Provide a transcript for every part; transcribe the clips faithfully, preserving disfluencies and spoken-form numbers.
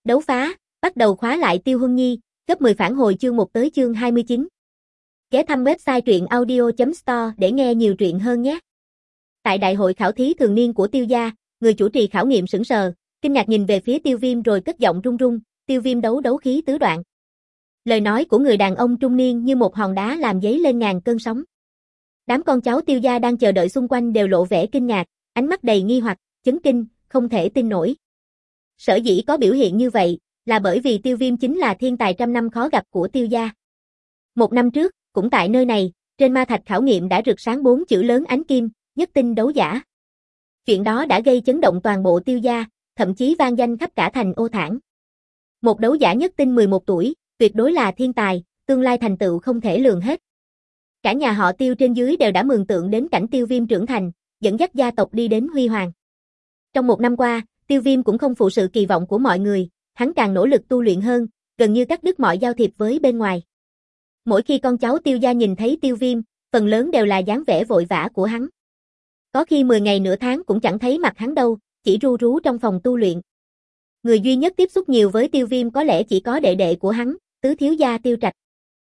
Đấu phá, bắt đầu khóa lại Tiêu Huân Nhi, gấp mười phản hồi chương một tới chương hai mươi chín. Ghé thăm website truyện audio chấm store để nghe nhiều truyện hơn nhé. Tại đại hội khảo thí thường niên của Tiêu gia, người chủ trì khảo nghiệm sững sờ, kinh ngạc nhìn về phía Tiêu Viêm rồi cất giọng run run, Tiêu Viêm đấu đấu khí tứ đoạn. Lời nói của người đàn ông trung niên như một hòn đá làm dấy lên ngàn cơn sóng. Đám con cháu Tiêu gia đang chờ đợi xung quanh đều lộ vẻ kinh ngạc, ánh mắt đầy nghi hoặc, chấn kinh, không thể tin nổi. Sở dĩ có biểu hiện như vậy, là bởi vì Tiêu Viêm chính là thiên tài trăm năm khó gặp của Tiêu gia. Một năm trước, cũng tại nơi này, trên ma thạch khảo nghiệm đã rực sáng bốn chữ lớn ánh kim, nhất tinh đấu giả. Chuyện đó đã gây chấn động toàn bộ Tiêu gia, thậm chí vang danh khắp cả thành Ô Thản. Một đấu giả nhất tinh mười một tuổi, tuyệt đối là thiên tài, tương lai thành tựu không thể lường hết. Cả nhà họ Tiêu trên dưới đều đã mường tượng đến cảnh Tiêu Viêm trưởng thành, dẫn dắt gia tộc đi đến huy hoàng. Trong một năm qua, Tiêu Viêm cũng không phụ sự kỳ vọng của mọi người, hắn càng nỗ lực tu luyện hơn, gần như cắt đứt mọi giao thiệp với bên ngoài. Mỗi khi con cháu Tiêu gia nhìn thấy Tiêu Viêm, phần lớn đều là dáng vẻ vội vã của hắn. Có khi mười ngày nửa tháng cũng chẳng thấy mặt hắn đâu, chỉ ru rú trong phòng tu luyện. Người duy nhất tiếp xúc nhiều với Tiêu Viêm có lẽ chỉ có đệ đệ của hắn, tứ thiếu gia Tiêu Trạch.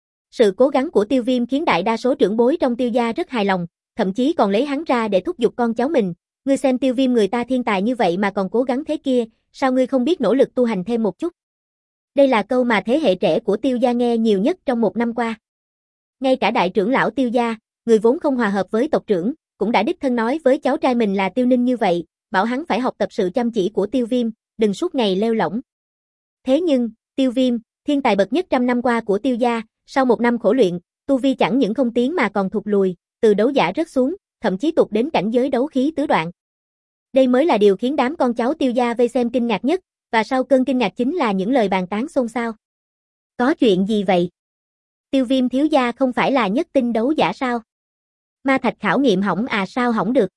Sự cố gắng của Tiêu Viêm khiến đại đa số trưởng bối trong Tiêu gia rất hài lòng, thậm chí còn lấy hắn ra để thúc giục con cháu mình. Ngươi xem Tiêu Viêm người ta thiên tài như vậy mà còn cố gắng thế kia, sao ngươi không biết nỗ lực tu hành thêm một chút? Đây là câu mà thế hệ trẻ của Tiêu gia nghe nhiều nhất trong một năm qua. Ngay cả đại trưởng lão Tiêu gia, người vốn không hòa hợp với tộc trưởng, cũng đã đích thân nói với cháu trai mình là Tiêu Ninh như vậy, bảo hắn phải học tập sự chăm chỉ của Tiêu Viêm, đừng suốt ngày lêu lỏng. Thế nhưng, Tiêu Viêm, thiên tài bậc nhất trăm năm qua của Tiêu gia, sau một năm khổ luyện, tu vi chẳng những không tiến mà còn thụt lùi, từ đấu giả rớt xuống, thậm chí tụt đến cảnh giới đấu khí tứ đoạn. Đây mới là điều khiến đám con cháu Tiêu gia vây xem kinh ngạc nhất, và sau cơn kinh ngạc chính là những lời bàn tán xôn xao. Có chuyện gì vậy? Tiêu Viêm thiếu gia không phải là nhất tinh đấu giả sao? Ma thạch khảo nghiệm hỏng à sao hỏng được?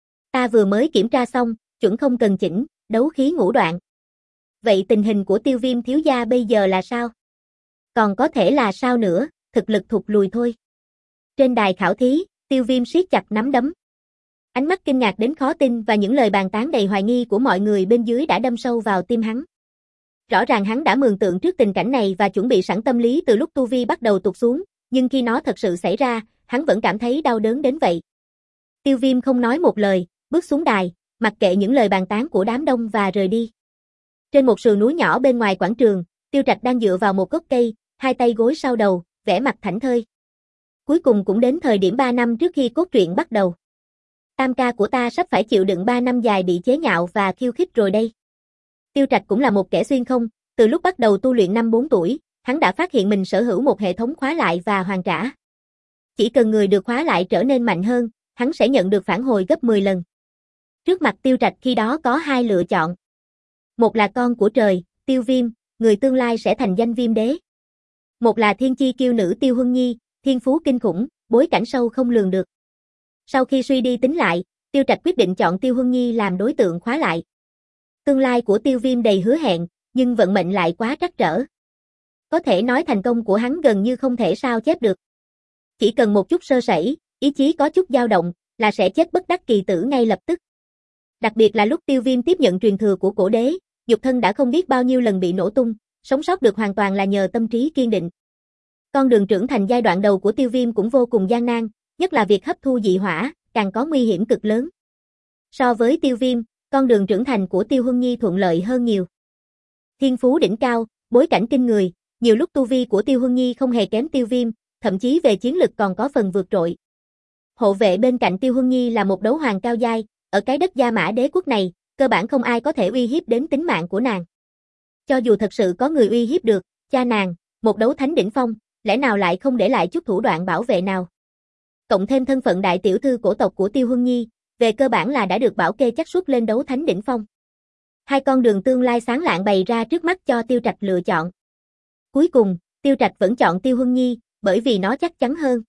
Ta vừa mới kiểm tra xong, chuẩn không cần chỉnh, đấu khí ngũ đoạn. Vậy tình hình của Tiêu Viêm thiếu gia bây giờ là sao? Còn có thể là sao nữa, thực lực thụt lùi thôi. Trên đài khảo thí, Tiêu Viêm siết chặt nắm đấm. Ánh mắt kinh ngạc đến khó tin và những lời bàn tán đầy hoài nghi của mọi người bên dưới đã đâm sâu vào tim hắn. Rõ ràng hắn đã mường tượng trước tình cảnh này và chuẩn bị sẵn tâm lý từ lúc tu vi bắt đầu tụt xuống, nhưng khi nó thật sự xảy ra, hắn vẫn cảm thấy đau đớn đến vậy. Tiêu Viêm không nói một lời, bước xuống đài, mặc kệ những lời bàn tán của đám đông và rời đi. Trên một sườn núi nhỏ bên ngoài quảng trường, Tiêu Trạch đang dựa vào một gốc cây, hai tay gối sau đầu, vẻ mặt thảnh thơi. Cuối cùng cũng đến thời điểm ba năm trước khi cốt truyện bắt đầu. Tam ca của ta sắp phải chịu đựng ba năm dài bị chế nhạo và khiêu khích rồi đây. Tiêu Trạch cũng là một kẻ xuyên không, từ lúc bắt đầu tu luyện năm bốn tuổi, hắn đã phát hiện mình sở hữu một hệ thống khóa lại và hoàn trả. Chỉ cần người được khóa lại trở nên mạnh hơn, hắn sẽ nhận được phản hồi gấp mười lần. Trước mặt Tiêu Trạch khi đó có hai lựa chọn. Một là con của trời, Tiêu Viêm, người tương lai sẽ thành danh Viêm đế. Một là thiên chi kiêu nữ Tiêu Huân Nhi, thiên phú kinh khủng, bối cảnh sâu không lường được. Sau khi suy đi tính lại, Tiêu Trạch quyết định chọn Tiêu Huân Nhi làm đối tượng khóa lại. Tương lai của Tiêu Viêm đầy hứa hẹn, nhưng vận mệnh lại quá trắc trở. Có thể nói thành công của hắn gần như không thể sao chép được. Chỉ cần một chút sơ sẩy, ý chí có chút dao động, là sẽ chết bất đắc kỳ tử ngay lập tức. Đặc biệt là lúc Tiêu Viêm tiếp nhận truyền thừa của cổ đế, nhục thân đã không biết bao nhiêu lần bị nổ tung, sống sót được hoàn toàn là nhờ tâm trí kiên định. Con đường trưởng thành giai đoạn đầu của Tiêu Viêm cũng vô cùng gian nan, nhất là việc hấp thu dị hỏa, càng có nguy hiểm cực lớn. So với Tiêu Viêm, con đường trưởng thành của Tiêu Huân Nhi thuận lợi hơn nhiều. Thiên phú đỉnh cao, bối cảnh kinh người, nhiều lúc tu vi của Tiêu Huân Nhi không hề kém Tiêu Viêm, thậm chí về chiến lực còn có phần vượt trội. Hộ vệ bên cạnh Tiêu Huân Nhi là một đấu hoàng cao giai, ở cái đất Gia Mã Đế quốc này, cơ bản không ai có thể uy hiếp đến tính mạng của nàng. Cho dù thật sự có người uy hiếp được, cha nàng, một đấu thánh đỉnh phong, lẽ nào lại không để lại chút thủ đoạn bảo vệ nào? Cộng thêm thân phận đại tiểu thư cổ tộc của Tiêu Huân Nhi, về cơ bản là đã được bảo kê chắc suất lên đấu thánh đỉnh phong. Hai con đường tương lai sáng lạng bày ra trước mắt cho Tiêu Trạch lựa chọn. Cuối cùng, Tiêu Trạch vẫn chọn Tiêu Huân Nhi, bởi vì nó chắc chắn hơn.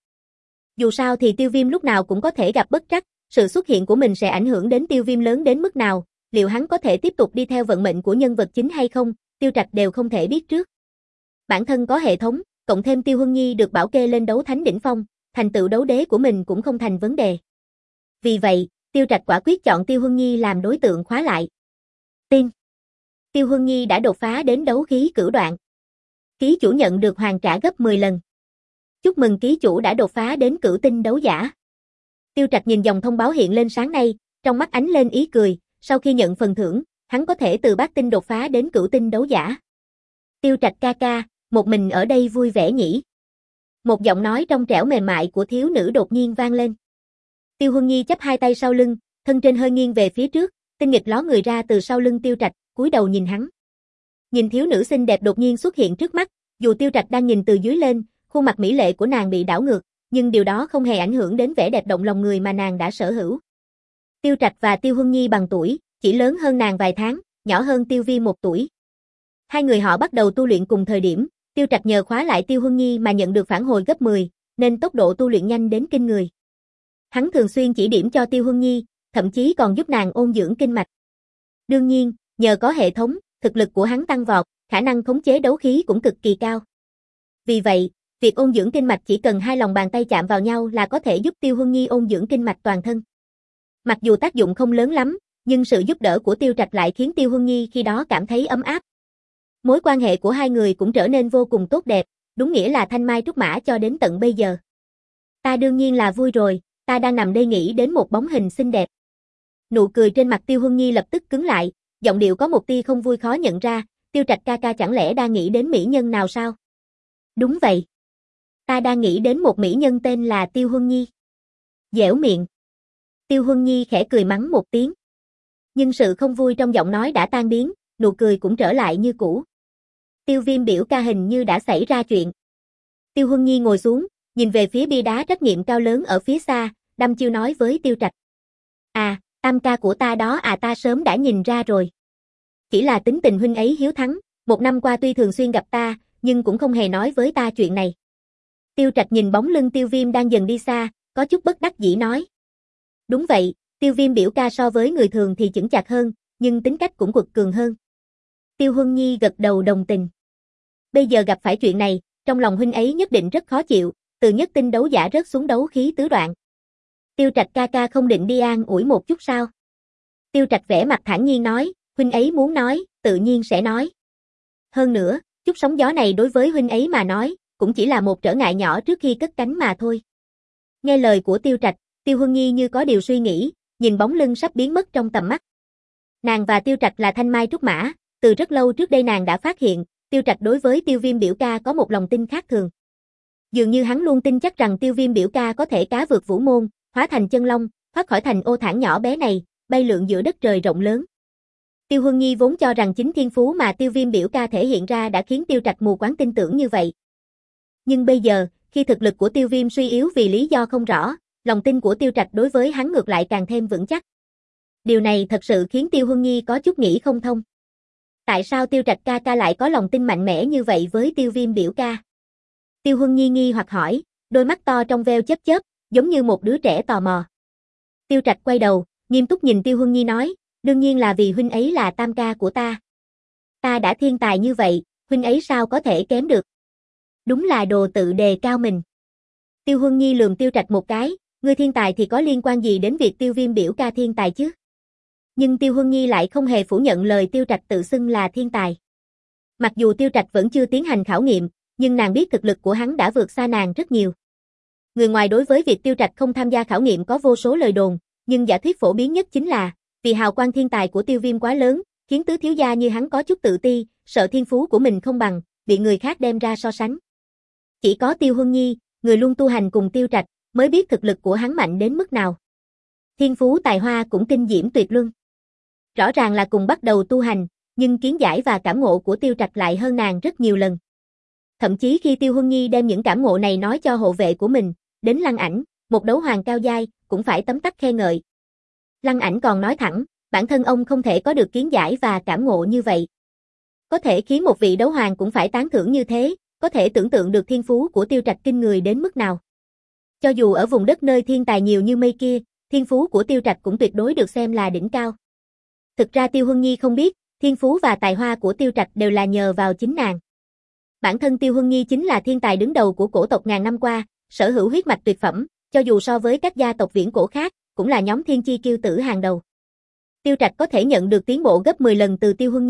Dù sao thì Tiêu Viêm lúc nào cũng có thể gặp bất trắc, sự xuất hiện của mình sẽ ảnh hưởng đến Tiêu Viêm lớn đến mức nào, liệu hắn có thể tiếp tục đi theo vận mệnh của nhân vật chính hay không, Tiêu Trạch đều không thể biết trước. Bản thân có hệ thống, cộng thêm Tiêu Huân Nhi được bảo kê lên đấu thánh đỉnh phong, thành tựu đấu đế của mình cũng không thành vấn đề. Vì vậy, Tiêu Trạch quả quyết chọn Tiêu Huân Nhi làm đối tượng khóa lại. Tiên. Tiêu Huân Nhi đã đột phá đến đấu khí cửu đoạn. Ký chủ nhận được hoàn trả gấp mười lần. Chúc mừng ký chủ đã đột phá đến cửu tinh đấu giả. Tiêu Trạch nhìn dòng thông báo hiện lên sáng nay, trong mắt ánh lên ý cười, sau khi nhận phần thưởng, hắn có thể từ bát tinh đột phá đến cửu tinh đấu giả. Tiêu Trạch ca ca, một mình ở đây vui vẻ nhỉ? Một giọng nói trong trẻo mềm mại của thiếu nữ đột nhiên vang lên. Tiêu Huân Nhi chắp hai tay sau lưng, thân trên hơi nghiêng về phía trước, tinh nghịch ló người ra từ sau lưng Tiêu Trạch, cúi đầu nhìn hắn. Nhìn thiếu nữ xinh đẹp đột nhiên xuất hiện trước mắt, dù Tiêu Trạch đang nhìn từ dưới lên, khuôn mặt mỹ lệ của nàng bị đảo ngược, nhưng điều đó không hề ảnh hưởng đến vẻ đẹp động lòng người mà nàng đã sở hữu. Tiêu Trạch và Tiêu Huân Nhi bằng tuổi, chỉ lớn hơn nàng vài tháng, nhỏ hơn Tiêu Viêm một tuổi. Hai người họ bắt đầu tu luyện cùng thời điểm, Tiêu Trạch nhờ khóa lại Tiêu Huân Nhi mà nhận được phản hồi gấp mười, nên tốc độ tu luyện nhanh đến kinh người. Hắn thường xuyên chỉ điểm cho Tiêu Huân Nhi, thậm chí còn giúp nàng ôn dưỡng kinh mạch. Đương nhiên, nhờ có hệ thống, thực lực của hắn tăng vọt, khả năng khống chế đấu khí cũng cực kỳ cao. Vì vậy, việc ôn dưỡng kinh mạch chỉ cần hai lòng bàn tay chạm vào nhau là có thể giúp Tiêu Huân Nhi ôn dưỡng kinh mạch toàn thân. Mặc dù tác dụng không lớn lắm, nhưng sự giúp đỡ của Tiêu Trạch lại khiến Tiêu Huân Nhi khi đó cảm thấy ấm áp. Mối quan hệ của hai người cũng trở nên vô cùng tốt đẹp, đúng nghĩa là thanh mai trúc mã cho đến tận bây giờ. Ta đương nhiên là vui rồi, ta đang nằm đây nghĩ đến một bóng hình xinh đẹp. Nụ cười trên mặt Tiêu Huân Nhi lập tức cứng lại, giọng điệu có một tia không vui khó nhận ra, Tiêu Trạch ca ca chẳng lẽ đang nghĩ đến mỹ nhân nào sao? Đúng vậy. Ta đang nghĩ đến một mỹ nhân tên là Tiêu Huân Nhi. Dẻo miệng. Tiêu Huân Nhi khẽ cười mắng một tiếng. Nhưng sự không vui trong giọng nói đã tan biến, nụ cười cũng trở lại như cũ. Tiêu Viêm biểu ca hình như đã xảy ra chuyện. Tiêu Huân Nhi ngồi xuống, nhìn về phía bia đá trắc nghiệm cao lớn ở phía xa, đăm chiêu nói với Tiêu Trạch. À, tam ca của ta đó à, ta sớm đã nhìn ra rồi. Chỉ là tính tình huynh ấy hiếu thắng, một năm qua tuy thường xuyên gặp ta, nhưng cũng không hề nói với ta chuyện này. Tiêu Trạch nhìn bóng lưng Tiêu Viêm đang dần đi xa, có chút bất đắc dĩ nói. Đúng vậy, Tiêu Viêm biểu ca so với người thường thì chững chạc hơn, nhưng tính cách cũng quật cường hơn. Tiêu Huân Nhi gật đầu đồng tình. Bây giờ gặp phải chuyện này, trong lòng huynh ấy nhất định rất khó chịu, từ nhất tinh đấu giả rớt xuống đấu khí tứ đoạn. Tiêu Trạch ca ca không định đi an ủi một chút sao? Tiêu Trạch vẻ mặt thản nhiên nói, huynh ấy muốn nói, tự nhiên sẽ nói. Hơn nữa, chút sóng gió này đối với huynh ấy mà nói, cũng chỉ là một trở ngại nhỏ trước khi cất cánh mà thôi. Nghe lời của Tiêu Trạch, Tiêu Huân Nhi như có điều suy nghĩ, nhìn bóng lưng sắp biến mất trong tầm mắt. Nàng và Tiêu Trạch là thanh mai trúc mã, từ rất lâu trước đây nàng đã phát hiện, Tiêu Trạch đối với Tiêu Viêm biểu ca có một lòng tin khác thường. Dường như hắn luôn tin chắc rằng Tiêu Viêm biểu ca có thể cá vượt vũ môn, hóa thành chân long, thoát khỏi thành ô thản nhỏ bé này, bay lượn giữa đất trời rộng lớn. Tiêu Huân Nhi vốn cho rằng chính thiên phú mà Tiêu Viêm biểu ca thể hiện ra đã khiến Tiêu Trạch mù quáng tin tưởng như vậy. Nhưng bây giờ, khi thực lực của Tiêu Viêm suy yếu vì lý do không rõ, lòng tin của Tiêu Trạch đối với hắn ngược lại càng thêm vững chắc. Điều này thật sự khiến Tiêu Huân Nhi có chút nghĩ không thông. Tại sao Tiêu Trạch ca ca lại có lòng tin mạnh mẽ như vậy với Tiêu Viêm biểu ca? Tiêu Huân Nhi nghi hoặc hỏi, đôi mắt to trong veo chớp chớp, giống như một đứa trẻ tò mò. Tiêu Trạch quay đầu, nghiêm túc nhìn Tiêu Huân Nhi nói, đương nhiên là vì huynh ấy là tam ca của ta. Ta đã thiên tài như vậy, huynh ấy sao có thể kém được? Đúng là đồ tự đề cao mình. Tiêu Huân Nhi lườm Tiêu Trạch một cái, ngươi thiên tài thì có liên quan gì đến việc Tiêu Viêm biểu ca thiên tài chứ? Nhưng Tiêu Huân Nhi lại không hề phủ nhận lời Tiêu Trạch tự xưng là thiên tài. Mặc dù Tiêu Trạch vẫn chưa tiến hành khảo nghiệm, nhưng nàng biết thực lực của hắn đã vượt xa nàng rất nhiều. Người ngoài đối với việc Tiêu Trạch không tham gia khảo nghiệm có vô số lời đồn, nhưng giả thuyết phổ biến nhất chính là, vì hào quang thiên tài của Tiêu Viêm quá lớn, khiến tứ thiếu gia như hắn có chút tự ti, sợ thiên phú của mình không bằng, bị người khác đem ra so sánh. Chỉ có Tiêu Huân Nhi, người luôn tu hành cùng Tiêu Trạch, mới biết thực lực của hắn mạnh đến mức nào. Thiên phú tài hoa cũng kinh diễm tuyệt luân. Rõ ràng là cùng bắt đầu tu hành, nhưng kiến giải và cảm ngộ của Tiêu Trạch lại hơn nàng rất nhiều lần. Thậm chí khi Tiêu Huân Nhi đem những cảm ngộ này nói cho hộ vệ của mình, đến Lăng Ảnh, một đấu hoàng cao giai, cũng phải tấm tắc khen ngợi. Lăng Ảnh còn nói thẳng, bản thân ông không thể có được kiến giải và cảm ngộ như vậy. Có thể khiến một vị đấu hoàng cũng phải tán thưởng như thế, có thể tưởng tượng được thiên phú của Tiêu Trạch kinh người đến mức nào. Cho dù ở vùng đất nơi thiên tài nhiều như mây kia, thiên phú của Tiêu Trạch cũng tuyệt đối được xem là đỉnh cao. Thực ra Tiêu Huân Nhi không biết, thiên phú và tài hoa của Tiêu Trạch đều là nhờ vào chính nàng. Bản thân Tiêu Huân Nhi chính là thiên tài đứng đầu của cổ tộc ngàn năm qua, sở hữu huyết mạch tuyệt phẩm, cho dù so với các gia tộc viễn cổ khác, cũng là nhóm thiên chi kiêu tử hàng đầu. Tiêu Trạch có thể nhận được tiến bộ gấp mười lần từ Tiêu Huân Nhi,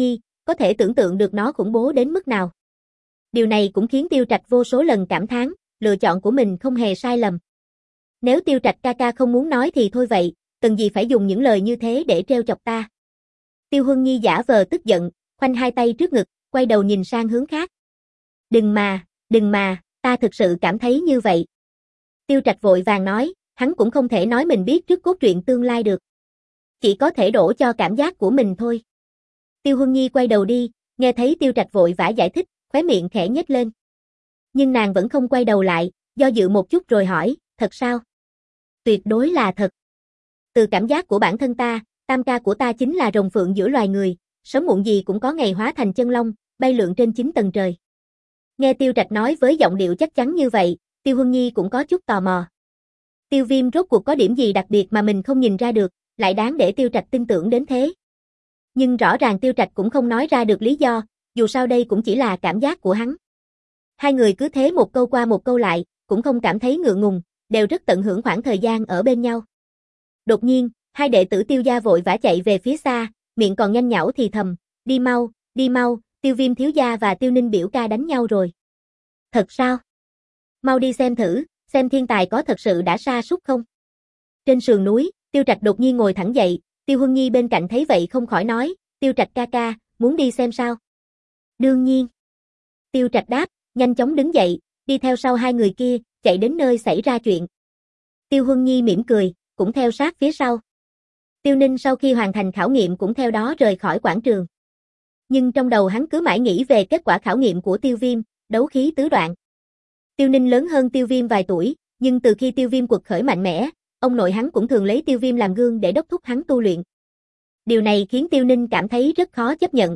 có thể tưởng tượng được nó khủng bố đến mức nào. Điều này cũng khiến Tiêu Trạch vô số lần cảm thán, lựa chọn của mình không hề sai lầm. Nếu Tiêu Trạch ca ca không muốn nói thì thôi vậy, cần gì phải dùng những lời như thế để trêu chọc ta. Tiêu Huân Nhi giả vờ tức giận, khoanh hai tay trước ngực, quay đầu nhìn sang hướng khác. Đừng mà, đừng mà, ta thực sự cảm thấy như vậy. Tiêu Trạch vội vàng nói, hắn cũng không thể nói mình biết trước cốt truyện tương lai được. Chỉ có thể đổ cho cảm giác của mình thôi. Tiêu Huân Nhi quay đầu đi, nghe thấy Tiêu Trạch vội vã giải thích, khóe miệng khẽ nhếch lên. Nhưng nàng vẫn không quay đầu lại, do dự một chút rồi hỏi, thật sao? Tuyệt đối là thật. Từ cảm giác của bản thân ta, tam ca của ta chính là rồng phượng giữa loài người, sớm muộn gì cũng có ngày hóa thành chân long, bay lượn trên chín tầng trời. Nghe Tiêu Trạch nói với giọng điệu chắc chắn như vậy, Tiêu Huân Nhi cũng có chút tò mò. Tiêu Viêm rốt cuộc có điểm gì đặc biệt mà mình không nhìn ra được, lại đáng để Tiêu Trạch tin tưởng đến thế. Nhưng rõ ràng Tiêu Trạch cũng không nói ra được lý do, dù sao đây cũng chỉ là cảm giác của hắn. Hai người cứ thế một câu qua một câu lại, cũng không cảm thấy ngượng ngùng, đều rất tận hưởng khoảng thời gian ở bên nhau. Đột nhiên, hai đệ tử Tiêu gia vội vã chạy về phía xa, miệng còn nhanh nhảu thì thầm, đi mau, đi mau, Tiêu Viêm thiếu gia và Tiêu Ninh biểu ca đánh nhau rồi. Thật sao? Mau đi xem thử, xem thiên tài có thật sự đã sa sút không? Trên sườn núi, Tiêu Trạch đột nhiên ngồi thẳng dậy, Tiêu Huân Nhi bên cạnh thấy vậy không khỏi nói, Tiêu Trạch ca ca, muốn đi xem sao? Đương nhiên. Tiêu Trạch đáp, nhanh chóng đứng dậy, đi theo sau hai người kia, chạy đến nơi xảy ra chuyện. Tiêu Huân Nhi mỉm cười, cũng theo sát phía sau. Tiêu Ninh sau khi hoàn thành khảo nghiệm cũng theo đó rời khỏi quảng trường. Nhưng trong đầu hắn cứ mãi nghĩ về kết quả khảo nghiệm của Tiêu Viêm, đấu khí tứ đoạn. Tiêu Ninh lớn hơn Tiêu Viêm vài tuổi, nhưng từ khi Tiêu Viêm quật khởi mạnh mẽ, ông nội hắn cũng thường lấy Tiêu Viêm làm gương để đốc thúc hắn tu luyện. Điều này khiến Tiêu Ninh cảm thấy rất khó chấp nhận.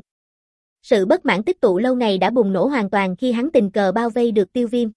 Sự bất mãn tích tụ lâu ngày đã bùng nổ hoàn toàn khi hắn tình cờ bao vây được Tiêu Viêm.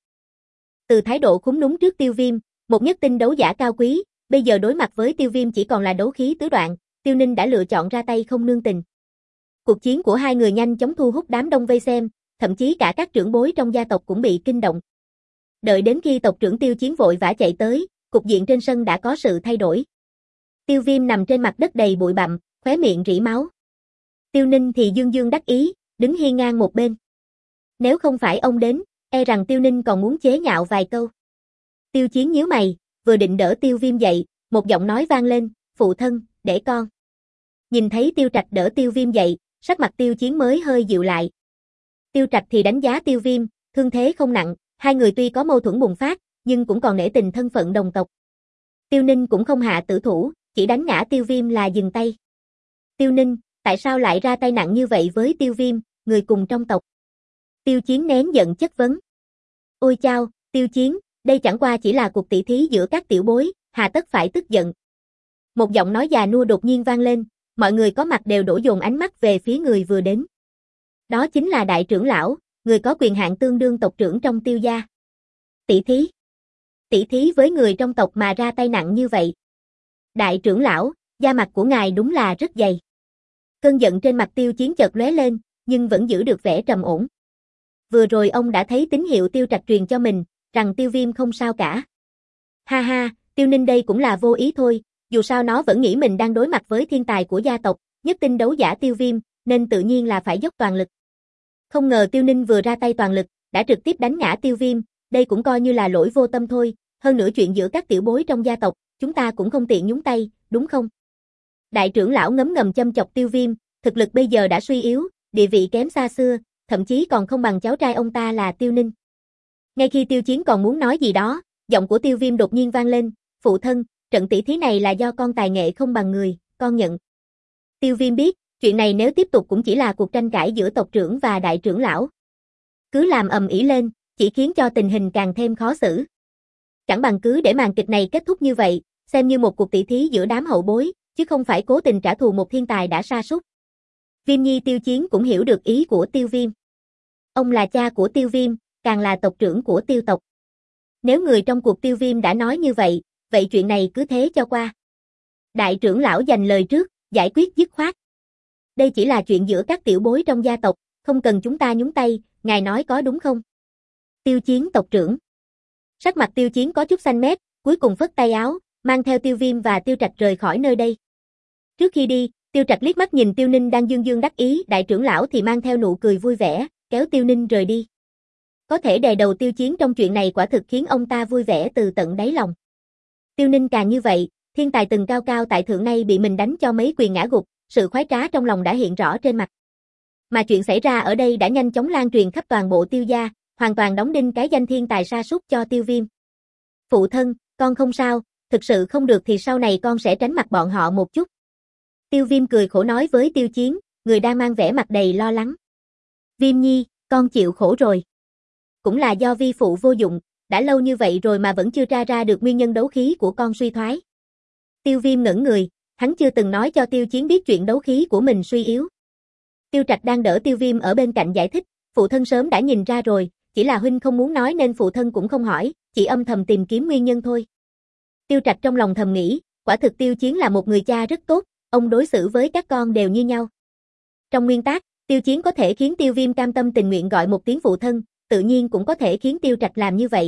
Từ thái độ khúm núm trước Tiêu Viêm, một nhất tinh đấu giả cao quý, bây giờ đối mặt với Tiêu Viêm chỉ còn là đấu khí tứ đoạn, Tiêu Ninh đã lựa chọn ra tay không nương tình. Cuộc chiến của hai người nhanh chóng thu hút đám đông vây xem, thậm chí cả các trưởng bối trong gia tộc cũng bị kinh động. Đợi đến khi tộc trưởng Tiêu Chiến vội vã chạy tới, cục diện trên sân đã có sự thay đổi. Tiêu Viêm nằm trên mặt đất đầy bụi bặm, khóe miệng rỉ máu. Tiêu Ninh thì dương dương đắc ý, đứng hiên ngang một bên. Nếu không phải ông đến, e rằng Tiêu Ninh còn muốn chế nhạo vài câu. Tiêu Chiến nhíu mày, vừa định đỡ Tiêu Viêm dậy, một giọng nói vang lên, phụ thân, để con. Nhìn thấy Tiêu Trạch đỡ Tiêu Viêm dậy, sắc mặt Tiêu Chiến mới hơi dịu lại. Tiêu Trạch thì đánh giá Tiêu Viêm, thương thế không nặng, hai người tuy có mâu thuẫn bùng phát, nhưng cũng còn nể tình thân phận đồng tộc. Tiêu Ninh cũng không hạ tử thủ, chỉ đánh ngã Tiêu Viêm là dừng tay. Tiêu Ninh, tại sao lại ra tay nặng như vậy với Tiêu Viêm, người cùng trong tộc? Tiêu Chiến nén giận chất vấn. Ôi chao, Tiêu Chiến, đây chẳng qua chỉ là cuộc tỷ thí giữa các tiểu bối, hà tất phải tức giận. Một giọng nói già nua đột nhiên vang lên, mọi người có mặt đều đổ dồn ánh mắt về phía người vừa đến. Đó chính là đại trưởng lão, người có quyền hạn tương đương tộc trưởng trong Tiêu gia. Tỷ thí. Tỷ thí với người trong tộc mà ra tay nặng như vậy. Đại trưởng lão, da mặt của ngài đúng là rất dày. Cơn giận trên mặt Tiêu Chiến chợt lóe lên, nhưng vẫn giữ được vẻ trầm ổn. Vừa rồi ông đã thấy tín hiệu Tiêu Trạch truyền cho mình, rằng Tiêu Viêm không sao cả. Ha ha, Tiêu Ninh đây cũng là vô ý thôi, dù sao nó vẫn nghĩ mình đang đối mặt với thiên tài của gia tộc, nhất tinh đấu giả Tiêu Viêm, nên tự nhiên là phải dốc toàn lực. Không ngờ Tiêu Ninh vừa ra tay toàn lực, đã trực tiếp đánh ngã Tiêu Viêm, đây cũng coi như là lỗi vô tâm thôi, hơn nữa chuyện giữa các tiểu bối trong gia tộc, chúng ta cũng không tiện nhúng tay, đúng không? Đại trưởng lão ngấm ngầm châm chọc Tiêu Viêm, thực lực bây giờ đã suy yếu, địa vị kém xa xưa, thậm chí còn không bằng cháu trai ông ta là Tiêu Ninh. Ngay khi Tiêu Chiến còn muốn nói gì đó, giọng của Tiêu Viêm đột nhiên vang lên, phụ thân, trận tỷ thí này là do con tài nghệ không bằng người, con nhận. Tiêu Viêm biết, chuyện này nếu tiếp tục cũng chỉ là cuộc tranh cãi giữa tộc trưởng và đại trưởng lão. Cứ làm ầm ĩ lên, chỉ khiến cho tình hình càng thêm khó xử. Chẳng bằng cứ để màn kịch này kết thúc như vậy, xem như một cuộc tỷ thí giữa đám hậu bối, chứ không phải cố tình trả thù một thiên tài đã sa sút. Viêm Nhi Tiêu Chiến cũng hiểu được ý của Tiêu Viêm. Ông là cha của Tiêu Viêm, càng là tộc trưởng của Tiêu tộc. Nếu người trong cuộc Tiêu Viêm đã nói như vậy, vậy chuyện này cứ thế cho qua. Đại trưởng lão dành lời trước, giải quyết dứt khoát. Đây chỉ là chuyện giữa các tiểu bối trong gia tộc, không cần chúng ta nhúng tay, ngài nói có đúng không? Tiêu Chiến tộc trưởng. Sắc mặt Tiêu Chiến có chút xanh mét, cuối cùng phất tay áo, mang theo Tiêu Viêm và Tiêu Trạch rời khỏi nơi đây. Trước khi đi, Tiêu Trạch liếc mắt nhìn Tiêu Ninh đang dương dương đắc ý, đại trưởng lão thì mang theo nụ cười vui vẻ, kéo Tiêu Ninh rời đi. Có thể đè đầu Tiêu Chiến trong chuyện này quả thực khiến ông ta vui vẻ từ tận đáy lòng. Tiêu Ninh càng như vậy, thiên tài từng cao cao tại thượng nay bị mình đánh cho mấy quyền ngã gục, sự khoái trá trong lòng đã hiện rõ trên mặt. Mà chuyện xảy ra ở đây đã nhanh chóng lan truyền khắp toàn bộ Tiêu gia, hoàn toàn đóng đinh cái danh thiên tài sa sút cho Tiêu Viêm. Phụ thân, con không sao, thực sự không được thì sau này con sẽ tránh mặt bọn họ một chút. Tiêu Viêm cười khổ nói với Tiêu Chiến, người đang mang vẻ mặt đầy lo lắng. Viêm nhi, con chịu khổ rồi. Cũng là do vi phụ vô dụng, đã lâu như vậy rồi mà vẫn chưa tra ra được nguyên nhân đấu khí của con suy thoái. Tiêu Viêm ngẩn người, hắn chưa từng nói cho Tiêu Chiến biết chuyện đấu khí của mình suy yếu. Tiêu Trạch đang đỡ Tiêu Viêm ở bên cạnh giải thích, phụ thân sớm đã nhìn ra rồi, chỉ là huynh không muốn nói nên phụ thân cũng không hỏi, chỉ âm thầm tìm kiếm nguyên nhân thôi. Tiêu Trạch trong lòng thầm nghĩ, quả thực Tiêu Chiến là một người cha rất tốt, ông đối xử với các con đều như nhau. Trong nguyên tắc, Tiêu Chiến có thể khiến Tiêu Viêm cam tâm tình nguyện gọi một tiếng phụ thân, tự nhiên cũng có thể khiến Tiêu Trạch làm như vậy.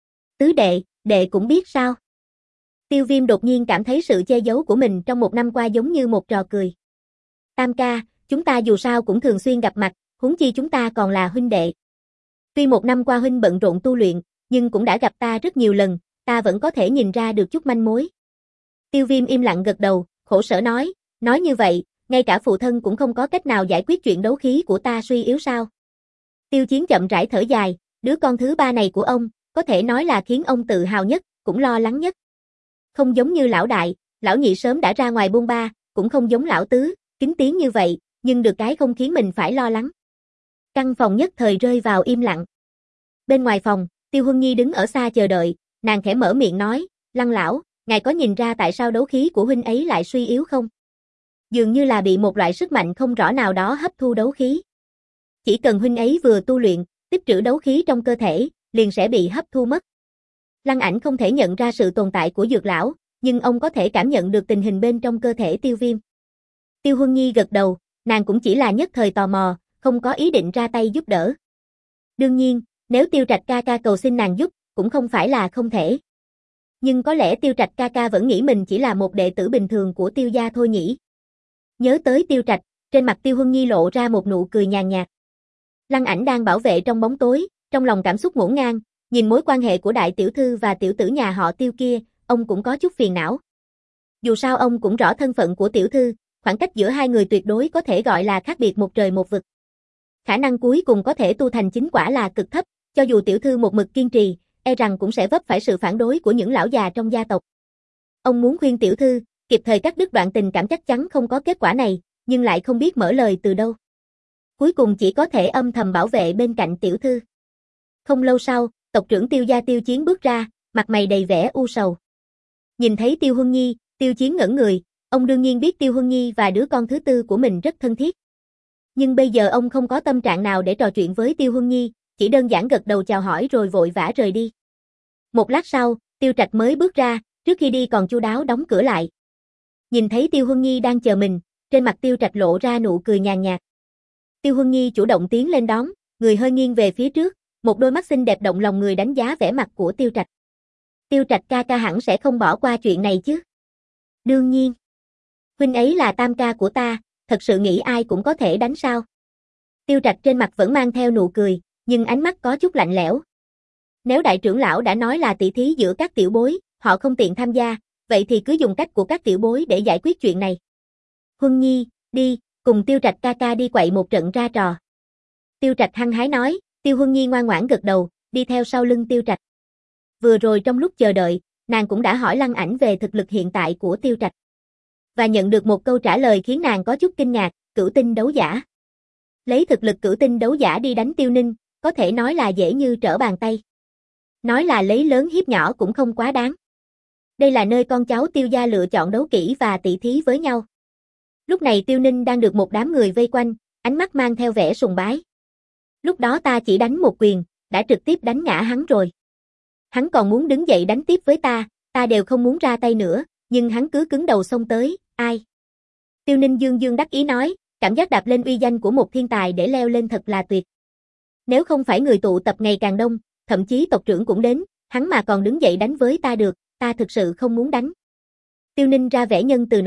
Tứ đệ, đệ cũng biết sao? Tiêu Viêm đột nhiên cảm thấy sự che giấu của mình trong một năm qua giống như một trò cười. Tam ca, chúng ta dù sao cũng thường xuyên gặp mặt, huống chi chúng ta còn là huynh đệ. Tuy một năm qua huynh bận rộn tu luyện, nhưng cũng đã gặp ta rất nhiều lần, ta vẫn có thể nhìn ra được chút manh mối. Tiêu Viêm im lặng gật đầu, khổ sở nói, nói như vậy, ngay cả phụ thân cũng không có cách nào giải quyết chuyện đấu khí của ta suy yếu sao? Tiêu Chiến chậm rãi thở dài, đứa con thứ ba này của ông, có thể nói là khiến ông tự hào nhất, cũng lo lắng nhất. Không giống như lão đại, lão nhị sớm đã ra ngoài buôn ba, cũng không giống lão tứ, kính tiếng như vậy, nhưng được cái không khiến mình phải lo lắng. Căn phòng nhất thời rơi vào im lặng. Bên ngoài phòng, Tiêu Huân Nhi đứng ở xa chờ đợi, nàng khẽ mở miệng nói, Lăng lão, ngài có nhìn ra tại sao đấu khí của huynh ấy lại suy yếu không? Dường như là bị một loại sức mạnh không rõ nào đó hấp thu đấu khí. Chỉ cần huynh ấy vừa tu luyện, tích trữ đấu khí trong cơ thể, liền sẽ bị hấp thu mất. Lăng Ảnh không thể nhận ra sự tồn tại của dược lão, nhưng ông có thể cảm nhận được tình hình bên trong cơ thể Tiêu Viêm. Tiêu Huân Nhi gật đầu, nàng cũng chỉ là nhất thời tò mò, không có ý định ra tay giúp đỡ. Đương nhiên, nếu Tiêu Trạch ca ca cầu xin nàng giúp, cũng không phải là không thể. Nhưng có lẽ Tiêu Trạch ca ca vẫn nghĩ mình chỉ là một đệ tử bình thường của Tiêu gia thôi nhỉ. Nhớ tới Tiêu Trạch, trên mặt Tiêu Huân Nhi lộ ra một nụ cười nhàn nhạt. Lăng Ảnh đang bảo vệ trong bóng tối, trong lòng cảm xúc ngổn ngang, nhìn mối quan hệ của đại tiểu thư và tiểu tử nhà họ Tiêu kia, ông cũng có chút phiền não. Dù sao ông cũng rõ thân phận của tiểu thư, khoảng cách giữa hai người tuyệt đối có thể gọi là khác biệt một trời một vực. Khả năng cuối cùng có thể tu thành chính quả là cực thấp, cho dù tiểu thư một mực kiên trì, e rằng cũng sẽ vấp phải sự phản đối của những lão già trong gia tộc. Ông muốn khuyên tiểu thư, kịp thời cắt đứt đoạn tình cảm chắc chắn không có kết quả này, nhưng lại không biết mở lời từ đâu. Cuối cùng chỉ có thể âm thầm bảo vệ bên cạnh tiểu thư. Không lâu sau, tộc trưởng Tiêu gia Tiêu Chiến bước ra, mặt mày đầy vẻ u sầu. Nhìn thấy Tiêu Huân Nhi, Tiêu Chiến ngẩn người, ông đương nhiên biết Tiêu Huân Nhi và đứa con thứ tư của mình rất thân thiết. Nhưng bây giờ ông không có tâm trạng nào để trò chuyện với Tiêu Huân Nhi, chỉ đơn giản gật đầu chào hỏi rồi vội vã rời đi. Một lát sau, Tiêu Trạch mới bước ra, trước khi đi còn chu đáo đóng cửa lại. Nhìn thấy Tiêu Huân Nhi đang chờ mình, trên mặt Tiêu Trạch lộ ra nụ cười nhàn nhạt. Tiêu Huân Nhi chủ động tiến lên đón, người hơi nghiêng về phía trước, một đôi mắt xinh đẹp động lòng người đánh giá vẻ mặt của Tiêu Trạch. Tiêu Trạch ca ca hẳn sẽ không bỏ qua chuyện này chứ? Đương nhiên. Huynh ấy là tam ca của ta, thật sự nghĩ ai cũng có thể đánh sao? Tiêu Trạch trên mặt vẫn mang theo nụ cười, nhưng ánh mắt có chút lạnh lẽo. Nếu đại trưởng lão đã nói là tỷ thí giữa các tiểu bối, họ không tiện tham gia, vậy thì cứ dùng cách của các tiểu bối để giải quyết chuyện này. Huân Nhi, đi, cùng Tiêu Trạch ca ca đi quậy một trận ra trò. Tiêu Trạch hăng hái nói, Tiêu Huân Nhi ngoan ngoãn gật đầu, đi theo sau lưng Tiêu Trạch. Vừa rồi trong lúc chờ đợi, nàng cũng đã hỏi Lăng Ảnh về thực lực hiện tại của Tiêu Trạch. Và nhận được một câu trả lời khiến nàng có chút kinh ngạc, cửu tinh đấu giả. Lấy thực lực cửu tinh đấu giả đi đánh Tiêu Ninh, có thể nói là dễ như trở bàn tay. Nói là lấy lớn hiếp nhỏ cũng không quá đáng. Đây là nơi con cháu Tiêu gia lựa chọn đấu kỹ và tỷ thí với nhau. Lúc này Tiêu Ninh đang được một đám người vây quanh, ánh mắt mang theo vẻ sùng bái. Lúc đó ta chỉ đánh một quyền, đã trực tiếp đánh ngã hắn rồi. Hắn còn muốn đứng dậy đánh tiếp với ta, ta đều không muốn ra tay nữa, nhưng hắn cứ cứng đầu xông tới, ai? Tiêu Ninh dương dương đắc ý nói, cảm giác đạp lên uy danh của một thiên tài để leo lên thật là tuyệt. Nếu không phải người tụ tập ngày càng đông, thậm chí tộc trưởng cũng đến, hắn mà còn đứng dậy đánh với ta được, ta thực sự không muốn đánh. Tiêu Ninh ra vẻ nhân từ nói,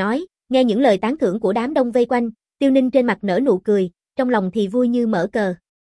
Nghe những lời tán thưởng của đám đông vây quanh, Tiêu Ninh trên mặt nở nụ cười, trong lòng thì vui như mở cờ.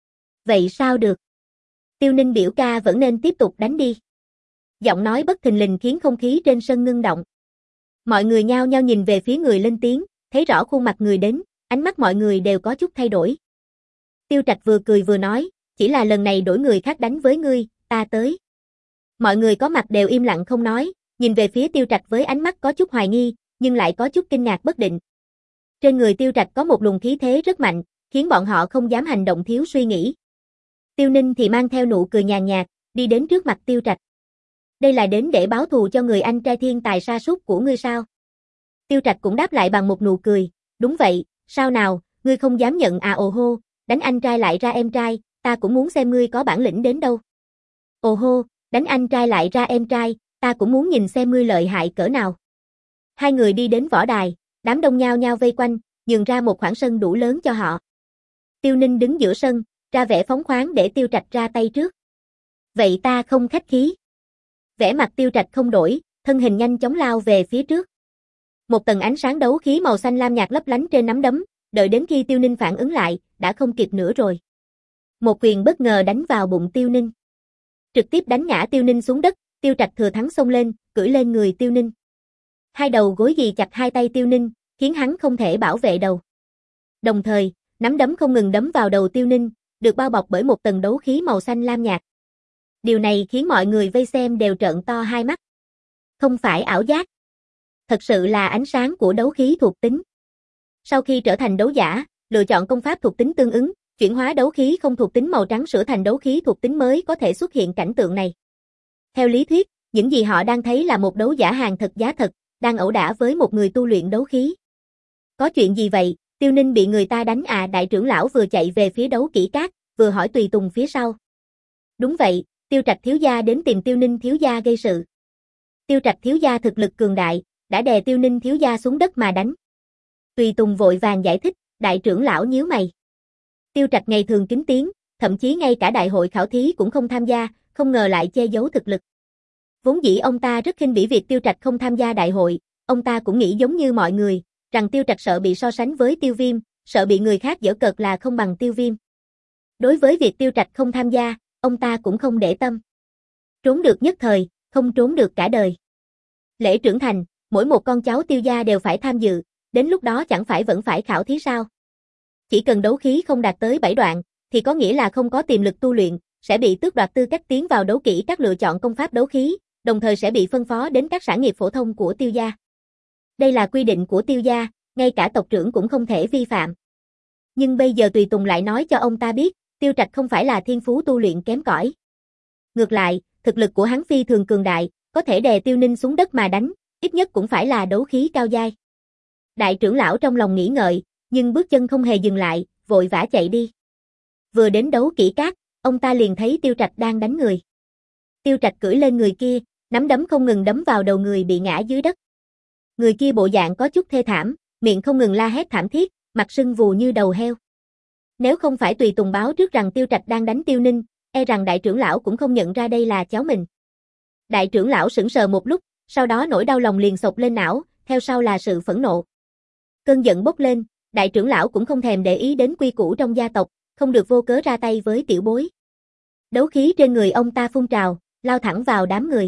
Vậy sao được? Tiêu Ninh biểu ca vẫn nên tiếp tục đánh đi. Giọng nói bất thình lình khiến không khí trên sân ngưng động. Mọi người nhao nhao nhìn về phía người lên tiếng, thấy rõ khuôn mặt người đến, ánh mắt mọi người đều có chút thay đổi. Tiêu Trạch vừa cười vừa nói, chỉ là lần này đổi người khác đánh với ngươi, ta tới. Mọi người có mặt đều im lặng không nói, nhìn về phía Tiêu Trạch với ánh mắt có chút hoài nghi, nhưng lại có chút kinh ngạc bất định. Trên người Tiêu Trạch có một luồng khí thế rất mạnh, khiến bọn họ không dám hành động thiếu suy nghĩ. Tiêu Ninh thì mang theo nụ cười nhàn nhạt, đi đến trước mặt Tiêu Trạch. Đây là đến để báo thù cho người anh trai thiên tài sa sút của ngươi sao? Tiêu Trạch cũng đáp lại bằng một nụ cười, đúng vậy, sao nào, ngươi không dám nhận à ồ hô, đánh anh trai lại ra em trai, ta cũng muốn xem ngươi có bản lĩnh đến đâu. Ồ hô, đánh anh trai lại ra em trai, ta cũng muốn nhìn xem ngươi lợi hại cỡ nào. Hai người đi đến võ đài, đám đông nhao nhao vây quanh, nhường ra một khoảng sân đủ lớn cho họ. Tiêu Ninh đứng giữa sân, ra vẻ phóng khoáng để Tiêu Trạch ra tay trước. Vậy ta không khách khí. Vẻ mặt Tiêu Trạch không đổi, thân hình nhanh chóng lao về phía trước. Một tầng ánh sáng đấu khí màu xanh lam nhạt lấp lánh trên nắm đấm, đợi đến khi Tiêu Ninh phản ứng lại, đã không kịp nữa rồi. Một quyền bất ngờ đánh vào bụng Tiêu Ninh. Trực tiếp đánh ngã Tiêu Ninh xuống đất, Tiêu Trạch thừa thắng xông lên, cưỡi lên người Tiêu Ninh. Hai đầu gối ghì chặt hai tay Tiêu Ninh, khiến hắn không thể bảo vệ đầu. Đồng thời, nắm đấm không ngừng đấm vào đầu Tiêu Ninh, được bao bọc bởi một tầng đấu khí màu xanh lam nhạt. Điều này khiến mọi người vây xem đều trợn to hai mắt. Không phải ảo giác. Thật sự là ánh sáng của đấu khí thuộc tính. Sau khi trở thành đấu giả, lựa chọn công pháp thuộc tính tương ứng, chuyển hóa đấu khí không thuộc tính màu trắng sữa thành đấu khí thuộc tính mới có thể xuất hiện cảnh tượng này. Theo lý thuyết, những gì họ đang thấy là một đấu giả hàng thật giá thật, đang ẩu đả với một người tu luyện đấu khí. Có chuyện gì vậy? Tiêu Ninh bị người ta đánh à? Đại trưởng lão vừa chạy về phía đấu kỹ cát, vừa hỏi tùy tùng phía sau. Đúng vậy, Tiêu Trạch thiếu gia đến tìm Tiêu Ninh thiếu gia gây sự. Tiêu Trạch thiếu gia thực lực cường đại, đã đè Tiêu Ninh thiếu gia xuống đất mà đánh. Tùy tùng vội vàng giải thích, đại trưởng lão nhíu mày. Tiêu Trạch ngày thường kín tiếng, thậm chí ngay cả đại hội khảo thí cũng không tham gia, không ngờ lại che giấu thực lực. Vốn dĩ ông ta rất khinh bỉ việc Tiêu Trạch không tham gia đại hội, ông ta cũng nghĩ giống như mọi người, rằng Tiêu Trạch sợ bị so sánh với Tiêu Viêm, sợ bị người khác giở cợt là không bằng Tiêu Viêm. Đối với việc Tiêu Trạch không tham gia, ông ta cũng không để tâm. Trốn được nhất thời, không trốn được cả đời. Lễ trưởng thành, mỗi một con cháu Tiêu gia đều phải tham dự, đến lúc đó chẳng phải vẫn phải khảo thí sao? Chỉ cần đấu khí không đạt tới bảy đoạn, thì có nghĩa là không có tiềm lực tu luyện, sẽ bị tước đoạt tư cách tiến vào đấu kỹ các lựa chọn công pháp đấu khí, đồng thời sẽ bị phân phó đến các sản nghiệp phổ thông của Tiêu gia. Đây là quy định của Tiêu gia, ngay cả tộc trưởng cũng không thể vi phạm. Nhưng bây giờ tùy tùng lại nói cho ông ta biết, Tiêu Trạch không phải là thiên phú tu luyện kém cỏi. Ngược lại, thực lực của hắn phi thường cường đại, có thể đè Tiêu Ninh xuống đất mà đánh, ít nhất cũng phải là đấu khí cao giai. Đại trưởng lão trong lòng nghĩ ngợi, nhưng bước chân không hề dừng lại, vội vã chạy đi. Vừa đến đấu kỹ cát, ông ta liền thấy Tiêu Trạch đang đánh người. Tiêu Trạch cưỡi lên người kia, nắm đấm không ngừng đấm vào đầu người bị ngã dưới đất. Người kia bộ dạng có chút thê thảm, miệng không ngừng la hét thảm thiết, mặt sưng vù như đầu heo. Nếu không phải tùy tùng báo trước rằng Tiêu Trạch đang đánh Tiêu Ninh, e rằng đại trưởng lão cũng không nhận ra đây là cháu mình. Đại trưởng lão sững sờ một lúc, sau đó nỗi đau lòng liền xộc lên não, theo sau là sự phẫn nộ. Cơn giận bốc lên, đại trưởng lão cũng không thèm để ý đến quy củ trong gia tộc, không được vô cớ ra tay với tiểu bối. Đấu khí trên người ông ta phun trào, lao thẳng vào đám người.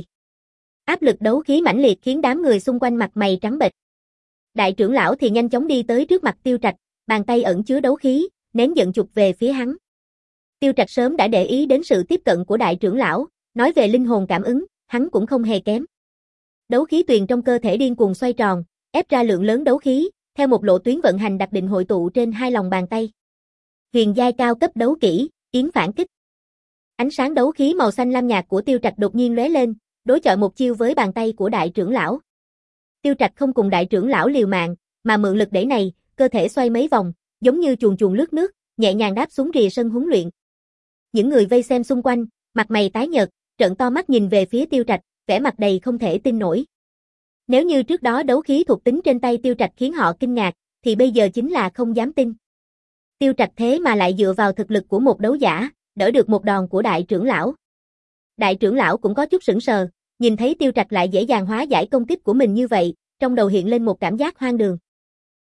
Áp lực đấu khí mãnh liệt khiến đám người xung quanh mặt mày trắng bệch. Đại trưởng lão thì nhanh chóng đi tới trước mặt Tiêu Trạch, bàn tay ẩn chứa đấu khí, nén giận chụp về phía hắn. Tiêu Trạch sớm đã để ý đến sự tiếp cận của đại trưởng lão, nói về linh hồn cảm ứng, hắn cũng không hề kém. Đấu khí tuyền trong cơ thể điên cuồng xoay tròn, ép ra lượng lớn đấu khí, theo một lộ tuyến vận hành đặc định hội tụ trên hai lòng bàn tay. Huyền giai cao cấp đấu kỹ, yến phản kích. Ánh sáng đấu khí màu xanh lam nhạt của Tiêu Trạch đột nhiên lóe lên, đối chọi một chiêu với bàn tay của đại trưởng lão. Tiêu Trạch không cùng đại trưởng lão liều mạng, mà mượn lực đẩy này, cơ thể xoay mấy vòng, giống như chuồn chuồn lướt nước, nhẹ nhàng đáp xuống rìa sân huấn luyện. Những người vây xem xung quanh, mặt mày tái nhợt, trợn to mắt nhìn về phía Tiêu Trạch, vẻ mặt đầy không thể tin nổi. Nếu như trước đó đấu khí thuộc tính trên tay Tiêu Trạch khiến họ kinh ngạc, thì bây giờ chính là không dám tin. Tiêu Trạch thế mà lại dựa vào thực lực của một đấu giả, đỡ được một đòn của đại trưởng lão. Đại trưởng lão cũng có chút sững sờ, nhìn thấy Tiêu Trạch lại dễ dàng hóa giải công kích của mình như vậy, trong đầu hiện lên một cảm giác hoang đường.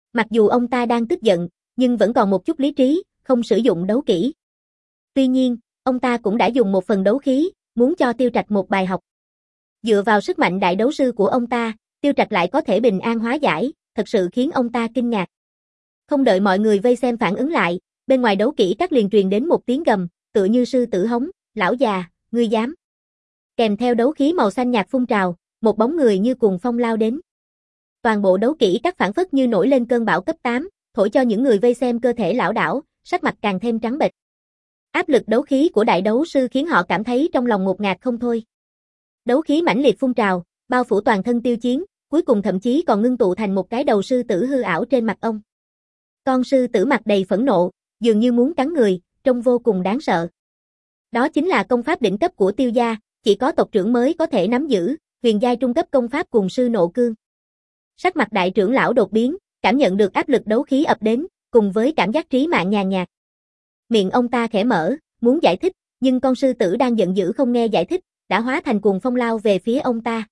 Mặc dù ông ta đang tức giận, nhưng vẫn còn một chút lý trí, không sử dụng đấu kỹ. Tuy nhiên, ông ta cũng đã dùng một phần đấu khí, muốn cho Tiêu Trạch một bài học. Dựa vào sức mạnh đại đấu sư của ông ta, Tiêu Trạch lại có thể bình an hóa giải, thật sự khiến ông ta kinh ngạc. Không đợi mọi người vây xem phản ứng lại, bên ngoài đấu kỹ các liền truyền đến một tiếng gầm, tựa như sư tử hống, lão già, ngươi dám. Kèm theo đấu khí màu xanh nhạt phun trào, một bóng người như cuồng phong lao đến. Toàn bộ đấu kỹ các phản phất như nổi lên cơn bão cấp tám, thổi cho những người vây xem cơ thể lảo đảo, sắc mặt càng thêm trắng bệch. Áp lực đấu khí của đại đấu sư khiến họ cảm thấy trong lòng ngột ngạt không thôi. Đấu khí mãnh liệt phun trào, bao phủ toàn thân Tiêu Chiến, cuối cùng thậm chí còn ngưng tụ thành một cái đầu sư tử hư ảo trên mặt ông. Con sư tử mặt đầy phẫn nộ, dường như muốn cắn người, trông vô cùng đáng sợ. Đó chính là công pháp đỉnh cấp của Tiêu gia, chỉ có tộc trưởng mới có thể nắm giữ, huyền giai trung cấp công pháp cùng sư nộ cương. Sắc mặt đại trưởng lão đột biến, cảm nhận được áp lực đấu khí ập đến, cùng với cảm giác trí mạng nhàn nhạt. Miệng ông ta khẽ mở, muốn giải thích, nhưng con sư tử đang giận dữ không nghe giải thích, đã hóa thành cuồng phong lao về phía ông ta.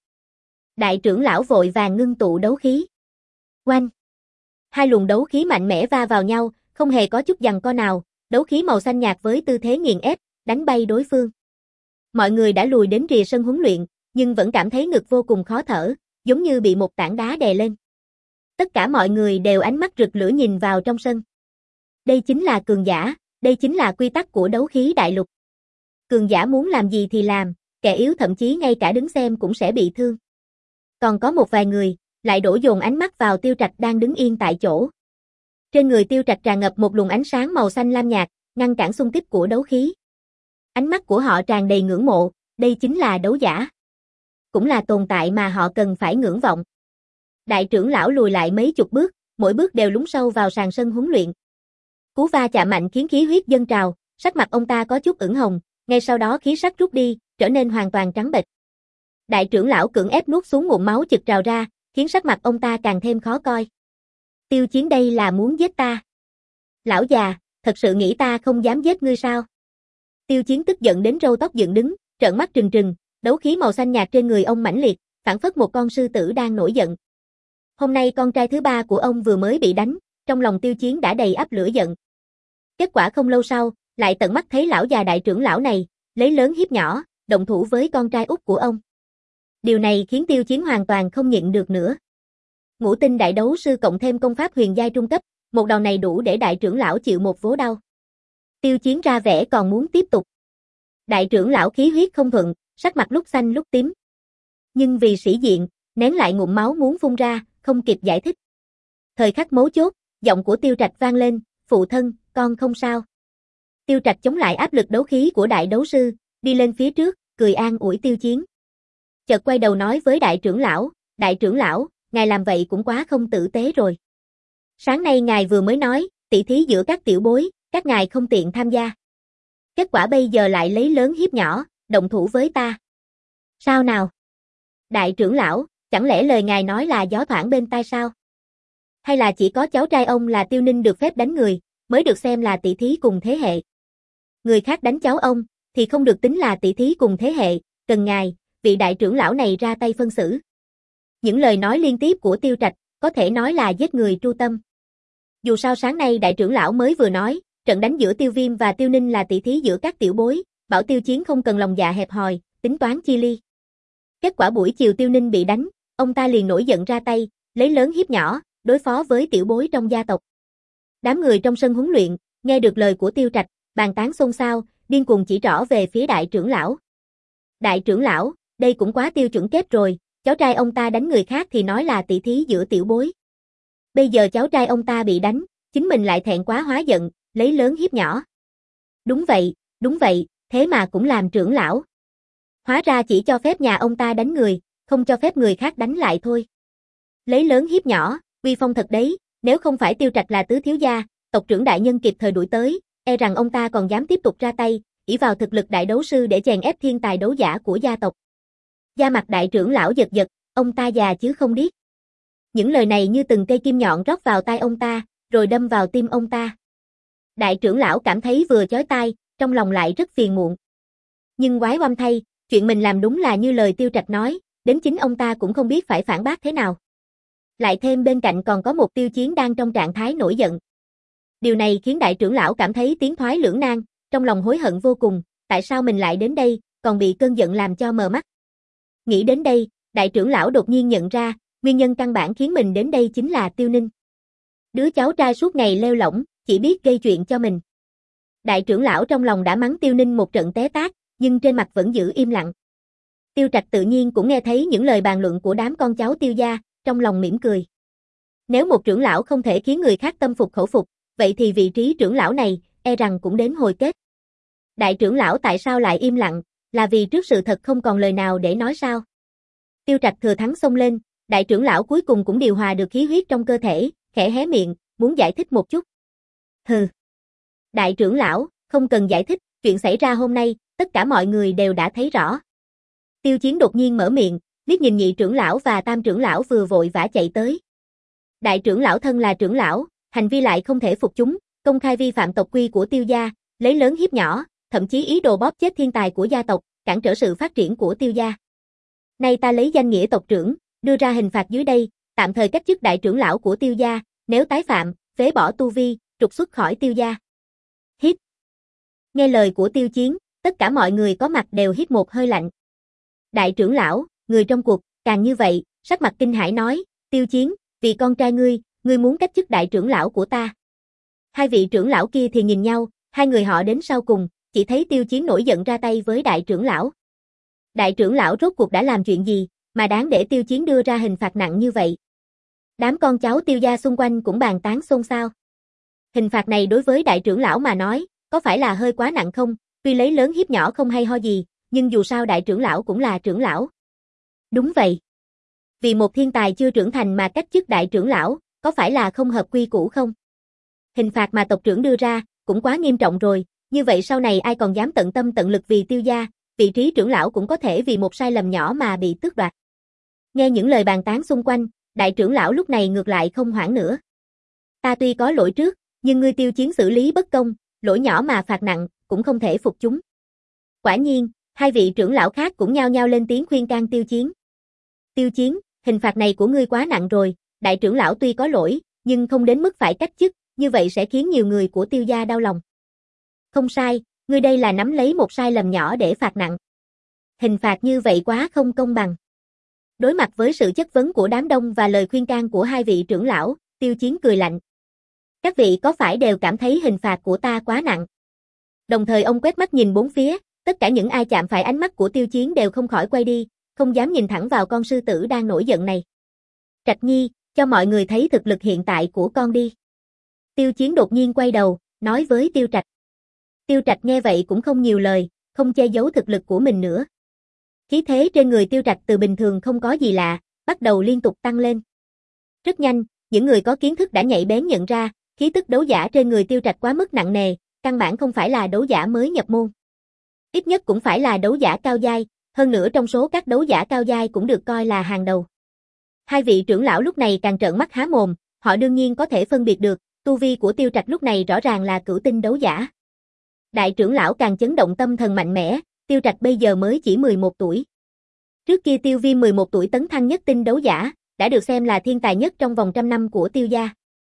Đại trưởng lão vội vàng ngưng tụ đấu khí. Oanh! Hai luồng đấu khí mạnh mẽ va vào nhau, không hề có chút giằng co nào, đấu khí màu xanh nhạt với tư thế nghiền ép, đánh bay đối phương. Mọi người đã lùi đến rìa sân huấn luyện, nhưng vẫn cảm thấy ngực vô cùng khó thở, giống như bị một tảng đá đè lên. Tất cả mọi người đều ánh mắt rực lửa nhìn vào trong sân. Đây chính là cường giả, đây chính là quy tắc của đấu khí đại lục. Cường giả muốn làm gì thì làm, kẻ yếu thậm chí ngay cả đứng xem cũng sẽ bị thương. Còn có một vài người, lại đổ dồn ánh mắt vào Tiêu Trạch đang đứng yên tại chỗ. Trên người Tiêu Trạch tràn ngập một luồng ánh sáng màu xanh lam nhạt, ngăn cản xung kích của đấu khí. Ánh mắt của họ tràn đầy ngưỡng mộ, đây chính là đấu giả. Cũng là tồn tại mà họ cần phải ngưỡng vọng. Đại trưởng lão lùi lại mấy chục bước, mỗi bước đều lún sâu vào sàn sân huấn luyện. Cú va chạm mạnh khiến khí huyết dâng trào, sắc mặt ông ta có chút ửng hồng, ngay sau đó khí sắc rút đi, trở nên hoàn toàn trắng bệch. Đại trưởng lão cưỡng ép nuốt xuống ngụm máu chực trào ra, khiến sắc mặt ông ta càng thêm khó coi. Tiêu Chiến đây là muốn giết ta. Lão già, thật sự nghĩ ta không dám giết ngươi sao? Tiêu Chiến tức giận đến râu tóc dựng đứng, trợn mắt trừng trừng, đấu khí màu xanh nhạt trên người ông mãnh liệt, phảng phất một con sư tử đang nổi giận. Hôm nay con trai thứ ba của ông vừa mới bị đánh, trong lòng Tiêu Chiến đã đầy áp lửa giận. Kết quả không lâu sau, lại tận mắt thấy lão già đại trưởng lão này, lấy lớn hiếp nhỏ, động thủ với con trai út của ông. Điều này khiến Tiêu Chiến hoàn toàn không nhịn được nữa. Ngũ tinh đại đấu sư cộng thêm công pháp huyền giai trung cấp, một đòn này đủ để đại trưởng lão chịu một vố đau. Tiêu Chiến ra vẻ còn muốn tiếp tục. Đại trưởng lão khí huyết không thuận, sắc mặt lúc xanh lúc tím. Nhưng vì sĩ diện, nén lại ngụm máu muốn phun ra, không kịp giải thích. Thời khắc mấu chốt, giọng của Tiêu Trạch vang lên, phụ thân, con không sao. Tiêu Trạch chống lại áp lực đấu khí của đại đấu sư, đi lên phía trước, cười an ủi Tiêu Chiến. Chợt quay đầu nói với đại trưởng lão, đại trưởng lão, ngài làm vậy cũng quá không tử tế rồi. Sáng nay ngài vừa mới nói, tỷ thí giữa các tiểu bối, các ngài không tiện tham gia. Kết quả bây giờ lại lấy lớn hiếp nhỏ, động thủ với ta. Sao nào? Đại trưởng lão, chẳng lẽ lời ngài nói là gió thoảng bên tai sao? Hay là chỉ có cháu trai ông là Tiêu Ninh được phép đánh người, mới được xem là tỷ thí cùng thế hệ? Người khác đánh cháu ông, thì không được tính là tỷ thí cùng thế hệ, cần ngài, vị đại trưởng lão này ra tay phân xử. Những lời nói liên tiếp của Tiêu Trạch, có thể nói là giết người tru tâm. Dù sao sáng nay đại trưởng lão mới vừa nói, trận đánh giữa Tiêu Viêm và Tiêu Ninh là tỷ thí giữa các tiểu bối, bảo Tiêu Chiến không cần lòng dạ hẹp hòi, tính toán chi ly. Kết quả buổi chiều Tiêu Ninh bị đánh, ông ta liền nổi giận ra tay, lấy lớn hiếp nhỏ, đối phó với tiểu bối trong gia tộc. Đám người trong sân huấn luyện, nghe được lời của Tiêu Trạch, bàn tán xôn xao, điên cuồng chỉ trỏ về phía đại trưởng lão. Đại trưởng lão, đây cũng quá tiêu chuẩn kép rồi, cháu trai ông ta đánh người khác thì nói là tỷ thí giữa tiểu bối. Bây giờ cháu trai ông ta bị đánh, chính mình lại thẹn quá hóa giận, lấy lớn hiếp nhỏ. Đúng vậy, đúng vậy, thế mà cũng làm trưởng lão. Hóa ra chỉ cho phép nhà ông ta đánh người, không cho phép người khác đánh lại thôi. Lấy lớn hiếp nhỏ, uy phong thật đấy, nếu không phải Tiêu Trạch là tứ thiếu gia, tộc trưởng đại nhân kịp thời đuổi tới, e rằng ông ta còn dám tiếp tục ra tay, ỷ vào thực lực đại đấu sư để chèn ép thiên tài đấu giả của gia tộc. Da mặt đại trưởng lão giật giật, ông ta già chứ không điếc. Những lời này như từng cây kim nhọn rót vào tai ông ta, rồi đâm vào tim ông ta. Đại trưởng lão cảm thấy vừa chói tai, trong lòng lại rất phiền muộn. Nhưng quái oăm thay, chuyện mình làm đúng là như lời Tiêu Trạch nói, đến chính ông ta cũng không biết phải phản bác thế nào. Lại thêm bên cạnh còn có một Tiêu Chiến đang trong trạng thái nổi giận. Điều này khiến đại trưởng lão cảm thấy tiến thoái lưỡng nan, trong lòng hối hận vô cùng, tại sao mình lại đến đây, còn bị cơn giận làm cho mờ mắt. Nghĩ đến đây, đại trưởng lão đột nhiên nhận ra, nguyên nhân căn bản khiến mình đến đây chính là Tiêu Ninh. Đứa cháu trai suốt ngày lêu lỏng, chỉ biết gây chuyện cho mình. Đại trưởng lão trong lòng đã mắng Tiêu Ninh một trận té tát, nhưng trên mặt vẫn giữ im lặng. Tiêu Trạch tự nhiên cũng nghe thấy những lời bàn luận của đám con cháu Tiêu gia, trong lòng mỉm cười. Nếu một trưởng lão không thể khiến người khác tâm phục khẩu phục, vậy thì vị trí trưởng lão này, e rằng cũng đến hồi kết. Đại trưởng lão tại sao lại im lặng, là vì trước sự thật không còn lời nào để nói sao? Tiêu Trạch thừa thắng xông lên, đại trưởng lão cuối cùng cũng điều hòa được khí huyết trong cơ thể, khẽ hé miệng, muốn giải thích một chút. Hừ. Đại trưởng lão, không cần giải thích, chuyện xảy ra hôm nay, tất cả mọi người đều đã thấy rõ. Tiêu Chiến đột nhiên mở miệng, liếc nhìn nhị trưởng lão và tam trưởng lão vừa vội vã chạy tới. Đại trưởng lão thân là trưởng lão, hành vi lại không thể phục chúng, công khai vi phạm tộc quy của Tiêu gia, lấy lớn hiếp nhỏ, thậm chí ý đồ bóp chết thiên tài của gia tộc, cản trở sự phát triển của Tiêu gia. Nay ta lấy danh nghĩa tộc trưởng, đưa ra hình phạt dưới đây, tạm thời cách chức đại trưởng lão của Tiêu gia, nếu tái phạm, phế bỏ tu vi, trục xuất khỏi Tiêu gia. Hít. Nghe lời của Tiêu Chiến, tất cả mọi người có mặt đều hít một hơi lạnh. Đại trưởng lão, người trong cuộc, càng như vậy, sắc mặt kinh hãi nói, Tiêu Chiến, vì con trai ngươi, ngươi muốn cách chức đại trưởng lão của ta. Hai vị trưởng lão kia thì nhìn nhau, hai người họ đến sau cùng, chỉ thấy Tiêu Chiến nổi giận ra tay với đại trưởng lão. Đại trưởng lão rốt cuộc đã làm chuyện gì, mà đáng để Tiêu Chiến đưa ra hình phạt nặng như vậy? Đám con cháu Tiêu gia xung quanh cũng bàn tán xôn xao. Hình phạt này đối với đại trưởng lão mà nói, có phải là hơi quá nặng không? Tuy lấy lớn hiếp nhỏ không hay ho gì, nhưng dù sao đại trưởng lão cũng là trưởng lão. Đúng vậy. Vì một thiên tài chưa trưởng thành mà cách chức đại trưởng lão, có phải là không hợp quy củ không? Hình phạt mà tộc trưởng đưa ra, cũng quá nghiêm trọng rồi, như vậy sau này ai còn dám tận tâm tận lực vì Tiêu gia, vị trí trưởng lão cũng có thể vì một sai lầm nhỏ mà bị tước đoạt. Nghe những lời bàn tán xung quanh, đại trưởng lão lúc này ngược lại không hoảng nữa. Ta tuy có lỗi trước, nhưng ngươi Tiêu Chiến xử lý bất công, lỗi nhỏ mà phạt nặng, cũng không thể phục chúng. Quả nhiên, hai vị trưởng lão khác cũng nhao nhao lên tiếng khuyên can Tiêu Chiến. Tiêu Chiến, hình phạt này của ngươi quá nặng rồi, đại trưởng lão tuy có lỗi, nhưng không đến mức phải cách chức, như vậy sẽ khiến nhiều người của Tiêu gia đau lòng. Không sai, ngươi đây là nắm lấy một sai lầm nhỏ để phạt nặng. Hình phạt như vậy quá không công bằng. Đối mặt với sự chất vấn của đám đông và lời khuyên can của hai vị trưởng lão, Tiêu Chiến cười lạnh. Các vị có phải đều cảm thấy hình phạt của ta quá nặng? Đồng thời ông quét mắt nhìn bốn phía, tất cả những ai chạm phải ánh mắt của Tiêu Chiến đều không khỏi quay đi, không dám nhìn thẳng vào con sư tử đang nổi giận này. Trạch Nhi, cho mọi người thấy thực lực hiện tại của con đi. Tiêu Chiến đột nhiên quay đầu, nói với Tiêu Trạch. Tiêu Trạch nghe vậy cũng không nhiều lời, không che giấu thực lực của mình nữa. Khí thế trên người Tiêu Trạch từ bình thường không có gì lạ, bắt đầu liên tục tăng lên. Rất nhanh, những người có kiến thức đã nhạy bén nhận ra, khí tức đấu giả trên người Tiêu Trạch quá mức nặng nề, căn bản không phải là đấu giả mới nhập môn. Ít nhất cũng phải là đấu giả cao giai, hơn nữa trong số các đấu giả cao giai cũng được coi là hàng đầu. Hai vị trưởng lão lúc này càng trợn mắt há mồm, họ đương nhiên có thể phân biệt được, tu vi của Tiêu Trạch lúc này rõ ràng là cửu tinh đấu giả. Đại trưởng lão càng chấn động tâm thần mạnh mẽ, Tiêu Trạch bây giờ mới chỉ mười một tuổi. Trước kia Tiêu Viêm mười một tuổi tấn thăng nhất tinh đấu giả, đã được xem là thiên tài nhất trong vòng trăm năm của Tiêu gia.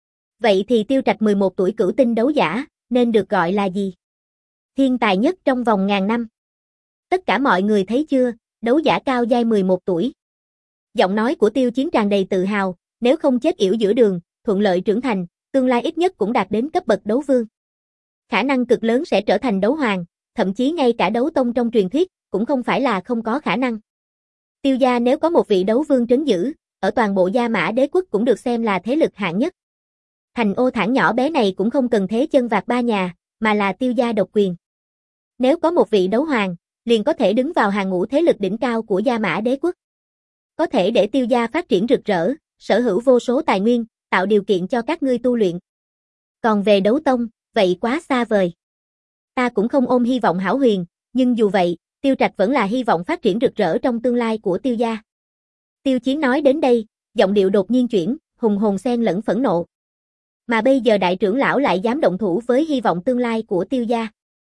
Vậy thì Tiêu Trạch mười một tuổi cửu tinh đấu giả, nên được gọi là gì? Thiên tài nhất trong vòng ngàn năm. Tất cả mọi người thấy chưa, đấu giả cao giai mười một tuổi. Giọng nói của Tiêu Chiến tràn đầy tự hào, nếu không chết yểu giữa đường, thuận lợi trưởng thành, tương lai ít nhất cũng đạt đến cấp bậc đấu vương. Khả năng cực lớn sẽ trở thành đấu hoàng, thậm chí ngay cả đấu tông trong truyền thuyết, cũng không phải là không có khả năng. Tiêu gia nếu có một vị đấu vương trấn giữ, ở toàn bộ Gia Mã Đế quốc cũng được xem là thế lực hạng nhất. Thành Ô Thản nhỏ bé này cũng không cần thế chân vạc ba nhà, mà là Tiêu gia độc quyền. Nếu có một vị đấu hoàng, liền có thể đứng vào hàng ngũ thế lực đỉnh cao của Gia Mã Đế quốc. Có thể để Tiêu gia phát triển rực rỡ, sở hữu vô số tài nguyên, tạo điều kiện cho các ngươi tu luyện. Còn về đấu tông, vậy quá xa vời. Ta cũng không ôm hy vọng hão huyền, nhưng dù vậy, Tiêu Trạch vẫn là hy vọng phát triển rực rỡ trong tương lai của Tiêu gia. Tiêu Chiến nói đến đây, giọng điệu đột nhiên chuyển, hùng hồn xen lẫn phẫn nộ. Mà bây giờ đại trưởng lão lại dám động thủ với hy vọng tương lai của Tiêu gia.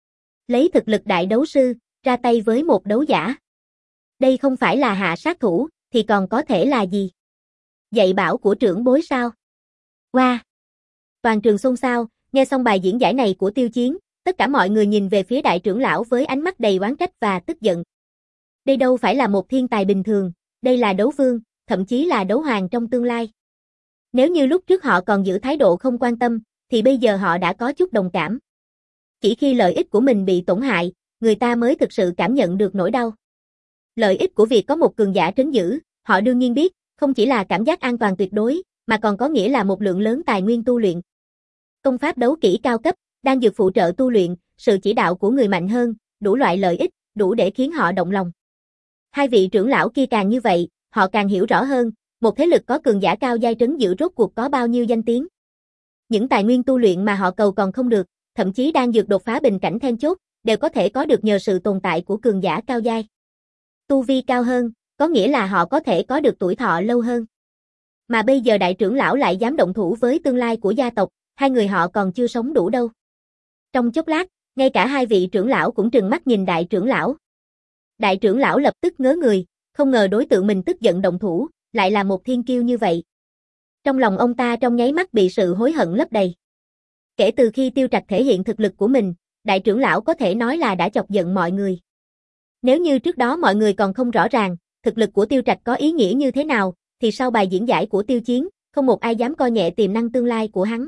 Lấy thực lực đại đấu sư, ra tay với một đấu giả. Đây không phải là hạ sát thủ, thì còn có thể là gì? Dạy bảo của trưởng bối sao? Wow! Toàn trường xôn xao, nghe xong bài diễn giải này của Tiêu Chiến, tất cả mọi người nhìn về phía đại trưởng lão với ánh mắt đầy oán trách và tức giận. Đây đâu phải là một thiên tài bình thường, đây là đấu vương, thậm chí là đấu hoàng trong tương lai. Nếu như lúc trước họ còn giữ thái độ không quan tâm, thì bây giờ họ đã có chút đồng cảm. Chỉ khi lợi ích của mình bị tổn hại, người ta mới thực sự cảm nhận được nỗi đau. Lợi ích của việc có một cường giả trấn giữ, họ đương nhiên biết, không chỉ là cảm giác an toàn tuyệt đối, mà còn có nghĩa là một lượng lớn tài nguyên tu luyện. Công pháp đấu kỹ cao cấp, đan dược phụ trợ tu luyện, sự chỉ đạo của người mạnh hơn, đủ loại lợi ích, đủ để khiến họ động lòng. Hai vị trưởng lão kia càng như vậy, họ càng hiểu rõ hơn, một thế lực có cường giả cao giai trấn giữ rốt cuộc có bao nhiêu danh tiếng. Những tài nguyên tu luyện mà họ cầu còn không được, thậm chí đan dược đột phá bình cảnh then chốt, đều có thể có được nhờ sự tồn tại của cường giả cao giai. Tu vi cao hơn, có nghĩa là họ có thể có được tuổi thọ lâu hơn. Mà bây giờ đại trưởng lão lại dám động thủ với tương lai của gia tộc, hai người họ còn chưa sống đủ đâu. Trong chốc lát, ngay cả hai vị trưởng lão cũng trừng mắt nhìn đại trưởng lão. Đại trưởng lão lập tức ngớ người, không ngờ đối tượng mình tức giận động thủ, lại là một thiên kiêu như vậy. Trong lòng ông ta trong nháy mắt bị sự hối hận lấp đầy. Kể từ khi Tiêu Trạch thể hiện thực lực của mình, đại trưởng lão có thể nói là đã chọc giận mọi người. Nếu như trước đó mọi người còn không rõ ràng, thực lực của Tiêu Trạch có ý nghĩa như thế nào, thì sau bài diễn giải của Tiêu Chiến, không một ai dám coi nhẹ tiềm năng tương lai của hắn.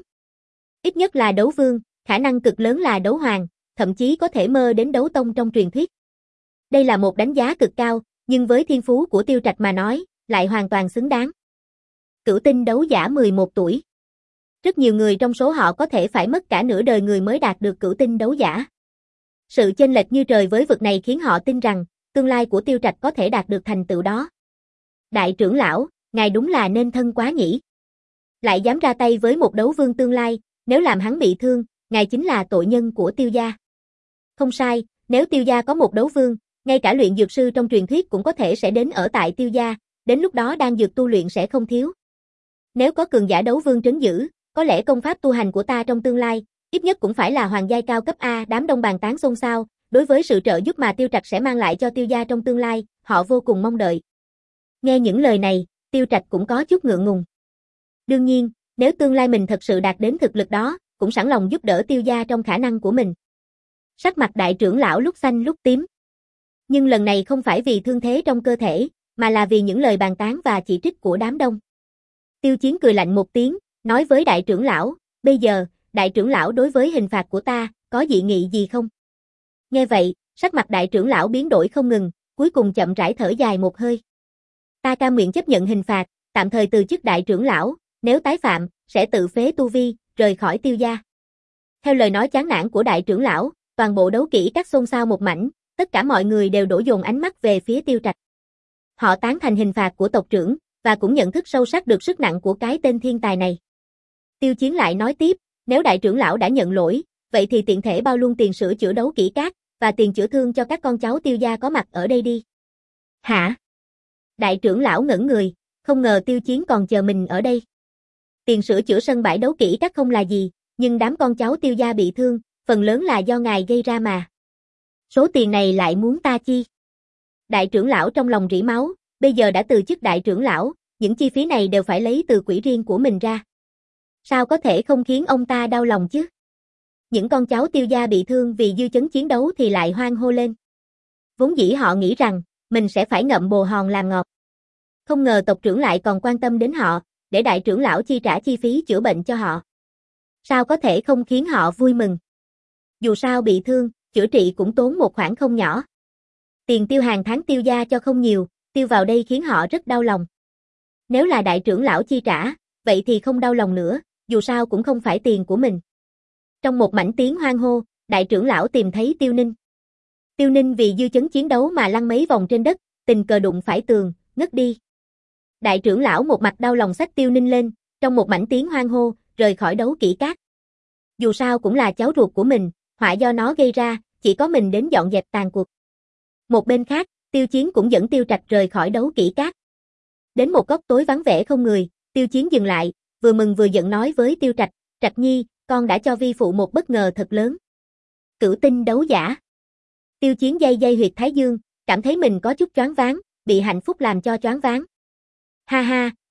Ít nhất là đấu vương, khả năng cực lớn là đấu hoàng, thậm chí có thể mơ đến đấu tông trong truyền thuyết. Đây là một đánh giá cực cao, nhưng với thiên phú của Tiêu Trạch mà nói, lại hoàn toàn xứng đáng. Cửu tinh đấu giả mười một tuổi. Rất nhiều người trong số họ có thể phải mất cả nửa đời người mới đạt được cửu tinh đấu giả. Sự chênh lệch như trời với vực này khiến họ tin rằng, tương lai của Tiêu Trạch có thể đạt được thành tựu đó. Đại trưởng lão, ngài đúng là nên thân quá nhỉ. Lại dám ra tay với một đấu vương tương lai, nếu làm hắn bị thương, ngài chính là tội nhân của Tiêu gia. Không sai, nếu Tiêu gia có một đấu vương, ngay cả luyện dược sư trong truyền thuyết cũng có thể sẽ đến ở tại Tiêu gia, đến lúc đó đan dược tu luyện sẽ không thiếu. Nếu có cường giả đấu vương trấn giữ, có lẽ công pháp tu hành của ta trong tương lai, ít nhất cũng phải là hoàng giai cao cấp A. Đám đông bàn tán xôn xao, đối với sự trợ giúp mà Tiêu Trạch sẽ mang lại cho Tiêu gia trong tương lai, họ vô cùng mong đợi. Nghe những lời này, Tiêu Trạch cũng có chút ngượng ngùng. Đương nhiên, nếu tương lai mình thật sự đạt đến thực lực đó, cũng sẵn lòng giúp đỡ Tiêu gia trong khả năng của mình. Sắc mặt đại trưởng lão lúc xanh lúc tím. Nhưng lần này không phải vì thương thế trong cơ thể, mà là vì những lời bàn tán và chỉ trích của đám đông. Tiêu Chiến cười lạnh một tiếng, nói với đại trưởng lão, bây giờ, đại trưởng lão đối với hình phạt của ta, có dị nghị gì không? Nghe vậy, sắc mặt đại trưởng lão biến đổi không ngừng, cuối cùng chậm rãi thở dài một hơi. Ta cam nguyện chấp nhận hình phạt, tạm thời từ chức đại trưởng lão, nếu tái phạm, sẽ tự phế tu vi, rời khỏi Tiêu gia. Theo lời nói chán nản của đại trưởng lão, toàn bộ đấu kỹ các xôn xao một mảnh, tất cả mọi người đều đổ dồn ánh mắt về phía Tiêu Trạch. Họ tán thành hình phạt của tộc trưởng, và cũng nhận thức sâu sắc được sức nặng của cái tên thiên tài này. Tiêu Chiến lại nói tiếp, nếu đại trưởng lão đã nhận lỗi, vậy thì tiện thể bao luôn tiền sửa chữa đấu kỹ các, và tiền chữa thương cho các con cháu Tiêu gia có mặt ở đây đi. Hả? Đại trưởng lão ngẩn người, không ngờ Tiêu Chiến còn chờ mình ở đây. Tiền sửa chữa sân bãi đấu kỹ các không là gì, nhưng đám con cháu Tiêu gia bị thương, phần lớn là do ngài gây ra mà. Số tiền này lại muốn ta chi? Đại trưởng lão trong lòng rỉ máu, bây giờ đã từ chức đại trưởng lão, những chi phí này đều phải lấy từ quỹ riêng của mình ra. Sao có thể không khiến ông ta đau lòng chứ? Những con cháu Tiêu gia bị thương vì dư chấn chiến đấu thì lại hoan hô lên. Vốn dĩ họ nghĩ rằng, mình sẽ phải ngậm bồ hòn làm ngọt. Không ngờ tộc trưởng lại còn quan tâm đến họ, để đại trưởng lão chi trả chi phí chữa bệnh cho họ. Sao có thể không khiến họ vui mừng? Dù sao bị thương, chữa trị cũng tốn một khoản không nhỏ. Tiền tiêu hàng tháng Tiêu gia cho không nhiều, tiêu vào đây khiến họ rất đau lòng. Nếu là đại trưởng lão chi trả, vậy thì không đau lòng nữa, dù sao cũng không phải tiền của mình. Trong một mảnh tiếng hoan hô, đại trưởng lão tìm thấy Tiêu Ninh. Tiêu Ninh vì dư chấn chiến đấu mà lăn mấy vòng trên đất, tình cờ đụng phải tường, ngất đi. Đại trưởng lão một mặt đau lòng xách Tiêu Ninh lên, trong một mảnh tiếng hoan hô, rời khỏi đấu kỹ các. Dù sao cũng là cháu ruột của mình, họa do nó gây ra, chỉ có mình đến dọn dẹp tàn cuộc. Một bên khác, Tiêu Chiến cũng dẫn Tiêu Trạch rời khỏi đấu kỹ các. Đến một góc tối vắng vẻ không người, Tiêu Chiến dừng lại, vừa mừng vừa giận nói với Tiêu Trạch, Trạch Nhi, con đã cho vi phụ một bất ngờ thật lớn. Cửu tinh đấu giả. Tiêu Chiến day day huyệt thái dương, cảm thấy mình có chút choáng váng, bị hạnh phúc làm cho choáng váng. Ha ha,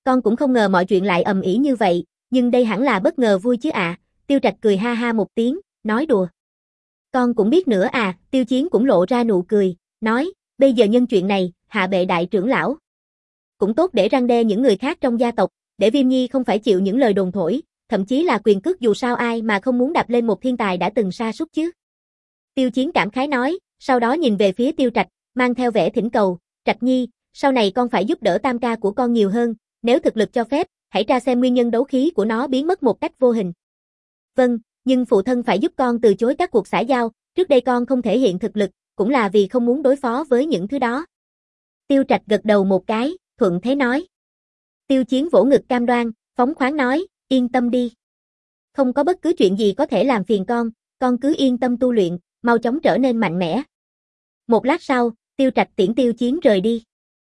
Con cũng không ngờ mọi chuyện lại ầm ĩ như vậy, nhưng đây hẳn là bất ngờ vui chứ ạ. À. Tiêu Trạch cười ha ha một tiếng, nói đùa. Con cũng biết nữa à, Tiêu Chiến cũng lộ ra nụ cười, nói, bây giờ nhân chuyện này, hạ bệ đại trưởng lão. Cũng tốt để răn đe những người khác trong gia tộc, để Viêm Nhi không phải chịu những lời đồn thổi, thậm chí là quyền cước dù sao ai mà không muốn đạp lên một thiên tài đã từng sa sút chứ. Tiêu Chiến cảm khái nói, sau đó nhìn về phía Tiêu Trạch, mang theo vẻ thỉnh cầu, Trạch Nhi, sau này con phải giúp đỡ tam ca của con nhiều hơn, nếu thực lực cho phép, hãy tra xem nguyên nhân đấu khí của nó biến mất một cách vô hình. Vâng, nhưng phụ thân phải giúp con từ chối các cuộc xã giao, trước đây con không thể hiện thực lực, cũng là vì không muốn đối phó với những thứ đó. Tiêu Trạch gật đầu một cái, thuận thế nói. Tiêu Chiến vỗ ngực cam đoan, phóng khoáng nói, yên tâm đi. Không có bất cứ chuyện gì có thể làm phiền con, con cứ yên tâm tu luyện, mau chóng trở nên mạnh mẽ. Một lát sau, Tiêu Trạch tiễn Tiêu Chiến rời đi.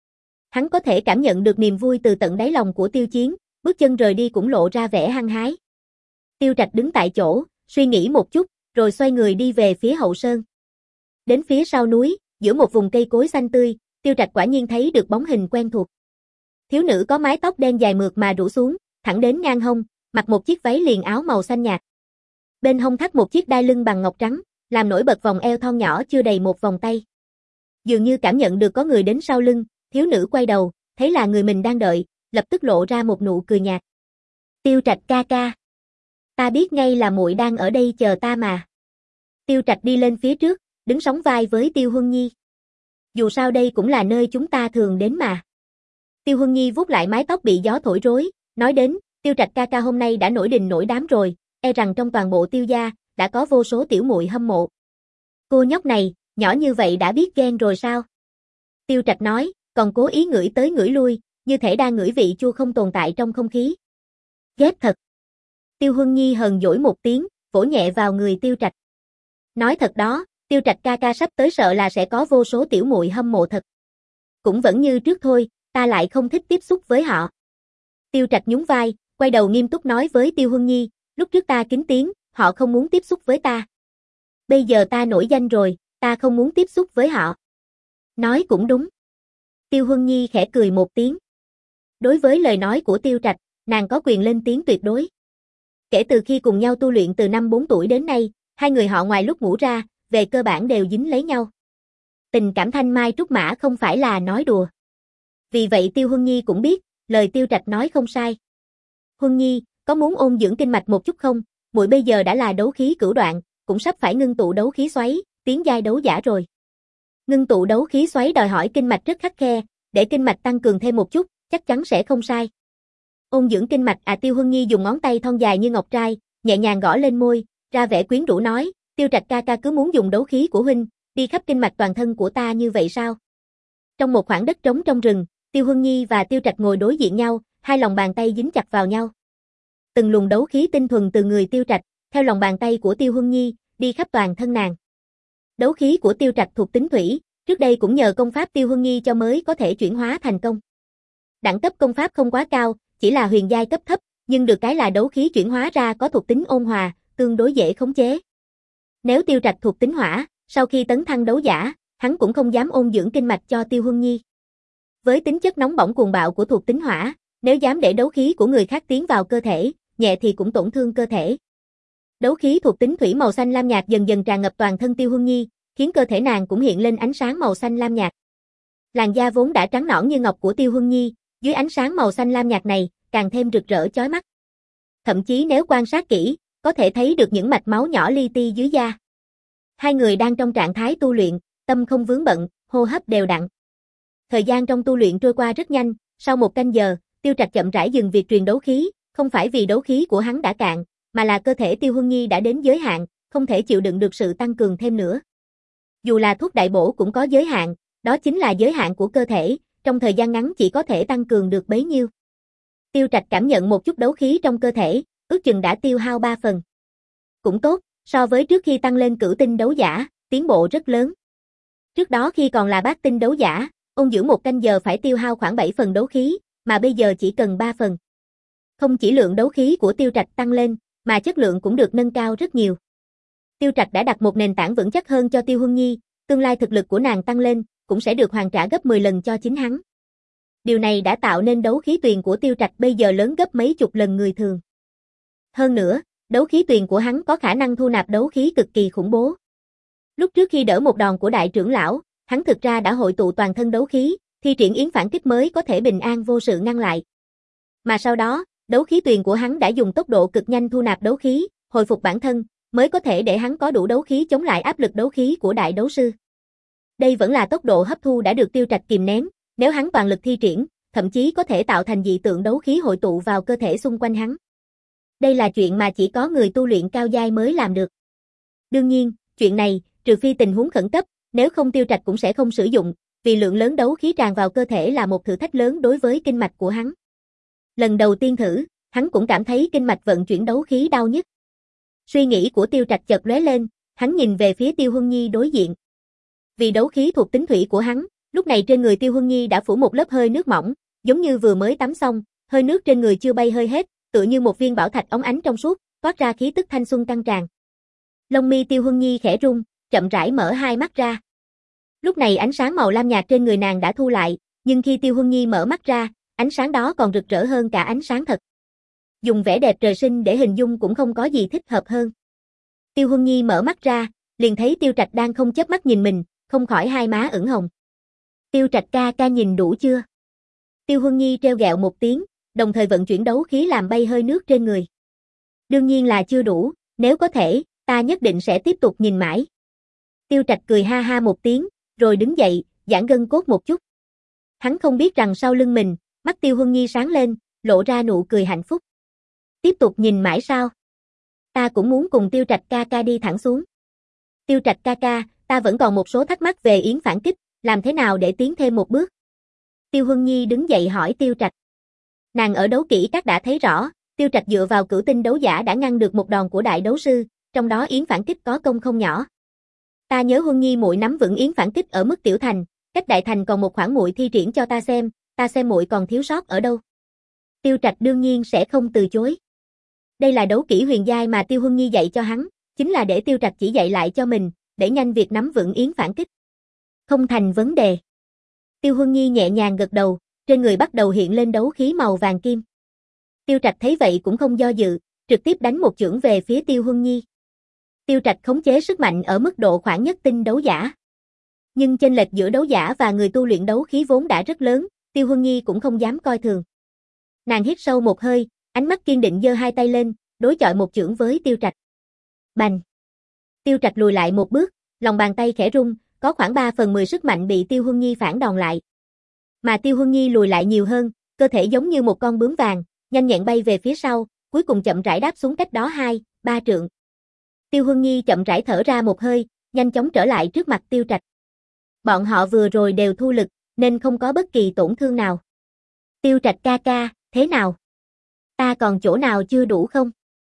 Hắn có thể cảm nhận được niềm vui từ tận đáy lòng của Tiêu Chiến, bước chân rời đi cũng lộ ra vẻ hăng hái. Tiêu Trạch đứng tại chỗ, suy nghĩ một chút, rồi xoay người đi về phía hậu sơn. Đến phía sau núi, giữa một vùng cây cối xanh tươi, Tiêu Trạch quả nhiên thấy được bóng hình quen thuộc. Thiếu nữ có mái tóc đen dài mượt mà rủ xuống, thẳng đến ngang hông, mặc một chiếc váy liền áo màu xanh nhạt. Bên hông thắt một chiếc đai lưng bằng ngọc trắng, làm nổi bật vòng eo thon nhỏ chưa đầy một vòng tay. Dường như cảm nhận được có người đến sau lưng, thiếu nữ quay đầu, thấy là người mình đang đợi, lập tức lộ ra một nụ cười nhạt. Tiêu Trạch ca ca. Ta biết ngay là muội đang ở đây chờ ta mà. Tiêu Trạch đi lên phía trước, đứng sóng vai với Tiêu Huân Nhi. Dù sao đây cũng là nơi chúng ta thường đến mà. Tiêu Huân Nhi vuốt lại mái tóc bị gió thổi rối, nói đến, Tiêu Trạch ca ca hôm nay đã nổi đình nổi đám rồi, e rằng trong toàn bộ Tiêu gia, đã có vô số tiểu muội hâm mộ. Cô nhóc này, nhỏ như vậy đã biết ghen rồi sao? Tiêu Trạch nói, còn cố ý ngửi tới ngửi lui, như thể đang ngửi vị chua không tồn tại trong không khí. Ghét thật. Tiêu Huân Nhi hờn dỗi một tiếng, vỗ nhẹ vào người Tiêu Trạch. Nói thật đó, Tiêu Trạch ca ca sắp tới sợ là sẽ có vô số tiểu muội hâm mộ thật. Cũng vẫn như trước thôi, ta lại không thích tiếp xúc với họ. Tiêu Trạch nhún vai, quay đầu nghiêm túc nói với Tiêu Huân Nhi, lúc trước ta kín tiếng, họ không muốn tiếp xúc với ta. Bây giờ ta nổi danh rồi, ta không muốn tiếp xúc với họ. Nói cũng đúng. Tiêu Huân Nhi khẽ cười một tiếng. Đối với lời nói của Tiêu Trạch, nàng có quyền lên tiếng tuyệt đối. Kể từ khi cùng nhau tu luyện từ năm bốn tuổi đến nay, hai người họ ngoài lúc ngủ ra, về cơ bản đều dính lấy nhau. Tình cảm thanh mai trúc mã không phải là nói đùa. Vì vậy Tiêu Huân Nhi cũng biết, lời Tiêu Trạch nói không sai. Huân Nhi, có muốn ôn dưỡng kinh mạch một chút không? Muội bây giờ đã là đấu khí cửu đoạn, cũng sắp phải ngưng tụ đấu khí xoáy, tiến giai đấu giả rồi. Ngưng tụ đấu khí xoáy đòi hỏi kinh mạch rất khắt khe, để kinh mạch tăng cường thêm một chút, chắc chắn sẽ không sai. Ôn dưỡng kinh mạch à? Tiêu Huân Nhi dùng ngón tay thon dài như ngọc trai, nhẹ nhàng gõ lên môi, ra vẻ quyến rũ nói, Tiêu Trạch ca ca cứ muốn dùng đấu khí của huynh, đi khắp kinh mạch toàn thân của ta như vậy sao? Trong một khoảng đất trống trong rừng, Tiêu Huân Nhi và Tiêu Trạch ngồi đối diện nhau, hai lòng bàn tay dính chặt vào nhau. Từng luồng đấu khí tinh thuần từ người Tiêu Trạch, theo lòng bàn tay của Tiêu Huân Nhi, đi khắp toàn thân nàng. Đấu khí của Tiêu Trạch thuộc tính thủy, trước đây cũng nhờ công pháp Tiêu Huân Nhi cho mới có thể chuyển hóa thành công. Đẳng cấp công pháp không quá cao, chỉ là huyền giai cấp thấp, nhưng được cái là đấu khí chuyển hóa ra có thuộc tính ôn hòa, tương đối dễ khống chế. Nếu Tiêu Trạch thuộc tính hỏa, sau khi tấn thăng đấu giả, hắn cũng không dám ôn dưỡng kinh mạch cho Tiêu Huân Nhi. Với tính chất nóng bỏng cuồng bạo của thuộc tính hỏa, nếu dám để đấu khí của người khác tiến vào cơ thể, nhẹ thì cũng tổn thương cơ thể. Đấu khí thuộc tính thủy màu xanh lam nhạt dần dần tràn ngập toàn thân Tiêu Huân Nhi, khiến cơ thể nàng cũng hiện lên ánh sáng màu xanh lam nhạt. Làn da vốn đã trắng nõn như ngọc của Tiêu Huân Nhi, dưới ánh sáng màu xanh lam nhạt này, càng thêm rực rỡ chói mắt. Thậm chí nếu quan sát kỹ, có thể thấy được những mạch máu nhỏ li ti dưới da. Hai người đang trong trạng thái tu luyện, tâm không vướng bận, hô hấp đều đặn. Thời gian trong tu luyện trôi qua rất nhanh, sau một canh giờ, Tiêu Trạch chậm rãi dừng việc truyền đấu khí, không phải vì đấu khí của hắn đã cạn, mà là cơ thể Tiêu Huân Nhi đã đến giới hạn, không thể chịu đựng được sự tăng cường thêm nữa. Dù là thuốc đại bổ cũng có giới hạn, đó chính là giới hạn của cơ thể, trong thời gian ngắn chỉ có thể tăng cường được bấy nhiêu. Tiêu Trạch cảm nhận một chút đấu khí trong cơ thể, ước chừng đã tiêu hao ba phần. Cũng tốt, so với trước khi tăng lên cửu tinh đấu giả, tiến bộ rất lớn. Trước đó khi còn là bát tinh đấu giả, ôn dưỡng một canh giờ phải tiêu hao khoảng bảy phần đấu khí, mà bây giờ chỉ cần ba phần. Không chỉ lượng đấu khí của Tiêu Trạch tăng lên, mà chất lượng cũng được nâng cao rất nhiều. Tiêu Trạch đã đặt một nền tảng vững chắc hơn cho Tiêu Huân Nhi, tương lai thực lực của nàng tăng lên, cũng sẽ được hoàn trả gấp mười lần cho chính hắn. Điều này đã tạo nên đấu khí tuyền của Tiêu Trạch bây giờ lớn gấp mấy chục lần người thường. Hơn nữa, đấu khí tuyền của hắn có khả năng thu nạp đấu khí cực kỳ khủng bố. Lúc trước khi đỡ một đòn của đại trưởng lão, hắn thực ra đã hội tụ toàn thân đấu khí, thi triển yến phản kích mới có thể bình an vô sự ngăn lại. Mà sau đó, đấu khí tuyền của hắn đã dùng tốc độ cực nhanh thu nạp đấu khí, hồi phục bản thân, mới có thể để hắn có đủ đấu khí chống lại áp lực đấu khí của đại đấu sư. Đây vẫn là tốc độ hấp thu đã được Tiêu Trạch kìm nén, nếu hắn toàn lực thi triển, thậm chí có thể tạo thành dị tượng đấu khí hội tụ vào cơ thể xung quanh hắn. Đây là chuyện mà chỉ có người tu luyện cao giai mới làm được. Đương nhiên, chuyện này, trừ phi tình huống khẩn cấp, nếu không Tiêu Trạch cũng sẽ không sử dụng, vì lượng lớn đấu khí tràn vào cơ thể là một thử thách lớn đối với kinh mạch của hắn. Lần đầu tiên thử, hắn cũng cảm thấy kinh mạch vận chuyển đấu khí đau nhức. Suy nghĩ của Tiêu Trạch chợt lóe lên, hắn nhìn về phía Tiêu Huân Nhi đối diện. Vì đấu khí thuộc tính thủy của hắn, lúc này trên người Tiêu Huân Nhi đã phủ một lớp hơi nước mỏng, giống như vừa mới tắm xong, hơi nước trên người chưa bay hơi hết, tựa như một viên bảo thạch óng ánh trong suốt, toát ra khí tức thanh xuân căng tràn. Lông mi Tiêu Huân Nhi khẽ rung, chậm rãi mở hai mắt ra. Lúc này ánh sáng màu lam nhạt trên người nàng đã thu lại, nhưng khi Tiêu Huân Nhi mở mắt ra, ánh sáng đó còn rực rỡ hơn cả ánh sáng thật. Dùng vẻ đẹp trời sinh để hình dung cũng không có gì thích hợp hơn. Tiêu Huân Nhi mở mắt ra, liền thấy Tiêu Trạch đang không chớp mắt nhìn mình, không khỏi hai má ửng hồng. Tiêu Trạch ca ca nhìn đủ chưa? Tiêu Huân Nhi treo gẹo một tiếng, đồng thời vận chuyển đấu khí làm bay hơi nước trên người. Đương nhiên là chưa đủ, nếu có thể, ta nhất định sẽ tiếp tục nhìn mãi. Tiêu Trạch cười ha ha một tiếng, rồi đứng dậy, giãn gân cốt một chút. Hắn không biết rằng sau lưng mình, mắt Tiêu Huân Nhi sáng lên, lộ ra nụ cười hạnh phúc. Tiếp tục nhìn mãi sao? Ta cũng muốn cùng Tiêu Trạch ca ca đi thẳng xuống. Tiêu Trạch ca ca, ta vẫn còn một số thắc mắc về yến phản kích, làm thế nào để tiến thêm một bước? Tiêu Huân Nhi đứng dậy hỏi Tiêu Trạch. Nàng ở đấu kỹ các đã thấy rõ, Tiêu Trạch dựa vào cửu tinh đấu giả đã ngăn được một đòn của đại đấu sư, trong đó yến phản kích có công không nhỏ. Ta nhớ Huân Nhi muội nắm vững yến phản kích ở mức tiểu thành, cách đại thành còn một khoảng muội thi triển cho ta xem, ta xem muội còn thiếu sót ở đâu. Tiêu Trạch đương nhiên sẽ không từ chối. Đây là đấu kỹ huyền giai mà Tiêu Huân Nhi dạy cho hắn, chính là để Tiêu Trạch chỉ dạy lại cho mình, để nhanh việc nắm vững yến phản kích. Không thành vấn đề. Tiêu Huân Nhi nhẹ nhàng gật đầu, trên người bắt đầu hiện lên đấu khí màu vàng kim. Tiêu Trạch thấy vậy cũng không do dự, trực tiếp đánh một chưởng về phía Tiêu Huân Nhi. Tiêu Trạch khống chế sức mạnh ở mức độ khoảng nhất tinh đấu giả. Nhưng chênh lệch giữa đấu giả và người tu luyện đấu khí vốn đã rất lớn, Tiêu Huân Nhi cũng không dám coi thường. Nàng hít sâu một hơi, ánh mắt kiên định giơ hai tay lên, đối chọi một chưởng với Tiêu Trạch. Bành! Tiêu Trạch lùi lại một bước, lòng bàn tay khẽ rung, có khoảng ba phần mười sức mạnh bị Tiêu Huân Nhi phản đòn lại. Mà Tiêu Huân Nhi lùi lại nhiều hơn, cơ thể giống như một con bướm vàng, nhanh nhẹn bay về phía sau, cuối cùng chậm rãi đáp xuống cách đó hai, ba trượng. Tiêu Huân Nhi chậm rãi thở ra một hơi, nhanh chóng trở lại trước mặt Tiêu Trạch. Bọn họ vừa rồi đều thu lực, nên không có bất kỳ tổn thương nào. Tiêu Trạch ca ca, thế nào? Ta còn chỗ nào chưa đủ không?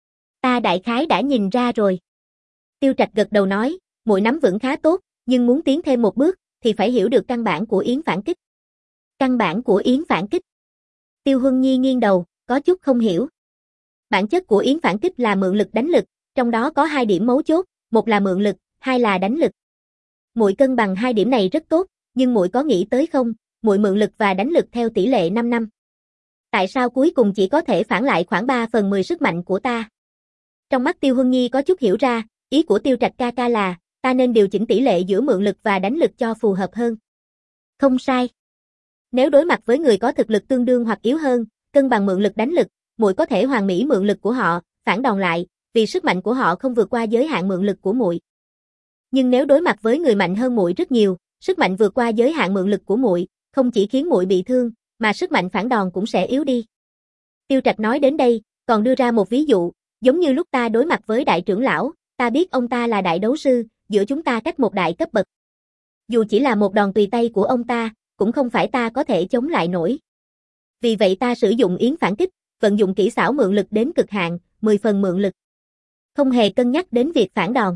Ta đại khái đã nhìn ra rồi. Tiêu Trạch gật đầu nói, muội nắm vững khá tốt, nhưng muốn tiến thêm một bước, thì phải hiểu được căn bản của yến phản kích. Căn bản của yến phản kích. Tiêu Huân Nhi nghiêng đầu, có chút không hiểu. Bản chất của yến phản kích là mượn lực đánh lực, trong đó có hai điểm mấu chốt, một là mượn lực, hai là đánh lực. Muội cân bằng hai điểm này rất tốt, nhưng muội có nghĩ tới không, muội mượn lực và đánh lực theo tỷ lệ năm năm. Tại sao cuối cùng chỉ có thể phản lại khoảng ba phần mười sức mạnh của ta? Trong mắt Tiêu Huân Nhi có chút hiểu ra, ý của Tiêu Trạch ca ca là, ta nên điều chỉnh tỷ lệ giữa mượn lực và đánh lực cho phù hợp hơn. Không sai. Nếu đối mặt với người có thực lực tương đương hoặc yếu hơn, cân bằng mượn lực đánh lực, muội có thể hoàn mỹ mượn lực của họ, phản đòn lại, vì sức mạnh của họ không vượt qua giới hạn mượn lực của muội. Nhưng nếu đối mặt với người mạnh hơn muội rất nhiều, sức mạnh vượt qua giới hạn mượn lực của muội, không chỉ khiến muội bị thương, mà sức mạnh phản đòn cũng sẽ yếu đi. Tiêu Trạch nói đến đây, còn đưa ra một ví dụ, giống như lúc ta đối mặt với đại trưởng lão, ta biết ông ta là đại đấu sư, giữa chúng ta cách một đại cấp bậc. Dù chỉ là một đòn tùy tay của ông ta, cũng không phải ta có thể chống lại nổi. Vì vậy ta sử dụng yến phản kích, vận dụng kỹ xảo mượn lực đến cực hạn, mười phần mượn lực. Không hề cân nhắc đến việc phản đòn.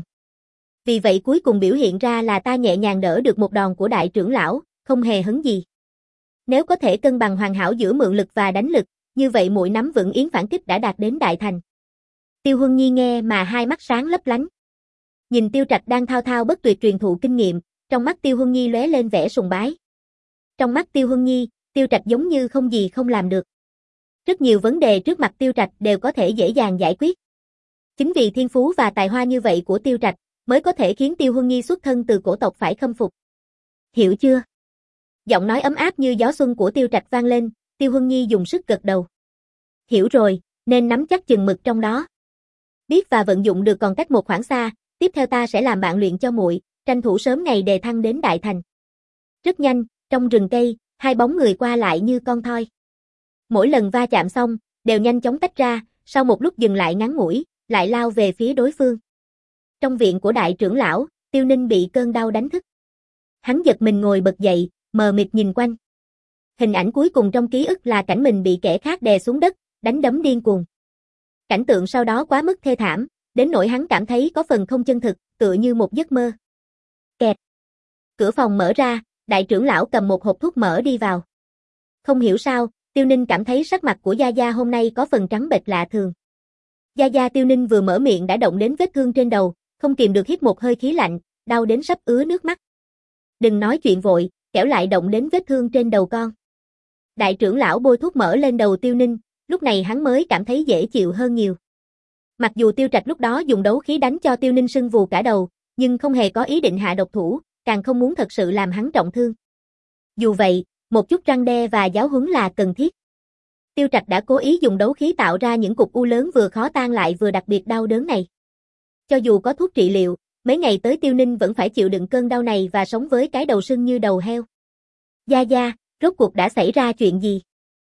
Vì vậy cuối cùng biểu hiện ra là ta nhẹ nhàng đỡ được một đòn của đại trưởng lão, không hề hấn gì. Nếu có thể cân bằng hoàn hảo giữa mượn lực và đánh lực, như vậy muội nắm vững yến phản kích đã đạt đến đại thành. Tiêu Huân Nhi nghe mà hai mắt sáng lấp lánh. Nhìn Tiêu Trạch đang thao thao bất tuyệt truyền thụ kinh nghiệm, trong mắt Tiêu Huân Nhi lóe lên vẻ sùng bái. Trong mắt Tiêu Huân Nhi, Tiêu Trạch giống như không gì không làm được. Rất nhiều vấn đề trước mặt Tiêu Trạch đều có thể dễ dàng giải quyết. Chính vì thiên phú và tài hoa như vậy của Tiêu Trạch, mới có thể khiến Tiêu Huân Nhi xuất thân từ cổ tộc phải khâm phục. Hiểu chưa? Giọng nói ấm áp như gió xuân của Tiêu Trạch vang lên, Tiêu Huân Nhi dùng sức gật đầu. Hiểu rồi, nên nắm chắc chừng mực trong đó. Biết và vận dụng được còn cách một khoảng xa, tiếp theo ta sẽ làm bạn luyện cho muội, tranh thủ sớm ngày đề thăng đến đại thành. Rất nhanh, trong rừng cây, hai bóng người qua lại như con thoi. Mỗi lần va chạm xong, đều nhanh chóng tách ra, sau một lúc dừng lại ngắn ngủi, lại lao về phía đối phương. Trong viện của đại trưởng lão, Tiêu Ninh bị cơn đau đánh thức. Hắn giật mình ngồi bật dậy, mờ mịt nhìn quanh. Hình ảnh cuối cùng trong ký ức là cảnh mình bị kẻ khác đè xuống đất, đánh đấm điên cuồng. Cảnh tượng sau đó quá mức thê thảm, đến nỗi hắn cảm thấy có phần không chân thực, tựa như một giấc mơ. Kẹt. Cửa phòng mở ra, đại trưởng lão cầm một hộp thuốc mỡ đi vào. Không hiểu sao, Tiêu Ninh cảm thấy sắc mặt của Gia Gia hôm nay có phần trắng bệch lạ thường. Gia Gia Tiêu Ninh vừa mở miệng đã động đến vết thương trên đầu, không kìm được hít một hơi khí lạnh, đau đến sắp ứa nước mắt. Đừng nói chuyện vội, kẻo lại động đến vết thương trên đầu con. Đại trưởng lão bôi thuốc mỡ lên đầu Tiêu Ninh, lúc này hắn mới cảm thấy dễ chịu hơn nhiều. Mặc dù Tiêu Trạch lúc đó dùng đấu khí đánh cho Tiêu Ninh sưng vù cả đầu, nhưng không hề có ý định hạ độc thủ, càng không muốn thật sự làm hắn trọng thương. Dù vậy, một chút răn đe và giáo huấn là cần thiết. Tiêu Trạch đã cố ý dùng đấu khí tạo ra những cục u lớn vừa khó tan lại vừa đặc biệt đau đớn này. Cho dù có thuốc trị liệu, mấy ngày tới Tiêu Ninh vẫn phải chịu đựng cơn đau này và sống với cái đầu sưng như đầu heo. Gia Gia, rốt cuộc đã xảy ra chuyện gì?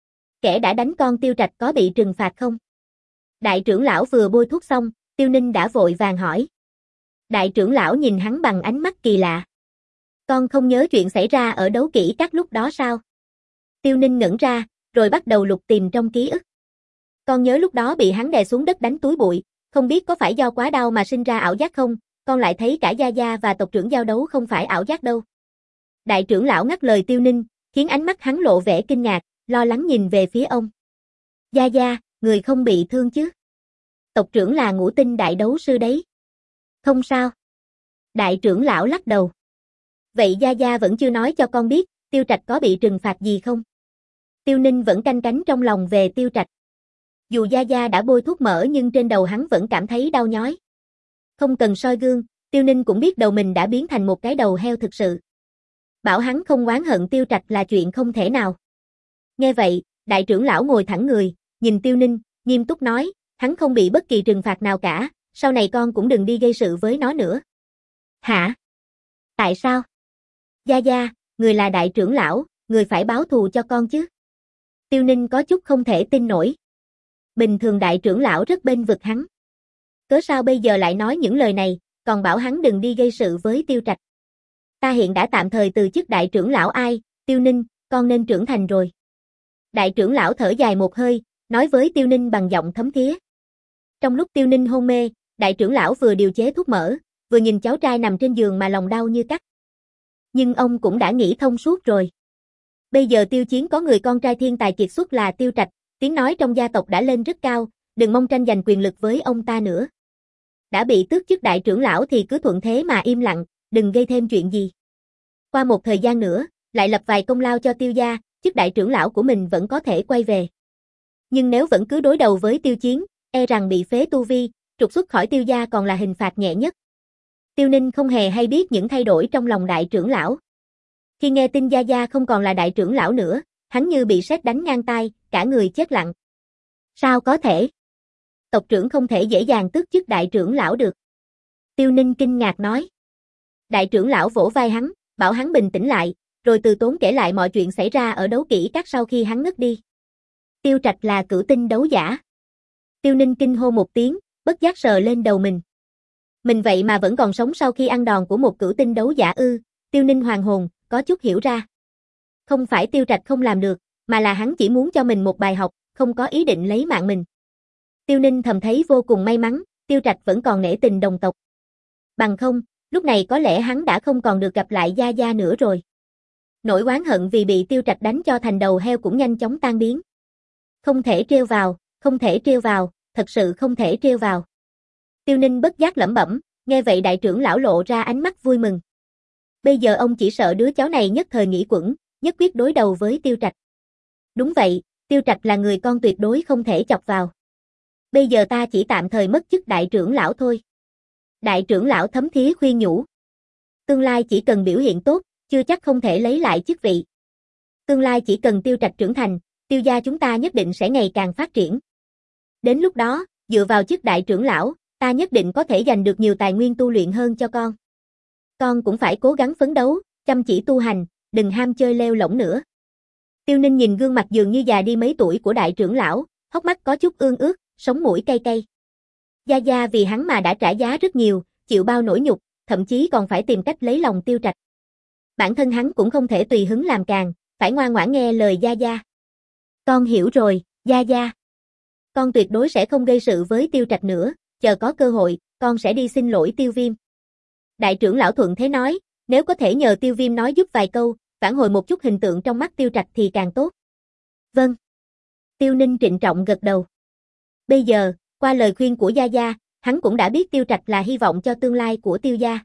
Kẻ đã đánh con Tiêu Trạch có bị trừng phạt không? Đại trưởng lão vừa bôi thuốc xong, Tiêu Ninh đã vội vàng hỏi. Đại trưởng lão nhìn hắn bằng ánh mắt kỳ lạ. Con không nhớ chuyện xảy ra ở đấu kỹ các lúc đó sao? Tiêu Ninh ngẩn ra, rồi bắt đầu lục tìm trong ký ức. Con nhớ lúc đó bị hắn đè xuống đất đánh túi bụi, không biết có phải do quá đau mà sinh ra ảo giác không, con lại thấy cả Gia Gia và tộc trưởng giao đấu không phải ảo giác đâu. Đại trưởng lão ngắt lời Tiêu Ninh, khiến ánh mắt hắn lộ vẻ kinh ngạc, lo lắng nhìn về phía ông. Gia Gia, người không bị thương chứ? Tộc trưởng là ngũ tinh đại đấu sư đấy. Không sao. Đại trưởng lão lắc đầu. Vậy Gia Gia vẫn chưa nói cho con biết, Tiêu Trạch có bị trừng phạt gì không? Tiêu Ninh vẫn canh cánh trong lòng về Tiêu Trạch. Dù Gia Gia đã bôi thuốc mỡ nhưng trên đầu hắn vẫn cảm thấy đau nhói. Không cần soi gương, Tiêu Ninh cũng biết đầu mình đã biến thành một cái đầu heo thực sự. Bảo hắn không oán hận Tiêu Trạch là chuyện không thể nào. Nghe vậy, đại trưởng lão ngồi thẳng người, nhìn Tiêu Ninh, nghiêm túc nói, hắn không bị bất kỳ trừng phạt nào cả, sau này con cũng đừng đi gây sự với nó nữa. Hả? Tại sao? Gia Gia, người là đại trưởng lão, người phải báo thù cho con chứ. Tiêu Ninh có chút không thể tin nổi. Bình thường đại trưởng lão rất bênh vực hắn. Cớ sao bây giờ lại nói những lời này, còn bảo hắn đừng đi gây sự với Tiêu Trạch. Ta hiện đã tạm thời từ chức đại trưởng lão ai, Tiêu Ninh, con nên trưởng thành rồi. Đại trưởng lão thở dài một hơi, nói với Tiêu Ninh bằng giọng thấm thía. Trong lúc Tiêu Ninh hôn mê, đại trưởng lão vừa điều chế thuốc mỡ, vừa nhìn cháu trai nằm trên giường mà lòng đau như cắt. Nhưng ông cũng đã nghĩ thông suốt rồi. Bây giờ Tiêu Chiến có người con trai thiên tài kiệt xuất là Tiêu Trạch, tiếng nói trong gia tộc đã lên rất cao, đừng mong tranh giành quyền lực với ông ta nữa. Đã bị tước chức đại trưởng lão thì cứ thuận thế mà im lặng, đừng gây thêm chuyện gì. Qua một thời gian nữa, lại lập vài công lao cho Tiêu gia, chức đại trưởng lão của mình vẫn có thể quay về. Nhưng nếu vẫn cứ đối đầu với Tiêu Chiến, e rằng bị phế tu vi, trục xuất khỏi Tiêu gia còn là hình phạt nhẹ nhất. Tiêu Ninh không hề hay biết những thay đổi trong lòng đại trưởng lão. Khi nghe tin Gia Gia không còn là đại trưởng lão nữa, hắn như bị sét đánh ngang tai, cả người chết lặng. Sao có thể? Tộc trưởng không thể dễ dàng tước chức đại trưởng lão được. Tiêu Ninh kinh ngạc nói. Đại trưởng lão vỗ vai hắn, bảo hắn bình tĩnh lại, rồi từ tốn kể lại mọi chuyện xảy ra ở đấu kỹ các sau khi hắn ngất đi. Tiêu Trạch là cửu tinh đấu giả. Tiêu Ninh kinh hô một tiếng, bất giác sờ lên đầu mình. Mình vậy mà vẫn còn sống sau khi ăn đòn của một cửu tinh đấu giả ư? Tiêu Ninh hoàng hồn, có chút hiểu ra. Không phải Tiêu Trạch không làm được, mà là hắn chỉ muốn cho mình một bài học, không có ý định lấy mạng mình. Tiêu Ninh thầm thấy vô cùng may mắn, Tiêu Trạch vẫn còn nể tình đồng tộc. Bằng không, lúc này có lẽ hắn đã không còn được gặp lại Gia Gia nữa rồi. Nỗi oán hận vì bị Tiêu Trạch đánh cho thành đầu heo cũng nhanh chóng tan biến. Không thể trêu vào, không thể trêu vào, thật sự không thể trêu vào. Tiêu Ninh bất giác lẩm bẩm, nghe vậy đại trưởng lão lộ ra ánh mắt vui mừng. Bây giờ ông chỉ sợ đứa cháu này nhất thời nghĩ quẩn, nhất quyết đối đầu với Tiêu Trạch. Đúng vậy, Tiêu Trạch là người con tuyệt đối không thể chọc vào. Bây giờ ta chỉ tạm thời mất chức đại trưởng lão thôi. Đại trưởng lão thấm thía khuyên nhủ. Tương lai chỉ cần biểu hiện tốt, chưa chắc không thể lấy lại chức vị. Tương lai chỉ cần Tiêu Trạch trưởng thành, Tiêu gia chúng ta nhất định sẽ ngày càng phát triển. Đến lúc đó, dựa vào chức đại trưởng lão, ta nhất định có thể giành được nhiều tài nguyên tu luyện hơn cho con. Con cũng phải cố gắng phấn đấu, chăm chỉ tu hành, đừng ham chơi lêu lổng nữa. Tiêu Ninh nhìn gương mặt dường như già đi mấy tuổi của đại trưởng lão, hốc mắt có chút ương ướt, sống mũi cay cay. Gia Gia vì hắn mà đã trả giá rất nhiều, chịu bao nỗi nhục, thậm chí còn phải tìm cách lấy lòng Tiêu Trạch. Bản thân hắn cũng không thể tùy hứng làm càng, phải ngoan ngoãn nghe lời Gia Gia. Con hiểu rồi, Gia Gia. Con tuyệt đối sẽ không gây sự với Tiêu Trạch nữa, chờ có cơ hội, con sẽ đi xin lỗi Tiêu Viêm. Đại trưởng lão thuận thế nói, nếu có thể nhờ Tiêu Viêm nói giúp vài câu, phản hồi một chút hình tượng trong mắt Tiêu Trạch thì càng tốt. Vâng. Tiêu Ninh trịnh trọng gật đầu. Bây giờ, qua lời khuyên của Gia Gia, hắn cũng đã biết Tiêu Trạch là hy vọng cho tương lai của Tiêu gia.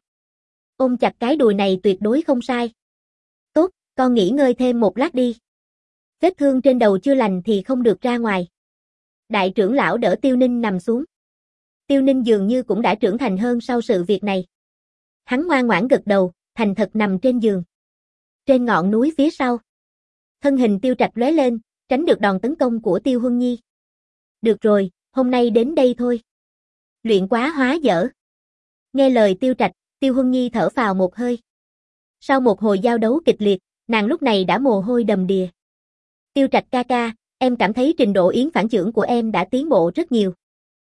Ôm chặt cái đùi này tuyệt đối không sai. Tốt, con nghỉ ngơi thêm một lát đi. Vết thương trên đầu chưa lành thì không được ra ngoài. Đại trưởng lão đỡ Tiêu Ninh nằm xuống. Tiêu Ninh dường như cũng đã trưởng thành hơn sau sự việc này. Hắn ngoan ngoãn gật đầu, thành thật nằm trên giường. Trên ngọn núi phía sau, thân hình Tiêu Trạch lóe lên, tránh được đòn tấn công của Tiêu Huân Nhi. Được rồi, hôm nay đến đây thôi. Luyện quá hóa dở. Nghe lời Tiêu Trạch, Tiêu Huân Nhi thở phào một hơi. Sau một hồi giao đấu kịch liệt, nàng lúc này đã mồ hôi đầm đìa. Tiêu Trạch ca ca, em cảm thấy trình độ yến phản chưởng của em đã tiến bộ rất nhiều.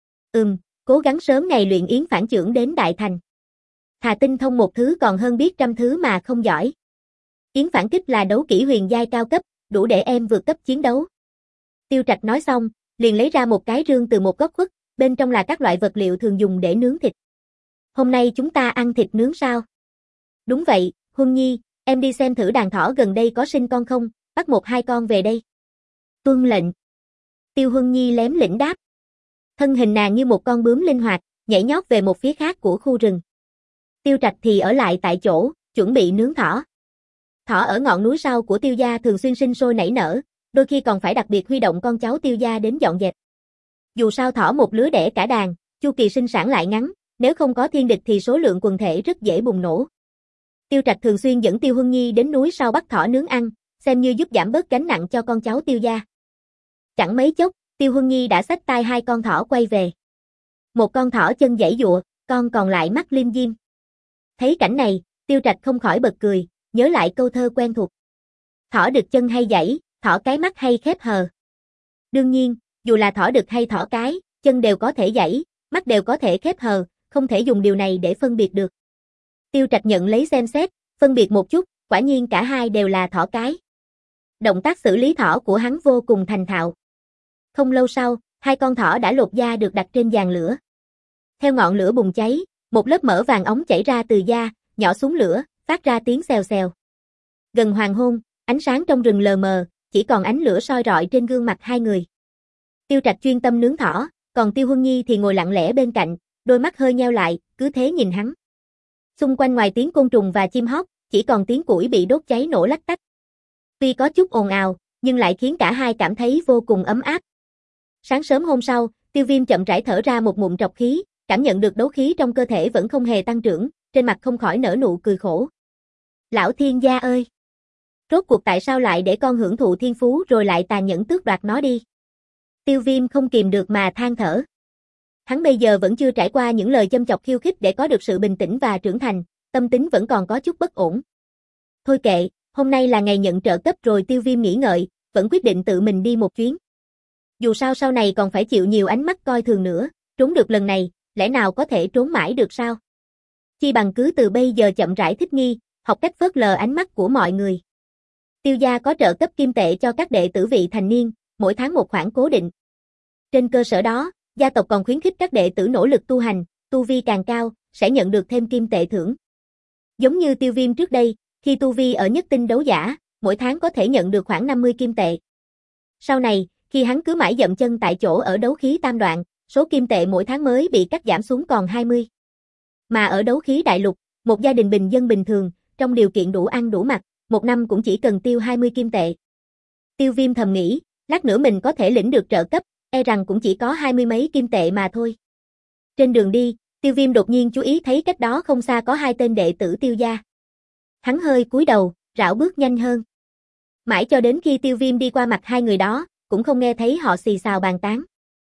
Ừm, cố gắng sớm ngày luyện yến phản chưởng đến đại thành. Thà tinh thông một thứ còn hơn biết trăm thứ mà không giỏi. Yến phản kích là đấu kỹ huyền giai cao cấp, đủ để em vượt cấp chiến đấu. Tiêu Trạch nói xong, liền lấy ra một cái rương từ một góc khuất, bên trong là các loại vật liệu thường dùng để nướng thịt. Hôm nay chúng ta ăn thịt nướng sao? Đúng vậy, Huân Nhi, em đi xem thử đàn thỏ gần đây có sinh con không, bắt một hai con về đây. Tuân lệnh. Tiêu Huân Nhi lém lĩnh đáp. Thân hình nàng như một con bướm linh hoạt, nhảy nhót về một phía khác của khu rừng. Tiêu Trạch thì ở lại tại chỗ, chuẩn bị nướng thỏ. Thỏ ở ngọn núi sau của Tiêu gia thường xuyên sinh sôi nảy nở, đôi khi còn phải đặc biệt huy động con cháu Tiêu gia đến dọn dẹp. Dù sao thỏ một lứa đẻ cả đàn, chu kỳ sinh sản lại ngắn, nếu không có thiên địch thì số lượng quần thể rất dễ bùng nổ. Tiêu Trạch thường xuyên dẫn Tiêu Huân Nhi đến núi sau bắt thỏ nướng ăn, xem như giúp giảm bớt gánh nặng cho con cháu Tiêu gia. Chẳng mấy chốc, Tiêu Huân Nhi đã xách tay hai con thỏ quay về. Một con thỏ chân giãy giụa, con còn lại mắt liêm diêm. Thấy cảnh này, Tiêu Trạch không khỏi bật cười, nhớ lại câu thơ quen thuộc. Thỏ đực chân hay giãy, thỏ cái mắt hay khép hờ. Đương nhiên, dù là thỏ đực hay thỏ cái, chân đều có thể giãy, mắt đều có thể khép hờ, không thể dùng điều này để phân biệt được. Tiêu Trạch nhận lấy xem xét, phân biệt một chút, quả nhiên cả hai đều là thỏ cái. Động tác xử lý thỏ của hắn vô cùng thành thạo. Không lâu sau, hai con thỏ đã lột da được đặt trên giàn lửa. Theo ngọn lửa bùng cháy, một lớp mỡ vàng óng chảy ra từ da, nhỏ xuống lửa, phát ra tiếng xèo xèo. Gần hoàng hôn, ánh sáng trong rừng lờ mờ, chỉ còn ánh lửa soi rọi trên gương mặt hai người. Tiêu Trạch chuyên tâm nướng thỏ, còn Tiêu Huân Nhi thì ngồi lặng lẽ bên cạnh, đôi mắt hơi nheo lại, cứ thế nhìn hắn. Xung quanh ngoài tiếng côn trùng và chim hót, chỉ còn tiếng củi bị đốt cháy nổ lách tách. Tuy có chút ồn ào, nhưng lại khiến cả hai cảm thấy vô cùng ấm áp. Sáng sớm hôm sau, Tiêu Viêm chậm rãi thở ra một ngụm trọc khí, cảm nhận được đấu khí trong cơ thể vẫn không hề tăng trưởng, trên mặt không khỏi nở nụ cười khổ. Lão thiên gia ơi! Rốt cuộc tại sao lại để con hưởng thụ thiên phú rồi lại tàn nhẫn tước đoạt nó đi? Tiêu Viêm không kìm được mà than thở. Hắn bây giờ vẫn chưa trải qua những lời châm chọc khiêu khích để có được sự bình tĩnh và trưởng thành, tâm tính vẫn còn có chút bất ổn. Thôi kệ, hôm nay là ngày nhận trợ cấp rồi. Tiêu Viêm nghĩ ngợi, vẫn quyết định tự mình đi một chuyến. Dù sao sau này còn phải chịu nhiều ánh mắt coi thường nữa, trốn được lần này, lẽ nào có thể trốn mãi được sao? Chi bằng cứ từ bây giờ chậm rãi thích nghi, học cách phớt lờ ánh mắt của mọi người. Tiêu gia có trợ cấp kim tệ cho các đệ tử vị thành niên, mỗi tháng một khoản cố định. Trên cơ sở đó, gia tộc còn khuyến khích các đệ tử nỗ lực tu hành, tu vi càng cao, sẽ nhận được thêm kim tệ thưởng. Giống như Tiêu Viêm trước đây, khi tu vi ở nhất tinh đấu giả, mỗi tháng có thể nhận được khoảng năm mươi kim tệ. Sau này, khi hắn cứ mãi dậm chân tại chỗ ở đấu khí tam đoạn, số kim tệ mỗi tháng mới bị cắt giảm xuống còn hai mươi. Mà ở đấu khí đại lục, một gia đình bình dân bình thường, trong điều kiện đủ ăn đủ mặc, một năm cũng chỉ cần tiêu hai mươi kim tệ. Tiêu Viêm thầm nghĩ, lát nữa mình có thể lĩnh được trợ cấp, e rằng cũng chỉ có hai mươi mấy kim tệ mà thôi. Trên đường đi, Tiêu Viêm đột nhiên chú ý thấy cách đó không xa có hai tên đệ tử Tiêu gia. Hắn hơi cúi đầu, rảo bước nhanh hơn. Mãi cho đến khi Tiêu Viêm đi qua mặt hai người đó, cũng không nghe thấy họ xì xào bàn tán.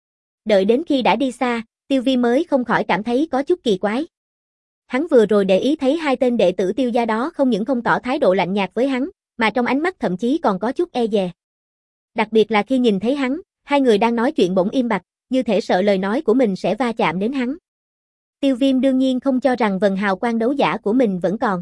Đợi đến khi đã đi xa, Tiêu Viêm mới không khỏi cảm thấy có chút kỳ quái. Hắn vừa rồi để ý thấy hai tên đệ tử Tiêu gia đó không những không tỏ thái độ lạnh nhạt với hắn, mà trong ánh mắt thậm chí còn có chút e dè. Đặc biệt là khi nhìn thấy hắn, hai người đang nói chuyện bỗng im bặt, như thể sợ lời nói của mình sẽ va chạm đến hắn. Tiêu Viêm đương nhiên không cho rằng vần hào quang đấu giả của mình vẫn còn.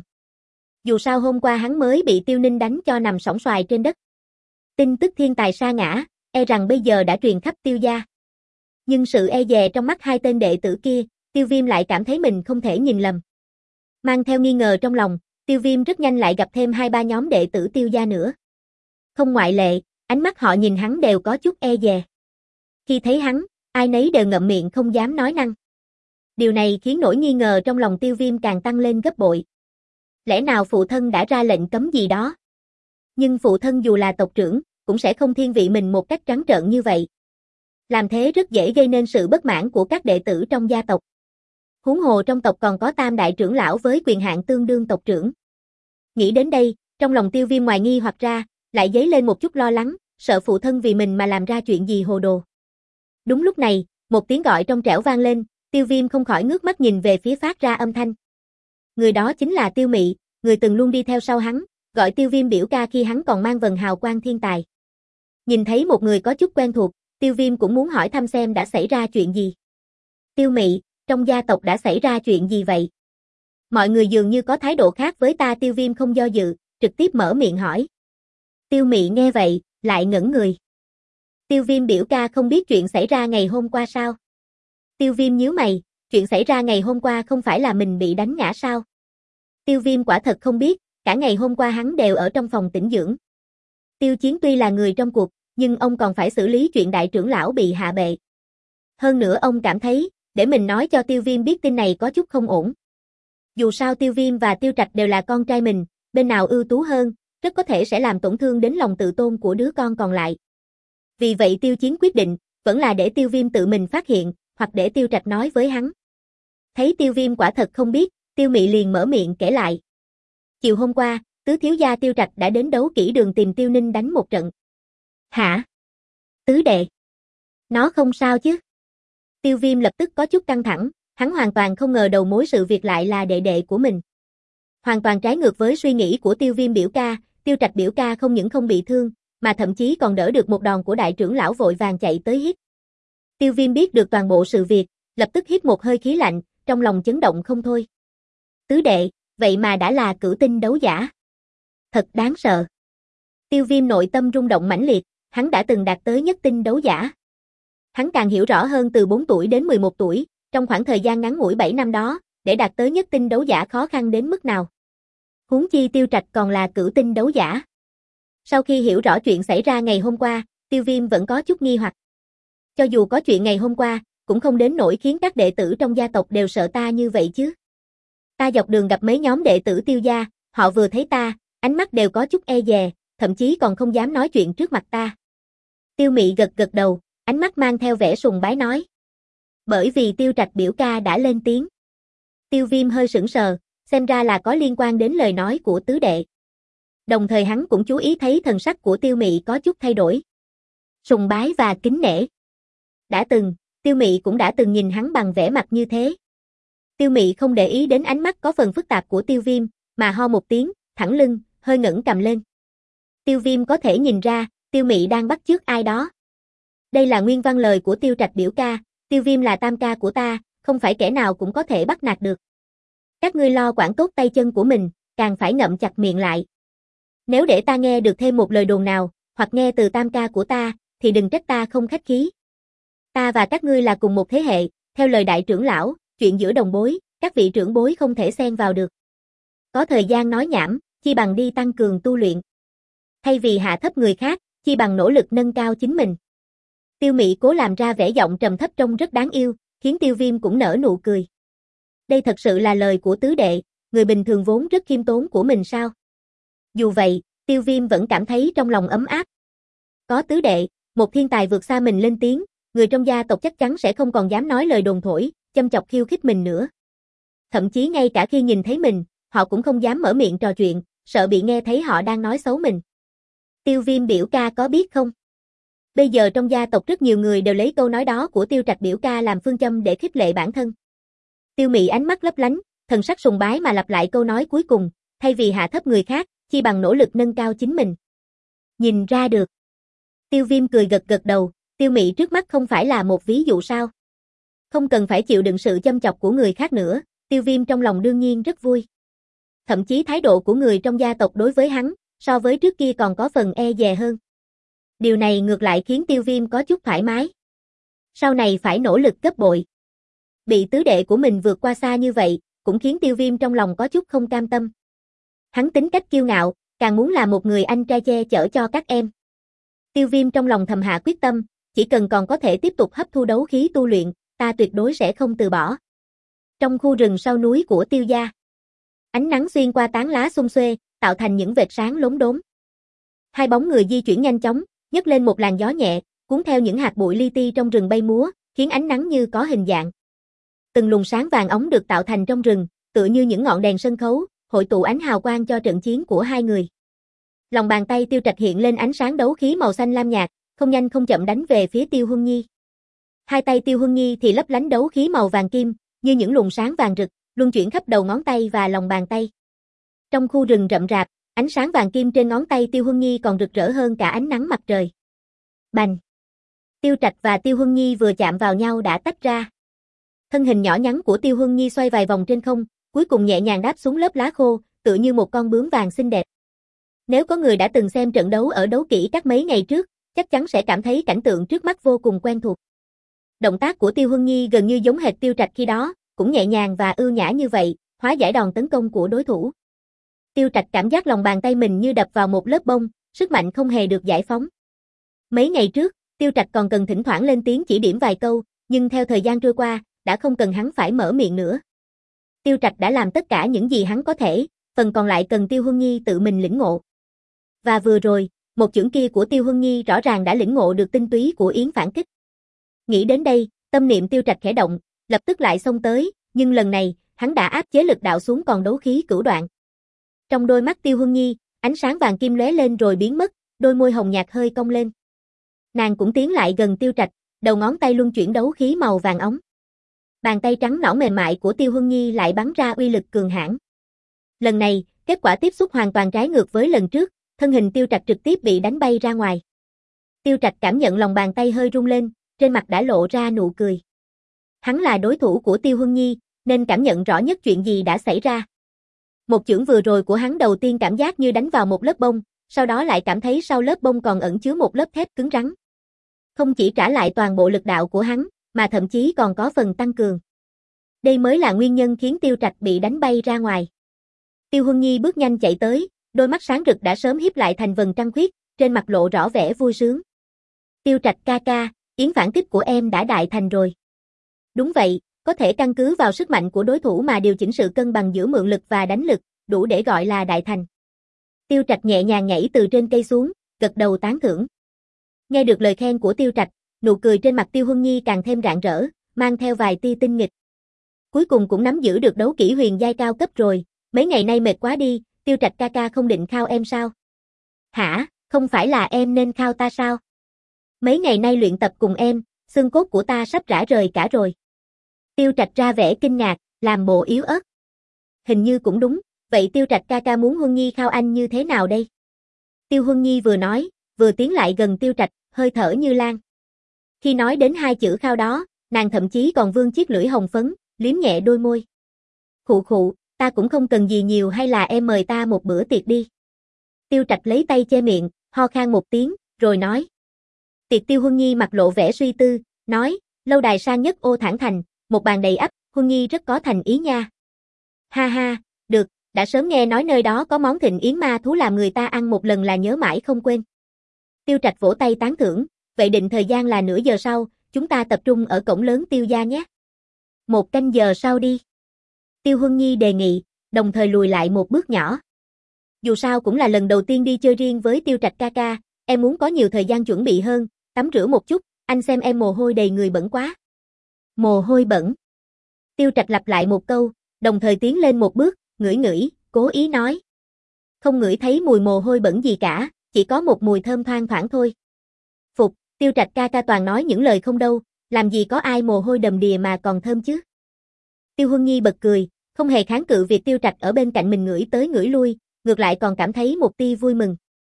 Dù sao hôm qua hắn mới bị Tiêu Ninh đánh cho nằm sóng xoài trên đất. Tin tức thiên tài sa ngã, e rằng bây giờ đã truyền khắp Tiêu gia. Nhưng sự e dè trong mắt hai tên đệ tử kia, Tiêu Viêm lại cảm thấy mình không thể nhìn lầm. Mang theo nghi ngờ trong lòng, Tiêu Viêm rất nhanh lại gặp thêm hai ba nhóm đệ tử Tiêu gia nữa. Không ngoại lệ, ánh mắt họ nhìn hắn đều có chút e dè. Khi thấy hắn, ai nấy đều ngậm miệng không dám nói năng. Điều này khiến nỗi nghi ngờ trong lòng Tiêu Viêm càng tăng lên gấp bội. Lẽ nào phụ thân đã ra lệnh cấm gì đó? Nhưng phụ thân dù là tộc trưởng, cũng sẽ không thiên vị mình một cách trắng trợn như vậy. Làm thế rất dễ gây nên sự bất mãn của các đệ tử trong gia tộc. Huống hồ trong tộc còn có tam đại trưởng lão với quyền hạn tương đương tộc trưởng. Nghĩ đến đây, trong lòng Tiêu Viêm ngoài nghi hoặc ra, lại dấy lên một chút lo lắng, sợ phụ thân vì mình mà làm ra chuyện gì hồ đồ. Đúng lúc này, một tiếng gọi trong trẻo vang lên, Tiêu Viêm không khỏi ngước mắt nhìn về phía phát ra âm thanh. Người đó chính là Tiêu Mị, người từng luôn đi theo sau hắn, gọi Tiêu Viêm biểu ca khi hắn còn mang vần hào quang thiên tài. Nhìn thấy một người có chút quen thuộc, Tiêu Viêm cũng muốn hỏi thăm xem đã xảy ra chuyện gì. Tiêu Mị, trong gia tộc đã xảy ra chuyện gì vậy? Mọi người dường như có thái độ khác với ta. Tiêu Viêm không do dự, trực tiếp mở miệng hỏi. Tiêu Mị nghe vậy, lại ngẩn người. Tiêu Viêm biểu ca không biết chuyện xảy ra ngày hôm qua sao? Tiêu Viêm nhíu mày, chuyện xảy ra ngày hôm qua không phải là mình bị đánh ngã sao? Tiêu Viêm quả thật không biết, cả ngày hôm qua hắn đều ở trong phòng tĩnh dưỡng. Tiêu Chiến tuy là người trong cuộc, nhưng ông còn phải xử lý chuyện đại trưởng lão bị hạ bệ. Hơn nữa ông cảm thấy, để mình nói cho Tiêu Viêm biết tin này có chút không ổn. Dù sao Tiêu Viêm và Tiêu Trạch đều là con trai mình, bên nào ưu tú hơn, rất có thể sẽ làm tổn thương đến lòng tự tôn của đứa con còn lại. Vì vậy Tiêu Chiến quyết định, vẫn là để Tiêu Viêm tự mình phát hiện, hoặc để Tiêu Trạch nói với hắn. Thấy Tiêu Viêm quả thật không biết, Tiêu Mị liền mở miệng kể lại. Chiều hôm qua, tứ thiếu gia Tiêu Trạch đã đến đấu kỹ đường tìm Tiêu Ninh đánh một trận. Hả? Tứ đệ? Nó không sao chứ? Tiêu Viêm lập tức có chút căng thẳng, hắn hoàn toàn không ngờ đầu mối sự việc lại là đệ đệ của mình. Hoàn toàn trái ngược với suy nghĩ của Tiêu Viêm biểu ca, Tiêu Trạch biểu ca không những không bị thương, mà thậm chí còn đỡ được một đòn của đại trưởng lão vội vàng chạy tới hít. Tiêu Viêm biết được toàn bộ sự việc, lập tức hít một hơi khí lạnh, trong lòng chấn động không thôi. Tứ đệ, vậy mà đã là cửu tinh đấu giả. Thật đáng sợ. Tiêu Viêm nội tâm rung động mãnh liệt, hắn đã từng đạt tới nhất tinh đấu giả. Hắn càng hiểu rõ hơn từ bốn tuổi đến mười một tuổi, trong khoảng thời gian ngắn ngủi bảy năm đó, để đạt tới nhất tinh đấu giả khó khăn đến mức nào. Huống chi Tiêu Trạch còn là cửu tinh đấu giả. Sau khi hiểu rõ chuyện xảy ra ngày hôm qua, Tiêu Viêm vẫn có chút nghi hoặc. Cho dù có chuyện ngày hôm qua, cũng không đến nỗi khiến các đệ tử trong gia tộc đều sợ ta như vậy chứ. Ta dọc đường gặp mấy nhóm đệ tử Tiêu gia, họ vừa thấy ta, ánh mắt đều có chút e dè, thậm chí còn không dám nói chuyện trước mặt ta. Tiêu Mị gật gật đầu, ánh mắt mang theo vẻ sùng bái nói. Bởi vì Tiêu Trạch biểu ca đã lên tiếng. Tiêu Viêm hơi sững sờ, xem ra là có liên quan đến lời nói của tứ đệ. Đồng thời hắn cũng chú ý thấy thần sắc của Tiêu Mị có chút thay đổi. Sùng bái và kính nể. Đã từng, Tiêu Mị cũng đã từng nhìn hắn bằng vẻ mặt như thế. Tiêu Mị không để ý đến ánh mắt có phần phức tạp của Tiêu Viêm, mà ho một tiếng, thẳng lưng, hơi ngẩng cầm lên. Tiêu Viêm có thể nhìn ra, Tiêu Mị đang bắt chước ai đó. Đây là nguyên văn lời của Tiêu Trạch biểu ca, Tiêu Viêm là tam ca của ta, không phải kẻ nào cũng có thể bắt nạt được. Các ngươi lo quản tốt tay chân của mình, càng phải ngậm chặt miệng lại. Nếu để ta nghe được thêm một lời đồn nào, hoặc nghe từ tam ca của ta, thì đừng trách ta không khách khí. Ta và các ngươi là cùng một thế hệ, theo lời đại trưởng lão, chuyện giữa đồng bối, các vị trưởng bối không thể xen vào được. Có thời gian nói nhảm, chi bằng đi tăng cường tu luyện. Thay vì hạ thấp người khác, chi bằng nỗ lực nâng cao chính mình. Tiêu Mị cố làm ra vẻ giọng trầm thấp trông rất đáng yêu, khiến Tiêu Viêm cũng nở nụ cười. Đây thật sự là lời của tứ đệ, người bình thường vốn rất khiêm tốn của mình sao? Dù vậy, Tiêu Viêm vẫn cảm thấy trong lòng ấm áp. Có tứ đệ, một thiên tài vượt xa mình lên tiếng, người trong gia tộc chắc chắn sẽ không còn dám nói lời đồn thổi, châm chọc khiêu khích mình nữa. Thậm chí ngay cả khi nhìn thấy mình, họ cũng không dám mở miệng trò chuyện, sợ bị nghe thấy họ đang nói xấu mình. Tiêu Viêm biểu ca có biết không? Bây giờ trong gia tộc rất nhiều người đều lấy câu nói đó của Tiêu Trạch biểu ca làm phương châm để khích lệ bản thân. Tiêu Mị ánh mắt lấp lánh, thần sắc sùng bái mà lặp lại câu nói cuối cùng, thay vì hạ thấp người khác, chi bằng nỗ lực nâng cao chính mình. Nhìn ra được. Tiêu Viêm cười gật gật đầu, Tiêu Mị trước mắt không phải là một ví dụ sao? Không cần phải chịu đựng sự châm chọc của người khác nữa, Tiêu Viêm trong lòng đương nhiên rất vui. Thậm chí thái độ của người trong gia tộc đối với hắn, so với trước kia còn có phần e dè hơn. Điều này ngược lại khiến Tiêu Viêm có chút thoải mái. Sau này phải nỗ lực gấp bội. Bị tứ đệ của mình vượt qua xa như vậy, cũng khiến Tiêu Viêm trong lòng có chút không cam tâm. Hắn tính cách kiêu ngạo, càng muốn là một người anh trai che chở cho các em. Tiêu Viêm trong lòng thầm hạ quyết tâm, chỉ cần còn có thể tiếp tục hấp thu đấu khí tu luyện, ta tuyệt đối sẽ không từ bỏ. Trong khu rừng sau núi của Tiêu gia, ánh nắng xuyên qua tán lá xum xuê, tạo thành những vệt sáng lốm đốm. Hai bóng người di chuyển nhanh chóng, nhấc lên một làn gió nhẹ, cuốn theo những hạt bụi li ti trong rừng bay múa, khiến ánh nắng như có hình dạng. Từng luồng sáng vàng óng được tạo thành trong rừng, tựa như những ngọn đèn sân khấu, hội tụ ánh hào quang cho trận chiến của hai người. Lòng bàn tay Tiêu Trạch hiện lên ánh sáng đấu khí màu xanh lam nhạt, không nhanh không chậm đánh về phía Tiêu Huân Nhi. Hai tay Tiêu Huân Nhi thì lấp lánh đấu khí màu vàng kim, như những luồng sáng vàng rực, luân chuyển khắp đầu ngón tay và lòng bàn tay. Trong khu rừng rậm rạp, ánh sáng vàng kim trên ngón tay Tiêu Huân Nhi còn rực rỡ hơn cả ánh nắng mặt trời. Bành! Tiêu Trạch và Tiêu Huân Nhi vừa chạm vào nhau đã tách ra. Thân hình nhỏ nhắn của Tiêu Huân Nhi xoay vài vòng trên không, cuối cùng nhẹ nhàng đáp xuống lớp lá khô, tựa như một con bướm vàng xinh đẹp. Nếu có người đã từng xem trận đấu ở đấu kỹ các mấy ngày trước, chắc chắn sẽ cảm thấy cảnh tượng trước mắt vô cùng quen thuộc. Động tác của Tiêu Huân Nhi gần như giống hệt Tiêu Trạch khi đó, cũng nhẹ nhàng và ưu nhã như vậy, hóa giải đòn tấn công của đối thủ. Tiêu Trạch cảm giác lòng bàn tay mình như đập vào một lớp bông, sức mạnh không hề được giải phóng. Mấy ngày trước, Tiêu Trạch còn cần thỉnh thoảng lên tiếng chỉ điểm vài câu, nhưng theo thời gian trôi qua, đã không cần hắn phải mở miệng nữa. Tiêu Trạch đã làm tất cả những gì hắn có thể, phần còn lại cần Tiêu Huân Nhi tự mình lĩnh ngộ. Và vừa rồi, một chưởng kia của Tiêu Huân Nhi rõ ràng đã lĩnh ngộ được tinh túy của yến phản kích. Nghĩ đến đây, tâm niệm Tiêu Trạch khẽ động, lập tức lại xông tới, nhưng lần này, hắn đã áp chế lực đạo xuống còn đấu khí cửu đoạn. Trong đôi mắt Tiêu Huân Nhi, ánh sáng vàng kim lóe lên rồi biến mất, đôi môi hồng nhạt hơi cong lên. Nàng cũng tiến lại gần Tiêu Trạch, đầu ngón tay luân chuyển đấu khí màu vàng óng. Bàn tay trắng nõn mềm mại của Tiêu Huân Nhi lại bắn ra uy lực cường hãn. Lần này, kết quả tiếp xúc hoàn toàn trái ngược với lần trước, thân hình Tiêu Trạch trực tiếp bị đánh bay ra ngoài. Tiêu Trạch cảm nhận lòng bàn tay hơi rung lên, trên mặt đã lộ ra nụ cười. Hắn là đối thủ của Tiêu Huân Nhi, nên cảm nhận rõ nhất chuyện gì đã xảy ra. Một chưởng vừa rồi của hắn đầu tiên cảm giác như đánh vào một lớp bông, sau đó lại cảm thấy sau lớp bông còn ẩn chứa một lớp thép cứng rắn. Không chỉ trả lại toàn bộ lực đạo của hắn, mà thậm chí còn có phần tăng cường. Đây mới là nguyên nhân khiến Tiêu Trạch bị đánh bay ra ngoài. Tiêu Huân Nhi bước nhanh chạy tới, đôi mắt sáng rực đã sớm híp lại thành vầng trăng khuyết, trên mặt lộ rõ vẻ vui sướng. Tiêu Trạch ca ca, yến phản kích của em đã đại thành rồi. Đúng vậy, có thể căn cứ vào sức mạnh của đối thủ mà điều chỉnh sự cân bằng giữa mượn lực và đánh lực, đủ để gọi là đại thành. Tiêu Trạch nhẹ nhàng nhảy từ trên cây xuống, gật đầu tán thưởng. Nghe được lời khen của Tiêu Trạch, nụ cười trên mặt Tiêu Huân Nhi càng thêm rạng rỡ, mang theo vài tia tinh nghịch. Cuối cùng cũng nắm giữ được đấu kỹ huyền giai cao cấp rồi, mấy ngày nay mệt quá đi, Tiêu Trạch ca ca không định khao em sao? Hả, không phải là em nên khao ta sao? Mấy ngày nay luyện tập cùng em, xương cốt của ta sắp rã rời cả rồi. Tiêu Trạch ra vẻ kinh ngạc, làm bộ yếu ớt. Hình như cũng đúng, vậy Tiêu Trạch ca ca muốn Huân Nhi khao anh như thế nào đây? Tiêu Huân Nhi vừa nói, vừa tiến lại gần Tiêu Trạch, hơi thở như lan. Khi nói đến hai chữ khao đó, nàng thậm chí còn vươn chiếc lưỡi hồng phấn, liếm nhẹ đôi môi. Khụ khụ, ta cũng không cần gì nhiều, hay là em mời ta một bữa tiệc đi. Tiêu Trạch lấy tay che miệng, ho khan một tiếng, rồi nói. Tiệc? Tiêu Huân Nhi mặt lộ vẻ suy tư, nói, lâu đài sang nhất Ô Thản Thành, một bàn đầy ắp, Huân Nhi rất có thành ý nha. Ha ha, được, đã sớm nghe nói nơi đó có món thịnh yến ma thú làm người ta ăn một lần là nhớ mãi không quên. Tiêu Trạch vỗ tay tán thưởng, vậy định thời gian là nửa giờ sau, chúng ta tập trung ở cổng lớn Tiêu gia nhé. Một canh giờ sau đi. Tiêu Huân Nhi đề nghị, đồng thời lùi lại một bước nhỏ. Dù sao cũng là lần đầu tiên đi chơi riêng với Tiêu Trạch ca ca, em muốn có nhiều thời gian chuẩn bị hơn, tắm rửa một chút, anh xem em mồ hôi đầy người bẩn quá. Mồ hôi bẩn. Tiêu Trạch lặp lại một câu, đồng thời tiến lên một bước, ngửi ngửi, cố ý nói. Không ngửi thấy mùi mồ hôi bẩn gì cả, chỉ có một mùi thơm thoang thoảng thôi. Phục, Tiêu Trạch ca ca toàn nói những lời không đâu, làm gì có ai mồ hôi đầm đìa mà còn thơm chứ. Tiêu Huân Nhi bật cười, không hề kháng cự việc Tiêu Trạch ở bên cạnh mình ngửi tới ngửi lui, ngược lại còn cảm thấy một tia vui mừng.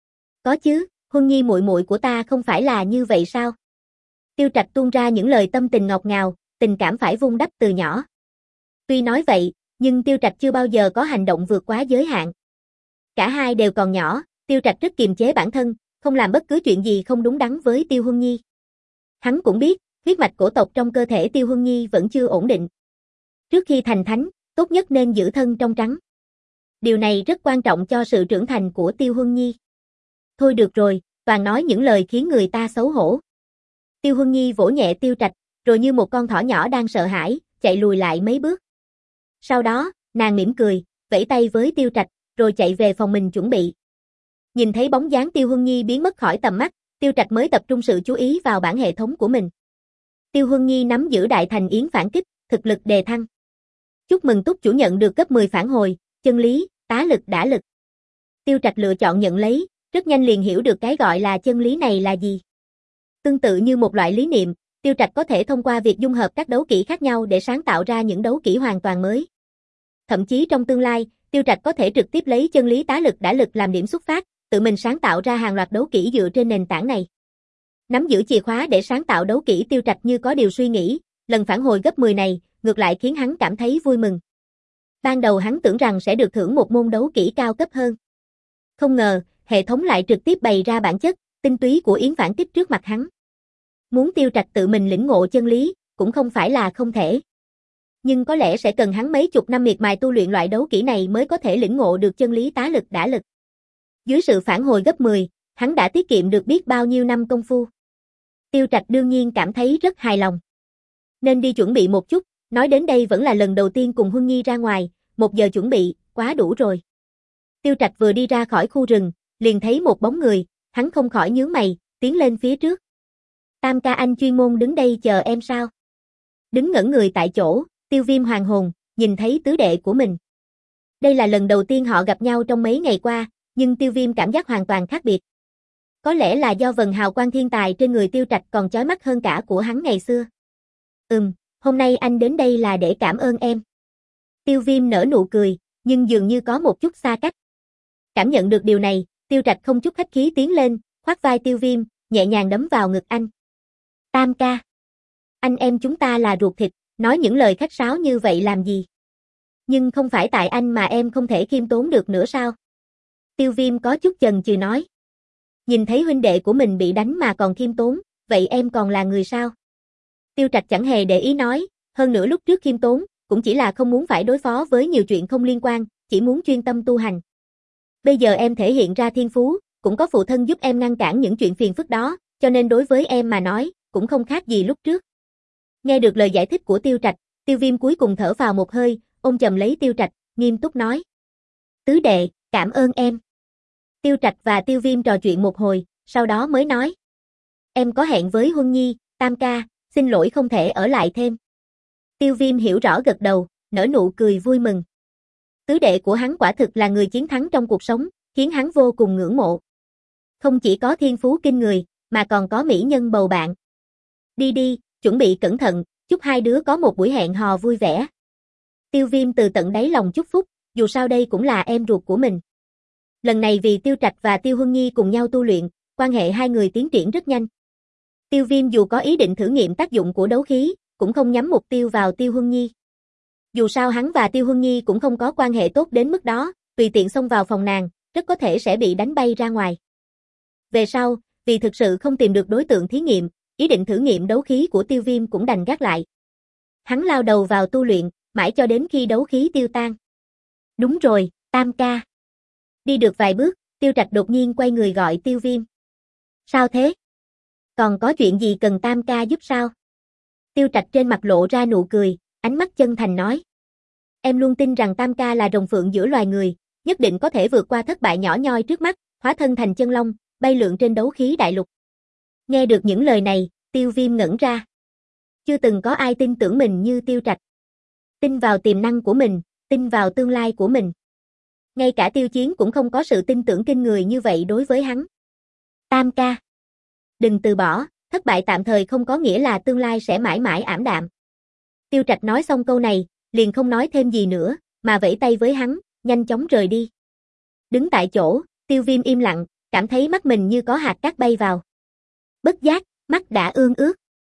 Có chứ, Huân Nhi muội muội của ta không phải là như vậy sao? Tiêu Trạch tuôn ra những lời tâm tình ngọt ngào, tình cảm phải vun đắp từ nhỏ. Tuy nói vậy, nhưng Tiêu Trạch chưa bao giờ có hành động vượt quá giới hạn. Cả hai đều còn nhỏ, Tiêu Trạch rất kiềm chế bản thân, không làm bất cứ chuyện gì không đúng đắn với Tiêu Huân Nhi. Hắn cũng biết, huyết mạch cổ tộc trong cơ thể Tiêu Huân Nhi vẫn chưa ổn định. Trước khi thành thánh, tốt nhất nên giữ thân trong trắng. Điều này rất quan trọng cho sự trưởng thành của Tiêu Huân Nhi. Thôi được rồi, toàn nói những lời khiến người ta xấu hổ. Tiêu Huân Nhi vỗ nhẹ Tiêu Trạch, rồi như một con thỏ nhỏ đang sợ hãi, chạy lùi lại mấy bước. Sau đó, nàng mỉm cười, vẫy tay với Tiêu Trạch, rồi chạy về phòng mình chuẩn bị. Nhìn thấy bóng dáng Tiêu Huân Nhi biến mất khỏi tầm mắt, Tiêu Trạch mới tập trung sự chú ý vào bản hệ thống của mình. Tiêu Huân Nhi nắm giữ đại thành yến phản kích, thực lực đề thăng. Chúc mừng túc chủ nhận được cấp mười phản hồi, chân lý, tá lực đả lực. Tiêu Trạch lựa chọn nhận lấy, rất nhanh liền hiểu được cái gọi là chân lý này là gì. Tương tự như một loại lý niệm, Tiêu Trạch có thể thông qua việc dung hợp các đấu kỹ khác nhau để sáng tạo ra những đấu kỹ hoàn toàn mới. Thậm chí trong tương lai, Tiêu Trạch có thể trực tiếp lấy chân lý tá lực đả lực làm điểm xuất phát, tự mình sáng tạo ra hàng loạt đấu kỹ dựa trên nền tảng này. Nắm giữ chìa khóa để sáng tạo đấu kỹ, Tiêu Trạch như có điều suy nghĩ, lần phản hồi gấp mười này, ngược lại khiến hắn cảm thấy vui mừng. Ban đầu hắn tưởng rằng sẽ được thưởng một môn đấu kỹ cao cấp hơn. Không ngờ, hệ thống lại trực tiếp bày ra bản chất, tinh túy của yến phản kích trước mặt hắn. Muốn Tiêu Trạch tự mình lĩnh ngộ chân lý, cũng không phải là không thể. Nhưng có lẽ sẽ cần hắn mấy chục năm miệt mài tu luyện loại đấu kỹ này mới có thể lĩnh ngộ được chân lý tá lực đả lực. Dưới sự phản hồi gấp mười, hắn đã tiết kiệm được biết bao nhiêu năm công phu. Tiêu Trạch đương nhiên cảm thấy rất hài lòng. Nên đi chuẩn bị một chút, nói đến đây vẫn là lần đầu tiên cùng Huân Nhi ra ngoài, một giờ chuẩn bị, quá đủ rồi. Tiêu Trạch vừa đi ra khỏi khu rừng, liền thấy một bóng người, hắn không khỏi nhướng mày, tiến lên phía trước. Tam ca anh chuyên môn đứng đây chờ em sao? Đứng ngẩn người tại chỗ, Tiêu Viêm hoàn hồn, nhìn thấy tứ đệ của mình. Đây là lần đầu tiên họ gặp nhau trong mấy ngày qua, nhưng Tiêu Viêm cảm giác hoàn toàn khác biệt. Có lẽ là do vầng hào quang thiên tài trên người Tiêu Trạch còn chói mắt hơn cả của hắn ngày xưa. Ừm, hôm nay anh đến đây là để cảm ơn em. Tiêu Viêm nở nụ cười, nhưng dường như có một chút xa cách. Cảm nhận được điều này, Tiêu Trạch không chút khách khí tiến lên, khoác vai Tiêu Viêm, nhẹ nhàng đấm vào ngực anh. Tam ca, anh em chúng ta là ruột thịt, nói những lời khách sáo như vậy làm gì? Nhưng không phải tại anh mà em không thể khiêm tốn được nữa sao? Tiêu Viêm có chút chần chừ nói. Nhìn thấy huynh đệ của mình bị đánh mà còn khiêm tốn, vậy em còn là người sao? Tiêu Trạch chẳng hề để ý nói, hơn nữa lúc trước khiêm tốn, cũng chỉ là không muốn phải đối phó với nhiều chuyện không liên quan, chỉ muốn chuyên tâm tu hành. Bây giờ em thể hiện ra thiên phú, cũng có phụ thân giúp em ngăn cản những chuyện phiền phức đó, cho nên đối với em mà nói, cũng không khác gì lúc trước. Nghe được lời giải thích của Tiêu Trạch, Tiêu Viêm cuối cùng thở vào một hơi, ôm chầm lấy Tiêu Trạch, nghiêm túc nói. Tứ đệ, cảm ơn em. Tiêu Trạch và Tiêu Viêm trò chuyện một hồi, sau đó mới nói. Em có hẹn với Huân Nhi, Tam ca, xin lỗi không thể ở lại thêm. Tiêu Viêm hiểu rõ gật đầu, nở nụ cười vui mừng. Tứ đệ của hắn quả thực là người chiến thắng trong cuộc sống, khiến hắn vô cùng ngưỡng mộ. Không chỉ có thiên phú kinh người, mà còn có mỹ nhân bầu bạn. Đi đi, chuẩn bị cẩn thận, chúc hai đứa có một buổi hẹn hò vui vẻ. Tiêu Viêm từ tận đáy lòng chúc phúc, dù sao đây cũng là em ruột của mình. Lần này vì Tiêu Trạch và Tiêu Huân Nhi cùng nhau tu luyện, quan hệ hai người tiến triển rất nhanh. Tiêu Viêm dù có ý định thử nghiệm tác dụng của đấu khí, cũng không nhắm mục tiêu vào Tiêu Huân Nhi. Dù sao hắn và Tiêu Huân Nhi cũng không có quan hệ tốt đến mức đó, tùy tiện xông vào phòng nàng, rất có thể sẽ bị đánh bay ra ngoài. Về sau, vì thực sự không tìm được đối tượng thí nghiệm, ý định thử nghiệm đấu khí của Tiêu Viêm cũng đành gác lại. Hắn lao đầu vào tu luyện, mãi cho đến khi đấu khí tiêu tan. Đúng rồi, Tam ca. Đi được vài bước, Tiêu Trạch đột nhiên quay người gọi Tiêu Viêm. Sao thế? Còn có chuyện gì cần Tam ca giúp sao? Tiêu Trạch trên mặt lộ ra nụ cười, ánh mắt chân thành nói. Em luôn tin rằng Tam ca là rồng phượng giữa loài người, nhất định có thể vượt qua thất bại nhỏ nhoi trước mắt, hóa thân thành chân long, bay lượn trên đấu khí đại lục. Nghe được những lời này, Tiêu Viêm ngẩn ra. Chưa từng có ai tin tưởng mình như Tiêu Trạch. Tin vào tiềm năng của mình, tin vào tương lai của mình. Ngay cả Tiêu Chiến cũng không có sự tin tưởng kinh người như vậy đối với hắn. Tam ca. Đừng từ bỏ, thất bại tạm thời không có nghĩa là tương lai sẽ mãi mãi ảm đạm. Tiêu Trạch nói xong câu này, liền không nói thêm gì nữa, mà vẫy tay với hắn, nhanh chóng rời đi. Đứng tại chỗ, Tiêu Viêm im lặng, cảm thấy mắt mình như có hạt cát bay vào. Bất giác, mắt đã ương ướt.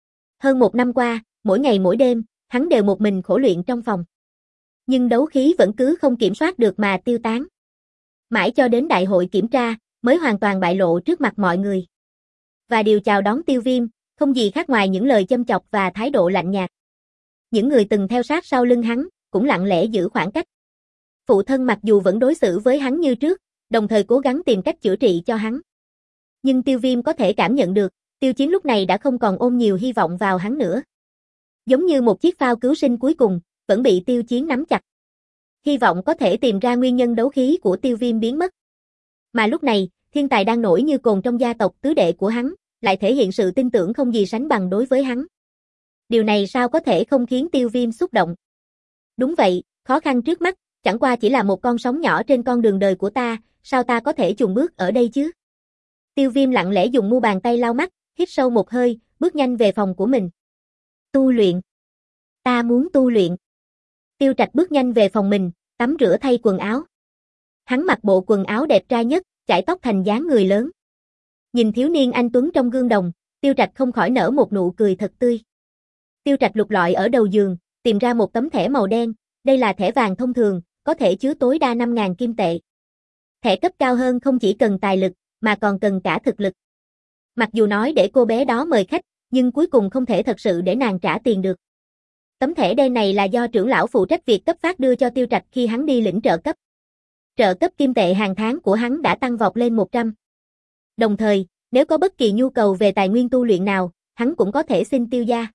Hơn một năm qua, mỗi ngày mỗi đêm, hắn đều một mình khổ luyện trong phòng. Nhưng đấu khí vẫn cứ không kiểm soát được mà tiêu tán. Mãi cho đến đại hội kiểm tra, mới hoàn toàn bại lộ trước mặt mọi người. Và điều chào đón Tiêu Viêm, không gì khác ngoài những lời châm chọc và thái độ lạnh nhạt. Những người từng theo sát sau lưng hắn, cũng lặng lẽ giữ khoảng cách. Phụ thân mặc dù vẫn đối xử với hắn như trước, đồng thời cố gắng tìm cách chữa trị cho hắn. Nhưng Tiêu Viêm có thể cảm nhận được, Tiêu Chiến lúc này đã không còn ôm nhiều hy vọng vào hắn nữa. Giống như một chiếc phao cứu sinh cuối cùng, vẫn bị Tiêu Chiến nắm chặt. Hy vọng có thể tìm ra nguyên nhân đấu khí của Tiêu Viêm biến mất. Mà lúc này, thiên tài đang nổi như cồn trong gia tộc tứ đệ của hắn, lại thể hiện sự tin tưởng không gì sánh bằng đối với hắn. Điều này sao có thể không khiến Tiêu Viêm xúc động? Đúng vậy, khó khăn trước mắt, chẳng qua chỉ là một con sóng nhỏ trên con đường đời của ta, sao ta có thể chùn bước ở đây chứ? Tiêu Viêm lặng lẽ dùng mu bàn tay lau mắt, hít sâu một hơi, bước nhanh về phòng của mình. Tu luyện. Ta muốn tu luyện. Tiêu Trạch bước nhanh về phòng mình, tắm rửa thay quần áo. Hắn mặc bộ quần áo đẹp trai nhất, chải tóc thành dáng người lớn. Nhìn thiếu niên anh tuấn trong gương đồng, Tiêu Trạch không khỏi nở một nụ cười thật tươi. Tiêu Trạch lục lọi ở đầu giường, tìm ra một tấm thẻ màu đen, đây là thẻ vàng thông thường, có thể chứa tối đa năm nghìn kim tệ. Thẻ cấp cao hơn không chỉ cần tài lực, mà còn cần cả thực lực. Mặc dù nói để cô bé đó mời khách, nhưng cuối cùng không thể thật sự để nàng trả tiền được. Tấm thẻ đen này là do trưởng lão phụ trách việc cấp phát đưa cho Tiêu Trạch khi hắn đi lĩnh trợ cấp. Trợ cấp kim tệ hàng tháng của hắn đã tăng vọt lên một trăm. Đồng thời, nếu có bất kỳ nhu cầu về tài nguyên tu luyện nào, hắn cũng có thể xin Tiêu gia.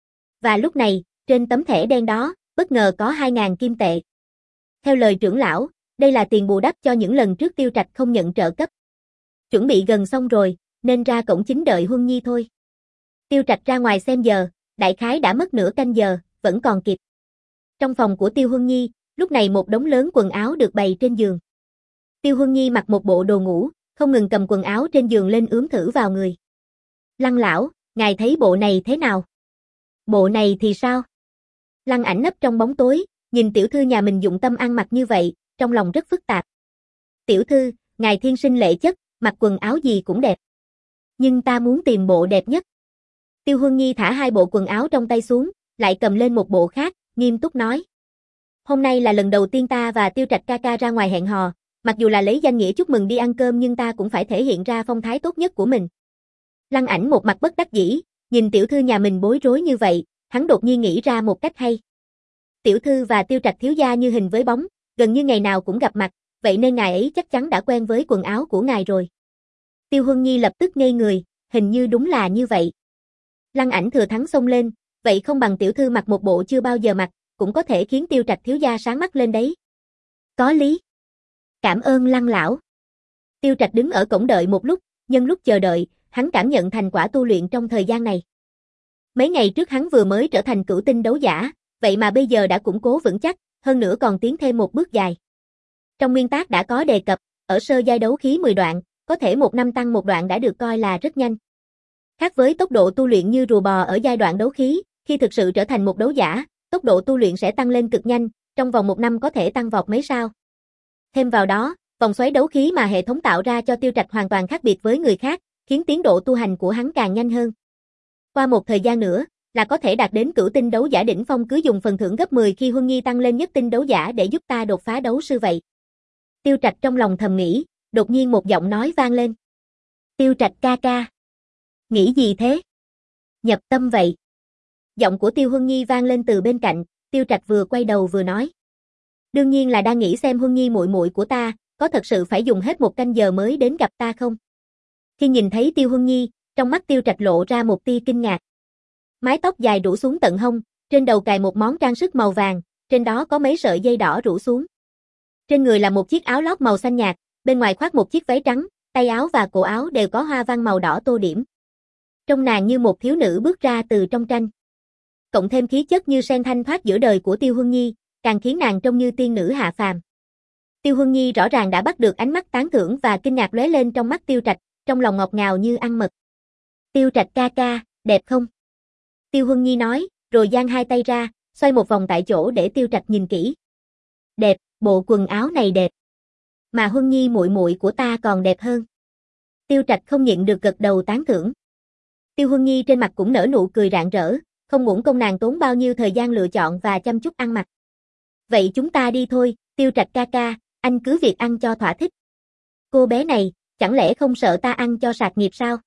Và lúc này, trên tấm thẻ đen đó, bất ngờ có hai nghìn kim tệ. Theo lời trưởng lão, đây là tiền bù đắp cho những lần trước Tiêu Trạch không nhận trợ cấp. Chuẩn bị gần xong rồi, nên ra cổng chính đợi Huân Nhi thôi. Tiêu Trạch ra ngoài xem giờ, đại khái đã mất nửa canh giờ, vẫn còn kịp. Trong phòng của Tiêu Huân Nhi, lúc này một đống lớn quần áo được bày trên giường. Tiêu Huân Nhi mặc một bộ đồ ngủ, không ngừng cầm quần áo trên giường lên ướm thử vào người. Lăng lão, ngài thấy bộ này thế nào? Bộ này thì sao? Lăng Ảnh nấp trong bóng tối, nhìn tiểu thư nhà mình dụng tâm ăn mặc như vậy, trong lòng rất phức tạp. Tiểu thư, ngài thiên sinh lệ chất, mặc quần áo gì cũng đẹp. Nhưng ta muốn tìm bộ đẹp nhất. Tiêu Huân Nhi thả hai bộ quần áo trong tay xuống, lại cầm lên một bộ khác, nghiêm túc nói. Hôm nay là lần đầu tiên ta và Tiêu Trạch ca ca ra ngoài hẹn hò, mặc dù là lấy danh nghĩa chúc mừng đi ăn cơm nhưng ta cũng phải thể hiện ra phong thái tốt nhất của mình. Lăng Ảnh một mặt bất đắc dĩ, nhìn tiểu thư nhà mình bối rối như vậy, hắn đột nhiên nghĩ ra một cách hay. Tiểu thư và Tiêu Trạch thiếu gia như hình với bóng, gần như ngày nào cũng gặp mặt, vậy nên ngài ấy chắc chắn đã quen với quần áo của ngài rồi. Tiêu Huân Nhi lập tức ngây người, hình như đúng là như vậy. Lăng Ảnh thừa thắng xông lên, vậy không bằng tiểu thư mặc một bộ chưa bao giờ mặc, cũng có thể khiến Tiêu Trạch thiếu gia sáng mắt lên đấy. Có lý. Cảm ơn Lăng lão. Tiêu Trạch đứng ở cổng đợi một lúc, nhân lúc chờ đợi, hắn cảm nhận thành quả tu luyện trong thời gian này. Mấy ngày trước hắn vừa mới trở thành cửu tinh đấu giả, vậy mà bây giờ đã củng cố vững chắc, hơn nữa còn tiến thêm một bước dài. Trong nguyên tắc đã có đề cập, ở sơ giai đấu khí mười đoạn, có thể một năm tăng một đoạn đã được coi là rất nhanh. Khác với tốc độ tu luyện như rùa bò ở giai đoạn đấu khí, khi thực sự trở thành một đấu giả, tốc độ tu luyện sẽ tăng lên cực nhanh, trong vòng một năm có thể tăng vọt mấy sao. Thêm vào đó, vòng xoáy đấu khí mà hệ thống tạo ra cho Tiêu Trạch hoàn toàn khác biệt với người khác, khiến tiến độ tu hành của hắn càng nhanh hơn. Qua một thời gian nữa, là có thể đạt đến cửu tinh đấu giả đỉnh phong, cứ dùng phần thưởng gấp mười khi Huân Nhi tăng lên nhất tinh đấu giả để giúp ta đột phá đấu sư vậy. Tiêu Trạch trong lòng thầm nghĩ, đột nhiên một giọng nói vang lên. Tiêu Trạch ca ca. Nghĩ gì thế? Nhập tâm vậy. Giọng của Tiêu Huân Nhi vang lên từ bên cạnh, Tiêu Trạch vừa quay đầu vừa nói. Đương nhiên là đang nghĩ xem Huân Nhi muội muội của ta, có thật sự phải dùng hết một canh giờ mới đến gặp ta không? Khi nhìn thấy Tiêu Huân Nhi, trong mắt Tiêu Trạch lộ ra một tia kinh ngạc. Mái tóc dài rủ xuống tận hông, trên đầu cài một món trang sức màu vàng, trên đó có mấy sợi dây đỏ rủ xuống. Trên người là một chiếc áo lót màu xanh nhạt, bên ngoài khoác một chiếc váy trắng, tay áo và cổ áo đều có hoa văn màu đỏ tô điểm. Trông nàng như một thiếu nữ bước ra từ trong tranh. Cộng thêm khí chất như sen thanh thoát giữa đời của Tiêu Huân Nhi, càng khiến nàng trông như tiên nữ hạ phàm. Tiêu Huân Nhi rõ ràng đã bắt được ánh mắt tán thưởng và kinh ngạc lóe lên trong mắt Tiêu Trạch, trong lòng ngọt ngào như ăn mật. Tiêu Trạch ca ca, đẹp không? Tiêu Huân Nhi nói, rồi giang hai tay ra, xoay một vòng tại chỗ để Tiêu Trạch nhìn kỹ. Đẹp, bộ quần áo này đẹp. Mà Huân Nhi muội muội của ta còn đẹp hơn. Tiêu Trạch không nhịn được gật đầu tán thưởng. Tiêu Huân Nhi trên mặt cũng nở nụ cười rạng rỡ, không uổng công nàng tốn bao nhiêu thời gian lựa chọn và chăm chút ăn mặc. Vậy chúng ta đi thôi, Tiêu Trạch ca ca, anh cứ việc ăn cho thỏa thích. Cô bé này, chẳng lẽ không sợ ta ăn cho sạc nghiệp sao?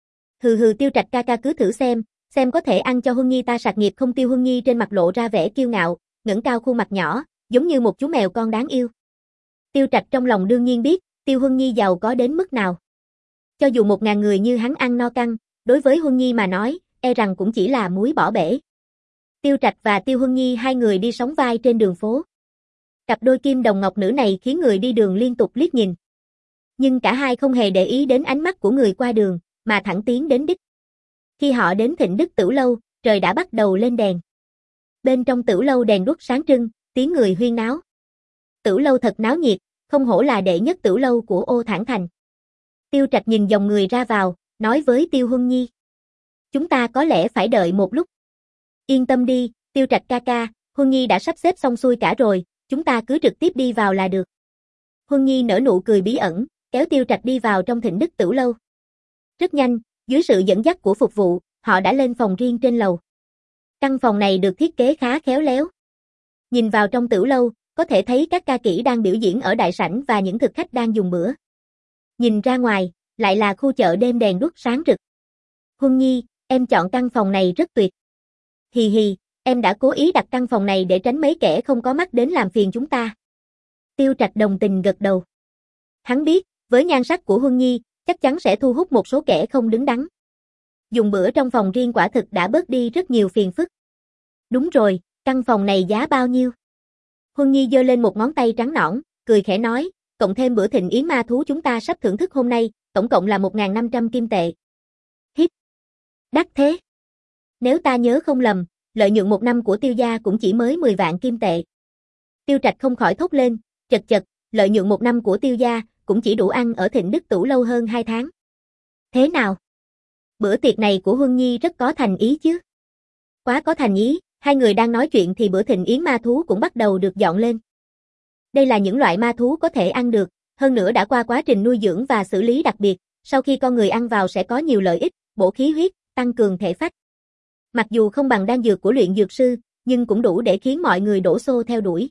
Hừ hừ Tiêu Trạch ca ca cứ thử xem, xem có thể ăn cho Huân Nhi ta sạc nghiệp không? Tiêu Huân Nhi trên mặt lộ ra vẻ kiêu ngạo, ngẩng cao khuôn mặt nhỏ, giống như một chú mèo con đáng yêu. Tiêu Trạch trong lòng đương nhiên biết, Tiêu Huân Nhi giàu có đến mức nào. Cho dù một ngàn người như hắn ăn no căng, đối với Huân Nhi mà nói, e rằng cũng chỉ là muối bỏ bể. Tiêu Trạch và Tiêu Huân Nhi hai người đi sóng vai trên đường phố. Cặp đôi kim đồng ngọc nữ này khiến người đi đường liên tục liếc nhìn. Nhưng cả hai không hề để ý đến ánh mắt của người qua đường, mà thẳng tiến đến đích. Khi họ đến Thịnh Đức Tửu Lâu, trời đã bắt đầu lên đèn. Bên trong Tửu Lâu đèn đuốc sáng trưng, tiếng người huyên náo. Tửu Lâu thật náo nhiệt, không hổ là đệ nhất Tửu Lâu của Ô Thản Thành. Tiêu Trạch nhìn dòng người ra vào, nói với Tiêu Huân Nhi. Chúng ta có lẽ phải đợi một lúc. Yên tâm đi, Tiêu Trạch ca ca, Huân Nhi đã sắp xếp xong xuôi cả rồi, chúng ta cứ trực tiếp đi vào là được. Huân Nhi nở nụ cười bí ẩn, kéo Tiêu Trạch đi vào trong Thịnh Đức Tửu Lâu. Rất nhanh, dưới sự dẫn dắt của phục vụ, họ đã lên phòng riêng trên lầu. Căn phòng này được thiết kế khá khéo léo. Nhìn vào trong Tửu Lâu, có thể thấy các ca kỹ đang biểu diễn ở đại sảnh và những thực khách đang dùng bữa. Nhìn ra ngoài, lại là khu chợ đêm đèn đuốc sáng rực. Huân Nhi, em chọn căn phòng này rất tuyệt. Hì hì, em đã cố ý đặt căn phòng này để tránh mấy kẻ không có mắt đến làm phiền chúng ta. Tiêu Trạch đồng tình gật đầu. Hắn biết, với nhan sắc của Huân Nhi, chắc chắn sẽ thu hút một số kẻ không đứng đắn. Dùng bữa trong phòng riêng quả thực đã bớt đi rất nhiều phiền phức. Đúng rồi, căn phòng này giá bao nhiêu? Huân Nhi giơ lên một ngón tay trắng nõn, cười khẽ nói, cộng thêm bữa thịnh yến ma thú chúng ta sắp thưởng thức hôm nay, tổng cộng là một nghìn năm trăm kim tệ. Hít. Đắt thế. Nếu ta nhớ không lầm, lợi nhuận một năm của Tiêu gia cũng chỉ mới mười vạn kim tệ. Tiêu Trạch không khỏi thốt lên, chật chật, lợi nhuận một năm của Tiêu gia cũng chỉ đủ ăn ở Thịnh Đức Tửu Lâu hơn hai tháng. Thế nào? Bữa tiệc này của Huân Nhi rất có thành ý chứ? Quá có thành ý, hai người đang nói chuyện thì bữa thịnh yến ma thú cũng bắt đầu được dọn lên. Đây là những loại ma thú có thể ăn được, hơn nữa đã qua quá trình nuôi dưỡng và xử lý đặc biệt, sau khi con người ăn vào sẽ có nhiều lợi ích, bổ khí huyết, tăng cường thể phách. Mặc dù không bằng đan dược của luyện dược sư, nhưng cũng đủ để khiến mọi người đổ xô theo đuổi.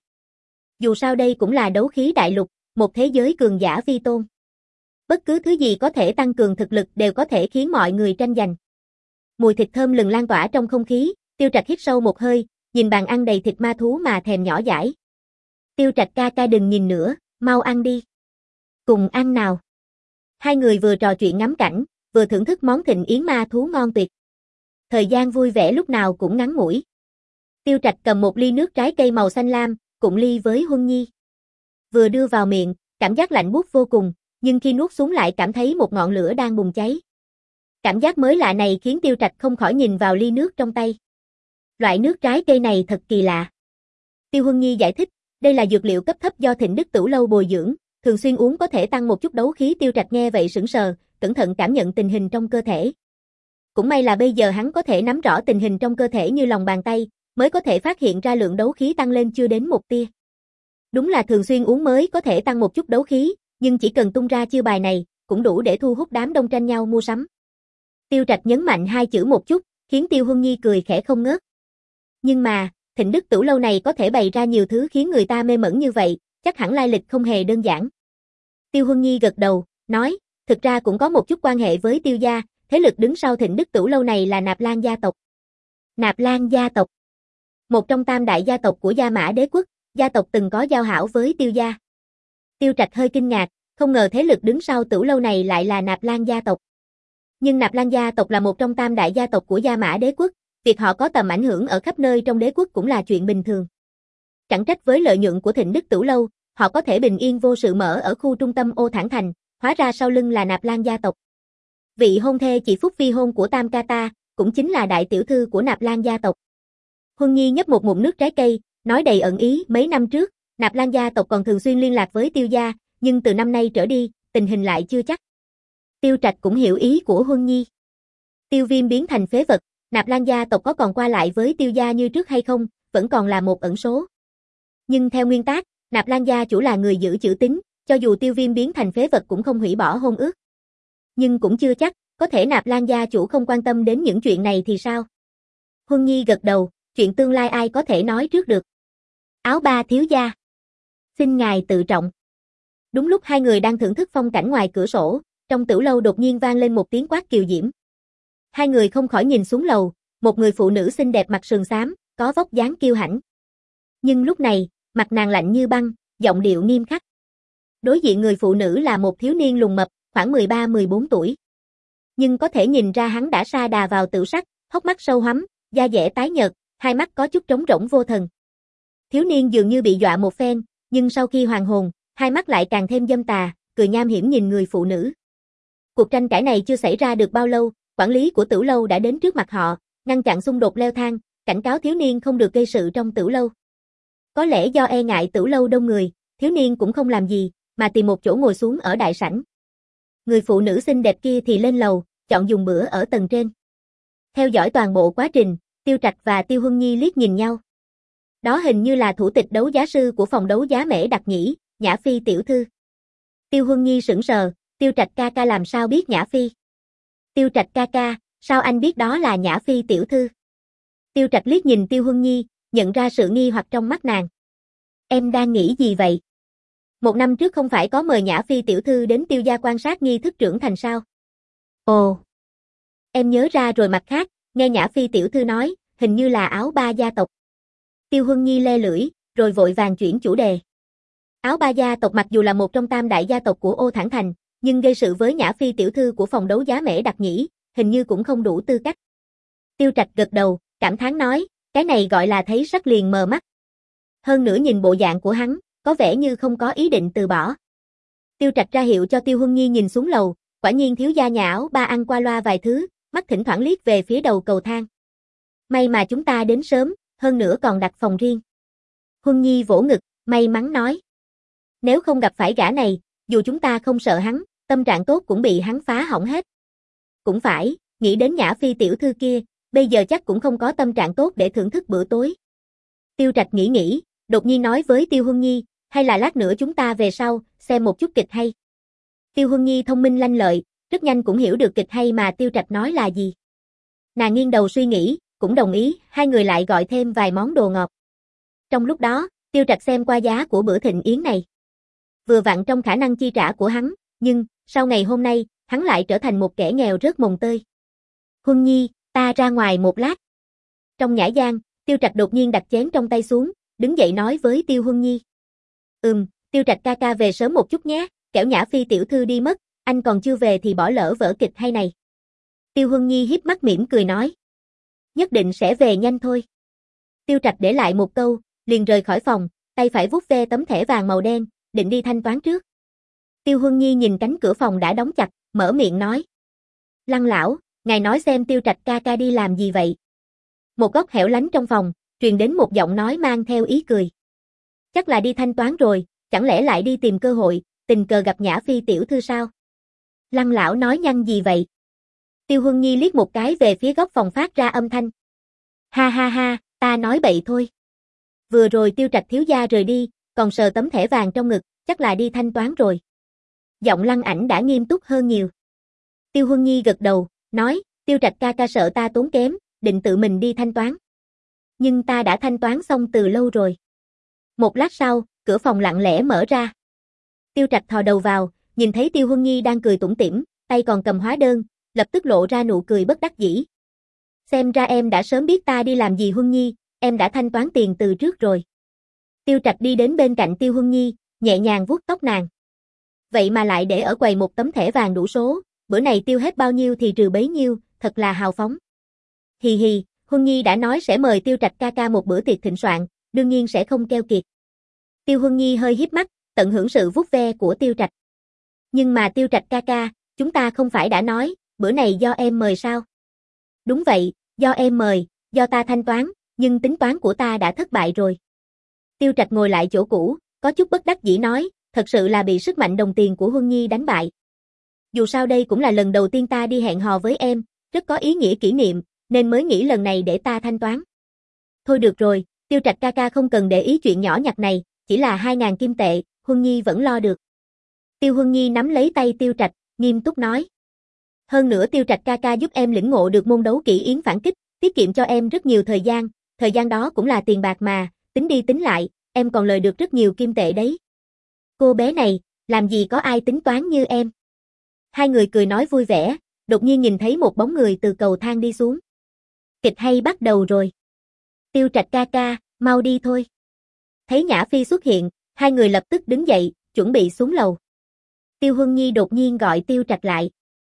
Dù sao đây cũng là đấu khí đại lục, một thế giới cường giả vi tôn. Bất cứ thứ gì có thể tăng cường thực lực đều có thể khiến mọi người tranh giành. Mùi thịt thơm lừng lan tỏa trong không khí, Tiêu Trạch hít sâu một hơi, nhìn bàn ăn đầy thịt ma thú mà thèm nhỏ dãi. Tiêu Trạch ca ca đừng nhìn nữa, mau ăn đi. Cùng ăn nào. Hai người vừa trò chuyện ngắm cảnh, vừa thưởng thức món thịnh yến ma thú ngon tuyệt. Thời gian vui vẻ lúc nào cũng ngắn ngủi. Tiêu Trạch cầm một ly nước trái cây màu xanh lam, cụng ly với Huân Nhi. Vừa đưa vào miệng, cảm giác lạnh buốt vô cùng, nhưng khi nuốt xuống lại cảm thấy một ngọn lửa đang bùng cháy. Cảm giác mới lạ này khiến Tiêu Trạch không khỏi nhìn vào ly nước trong tay. Loại nước trái cây này thật kỳ lạ. Tiêu Huân Nhi giải thích, đây là dược liệu cấp thấp do Thịnh Đức Tửu Lâu bồi dưỡng, thường xuyên uống có thể tăng một chút đấu khí. Tiêu Trạch nghe vậy sững sờ, cẩn thận cảm nhận tình hình trong cơ thể. Cũng may là bây giờ hắn có thể nắm rõ tình hình trong cơ thể như lòng bàn tay, mới có thể phát hiện ra lượng đấu khí tăng lên chưa đến một tia. Đúng là thường xuyên uống mới có thể tăng một chút đấu khí, nhưng chỉ cần tung ra chiêu bài này, cũng đủ để thu hút đám đông tranh nhau mua sắm. Tiêu Trạch nhấn mạnh hai chữ một chút, khiến Tiêu Huân Nhi cười khẽ không ngớt. Nhưng mà, Thịnh Đức Tửu Lâu này có thể bày ra nhiều thứ khiến người ta mê mẩn như vậy, chắc hẳn lai lịch không hề đơn giản. Tiêu Huân Nhi gật đầu, nói, thực ra cũng có một chút quan hệ với Tiêu gia, thế lực đứng sau Thịnh Đức Tửu Lâu này là Nạp Lan gia tộc. Nạp Lan gia tộc, một trong tam đại gia tộc của Gia Mã Đế quốc, gia tộc từng có giao hảo với Tiêu gia. Tiêu Trạch hơi kinh ngạc, không ngờ thế lực đứng sau Tửu Lâu này lại là Nạp Lan gia tộc. Nhưng Nạp Lan gia tộc là một trong tam đại gia tộc của Gia Mã Đế quốc, việc họ có tầm ảnh hưởng ở khắp nơi trong đế quốc cũng là chuyện bình thường. Chẳng trách với lợi nhuận của Thịnh Đức Tửu Lâu, họ có thể bình yên vô sự mở ở khu trung tâm Ô Thản Thành, hóa ra sau lưng là Nạp Lan gia tộc. Vị hôn thê chị Phúc Vi hôn của Tam ca ta, cũng chính là đại tiểu thư của Nạp Lan gia tộc. Huân Nhi nhấp một ngụm nước trái cây, nói đầy ẩn ý, mấy năm trước, Nạp Lan gia tộc còn thường xuyên liên lạc với Tiêu gia, nhưng từ năm nay trở đi, tình hình lại chưa chắc. Tiêu Trạch cũng hiểu ý của Huân Nhi. Tiêu Viêm biến thành phế vật, Nạp Lan gia tộc có còn qua lại với Tiêu gia như trước hay không, vẫn còn là một ẩn số. Nhưng theo nguyên tắc, Nạp Lan gia chủ là người giữ chữ tín, cho dù Tiêu Viêm biến thành phế vật cũng không hủy bỏ hôn ước. Nhưng cũng chưa chắc, có thể Nạp Lan gia chủ không quan tâm đến những chuyện này thì sao? Huân Nhi gật đầu, chuyện tương lai ai có thể nói trước được. Áo ba thiếu gia. Xin ngài tự trọng. Đúng lúc hai người đang thưởng thức phong cảnh ngoài cửa sổ, trong tửu lâu đột nhiên vang lên một tiếng quát kiều diễm. Hai người không khỏi nhìn xuống lầu, một người phụ nữ xinh đẹp mặc sườn xám, có vóc dáng kiêu hãnh. Nhưng lúc này, mặt nàng lạnh như băng, giọng điệu nghiêm khắc. Đối diện người phụ nữ là một thiếu niên lùn mập, khoảng mười ba mười bốn tuổi. Nhưng có thể nhìn ra hắn đã sa đà vào tửu sắc, hốc mắt sâu hoắm, da dẻ tái nhợt, hai mắt có chút trống rỗng vô thần. Thiếu niên dường như bị dọa một phen, nhưng sau khi hoàn hồn, hai mắt lại càng thêm dâm tà, cười nham hiểm nhìn người phụ nữ. Cuộc tranh cãi này chưa xảy ra được bao lâu, quản lý của tửu lâu đã đến trước mặt họ, ngăn chặn xung đột leo thang, cảnh cáo thiếu niên không được gây sự trong tửu lâu. Có lẽ do e ngại tửu lâu đông người, thiếu niên cũng không làm gì, mà tìm một chỗ ngồi xuống ở đại sảnh. Người phụ nữ xinh đẹp kia thì lên lầu, chọn dùng bữa ở tầng trên. Theo dõi toàn bộ quá trình, Tiêu Trạch và Tiêu Huân Nhi liếc nhìn nhau. Đó hình như là thủ tịch đấu giá sư của phòng đấu giá Mễ Đặc Nhĩ, Nhã Phi tiểu thư. Tiêu Huân Nhi sững sờ, Tiêu Trạch ca ca làm sao biết Nhã Phi? Tiêu Trạch ca ca, sao anh biết đó là Nhã Phi tiểu thư? Tiêu Trạch liếc nhìn Tiêu Huân Nhi, nhận ra sự nghi hoặc trong mắt nàng. Em đang nghĩ gì vậy? Một năm trước không phải có mời Nhã Phi tiểu thư đến Tiêu gia quan sát nghi thức trưởng thành sao? Ồ! Em nhớ ra rồi, mặt khác, nghe Nhã Phi tiểu thư nói, hình như là áo ba gia tộc. Tiêu Huân Nhi le lưỡi, rồi vội vàng chuyển chủ đề. Áo ba gia tộc mặc dù là một trong tam đại gia tộc của Ô Thản Thành, nhưng gây sự với Nhã Phi tiểu thư của phòng đấu giá Mễ Đặc Nhĩ, hình như cũng không đủ tư cách. Tiêu Trạch gật đầu, cảm thán nói, cái này gọi là thấy sắc liền mờ mắt. Hơn nữa nhìn bộ dạng của hắn, có vẻ như không có ý định từ bỏ. Tiêu Trạch ra hiệu cho Tiêu Huân Nhi nhìn xuống lầu, quả nhiên thiếu gia nhà áo ba ăn qua loa vài thứ, mắt thỉnh thoảng liếc về phía đầu cầu thang. May mà chúng ta đến sớm, hơn nữa còn đặt phòng riêng. Huân Nhi vỗ ngực, may mắn nói. Nếu không gặp phải gã này, dù chúng ta không sợ hắn, tâm trạng tốt cũng bị hắn phá hỏng hết. Cũng phải, nghĩ đến Nhã Phi tiểu thư kia, bây giờ chắc cũng không có tâm trạng tốt để thưởng thức bữa tối. Tiêu Trạch nghĩ nghĩ, đột nhiên nói với Tiêu Huân Nhi, hay là lát nữa chúng ta về sau, xem một chút kịch hay. Tiêu Huân Nhi thông minh lanh lợi, rất nhanh cũng hiểu được kịch hay mà Tiêu Trạch nói là gì. Nàng nghiêng đầu suy nghĩ, cũng đồng ý, hai người lại gọi thêm vài món đồ ngọt. Trong lúc đó, Tiêu Trạch xem qua giá của bữa thịnh yến này. Vừa vặn trong khả năng chi trả của hắn, nhưng, sau ngày hôm nay, hắn lại trở thành một kẻ nghèo rớt mồng tơi. Huân Nhi, ta ra ngoài một lát. Trong nhã gian, Tiêu Trạch đột nhiên đặt chén trong tay xuống, đứng dậy nói với Tiêu Huân Nhi. Ừm, Tiêu Trạch ca ca về sớm một chút nhé, kẻo Nhã Phi tiểu thư đi mất, anh còn chưa về thì bỏ lỡ vở kịch hay này. Tiêu Huân Nhi hiếp mắt mỉm cười nói. Nhất định sẽ về nhanh thôi. Tiêu Trạch để lại một câu, liền rời khỏi phòng, tay phải vuốt ve tấm thẻ vàng màu đen, định đi thanh toán trước. Tiêu Huân Nhi nhìn cánh cửa phòng đã đóng chặt, mở miệng nói. Lăng lão, ngài nói xem Tiêu Trạch ca ca đi làm gì vậy? Một góc hẻo lánh trong phòng, truyền đến một giọng nói mang theo ý cười. Chắc là đi thanh toán rồi, chẳng lẽ lại đi tìm cơ hội, tình cờ gặp Nhã Phi tiểu thư sao? Lăng lão nói nhăng gì vậy? Tiêu Huân Nhi liếc một cái về phía góc phòng phát ra âm thanh. Ha ha ha, ta nói bậy thôi. Vừa rồi Tiêu Trạch thiếu gia rời đi, còn sờ tấm thẻ vàng trong ngực, chắc là đi thanh toán rồi. Giọng Lăng Ảnh đã nghiêm túc hơn nhiều. Tiêu Huân Nhi gật đầu, nói, Tiêu Trạch ca ca sợ ta tốn kém, định tự mình đi thanh toán. Nhưng ta đã thanh toán xong từ lâu rồi. Một lát sau, cửa phòng lặng lẽ mở ra. Tiêu Trạch thò đầu vào, nhìn thấy Tiêu Huân Nhi đang cười tủm tỉm, tay còn cầm hóa đơn, lập tức lộ ra nụ cười bất đắc dĩ. Xem ra em đã sớm biết ta đi làm gì Huân Nhi, em đã thanh toán tiền từ trước rồi. Tiêu Trạch đi đến bên cạnh Tiêu Huân Nhi, nhẹ nhàng vuốt tóc nàng. Vậy mà lại để ở quầy một tấm thẻ vàng đủ số, bữa này tiêu hết bao nhiêu thì trừ bấy nhiêu, thật là hào phóng. Hì hì, Huân Nhi đã nói sẽ mời Tiêu Trạch ca ca một bữa tiệc thịnh soạn, đương nhiên sẽ không keo kiệt. Tiêu Huân Nhi hơi híp mắt, tận hưởng sự vuốt ve của Tiêu Trạch. Nhưng mà Tiêu Trạch ca ca, chúng ta không phải đã nói, bữa này do em mời sao? Đúng vậy, do em mời, do ta thanh toán, nhưng tính toán của ta đã thất bại rồi. Tiêu Trạch ngồi lại chỗ cũ, có chút bất đắc dĩ nói, thật sự là bị sức mạnh đồng tiền của Huân Nhi đánh bại. Dù sao đây cũng là lần đầu tiên ta đi hẹn hò với em, rất có ý nghĩa kỷ niệm, nên mới nghĩ lần này để ta thanh toán. Thôi được rồi, Tiêu Trạch ca ca không cần để ý chuyện nhỏ nhặt này, chỉ là hai ngàn kim tệ, Huân Nhi vẫn lo được. Tiêu Huân Nhi nắm lấy tay Tiêu Trạch, nghiêm túc nói. Hơn nữa Tiêu Trạch ca ca giúp em lĩnh ngộ được môn đấu kỹ yến phản kích, tiết kiệm cho em rất nhiều thời gian, thời gian đó cũng là tiền bạc mà, tính đi tính lại, em còn lời được rất nhiều kim tệ đấy. Cô bé này, làm gì có ai tính toán như em. Hai người cười nói vui vẻ, đột nhiên nhìn thấy một bóng người từ cầu thang đi xuống. Kịch hay bắt đầu rồi. Tiêu Trạch ca ca, mau đi thôi. Thấy Nhã Phi xuất hiện, hai người lập tức đứng dậy, chuẩn bị xuống lầu. Tiêu Huân Nhi đột nhiên gọi Tiêu Trạch lại.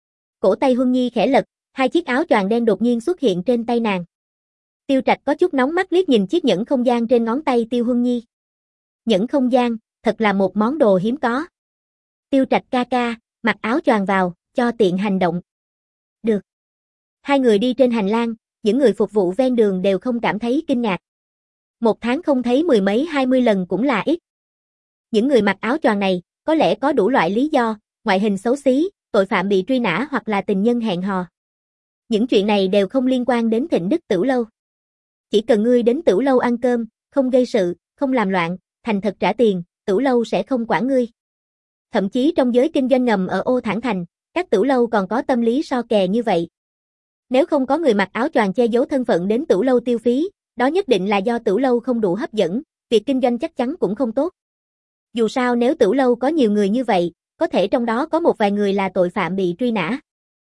Cổ tay Huân Nhi khẽ lật, hai chiếc áo choàng đen đột nhiên xuất hiện trên tay nàng. Tiêu Trạch có chút nóng mắt liếc nhìn chiếc nhẫn không gian trên ngón tay Tiêu Huân Nhi. Nhẫn không gian, thật là một món đồ hiếm có. Tiêu Trạch ca ca, mặc áo choàng vào, cho tiện hành động. Được. Hai người đi trên hành lang, những người phục vụ ven đường đều không cảm thấy kinh ngạc. Một tháng không thấy mười mấy hai mươi lần cũng là ít. Những người mặc áo choàng này, có lẽ có đủ loại lý do, ngoại hình xấu xí, tội phạm bị truy nã hoặc là tình nhân hẹn hò. Những chuyện này đều không liên quan đến Thịnh Đức Tửu Lâu. Chỉ cần ngươi đến Tửu Lâu ăn cơm, không gây sự, không làm loạn, thành thật trả tiền, Tửu Lâu sẽ không quản ngươi. Thậm chí trong giới kinh doanh ngầm ở Ô Thản Thành, các Tửu Lâu còn có tâm lý so kè như vậy. Nếu không có người mặc áo choàng che giấu thân phận đến Tửu Lâu tiêu phí, đó nhất định là do Tửu Lâu không đủ hấp dẫn, việc kinh doanh chắc chắn cũng không tốt. Dù sao nếu Tửu Lâu có nhiều người như vậy, có thể trong đó có một vài người là tội phạm bị truy nã.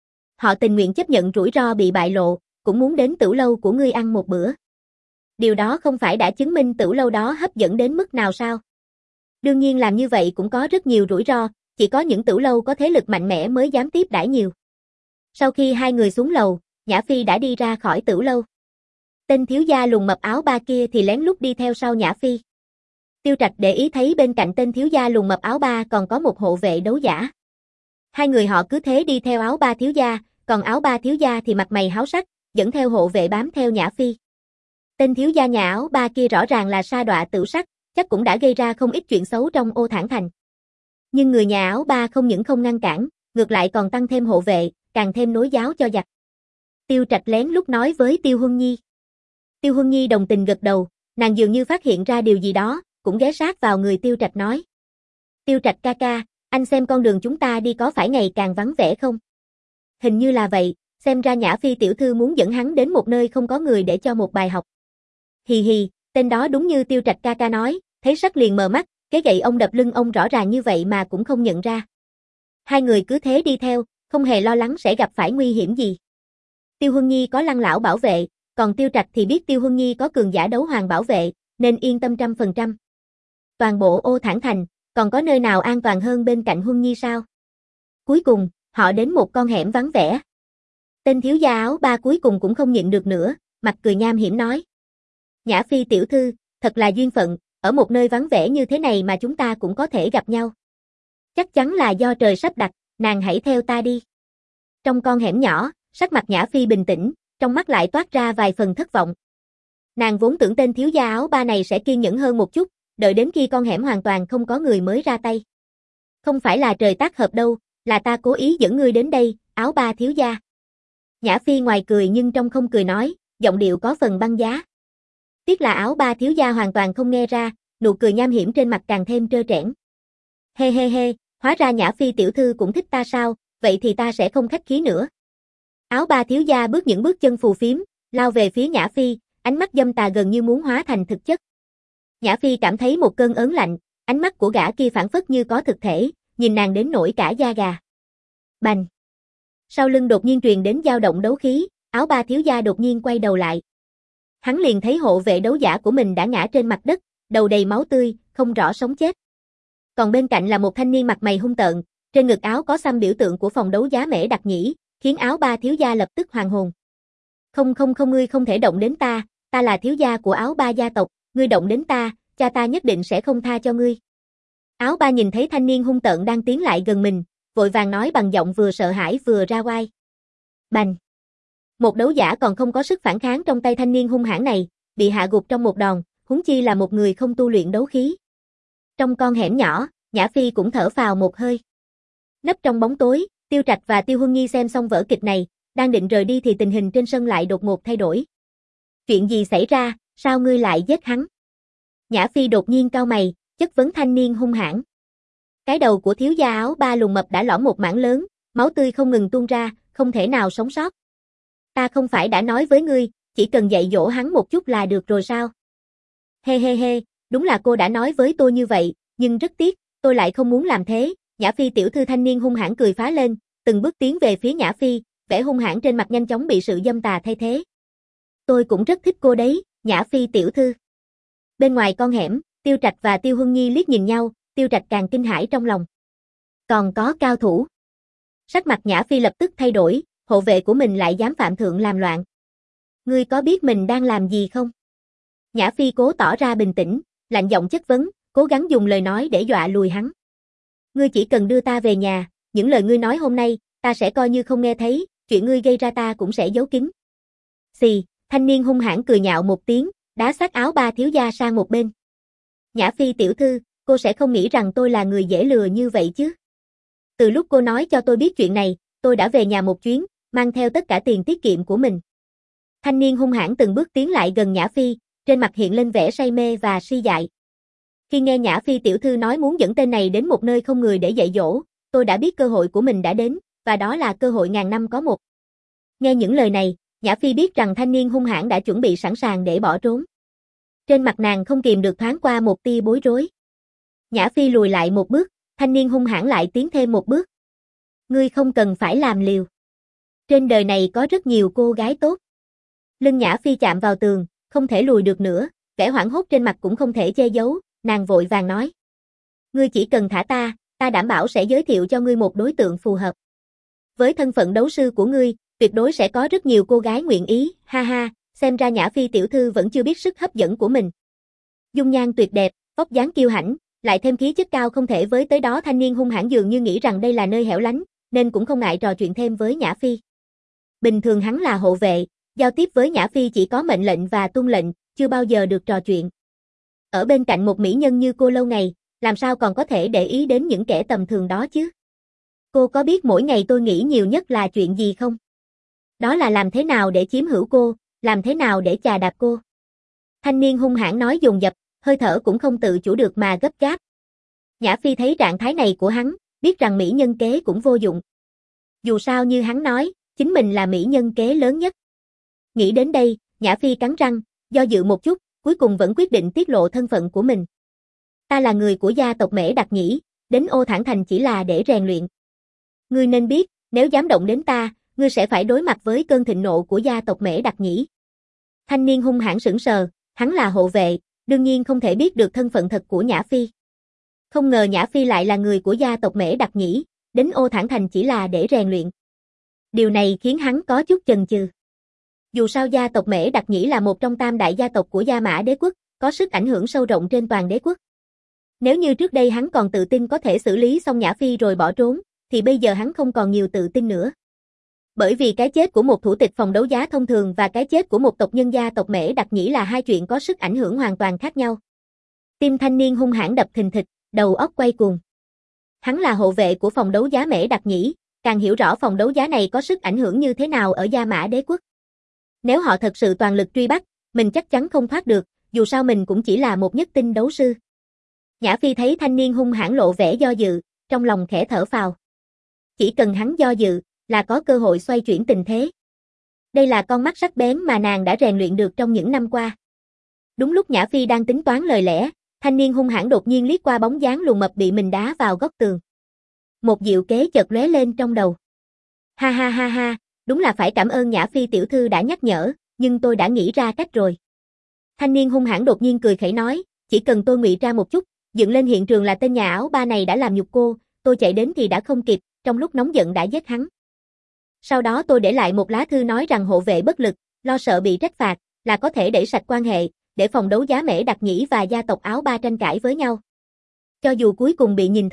Họ tình nguyện chấp nhận rủi ro bị bại lộ, cũng muốn đến Tửu Lâu của ngươi ăn một bữa. Điều đó không phải đã chứng minh Tửu Lâu đó hấp dẫn đến mức nào sao? Đương nhiên làm như vậy cũng có rất nhiều rủi ro, chỉ có những Tửu Lâu có thế lực mạnh mẽ mới dám tiếp đãi nhiều. Sau khi hai người xuống lầu, Nhã Phi đã đi ra khỏi Tửu Lâu. Tên thiếu gia lùn mập áo ba kia thì lén lút đi theo sau Nhã Phi. Tiêu Trạch để ý thấy bên cạnh tên thiếu gia lùn mập áo ba còn có một hộ vệ đấu giả. Hai người họ cứ thế đi theo áo ba thiếu gia, còn áo ba thiếu gia thì mặt mày háo sắc, dẫn theo hộ vệ bám theo Nhã Phi. Tên thiếu gia nhà áo ba kia rõ ràng là sa đọa tửu sắc, chắc cũng đã gây ra không ít chuyện xấu trong Ô Thản Thành. Nhưng người nhà áo ba không những không ngăn cản, ngược lại còn tăng thêm hộ vệ, càng thêm nối giáo cho giặc. Tiêu Trạch lén lút nói với Tiêu Huân Nhi. Tiêu Huân Nhi đồng tình gật đầu, nàng dường như phát hiện ra điều gì đó, cũng ghé sát vào người Tiêu Trạch nói. Tiêu Trạch ca ca, anh xem con đường chúng ta đi có phải ngày càng vắng vẻ không? Hình như là vậy, xem ra Nhã Phi tiểu thư muốn dẫn hắn đến một nơi không có người để cho một bài học. Hì hì, tên đó đúng như Tiêu Trạch ca ca nói, thấy sắc liền mờ mắt, cái gậy ông đập lưng ông rõ ràng như vậy mà cũng không nhận ra. Hai người cứ thế đi theo, không hề lo lắng sẽ gặp phải nguy hiểm gì. Tiêu Huân Nhi có Lăng lão bảo vệ, còn Tiêu Trạch thì biết Tiêu Huân Nhi có cường giả đấu hoàng bảo vệ, nên yên tâm trăm phần trăm. Toàn bộ Ô Thản Thành, còn có nơi nào an toàn hơn bên cạnh Huân Nhi sao? Cuối cùng, họ đến một con hẻm vắng vẻ. Tên thiếu gia áo ba cuối cùng cũng không nhịn được nữa, mặt cười nham hiểm nói. Nhã Phi tiểu thư, thật là duyên phận, ở một nơi vắng vẻ như thế này mà chúng ta cũng có thể gặp nhau. Chắc chắn là do trời sắp đặt, nàng hãy theo ta đi. Trong con hẻm nhỏ, sắc mặt Nhã Phi bình tĩnh, trong mắt lại toát ra vài phần thất vọng. Nàng vốn tưởng tên thiếu gia áo ba này sẽ kiên nhẫn hơn một chút, đợi đến khi con hẻm hoàn toàn không có người mới ra tay. Không phải là trời tác hợp đâu, là ta cố ý dẫn ngươi đến đây, áo ba thiếu gia. Nhã Phi ngoài cười nhưng trong không cười nói, giọng điệu có phần băng giá. Tiếc là áo ba thiếu gia hoàn toàn không nghe ra, nụ cười nham hiểm trên mặt càng thêm trơ trẽn. Hê hê hê, hóa ra Nhã Phi tiểu thư cũng thích ta sao, vậy thì ta sẽ không khách khí nữa. Áo ba thiếu gia bước những bước chân phù phiếm, lao về phía Nhã Phi, ánh mắt dâm tà gần như muốn hóa thành thực chất. Nhã Phi cảm thấy một cơn ớn lạnh, ánh mắt của gã kia phảng phất như có thực thể, nhìn nàng đến nổi cả da gà. Bành! Sau lưng đột nhiên truyền đến dao động đấu khí, áo ba thiếu gia đột nhiên quay đầu lại. Hắn liền thấy hộ vệ đấu giả của mình đã ngã trên mặt đất, đầu đầy máu tươi, không rõ sống chết. Còn bên cạnh là một thanh niên mặt mày hung tợn, trên ngực áo có xăm biểu tượng của phòng đấu giá Mễ Đặc Nhĩ, khiến áo ba thiếu gia lập tức hoàn hồn. Không không không ngươi không thể động đến ta, ta là thiếu gia của áo ba gia tộc, ngươi động đến ta, cha ta nhất định sẽ không tha cho ngươi. Áo ba nhìn thấy thanh niên hung tợn đang tiến lại gần mình, vội vàng nói bằng giọng vừa sợ hãi vừa ra oai. Bành! Một đấu giả còn không có sức phản kháng trong tay thanh niên hung hãn này, bị hạ gục trong một đòn, huống chi là một người không tu luyện đấu khí. Trong con hẻm nhỏ, Nhã Phi cũng thở phào một hơi. Nấp trong bóng tối, Tiêu Trạch và Tiêu Huân Nhi xem xong vở kịch này, đang định rời đi thì tình hình trên sân lại đột ngột thay đổi. Chuyện gì xảy ra, sao ngươi lại giết hắn? Nhã Phi đột nhiên cau mày, chất vấn thanh niên hung hãn. Cái đầu của thiếu gia áo ba lùn mập đã lõm một mảng lớn, máu tươi không ngừng tuôn ra, không thể nào sống sót. Ta không phải đã nói với ngươi, chỉ cần dạy dỗ hắn một chút là được rồi sao? He he he, đúng là cô đã nói với tôi như vậy, nhưng rất tiếc, tôi lại không muốn làm thế. Nhã Phi tiểu thư thanh niên hung hãn cười phá lên, từng bước tiến về phía Nhã Phi, vẻ hung hãn trên mặt nhanh chóng bị sự dâm tà thay thế. Tôi cũng rất thích cô đấy, Nhã Phi tiểu thư. Bên ngoài con hẻm, Tiêu Trạch và Tiêu Huân Nhi liếc nhìn nhau, Tiêu Trạch càng kinh hãi trong lòng. Còn có cao thủ. Sắc mặt Nhã Phi lập tức thay đổi, hộ vệ của mình lại dám phạm thượng làm loạn. Ngươi có biết mình đang làm gì không? Nhã Phi cố tỏ ra bình tĩnh, lạnh giọng chất vấn, cố gắng dùng lời nói để dọa lùi hắn. Ngươi chỉ cần đưa ta về nhà, những lời ngươi nói hôm nay, ta sẽ coi như không nghe thấy, chuyện ngươi gây ra ta cũng sẽ giấu kín. Xì, thanh niên hung hãn cười nhạo một tiếng, đá xác áo ba thiếu gia sang một bên. Nhã Phi tiểu thư, cô sẽ không nghĩ rằng tôi là người dễ lừa như vậy chứ? Từ lúc cô nói cho tôi biết chuyện này, tôi đã về nhà một chuyến, mang theo tất cả tiền tiết kiệm của mình. Thanh niên hung hãn từng bước tiến lại gần Nhã Phi, trên mặt hiện lên vẻ say mê và si dại. Khi nghe Nhã Phi tiểu thư nói muốn dẫn tên này đến một nơi không người để dạy dỗ, tôi đã biết cơ hội của mình đã đến, và đó là cơ hội ngàn năm có một. Nghe những lời này, Nhã Phi biết rằng thanh niên hung hãn đã chuẩn bị sẵn sàng để bỏ trốn. Trên mặt nàng không kìm được thoáng qua một tia bối rối. Nhã Phi lùi lại một bước, thanh niên hung hãn lại tiến thêm một bước. Ngươi không cần phải làm liều. Trên đời này có rất nhiều cô gái tốt. Lưng Nhã Phi chạm vào tường, không thể lùi được nữa, vẻ hoảng hốt trên mặt cũng không thể che giấu, nàng vội vàng nói. Ngươi chỉ cần thả ta, ta đảm bảo sẽ giới thiệu cho ngươi một đối tượng phù hợp. Với thân phận đấu sư của ngươi, tuyệt đối sẽ có rất nhiều cô gái nguyện ý, ha ha, xem ra Nhã Phi tiểu thư vẫn chưa biết sức hấp dẫn của mình. Dung nhan tuyệt đẹp, vóc dáng kiêu hãnh, lại thêm khí chất cao không thể với tới đó thanh niên hung hãn dường như nghĩ rằng đây là nơi hẻo lánh, nên cũng không ngại trò chuyện thêm với Nhã Phi. Bình thường hắn là hộ vệ, giao tiếp với Nhã Phi chỉ có mệnh lệnh và tuân lệnh, chưa bao giờ được trò chuyện. Ở bên cạnh một mỹ nhân như cô lâu ngày, làm sao còn có thể để ý đến những kẻ tầm thường đó chứ? Cô có biết mỗi ngày tôi nghĩ nhiều nhất là chuyện gì không? Đó là làm thế nào để chiếm hữu cô, làm thế nào để chà đạp cô. Thanh niên hung hãn nói dồn dập, hơi thở cũng không tự chủ được mà gấp gáp. Nhã Phi thấy trạng thái này của hắn, biết rằng mỹ nhân kế cũng vô dụng. Dù sao như hắn nói, chính mình là mỹ nhân kế lớn nhất. Nghĩ đến đây, Nhã Phi cắn răng, do dự một chút, cuối cùng vẫn quyết định tiết lộ thân phận của mình. Ta là người của gia tộc Mễ Đặc Nhĩ, đến Ô Thản Thành chỉ là để rèn luyện. Ngươi nên biết, nếu dám động đến ta, ngươi sẽ phải đối mặt với cơn thịnh nộ của gia tộc Mễ Đặc Nhĩ. Thanh niên hung hãn sững sờ, hắn là hộ vệ, đương nhiên không thể biết được thân phận thật của Nhã Phi. Không ngờ Nhã Phi lại là người của gia tộc Mễ Đặc Nhĩ, đến Ô Thản Thành chỉ là để rèn luyện. Điều này khiến hắn có chút chần chừ. Dù sao gia tộc Mễ Đặc Nhĩ là một trong tam đại gia tộc của Gia Mã Đế quốc, có sức ảnh hưởng sâu rộng trên toàn đế quốc. Nếu như trước đây hắn còn tự tin có thể xử lý xong Nhã Phi rồi bỏ trốn, thì bây giờ hắn không còn nhiều tự tin nữa. Bởi vì cái chết của một thủ tịch phòng đấu giá thông thường và cái chết của một tộc nhân gia tộc Mễ Đặc Nhĩ là hai chuyện có sức ảnh hưởng hoàn toàn khác nhau. Tim thanh niên hung hãn đập thình thịch, đầu óc quay cuồng. Hắn là hộ vệ của phòng đấu giá Mễ Đặc Nhĩ, càng hiểu rõ phòng đấu giá này có sức ảnh hưởng như thế nào ở Gia Mã Đế quốc. Nếu họ thật sự toàn lực truy bắt, mình chắc chắn không thoát được, dù sao mình cũng chỉ là một nhất tinh đấu sư. Nhã Phi thấy thanh niên hung hãn lộ vẻ do dự, trong lòng khẽ thở phào. Chỉ cần hắn do dự, là có cơ hội xoay chuyển tình thế. Đây là con mắt sắc bén mà nàng đã rèn luyện được trong những năm qua. Đúng lúc Nhã Phi đang tính toán lời lẽ, thanh niên hung hãn đột nhiên liếc qua bóng dáng lùn mập bị mình đá vào góc tường. Một diệu kế chợt lóe lên trong đầu. Ha ha ha ha, đúng là phải cảm ơn Nhã Phi tiểu thư đã nhắc nhở, nhưng tôi đã nghĩ ra cách rồi. Thanh niên hung hãn đột nhiên cười khẩy nói, chỉ cần tôi ngụy trang một chút, dựng lên hiện trường là tên nhà áo ba này đã làm nhục cô, tôi chạy đến thì đã không kịp, trong lúc nóng giận đã giết hắn. Sau đó tôi để lại một lá thư nói rằng hộ vệ bất lực, lo sợ bị trách phạt, là có thể đẩy sạch quan hệ, để phòng đấu giá Mễ Đặc Nhĩ và gia tộc áo ba tranh cãi với nhau. Cho dù cuối cùng bị nhìn thấu,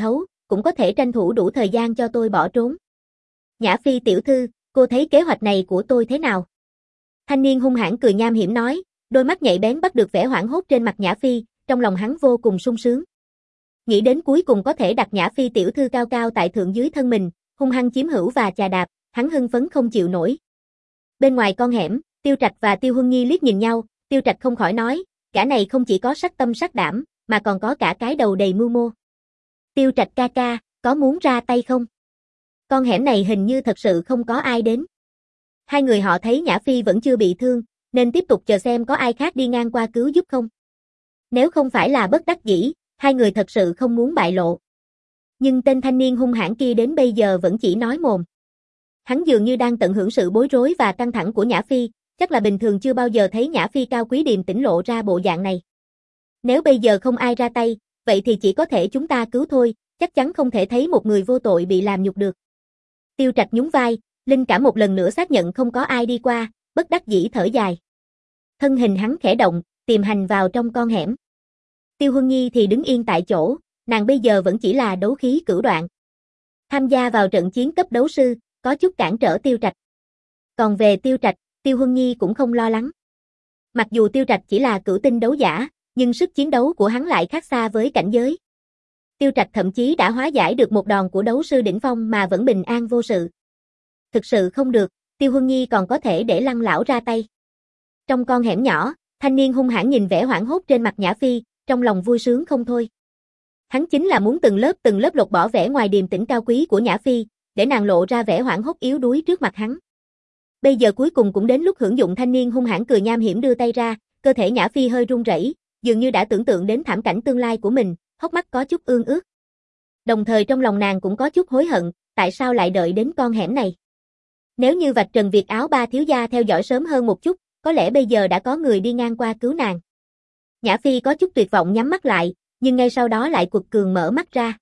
cũng có thể tranh thủ đủ thời gian cho tôi bỏ trốn. Nhã Phi tiểu thư, cô thấy kế hoạch này của tôi thế nào? Thanh niên hung hãn cười nham hiểm nói, đôi mắt nhạy bén bắt được vẻ hoảng hốt trên mặt Nhã Phi, trong lòng hắn vô cùng sung sướng. Nghĩ đến cuối cùng có thể đặt Nhã Phi tiểu thư cao cao tại thượng dưới thân mình, hung hăng chiếm hữu và chà đạp, hắn hưng phấn không chịu nổi. Bên ngoài con hẻm, Tiêu Trạch và Tiêu Huân Nhi liếc nhìn nhau, Tiêu Trạch không khỏi nói, gã này không chỉ có sắc tâm sắc đảm, mà còn có cả cái đầu đầy mưu mô. Tiêu Trạch ca ca, có muốn ra tay không? Con hẻm này hình như thật sự không có ai đến. Hai người họ thấy Nhã Phi vẫn chưa bị thương, nên tiếp tục chờ xem có ai khác đi ngang qua cứu giúp không. Nếu không phải là bất đắc dĩ, hai người thật sự không muốn bại lộ. Nhưng tên thanh niên hung hãn kia đến bây giờ vẫn chỉ nói mồm. Hắn dường như đang tận hưởng sự bối rối và căng thẳng của Nhã Phi, chắc là bình thường chưa bao giờ thấy Nhã Phi cao quý điềm tĩnh lộ ra bộ dạng này. Nếu bây giờ không ai ra tay, vậy thì chỉ có thể chúng ta cứu thôi, chắc chắn không thể thấy một người vô tội bị làm nhục được. Tiêu Trạch nhún vai, linh cảm một lần nữa xác nhận không có ai đi qua, bất đắc dĩ thở dài. Thân hình hắn khẽ động, tìm hành vào trong con hẻm. Tiêu Huân Nhi thì đứng yên tại chỗ, nàng bây giờ vẫn chỉ là đấu khí cửu đoạn. Tham gia vào trận chiến cấp đấu sư, có chút cản trở Tiêu Trạch. Còn về Tiêu Trạch, Tiêu Huân Nhi cũng không lo lắng. Mặc dù Tiêu Trạch chỉ là cửu tinh đấu giả, nhưng sức chiến đấu của hắn lại khác xa với cảnh giới. Tiêu Trạch thậm chí đã hóa giải được một đòn của đấu sư đỉnh phong mà vẫn bình an vô sự. Thực sự không được, Tiêu Huân Nhi còn có thể để Lăng lão ra tay. Trong con hẻm nhỏ, thanh niên hung hãn nhìn vẻ hoảng hốt trên mặt Nhã Phi, trong lòng vui sướng không thôi. Hắn chính là muốn từng lớp từng lớp lột bỏ vẻ ngoài điềm tĩnh cao quý của Nhã Phi, để nàng lộ ra vẻ hoảng hốt yếu đuối trước mặt hắn. Bây giờ cuối cùng cũng đến lúc hưởng dụng. Thanh niên hung hãn cười nham hiểm đưa tay ra, cơ thể Nhã Phi hơi run rẩy, dường như đã tưởng tượng đến thảm cảnh tương lai của mình, hốc mắt có chút ương ướt. Đồng thời trong lòng nàng cũng có chút hối hận, tại sao lại đợi đến con hẻm này. Nếu như vạch trần việc Áo Ba thiếu gia theo dõi sớm hơn một chút, có lẽ bây giờ đã có người đi ngang qua cứu nàng. Nhã Phi có chút tuyệt vọng nhắm mắt lại, nhưng ngay sau đó lại quật cường mở mắt ra.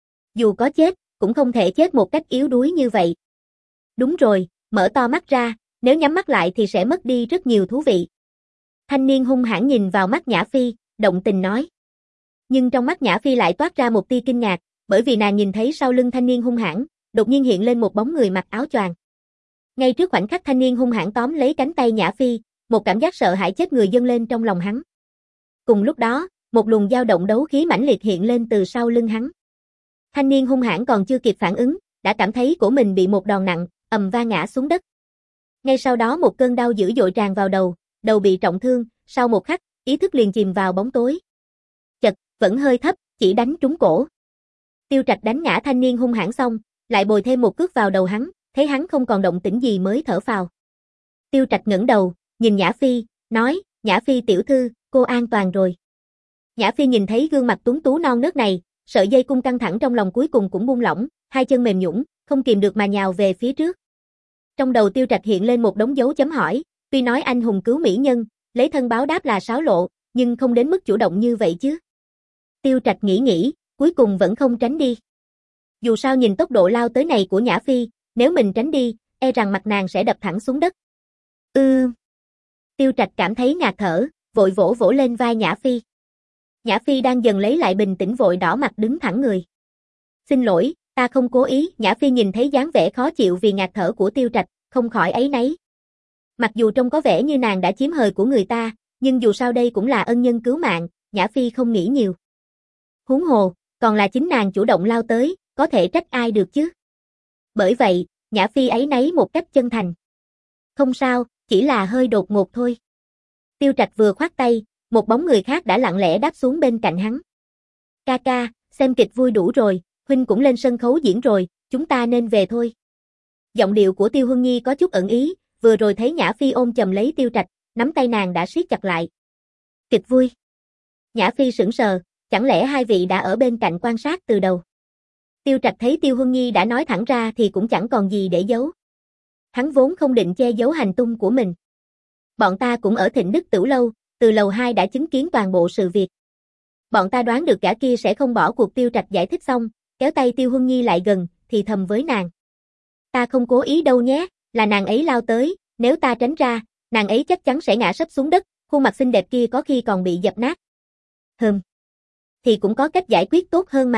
Dù có chết, cũng không thể chết một cách yếu đuối như vậy. Đúng rồi, mở to mắt ra, nếu nhắm mắt lại thì sẽ mất đi rất nhiều thú vị. Thanh niên hung hãn nhìn vào mắt Nhã Phi, động tình nói. Nhưng trong mắt Nhã Phi lại toát ra một tia kinh ngạc, bởi vì nàng nhìn thấy sau lưng thanh niên hung hãn, đột nhiên hiện lên một bóng người mặc áo choàng. Ngay trước khoảnh khắc thanh niên hung hãn tóm lấy cánh tay Nhã Phi, một cảm giác sợ hãi chết người dâng lên trong lòng hắn. Cùng lúc đó, một luồng dao động đấu khí mãnh liệt hiện lên từ sau lưng hắn. Thanh niên hung hãn còn chưa kịp phản ứng, đã cảm thấy cổ mình bị một đòn nặng, ầm va ngã xuống đất. Ngay sau đó một cơn đau dữ dội tràn vào đầu, đầu bị trọng thương, sau một khắc, ý thức liền chìm vào bóng tối. Chật, vẫn hơi thấp, chỉ đánh trúng cổ. Tiêu Trạch đánh ngã thanh niên hung hãn xong, lại bồi thêm một cước vào đầu hắn, thấy hắn không còn động tĩnh gì mới thở phào. Tiêu Trạch ngẩng đầu, nhìn Nhã Phi, nói, Nhã Phi tiểu thư, cô an toàn rồi. Nhã Phi nhìn thấy gương mặt tuấn tú non nớt này, sợi dây cung căng thẳng trong lòng cuối cùng cũng buông lỏng, hai chân mềm nhũn, không kìm được mà nhào về phía trước. Trong đầu Tiêu Trạch hiện lên một đống dấu chấm hỏi, tuy nói anh hùng cứu mỹ nhân, lấy thân báo đáp là sáo lộ, nhưng không đến mức chủ động như vậy chứ. Tiêu Trạch nghĩ nghĩ, cuối cùng vẫn không tránh đi. Dù sao nhìn tốc độ lao tới này của Nhã Phi, nếu mình tránh đi, e rằng mặt nàng sẽ đập thẳng xuống đất. Ư. Tiêu Trạch cảm thấy ngạt thở, vội vỗ vỗ lên vai Nhã Phi. Nhã Phi đang dần lấy lại bình tĩnh vội đỏ mặt đứng thẳng người. Xin lỗi, ta không cố ý. Nhã Phi nhìn thấy dáng vẻ khó chịu vì ngạt thở của Tiêu Trạch, không khỏi áy náy. Mặc dù trông có vẻ như nàng đã chiếm hời của người ta, nhưng dù sao đây cũng là ân nhân cứu mạng, Nhã Phi không nghĩ nhiều. Huống hồ, còn là chính nàng chủ động lao tới, có thể trách ai được chứ. Bởi vậy, Nhã Phi áy náy một cách chân thành. Không sao, chỉ là hơi đột ngột thôi. Tiêu Trạch vừa khoát tay, một bóng người khác đã lặng lẽ đáp xuống bên cạnh hắn. Ca ca, xem kịch vui đủ rồi, huynh cũng lên sân khấu diễn rồi, chúng ta nên về thôi. Giọng điệu của Tiêu Huân Nhi có chút ẩn ý, vừa rồi thấy Nhã Phi ôm chầm lấy Tiêu Trạch, nắm tay nàng đã siết chặt lại. Kịch vui. Nhã Phi sững sờ, chẳng lẽ hai vị đã ở bên cạnh quan sát từ đầu. Tiêu Trạch thấy Tiêu Huân Nhi đã nói thẳng ra thì cũng chẳng còn gì để giấu. Hắn vốn không định che giấu hành tung của mình. Bọn ta cũng ở Thịnh Đức Tửu Lâu, từ lầu hai đã chứng kiến toàn bộ sự việc. Bọn ta đoán được gã kia sẽ không bỏ cuộc. Tiêu Trạch giải thích xong, kéo tay Tiêu Huân Nhi lại gần, thì thầm với nàng. Ta không cố ý đâu nhé, là nàng ấy lao tới, nếu ta tránh ra, nàng ấy chắc chắn sẽ ngã sấp xuống đất, khuôn mặt xinh đẹp kia có khi còn bị dập nát. Hừm. Thì cũng có cách giải quyết tốt hơn mà,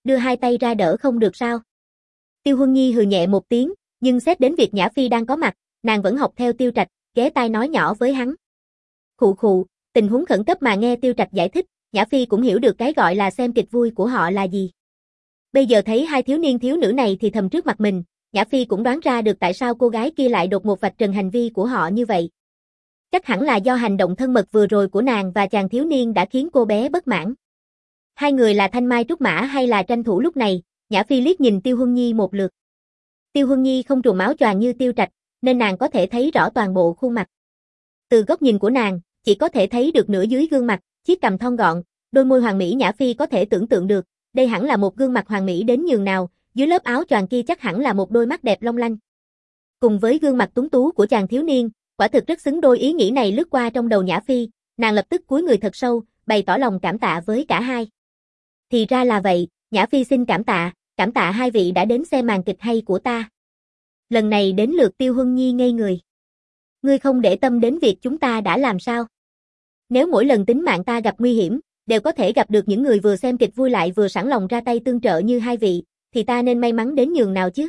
đưa hai tay ra đỡ không được sao? Tiêu Huân Nhi hừ nhẹ một tiếng, nhưng xét đến việc Nhã Phi đang có mặt, nàng vẫn học theo Tiêu Trạch, ghé tai nói nhỏ với hắn. Khụ khụ, tình huống khẩn cấp mà nghe Tiêu Trạch giải thích, Nhã Phi cũng hiểu được cái gọi là xem kịch vui của họ là gì. Bây giờ thấy hai thiếu niên thiếu nữ này thì thầm trước mặt mình, Nhã Phi cũng đoán ra được tại sao cô gái kia lại đột ngột vạch trần hành vi của họ như vậy. Chắc hẳn là do hành động thân mật vừa rồi của nàng và chàng thiếu niên đã khiến cô bé bất mãn. Hai người là thanh mai trúc mã hay là tranh thủ lúc này? Nhã Phi liếc nhìn Tiêu Huân Nhi một lượt. Tiêu Huân Nhi không trùm áo choàng như Tiêu Trạch, nên nàng có thể thấy rõ toàn bộ khuôn mặt. Từ góc nhìn của nàng, chỉ có thể thấy được nửa dưới gương mặt, chiếc cằm thon gọn, đôi môi hoàn mỹ. Nhã Phi có thể tưởng tượng được, đây hẳn là một gương mặt hoàn mỹ đến nhường nào, dưới lớp áo choàng kia chắc hẳn là một đôi mắt đẹp long lanh. Cùng với gương mặt tuấn tú của chàng thiếu niên, quả thực rất xứng đôi. Ý nghĩ này lướt qua trong đầu Nhã Phi, nàng lập tức cúi người thật sâu, bày tỏ lòng cảm tạ với cả hai. Thì ra là vậy, Nhã Phi xin cảm tạ, cảm tạ hai vị đã đến xem màn kịch hay của ta. Lần này đến lượt Tiêu Huân Nhi ngây người. Ngươi không để tâm đến việc chúng ta đã làm sao? Nếu mỗi lần tính mạng ta gặp nguy hiểm, đều có thể gặp được những người vừa xem kịch vui lại vừa sẵn lòng ra tay tương trợ như hai vị, thì ta nên may mắn đến nhường nào chứ?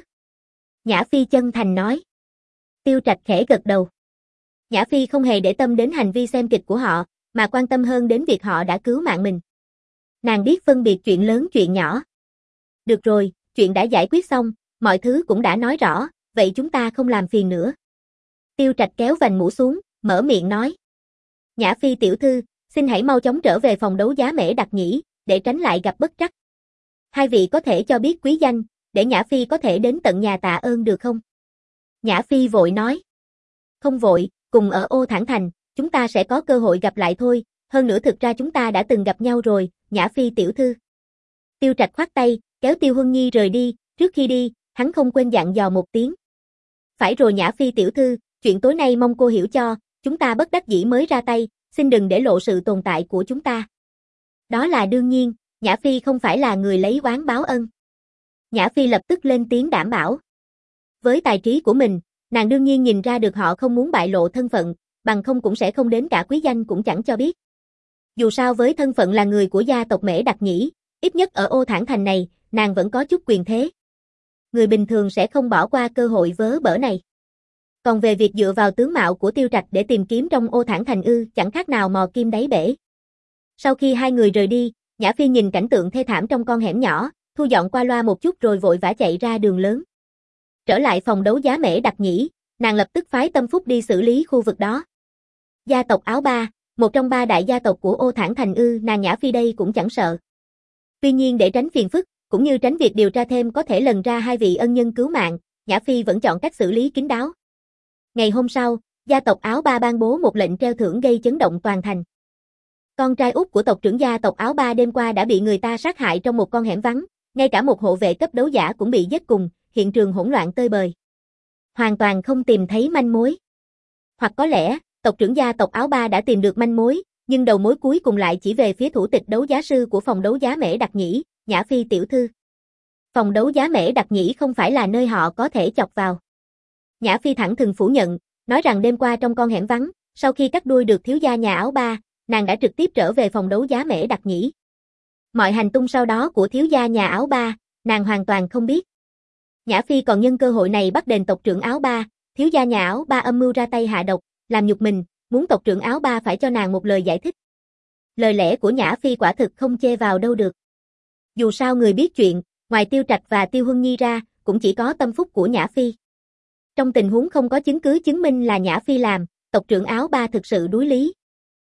Nhã Phi chân thành nói. Tiêu Trạch khẽ gật đầu. Nhã Phi không hề để tâm đến hành vi xem kịch của họ, mà quan tâm hơn đến việc họ đã cứu mạng mình. Nàng biết phân biệt chuyện lớn chuyện nhỏ. Được rồi, chuyện đã giải quyết xong, mọi thứ cũng đã nói rõ, vậy chúng ta không làm phiền nữa. Tiêu Trạch kéo vành mũ xuống, mở miệng nói. Nhã Phi tiểu thư, xin hãy mau chóng trở về phòng đấu giá Mễ Đặc Nhĩ, để tránh lại gặp bất trắc. Hai vị có thể cho biết quý danh, để Nhã Phi có thể đến tận nhà tạ ơn được không? Nhã Phi vội nói. Không vội, cùng ở Ô Thản Thành, chúng ta sẽ có cơ hội gặp lại thôi, hơn nữa thực ra chúng ta đã từng gặp nhau rồi, Nhã Phi tiểu thư. Tiêu Trạch khoát tay, kéo Tiêu Huân Nhi rời đi, trước khi đi, hắn không quên dặn dò một tiếng. Phải rồi Nhã Phi tiểu thư, chuyện tối nay mong cô hiểu cho, chúng ta bất đắc dĩ mới ra tay, xin đừng để lộ sự tồn tại của chúng ta. Đó là đương nhiên, Nhã Phi không phải là người lấy oán báo ân. Nhã Phi lập tức lên tiếng đảm bảo. Với tài trí của mình, nàng đương nhiên nhìn ra được họ không muốn bại lộ thân phận, bằng không cũng sẽ không đến cả quý danh cũng chẳng cho biết. Dù sao với thân phận là người của gia tộc Mễ Đặc Nhĩ, ít nhất ở Ô Thản Thành này, nàng vẫn có chút quyền thế. Người bình thường sẽ không bỏ qua cơ hội vớ bở này. Còn về việc dựa vào tướng mạo của Tiêu Trạch để tìm kiếm trong Ô Thản Thành ư, chẳng khác nào mò kim đáy bể. Sau khi hai người rời đi, Nhã Phi nhìn cảnh tượng thê thảm trong con hẻm nhỏ, thu dọn qua loa một chút rồi vội vã chạy ra đường lớn. Trở lại phòng đấu giá Mễ Đặc Nhĩ, nàng lập tức phái Tâm Phúc đi xử lý khu vực đó. Gia tộc Áo Ba, một trong ba đại gia tộc của Ô Thản Thành ư, nàng Nhã Phi đây cũng chẳng sợ. Tuy nhiên để tránh phiền phức, cũng như tránh việc điều tra thêm có thể lần ra hai vị ân nhân cứu mạng, Nhã Phi vẫn chọn cách xử lý kín đáo. Ngày hôm sau, gia tộc Áo Ba ban bố một lệnh treo thưởng gây chấn động toàn thành. Con trai út của tộc trưởng gia tộc Áo Ba đêm qua đã bị người ta sát hại trong một con hẻm vắng, ngay cả một hộ vệ cấp đấu giả cũng bị giết cùng, hiện trường hỗn loạn tơi bời. Hoàn toàn không tìm thấy manh mối. Hoặc có lẽ, tộc trưởng gia tộc Áo Ba đã tìm được manh mối, nhưng đầu mối cuối cùng lại chỉ về phía thủ tịch đấu giá sư của phòng đấu giá Mễ Đặc Nhĩ, Nhã Phi tiểu thư. Phòng đấu giá Mễ Đặc Nhĩ không phải là nơi họ có thể chọc vào. Nhã Phi thẳng thừng phủ nhận, nói rằng đêm qua trong con hẻm vắng, sau khi cắt đuôi được thiếu gia nhà Áo Ba, nàng đã trực tiếp trở về phòng đấu giá Mễ Đặc Nhĩ. Mọi hành tung sau đó của thiếu gia nhà Áo Ba, nàng hoàn toàn không biết. Nhã Phi còn nhân cơ hội này bắt đền tộc trưởng Áo Ba, thiếu gia nhà Áo Ba âm mưu ra tay hạ độc, làm nhục mình, muốn tộc trưởng Áo Ba phải cho nàng một lời giải thích. Lời lẽ của Nhã Phi quả thực không chê vào đâu được. Dù sao người biết chuyện, ngoài Tiêu Trạch và Tiêu Huân Nhi ra, cũng chỉ có Tâm Phúc của Nhã Phi. Trong tình huống không có chứng cứ chứng minh là Nhã Phi làm, tộc trưởng Áo Ba thực sự đuối lý.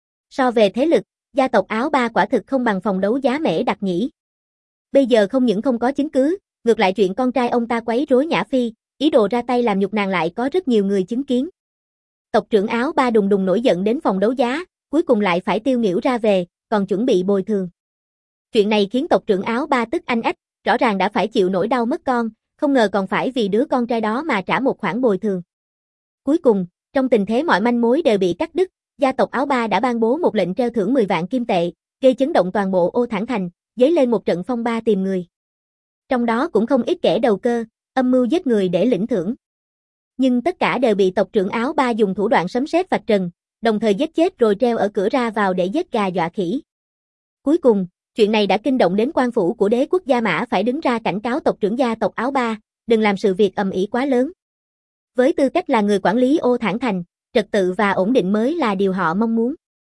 So về thế lực, gia tộc Áo Ba quả thực không bằng phòng đấu giá Mễ Đặc Nhĩ. Bây giờ không những không có chứng cứ, ngược lại chuyện con trai ông ta quấy rối Nhã Phi, ý đồ ra tay làm nhục nàng lại có rất nhiều người chứng kiến. Tộc trưởng Áo Ba đùng đùng nổi giận đến phòng đấu giá, cuối cùng lại phải tiêu nghỉu ra về, còn chuẩn bị bồi thường. Chuyện này khiến tộc trưởng Áo Ba tức anh ách, rõ ràng đã phải chịu nỗi đau mất con, không ngờ còn phải vì đứa con trai đó mà trả một khoản bồi thường. Cuối cùng, trong tình thế mọi manh mối đều bị cắt đứt, gia tộc Áo Ba đã ban bố một lệnh treo thưởng mười vạn kim tệ, gây chấn động toàn bộ Ô Thản Thành, dấy lên một trận phong ba tìm người. Trong đó cũng không ít kẻ đầu cơ, âm mưu giết người để lĩnh thưởng. Nhưng tất cả đều bị tộc trưởng Áo Ba dùng thủ đoạn sấm sét vạch trần, đồng thời giết chết rồi treo ở cửa ra vào để giết gà dọa khỉ. Cuối cùng, Chuyện này đã kinh động đến quan phủ của đế quốc Gia Mã phải đứng ra cảnh cáo tộc trưởng gia tộc Áo Ba, đừng làm sự việc ầm ĩ quá lớn. Với tư cách là người quản lý Ô Thản Thành, trật tự và ổn định mới là điều họ mong muốn.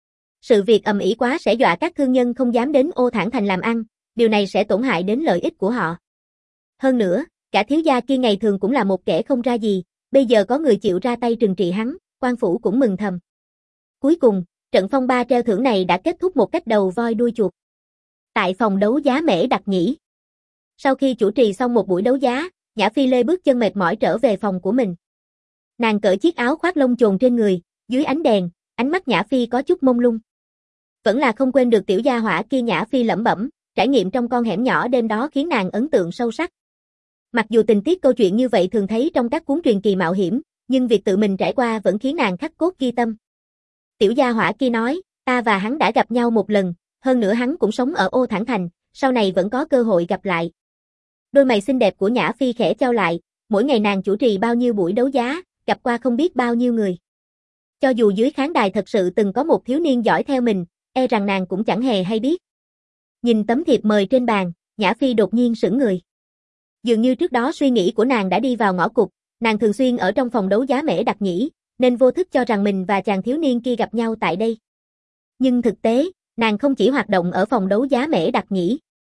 Sự việc ầm ĩ quá sẽ dọa các thương nhân không dám đến Ô Thản Thành làm ăn, điều này sẽ tổn hại đến lợi ích của họ. Hơn nữa, cả thiếu gia kia ngày thường cũng là một kẻ không ra gì, bây giờ có người chịu ra tay trừng trị hắn, quan phủ cũng mừng thầm. Cuối cùng, trận phong ba treo thưởng này đã kết thúc một cách đầu voi đuôi chuột. Tại phòng đấu giá Mễ Đặc Nhĩ. Sau khi chủ trì xong một buổi đấu giá, Nhã Phi Lê bước chân mệt mỏi trở về phòng của mình. Nàng cởi chiếc áo khoác lông chồn trên người, dưới ánh đèn, ánh mắt Nhã Phi có chút mông lung. Vẫn là không quên được tiểu gia hỏa kia, Nhã Phi lẩm bẩm, trải nghiệm trong con hẻm nhỏ đêm đó khiến nàng ấn tượng sâu sắc. Mặc dù tình tiết câu chuyện như vậy thường thấy trong các cuốn truyền kỳ mạo hiểm, nhưng việc tự mình trải qua vẫn khiến nàng khắc cốt ghi tâm. Tiểu gia hỏa kia nói, ta và hắn đã gặp nhau một lần, hơn nữa hắn cũng sống ở Ô Thản Thành, sau này vẫn có cơ hội gặp lại. Đôi mày xinh đẹp của Nhã Phi khẽ chau lại, mỗi ngày nàng chủ trì bao nhiêu buổi đấu giá, gặp qua không biết bao nhiêu người. Cho dù dưới khán đài thật sự từng có một thiếu niên dõi theo mình, e rằng nàng cũng chẳng hề hay biết. Nhìn tấm thiệp mời trên bàn, Nhã Phi đột nhiên sững người. Dường như trước đó suy nghĩ của nàng đã đi vào ngõ cụt, nàng thường xuyên ở trong phòng đấu giá Mễ Đặc Nhĩ, nên vô thức cho rằng mình và chàng thiếu niên kia gặp nhau tại đây. Nhưng thực tế, nàng không chỉ hoạt động ở phòng đấu giá Mễ Đặc Nhĩ.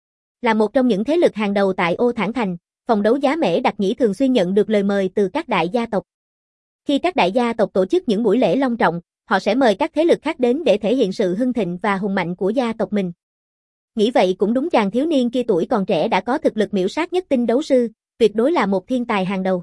Là một trong những thế lực hàng đầu tại Ô Thản Thành, phòng đấu giá Mễ Đặc Nhĩ thường xuyên nhận được lời mời từ các đại gia tộc. Khi các đại gia tộc tổ chức những buổi lễ long trọng, họ sẽ mời các thế lực khác đến để thể hiện sự hưng thịnh và hùng mạnh của gia tộc mình. Nghĩ vậy cũng đúng, chàng thiếu niên kia tuổi còn trẻ đã có thực lực miểu sát nhất tinh đấu sư, tuyệt đối là một thiên tài hàng đầu.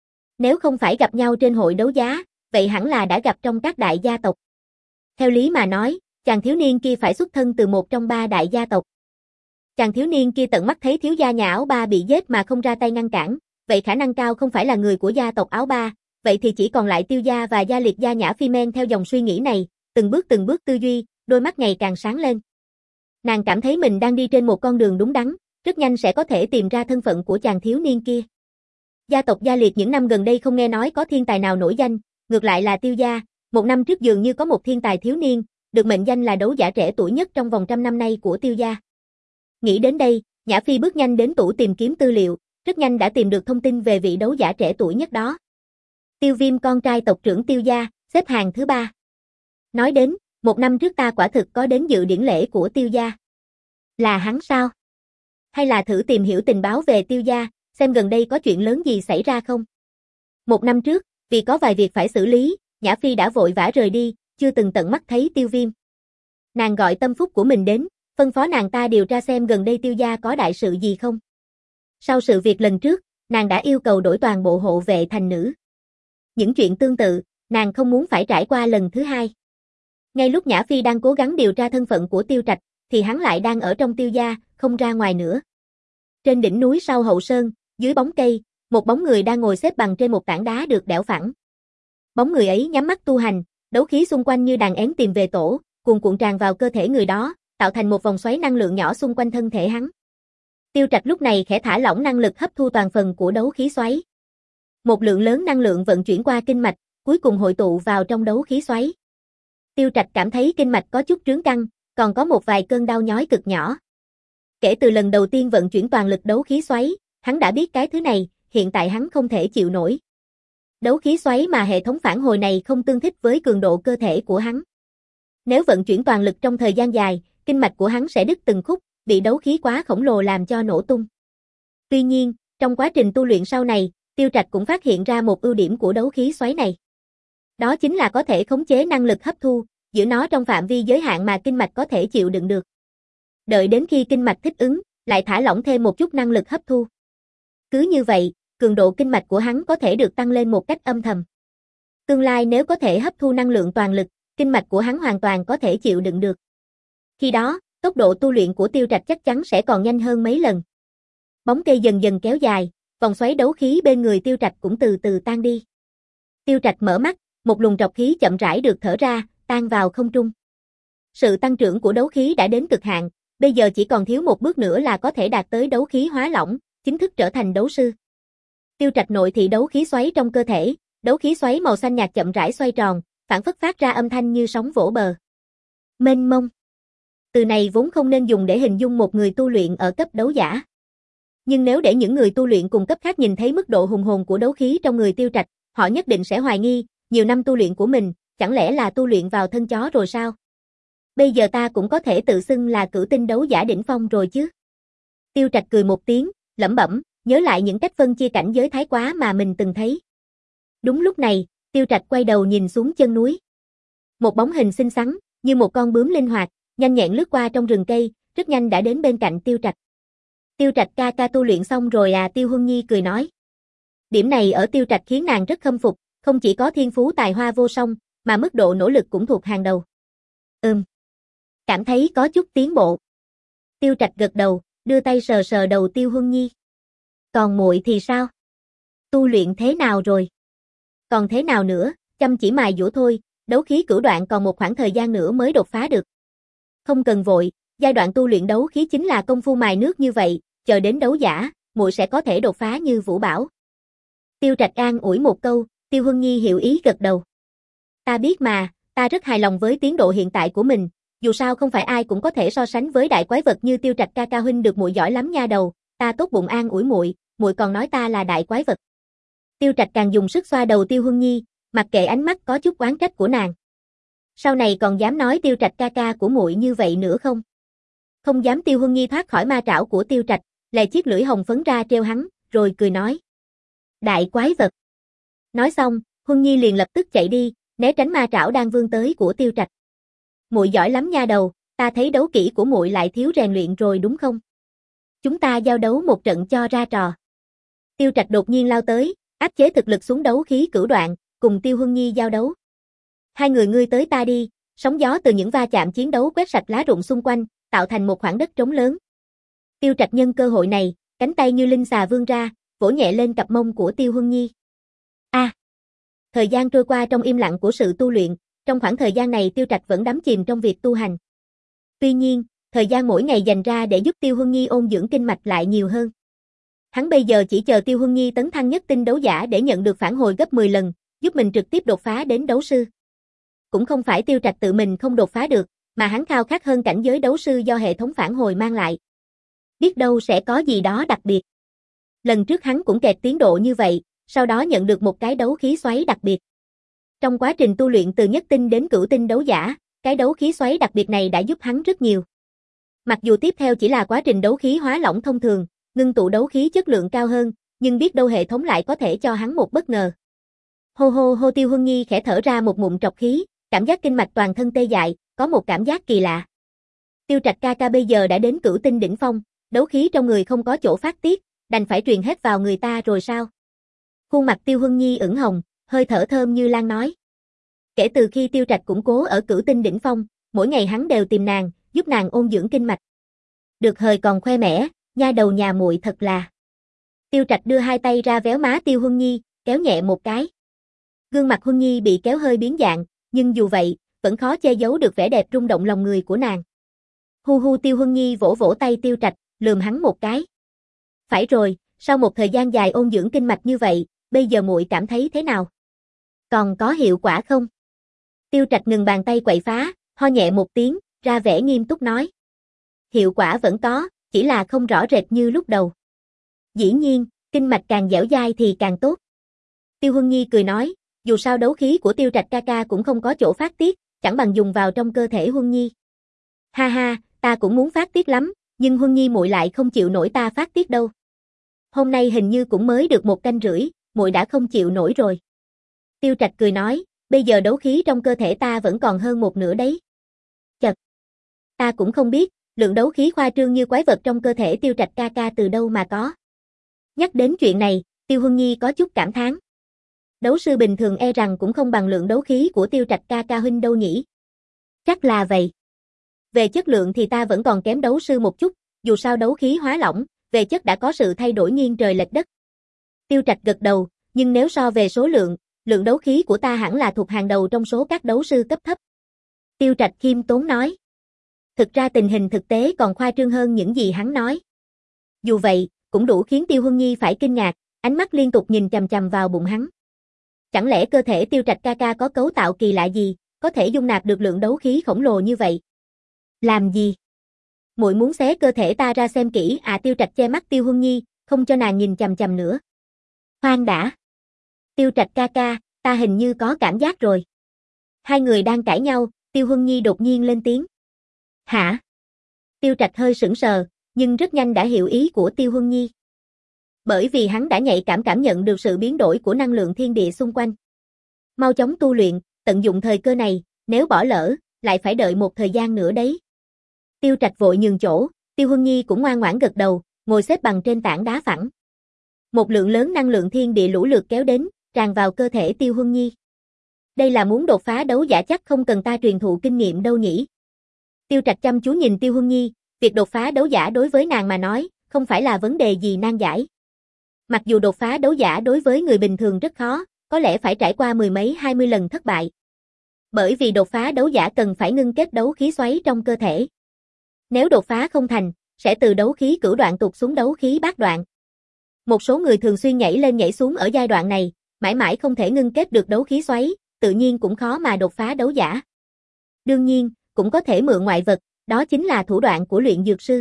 Nếu không phải gặp nhau trên hội đấu giá, vậy hẳn là đã gặp trong các đại gia tộc. Theo lý mà nói, chàng thiếu niên kia phải xuất thân từ một trong ba đại gia tộc. Chàng thiếu niên kia tận mắt thấy thiếu gia nhà Áo Ba bị giết mà không ra tay ngăn cản, vậy khả năng cao không phải là người của gia tộc Áo Ba, vậy thì chỉ còn lại Tiêu gia và Gia Liệt gia. Nhã Phi men theo dòng suy nghĩ này, từng bước từng bước tư duy, đôi mắt ngày càng sáng lên. Nàng cảm thấy mình đang đi trên một con đường đúng đắn, rất nhanh sẽ có thể tìm ra thân phận của chàng thiếu niên kia. Gia tộc Gia Liệt những năm gần đây không nghe nói có thiên tài nào nổi danh, ngược lại là Tiêu gia, một năm trước dường như có một thiên tài thiếu niên, được mệnh danh là đấu giả trẻ tuổi nhất trong vòng trăm năm nay của Tiêu gia. Nghĩ đến đây, Nhã Phi bước nhanh đến tủ tìm kiếm tư liệu, rất nhanh đã tìm được thông tin về vị đấu giả trẻ tuổi nhất đó. Tiêu Viêm, con trai tộc trưởng Tiêu gia, xếp hàng thứ ba. Nói đến, một năm trước ta quả thực có đến dự điển lễ của Tiêu gia. Là hắn sao? Hay là thử tìm hiểu tình báo về Tiêu gia, xem gần đây có chuyện lớn gì xảy ra không? Một năm trước, vì có vài việc phải xử lý, Nhã Phi đã vội vã rời đi, chưa từng tận mắt thấy Tiêu Viêm. Nàng gọi tâm phúc của mình đến, phân phó nàng ta điều tra xem gần đây Tiêu gia có đại sự gì không. Sau sự việc lần trước, nàng đã yêu cầu đổi toàn bộ hộ vệ thành nữ. Những chuyện tương tự, nàng không muốn phải trải qua lần thứ hai. Ngay lúc Nhã Phi đang cố gắng điều tra thân phận của Tiêu Trạch, thì hắn lại đang ở trong Tiêu gia, không ra ngoài nữa. Trên đỉnh núi sau hậu sơn, dưới bóng cây, một bóng người đang ngồi xếp bằng trên một tảng đá được đẽo phẳng. Bóng người ấy nhắm mắt tu hành, đấu khí xung quanh như đàn én tìm về tổ, cuồn cuộn tràn vào cơ thể người đó, tạo thành một vòng xoáy năng lượng nhỏ xung quanh thân thể hắn. Tiêu Trạch lúc này khẽ thả lỏng năng lực hấp thu toàn phần của đấu khí xoáy. Một lượng lớn năng lượng vận chuyển qua kinh mạch, cuối cùng hội tụ vào trong đấu khí xoáy. Tiêu Trạch cảm thấy kinh mạch có chút trướng căng, còn có một vài cơn đau nhói cực nhỏ. Kể từ lần đầu tiên vận chuyển toàn lực đấu khí xoáy, hắn đã biết cái thứ này, hiện tại hắn không thể chịu nổi. Đấu khí xoáy mà hệ thống phản hồi này không tương thích với cường độ cơ thể của hắn. Nếu vận chuyển toàn lực trong thời gian dài, kinh mạch của hắn sẽ đứt từng khúc, bị đấu khí quá khổng lồ làm cho nổ tung. Tuy nhiên, trong quá trình tu luyện sau này, Tiêu Trạch cũng phát hiện ra một ưu điểm của đấu khí xoáy này. Đó chính là có thể khống chế năng lực hấp thu, giữ nó trong phạm vi giới hạn mà kinh mạch có thể chịu đựng được. Đợi đến khi kinh mạch thích ứng, lại thả lỏng thêm một chút năng lực hấp thu. Cứ như vậy, cường độ kinh mạch của hắn có thể được tăng lên một cách âm thầm. Tương lai nếu có thể hấp thu năng lượng toàn lực, kinh mạch của hắn hoàn toàn có thể chịu đựng được. Khi đó, tốc độ tu luyện của Tiêu Trạch chắc chắn sẽ còn nhanh hơn mấy lần. Bóng cây dần dần kéo dài, vòng xoáy đấu khí bên người Tiêu Trạch cũng từ từ tan đi. Tiêu Trạch mở mắt, một luồng trọc khí chậm rãi được thở ra, tan vào không trung. Sự tăng trưởng của đấu khí đã đến cực hạn, bây giờ chỉ còn thiếu một bước nữa là có thể đạt tới đấu khí hóa lỏng, chính thức trở thành đấu sư. Tiêu Trạch nội thị đấu khí xoáy trong cơ thể, đấu khí xoáy màu xanh nhạt chậm rãi xoay tròn, phản phất phát ra âm thanh như sóng vỗ bờ. Mênh mông. Từ này vốn không nên dùng để hình dung một người tu luyện ở cấp đấu giả. Nhưng nếu để những người tu luyện cùng cấp khác nhìn thấy mức độ hùng hồn của đấu khí trong người Tiêu Trạch, họ nhất định sẽ hoài nghi, nhiều năm tu luyện của mình, chẳng lẽ là tu luyện vào thân chó rồi sao? Bây giờ ta cũng có thể tự xưng là cửu tinh đấu giả đỉnh phong rồi chứ. Tiêu Trạch cười một tiếng, lẩm bẩm, nhớ lại những cách phân chia cảnh giới thái quá mà mình từng thấy. Đúng lúc này, Tiêu Trạch quay đầu nhìn xuống chân núi. Một bóng hình xinh xắn, như một con bướm linh hoạt, nhanh nhẹn lướt qua trong rừng cây, rất nhanh đã đến bên cạnh Tiêu Trạch. Tiêu Trạch ca ca tu luyện xong rồi à? Tiêu Huân Nhi cười nói. Điểm này ở Tiêu Trạch khiến nàng rất khâm phục, không chỉ có thiên phú tài hoa vô song, mà mức độ nỗ lực cũng thuộc hàng đầu. Ừm. Cảm thấy có chút tiến bộ. Tiêu Trạch gật đầu, đưa tay sờ sờ đầu Tiêu Huân Nhi. Còn muội thì sao? Tu luyện thế nào rồi? Còn thế nào nữa, chăm chỉ mài dũa thôi, đấu khí cửu đoạn còn một khoảng thời gian nữa mới đột phá được. Không cần vội, giai đoạn tu luyện đấu khí chính là công phu mài nước như vậy, chờ đến đấu giả, muội sẽ có thể đột phá như Vũ Bảo. Tiêu Trạch an ủi một câu, Tiêu Huân Nhi hiểu ý gật đầu. Ta biết mà, ta rất hài lòng với tiến độ hiện tại của mình, dù sao không phải ai cũng có thể so sánh với đại quái vật như Tiêu Trạch ca ca huynh được muội giỏi lắm nha đầu, ta tốt bụng an ủi muội, muội còn nói ta là đại quái vật. Tiêu Trạch càng dùng sức xoa đầu Tiêu Huân Nhi, mặc kệ ánh mắt có chút oán trách của nàng. Sau này còn dám nói Tiêu Trạch ca ca của muội như vậy nữa không? Không dám. Tiêu Huân Nhi thoát khỏi ma trảo của Tiêu Trạch, lè chiếc lưỡi hồng phấn ra treo hắn, rồi cười nói. Đại quái vật. Nói xong, Huân Nhi liền lập tức chạy đi, né tránh ma trảo đang vươn tới của Tiêu Trạch. Muội giỏi lắm nha đầu, ta thấy đấu kỹ của muội lại thiếu rèn luyện rồi đúng không? Chúng ta giao đấu một trận cho ra trò. Tiêu Trạch đột nhiên lao tới, áp chế thực lực xuống đấu khí cửu đoạn, cùng Tiêu Huân Nhi giao đấu. Hai người ngươi tới ta đi, sóng gió từ những va chạm chiến đấu quét sạch lá rụng xung quanh, tạo thành một khoảng đất trống lớn. Tiêu Trạch nhân cơ hội này, cánh tay như linh xà vươn ra, vỗ nhẹ lên cặp mông của Tiêu Huân Nhi. A. À, thời gian trôi qua trong im lặng của sự tu luyện, trong khoảng thời gian này Tiêu Trạch vẫn đắm chìm trong việc tu hành. Tuy nhiên, thời gian mỗi ngày dành ra để giúp Tiêu Huân Nhi ôn dưỡng kinh mạch lại nhiều hơn. Hắn bây giờ chỉ chờ Tiêu Huân Nhi tấn thăng nhất tinh đấu giả để nhận được phản hồi gấp mười lần, giúp mình trực tiếp đột phá đến đấu sư. Cũng không phải Tiêu Trạch tự mình không đột phá được, mà hắn khao khát hơn cảnh giới đấu sư do hệ thống phản hồi mang lại. Biết đâu sẽ có gì đó đặc biệt. Lần trước hắn cũng kẹt tiến độ như vậy, sau đó nhận được một cái đấu khí xoáy đặc biệt. Trong quá trình tu luyện từ nhất tinh đến cửu tinh đấu giả, cái đấu khí xoáy đặc biệt này đã giúp hắn rất nhiều. Mặc dù tiếp theo chỉ là quá trình đấu khí hóa lỏng thông thường, ngưng tụ đấu khí chất lượng cao hơn, nhưng biết đâu hệ thống lại có thể cho hắn một bất ngờ. Hô hô hô. Tiêu Huân Nhi khẽ thở ra một ngụm trọc khí, cảm giác kinh mạch toàn thân tê dại, có một cảm giác kỳ lạ. Tiêu Trạch ca ca bây giờ đã đến cửu tinh đỉnh phong, đấu khí trong người không có chỗ phát tiết, đành phải truyền hết vào người ta rồi sao? Khuôn mặt Tiêu Huân Nhi ửng hồng, hơi thở thơm như lan nói. Kể từ khi Tiêu Trạch củng cố ở cửu tinh đỉnh phong, mỗi ngày hắn đều tìm nàng, giúp nàng ôn dưỡng kinh mạch. Được hời còn khoe mẽ, nha đầu nhà muội thật là. Tiêu Trạch đưa hai tay ra véo má Tiêu Huân Nhi, kéo nhẹ một cái. Gương mặt Huân Nhi bị kéo hơi biến dạng, nhưng dù vậy, vẫn khó che giấu được vẻ đẹp rung động lòng người của nàng. Hu hu. Tiêu Huân Nhi vỗ vỗ tay Tiêu Trạch, lườm hắn một cái. Phải rồi, sau một thời gian dài ôn dưỡng kinh mạch như vậy, bây giờ muội cảm thấy thế nào? Còn có hiệu quả không? Tiêu Trạch ngừng bàn tay quậy phá, ho nhẹ một tiếng, ra vẻ nghiêm túc nói. Hiệu quả vẫn có, chỉ là không rõ rệt như lúc đầu. Dĩ nhiên, kinh mạch càng dẻo dai thì càng tốt. Tiêu Huân Nhi cười nói, dù sao đấu khí của Tiêu Trạch ca ca cũng không có chỗ phát tiết, chẳng bằng dùng vào trong cơ thể Huân Nhi. Ha ha, ta cũng muốn phát tiết lắm, nhưng Huân Nhi muội lại không chịu nổi ta phát tiết đâu. Hôm nay hình như cũng mới được một canh rưỡi, muội đã không chịu nổi rồi. Tiêu Trạch cười nói, bây giờ đấu khí trong cơ thể ta vẫn còn hơn một nửa đấy. Chật, ta cũng không biết, lượng đấu khí khoa trương như quái vật trong cơ thể Tiêu Trạch ca ca từ đâu mà có. Nhắc đến chuyện này, Tiêu Huân Nhi có chút cảm thán. Đấu sư bình thường e rằng cũng không bằng lượng đấu khí của Tiêu Trạch ca ca huynh đâu nhỉ. Chắc là vậy. Về chất lượng thì ta vẫn còn kém đấu sư một chút, dù sao đấu khí hóa lỏng, về chất đã có sự thay đổi nghiêng trời lệch đất. Tiêu Trạch gật đầu, nhưng nếu so về số lượng, lượng đấu khí của ta hẳn là thuộc hàng đầu trong số các đấu sư cấp thấp. Tiêu Trạch khiêm tốn nói. Thực ra tình hình thực tế còn khoa trương hơn những gì hắn nói. Dù vậy, cũng đủ khiến Tiêu Huân Nhi phải kinh ngạc, ánh mắt liên tục nhìn chằm chằm vào bụng hắn. Chẳng lẽ cơ thể Tiêu Trạch ca ca có cấu tạo kỳ lạ gì, có thể dung nạp được lượng đấu khí khổng lồ như vậy? Làm gì? Muội muốn xé cơ thể ta ra xem kỹ à? Tiêu Trạch che mắt Tiêu Huân Nhi, không cho nàng nhìn chằm chằm nữa. Khoan đã. Tiêu Trạch ca ca, ta hình như có cảm giác rồi. Hai người đang cãi nhau, Tiêu Huân Nhi đột nhiên lên tiếng. Hả? Tiêu Trạch hơi sững sờ, nhưng rất nhanh đã hiểu ý của Tiêu Huân Nhi. Bởi vì hắn đã nhạy cảm cảm nhận được sự biến đổi của năng lượng thiên địa xung quanh. Mau chóng tu luyện, tận dụng thời cơ này, nếu bỏ lỡ, lại phải đợi một thời gian nữa đấy. Tiêu Trạch vội nhường chỗ, Tiêu Huân Nhi cũng ngoan ngoãn gật đầu, ngồi xếp bằng trên tảng đá phẳng. Một lượng lớn năng lượng thiên địa lũ lượt kéo đến, tràn vào cơ thể Tiêu Huân Nhi. Đây là muốn đột phá đấu giả chắc không cần ta truyền thụ kinh nghiệm đâu nhỉ? Tiêu Trạch chăm chú nhìn Tiêu Huân Nhi, việc đột phá đấu giả đối với nàng mà nói, không phải là vấn đề gì nan giải. Mặc dù đột phá đấu giả đối với người bình thường rất khó, có lẽ phải trải qua mười mấy hai mươi lần thất bại. Bởi vì đột phá đấu giả cần phải ngưng kết đấu khí xoáy trong cơ thể. Nếu đột phá không thành, sẽ từ đấu khí cửu đoạn tụt xuống đấu khí bát đoạn. Một số người thường xuyên nhảy lên nhảy xuống ở giai đoạn này, mãi mãi không thể ngưng kết được đấu khí xoáy, tự nhiên cũng khó mà đột phá đấu giả. Đương nhiên, cũng có thể mượn ngoại vật, đó chính là thủ đoạn của luyện dược sư.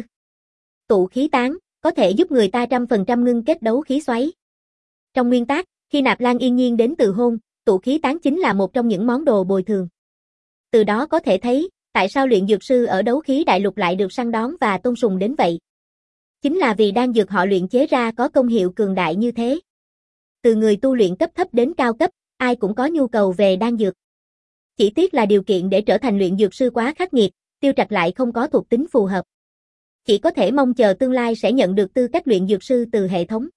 Tụ khí tán, có thể giúp người ta trăm phần trăm ngưng kết đấu khí xoáy. Trong nguyên tắc, khi Nạp Lan Yên Nhiên đến từ hôn, tụ khí tán chính là một trong những món đồ bồi thường. Từ đó có thể thấy, tại sao luyện dược sư ở đấu khí đại lục lại được săn đón và tôn sùng đến vậy. Chính là vì đan dược họ luyện chế ra có công hiệu cường đại như thế. Từ người tu luyện cấp thấp đến cao cấp, ai cũng có nhu cầu về đan dược. Chỉ tiếc là điều kiện để trở thành luyện dược sư quá khắc nghiệt, Tiêu Trạch lại không có thuộc tính phù hợp. Chỉ có thể mong chờ tương lai sẽ nhận được tư cách luyện dược sư từ hệ thống.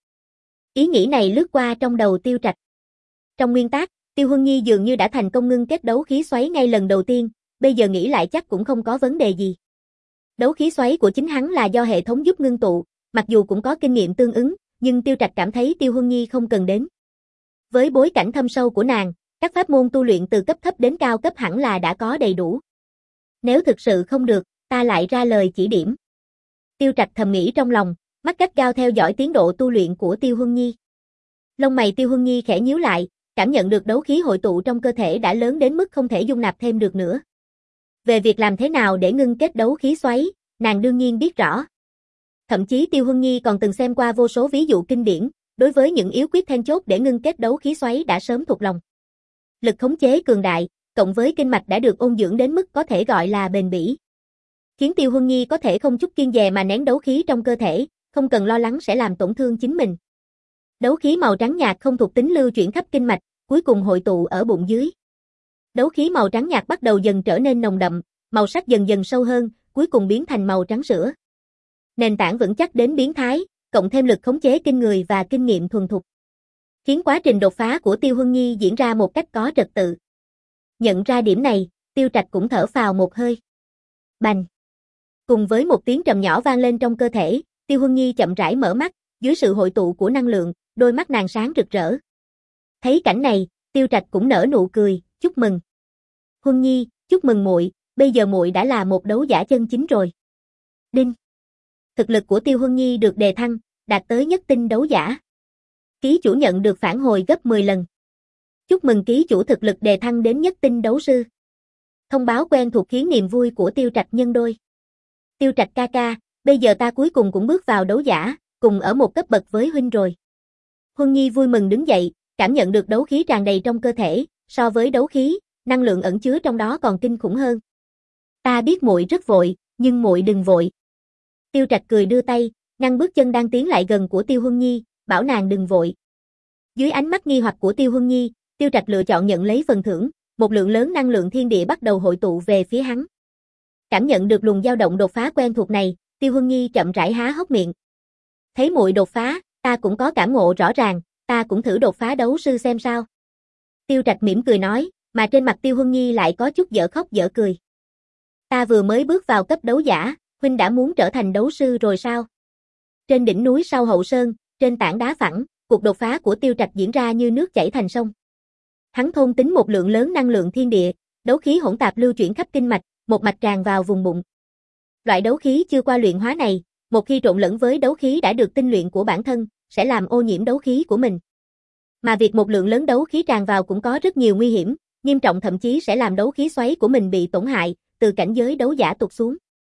Ý nghĩ này lướt qua trong đầu Tiêu Trạch. Trong nguyên tắc, Tiêu Huân Nhi dường như đã thành công ngưng kết đấu khí xoáy ngay lần đầu tiên, bây giờ nghĩ lại chắc cũng không có vấn đề gì. Đấu khí xoáy của chính hắn là do hệ thống giúp ngưng tụ, mặc dù cũng có kinh nghiệm tương ứng, nhưng Tiêu Trạch cảm thấy Tiêu Huân Nhi không cần đến. Với bối cảnh thâm sâu của nàng, các pháp môn tu luyện từ cấp thấp đến cao cấp hẳn là đã có đầy đủ. Nếu thực sự không được, ta lại ra lời chỉ điểm. Tiêu Trạch thầm nghĩ trong lòng, mắt gắt gao theo dõi tiến độ tu luyện của Tiêu Huân Nhi. Lông mày Tiêu Huân Nhi khẽ nhíu lại, cảm nhận được đấu khí hội tụ trong cơ thể đã lớn đến mức không thể dung nạp thêm được nữa. Về việc làm thế nào để ngưng kết đấu khí xoáy, nàng đương nhiên biết rõ. Thậm chí Tiêu Huân Nhi còn từng xem qua vô số ví dụ kinh điển, đối với những yếu quyết then chốt để ngưng kết đấu khí xoáy đã sớm thuộc lòng. Lực khống chế cường đại, cộng với kinh mạch đã được ôn dưỡng đến mức có thể gọi là bền bỉ, khiến Tiêu Huân Nhi có thể không chút kiêng dè mà nén đấu khí trong cơ thể, không cần lo lắng sẽ làm tổn thương chính mình. Đấu khí màu trắng nhạt không thuộc tính lưu chuyển khắp kinh mạch, cuối cùng hội tụ ở bụng dưới. Đấu khí màu trắng nhạt bắt đầu dần trở nên nồng đậm, màu sắc dần dần sâu hơn, cuối cùng biến thành màu trắng sữa. Nền tảng vững chắc đến biến thái, cộng thêm lực khống chế kinh người và kinh nghiệm thuần thục, khiến quá trình đột phá của Tiêu Huân Nhi diễn ra một cách có trật tự. Nhận ra điểm này, Tiêu Trạch cũng thở phào một hơi. Bành! Cùng với một tiếng trầm nhỏ vang lên trong cơ thể, Tiêu Huân Nhi chậm rãi mở mắt, dưới sự hội tụ của năng lượng, đôi mắt nàng sáng rực rỡ. Thấy cảnh này, Tiêu Trạch cũng nở nụ cười, chúc mừng. Huân Nhi, chúc mừng muội, bây giờ muội đã là một đấu giả chân chính rồi. Đinh! Thực lực của Tiêu Huân Nhi được đề thăng, đạt tới nhất tinh đấu giả. Ký chủ nhận được phản hồi gấp mười lần. Chúc mừng ký chủ thực lực đề thăng đến nhất tinh đấu sư. Thông báo quen thuộc khiến niềm vui của Tiêu Trạch nhân đôi. Tiêu Trạch ca ca, bây giờ ta cuối cùng cũng bước vào đấu giả, cùng ở một cấp bậc với huynh rồi. Huân Nhi vui mừng đứng dậy, cảm nhận được đấu khí tràn đầy trong cơ thể, so với đấu khí, năng lượng ẩn chứa trong đó còn kinh khủng hơn. Ta biết muội rất vội, nhưng muội đừng vội. Tiêu Trạch cười đưa tay, ngăn bước chân đang tiến lại gần của Tiêu Huân Nhi, bảo nàng đừng vội. Dưới ánh mắt nghi hoặc của Tiêu Huân Nhi, Tiêu Trạch lựa chọn nhận lấy phần thưởng, một lượng lớn năng lượng thiên địa bắt đầu hội tụ về phía hắn. Cảm nhận được luồng dao động đột phá quen thuộc này, Tiêu Huân Nhi chậm rãi há hốc miệng. Thấy muội đột phá, ta cũng có cảm ngộ rõ ràng, ta cũng thử đột phá đấu sư xem sao. Tiêu Trạch mỉm cười nói, mà trên mặt Tiêu Huân Nhi lại có chút dở khóc dở cười. Ta vừa mới bước vào cấp đấu giả, huynh đã muốn trở thành đấu sư rồi sao? Trên đỉnh núi sau hậu sơn, trên tảng đá phẳng, cuộc đột phá của Tiêu Trạch diễn ra như nước chảy thành sông. Hắn thôn tính một lượng lớn năng lượng thiên địa, đấu khí hỗn tạp lưu chuyển khắp kinh mạch, một mạch tràn vào vùng bụng. Loại đấu khí chưa qua luyện hóa này, một khi trộn lẫn với đấu khí đã được tinh luyện của bản thân, sẽ làm ô nhiễm đấu khí của mình. Mà việc một lượng lớn đấu khí tràn vào cũng có rất nhiều nguy hiểm, nghiêm trọng thậm chí sẽ làm đấu khí xoáy của mình bị tổn hại, từ cảnh giới đấu giả tụt xuống.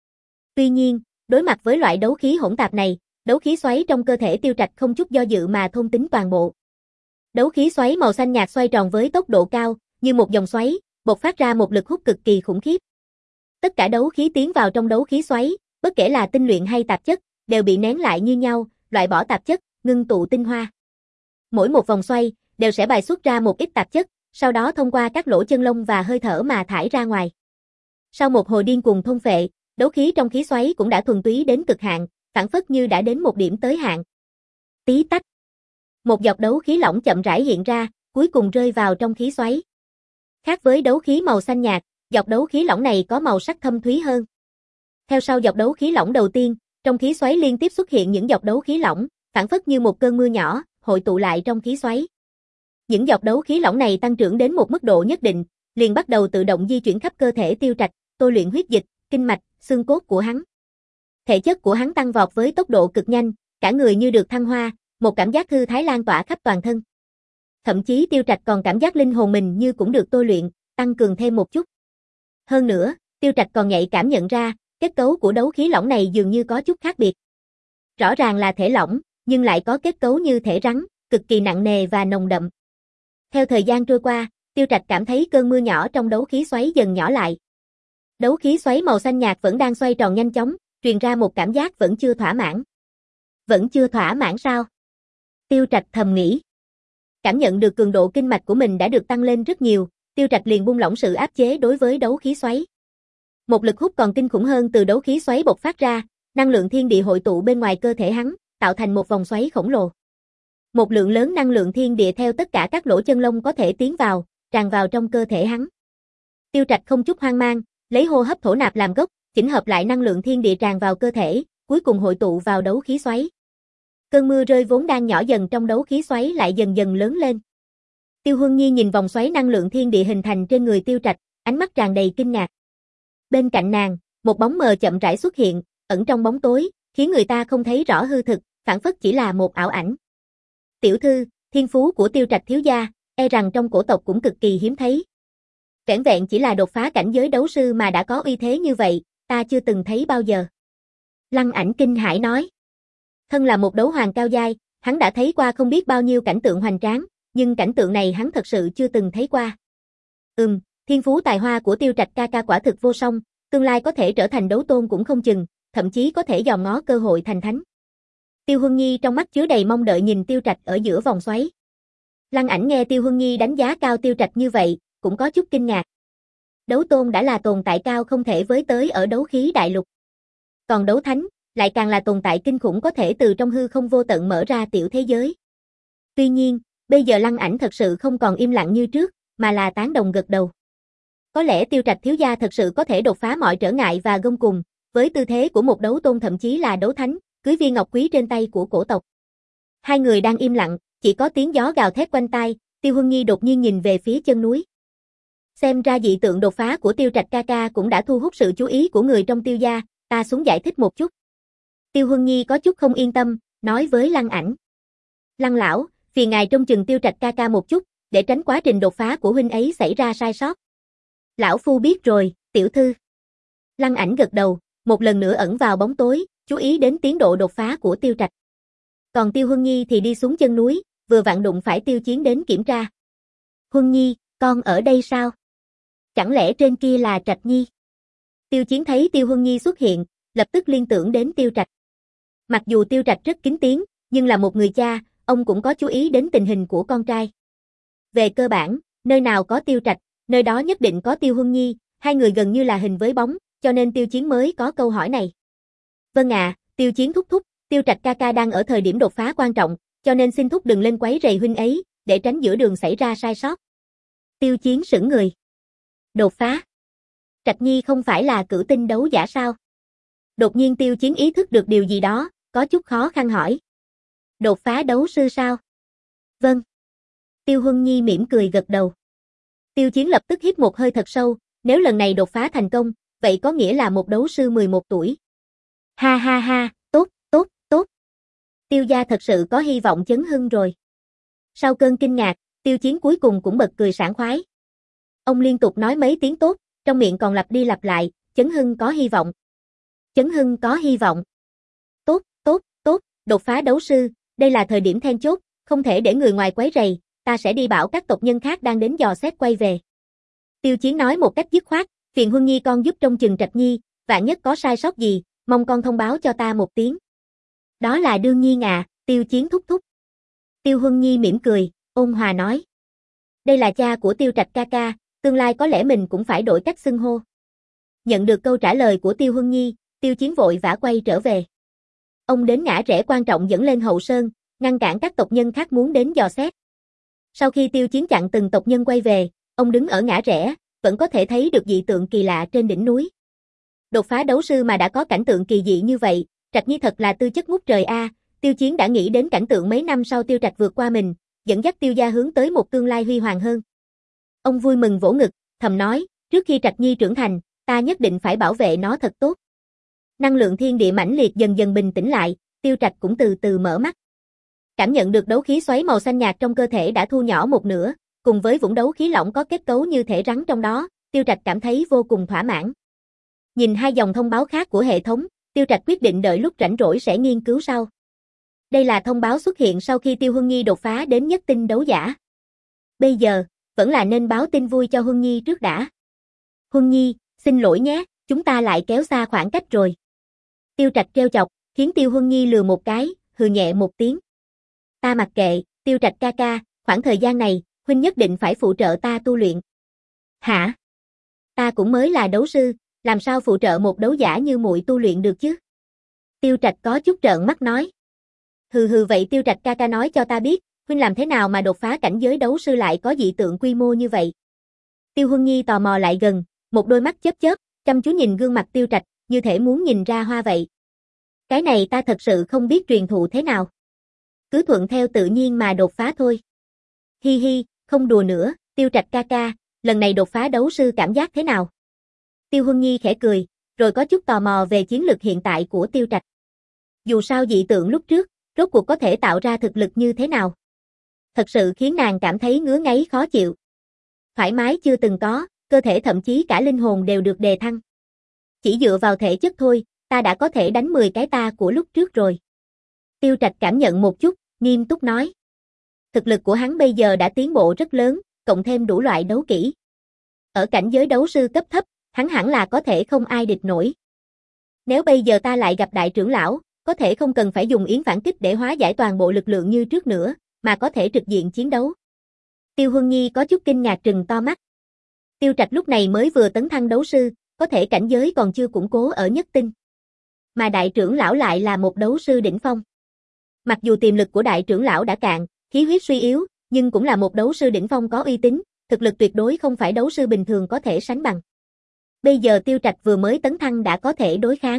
Tuy nhiên, đối mặt với loại đấu khí hỗn tạp này, đấu khí xoáy trong cơ thể Tiêu Trạch không chút do dự mà thôn tính toàn bộ. Đấu khí xoáy màu xanh nhạt xoay tròn với tốc độ cao, như một dòng xoáy, bộc phát ra một lực hút cực kỳ khủng khiếp. Tất cả đấu khí tiến vào trong đấu khí xoáy, bất kể là tinh luyện hay tạp chất, đều bị nén lại như nhau, loại bỏ tạp chất, ngưng tụ tinh hoa. Mỗi một vòng xoay đều sẽ bài xuất ra một ít tạp chất, sau đó thông qua các lỗ chân lông và hơi thở mà thải ra ngoài. Sau một hồi điên cuồng thôn phệ, đấu khí trong khí xoáy cũng đã thuần túy đến cực hạn, phảng phất như đã đến một điểm tới hạn. Tí tách. Một giọt đấu khí lỏng chậm rãi hiện ra, cuối cùng rơi vào trong khí xoáy. Khác với đấu khí màu xanh nhạt, giọt đấu khí lỏng này có màu sắc thâm thúy hơn. Theo sau giọt đấu khí lỏng đầu tiên, trong khí xoáy liên tiếp xuất hiện những giọt đấu khí lỏng, phảng phất như một cơn mưa nhỏ, hội tụ lại trong khí xoáy. Những giọt đấu khí lỏng này tăng trưởng đến một mức độ nhất định, liền bắt đầu tự động di chuyển khắp cơ thể Tiêu Trạch, tôi luyện huyết dịch, kinh mạch, xương cốt của hắn. Thể chất của hắn tăng vọt với tốc độ cực nhanh, cả người như được thăng hoa, một cảm giác thư thái lan tỏa khắp toàn thân. Thậm chí Tiêu Trạch còn cảm giác linh hồn mình như cũng được tôi luyện, tăng cường thêm một chút. Hơn nữa, Tiêu Trạch còn nhạy cảm nhận ra, kết cấu của đấu khí lỏng này dường như có chút khác biệt. Rõ ràng là thể lỏng, nhưng lại có kết cấu như thể rắn, cực kỳ nặng nề và nồng đậm. Theo thời gian trôi qua, Tiêu Trạch cảm thấy cơn mưa nhỏ trong đấu khí xoáy dần nhỏ lại. Đấu khí xoáy màu xanh nhạt vẫn đang xoay tròn nhanh chóng, truyền ra một cảm giác vẫn chưa thỏa mãn. Vẫn chưa thỏa mãn sao? Tiêu Trạch thầm nghĩ. Cảm nhận được cường độ kinh mạch của mình đã được tăng lên rất nhiều, Tiêu Trạch liền buông lỏng sự áp chế đối với đấu khí xoáy. Một lực hút còn kinh khủng hơn từ đấu khí xoáy bộc phát ra, năng lượng thiên địa hội tụ bên ngoài cơ thể hắn, tạo thành một vòng xoáy khổng lồ. Một lượng lớn năng lượng thiên địa theo tất cả các lỗ chân lông có thể tiến vào, tràn vào trong cơ thể hắn. Tiêu Trạch không chút hoang mang, lấy hô hấp thổ nạp làm gốc, chỉnh hợp lại năng lượng thiên địa tràn vào cơ thể, cuối cùng hội tụ vào đấu khí xoáy. Cơn mưa rơi vốn đang nhỏ dần trong đấu khí xoáy lại dần dần lớn lên. Tiêu Huân Nhi nhìn vòng xoáy năng lượng thiên địa hình thành trên người Tiêu Trạch, ánh mắt tràn đầy kinh ngạc. Bên cạnh nàng, một bóng mờ chậm rãi xuất hiện, ẩn trong bóng tối, khiến người ta không thấy rõ hư thực, phảng phất chỉ là một ảo ảnh. Tiểu thư, thiên phú của Tiêu Trạch thiếu gia, e rằng trong cổ tộc cũng cực kỳ hiếm thấy. Vẻn vẹn chỉ là đột phá cảnh giới đấu sư mà đã có uy thế như vậy, ta chưa từng thấy bao giờ. Lăng Ảnh kinh hãi nói. Thân là một đấu hoàng cao giai, hắn đã thấy qua không biết bao nhiêu cảnh tượng hoành tráng, nhưng cảnh tượng này hắn thật sự chưa từng thấy qua. Ừm, thiên phú tài hoa của Tiêu Trạch ca ca quả thực vô song, tương lai có thể trở thành đấu tôn cũng không chừng, thậm chí có thể dòm ngó cơ hội thành thánh. Tiêu Huân Nhi trong mắt chứa đầy mong đợi nhìn Tiêu Trạch ở giữa vòng xoáy. Lăng Ảnh nghe Tiêu Huân Nhi đánh giá cao Tiêu Trạch như vậy, cũng có chút kinh ngạc. Đấu tôn đã là tồn tại cao không thể với tới ở đấu khí đại lục. Còn đấu thánh, lại càng là tồn tại kinh khủng có thể từ trong hư không vô tận mở ra tiểu thế giới. Tuy nhiên, bây giờ Lăng Ảnh thật sự không còn im lặng như trước, mà là tán đồng gật đầu. Có lẽ Tiêu Trạch thiếu gia thật sự có thể đột phá mọi trở ngại và gông cùng, với tư thế của một đấu tôn thậm chí là đấu thánh, cưới viên ngọc quý trên tay của cổ tộc. Hai người đang im lặng, chỉ có tiếng gió gào thét quanh tai, Tiêu Huân Nhi đột nhiên nhìn về phía chân núi. Xem ra dị tượng đột phá của Tiêu Trạch ca ca cũng đã thu hút sự chú ý của người trong Tiêu gia, ta xuống giải thích một chút. Tiêu Huân Nhi có chút không yên tâm, nói với Lăng Ảnh. Lăng lão, phiền ngài trông chừng Tiêu Trạch ca ca một chút, để tránh quá trình đột phá của huynh ấy xảy ra sai sót. Lão phu biết rồi, tiểu thư. Lăng Ảnh gật đầu, một lần nữa ẩn vào bóng tối, chú ý đến tiến độ đột phá của Tiêu Trạch. Còn Tiêu Huân Nhi thì đi xuống chân núi, vừa vặn đụng phải Tiêu Chiến đến kiểm tra. Huân Nhi, con ở đây sao? Chẳng lẽ trên kia là Trạch Nhi? Tiêu Chiến thấy Tiêu Huân Nhi xuất hiện, lập tức liên tưởng đến Tiêu Trạch. Mặc dù Tiêu Trạch rất kính tiếng, nhưng là một người cha, ông cũng có chú ý đến tình hình của con trai. Về cơ bản, nơi nào có Tiêu Trạch, nơi đó nhất định có Tiêu Huân Nhi, hai người gần như là hình với bóng, cho nên Tiêu Chiến mới có câu hỏi này. Vâng ạ, Tiêu Chiến thúc thúc, Tiêu Trạch ca ca đang ở thời điểm đột phá quan trọng, cho nên xin thúc đừng lên quấy rầy huynh ấy, để tránh giữa đường xảy ra sai sót. Tiêu Chiến sững người. Đột phá? Trạch Nhi không phải là cửu tinh đấu giả sao? Đột nhiên Tiêu Chiến ý thức được điều gì đó, có chút khó khăn hỏi. Đột phá đấu sư sao? Vâng. Tiêu Huân Nhi mỉm cười gật đầu. Tiêu Chiến lập tức hít một hơi thật sâu, nếu lần này đột phá thành công, vậy có nghĩa là một đấu sư mười một tuổi. Ha ha ha, tốt, tốt, tốt. Tiêu gia thật sự có hy vọng chấn hưng rồi. Sau cơn kinh ngạc, Tiêu Chiến cuối cùng cũng bật cười sảng khoái. Ông liên tục nói mấy tiếng tốt, trong miệng còn lặp đi lặp lại, chấn hưng có hy vọng. Chấn hưng có hy vọng. Tốt, tốt, tốt, đột phá đấu sư, đây là thời điểm then chốt, không thể để người ngoài quấy rầy, ta sẽ đi bảo các tộc nhân khác đang đến dò xét quay về. Tiêu Chiến nói một cách dứt khoát, phiền Huân Nhi con giúp trông chừng Trạch Nhi, vạn nhất có sai sót gì, mong con thông báo cho ta một tiếng. Đó là đương nhiên à, Tiêu Chiến thúc thúc. Tiêu Huân Nhi mỉm cười, ôn hòa nói. Đây là cha của Tiêu Trạch ca ca, tương lai có lẽ mình cũng phải đổi cách xưng hô. Nhận được câu trả lời của Tiêu Huân Nhi, Tiêu Chiến vội vã quay trở về. Ông đến ngã rẽ quan trọng dẫn lên hậu sơn, ngăn cản các tộc nhân khác muốn đến dò xét. Sau khi Tiêu Chiến chặn từng tộc nhân quay về, ông đứng ở ngã rẽ, vẫn có thể thấy được dị tượng kỳ lạ trên đỉnh núi. Đột phá đấu sư mà đã có cảnh tượng kỳ dị như vậy, Trạch Nhi thật là tư chất ngút trời a. Tiêu Chiến đã nghĩ đến cảnh tượng mấy năm sau Tiêu Trạch vượt qua mình, dẫn dắt Tiêu gia hướng tới một tương lai huy hoàng hơn. Ông vui mừng vỗ ngực, thầm nói, trước khi Trạch Nhi trưởng thành, ta nhất định phải bảo vệ nó thật tốt. Năng lượng thiên địa mãnh liệt dần dần bình tĩnh lại, Tiêu Trạch cũng từ từ mở mắt. Cảm nhận được đấu khí xoáy màu xanh nhạt trong cơ thể đã thu nhỏ một nửa, cùng với vũng đấu khí lỏng có kết cấu như thể rắn trong đó, Tiêu Trạch cảm thấy vô cùng thỏa mãn. Nhìn hai dòng thông báo khác của hệ thống, Tiêu Trạch quyết định đợi lúc rảnh rỗi sẽ nghiên cứu sau. Đây là thông báo xuất hiện sau khi Tiêu Huân Nhi đột phá đến nhất tinh đấu giả. Bây giờ, vẫn là nên báo tin vui cho Huân Nhi trước đã. Huân Nhi, xin lỗi nhé, chúng ta lại kéo xa khoảng cách rồi. Tiêu Trạch trêu chọc, khiến Tiêu Huân Nhi lừa một cái, hừ nhẹ một tiếng. Ta mặc kệ, Tiêu Trạch ca ca, khoảng thời gian này, huynh nhất định phải phụ trợ ta tu luyện. Hả? Ta cũng mới là đấu sư, làm sao phụ trợ một đấu giả như muội tu luyện được chứ? Tiêu Trạch có chút trợn mắt nói. Hừ hừ vậy Tiêu Trạch ca ca nói cho ta biết, huynh làm thế nào mà đột phá cảnh giới đấu sư lại có dị tượng quy mô như vậy? Tiêu Huân Nhi tò mò lại gần, một đôi mắt chớp chớp, chăm chú nhìn gương mặt Tiêu Trạch, như thể muốn nhìn ra hoa vậy. Cái này ta thật sự không biết truyền thụ thế nào. Cứ thuận theo tự nhiên mà đột phá thôi. Hi hi, không đùa nữa, Tiêu Trạch ca ca, lần này đột phá đấu sư cảm giác thế nào? Tiêu Huân Nhi khẽ cười, rồi có chút tò mò về chiến lực hiện tại của Tiêu Trạch. Dù sao dị tượng lúc trước, rốt cuộc có thể tạo ra thực lực như thế nào? Thật sự khiến nàng cảm thấy ngứa ngáy khó chịu. Thoải mái chưa từng có, cơ thể thậm chí cả linh hồn đều được đề thăng. Chỉ dựa vào thể chất thôi, ta đã có thể đánh mười cái ta của lúc trước rồi. Tiêu Trạch cảm nhận một chút, nghiêm túc nói. Thực lực của hắn bây giờ đã tiến bộ rất lớn, cộng thêm đủ loại đấu kỹ. Ở cảnh giới đấu sư cấp thấp, hắn hẳn là có thể không ai địch nổi. Nếu bây giờ ta lại gặp đại trưởng lão, có thể không cần phải dùng yến phản kích để hóa giải toàn bộ lực lượng như trước nữa, mà có thể trực diện chiến đấu. Tiêu Huân Nhi có chút kinh ngạc trừng to mắt. Tiêu Trạch lúc này mới vừa tấn thăng đấu sư, có thể cảnh giới còn chưa củng cố ở nhất tinh. Mà đại trưởng lão lại là một đấu sư đỉnh phong. Mặc dù tiềm lực của đại trưởng lão đã cạn, khí huyết suy yếu, nhưng cũng là một đấu sư đỉnh phong có uy tín, thực lực tuyệt đối không phải đấu sư bình thường có thể sánh bằng. Bây giờ Tiêu Trạch vừa mới tấn thăng đã có thể đối kháng.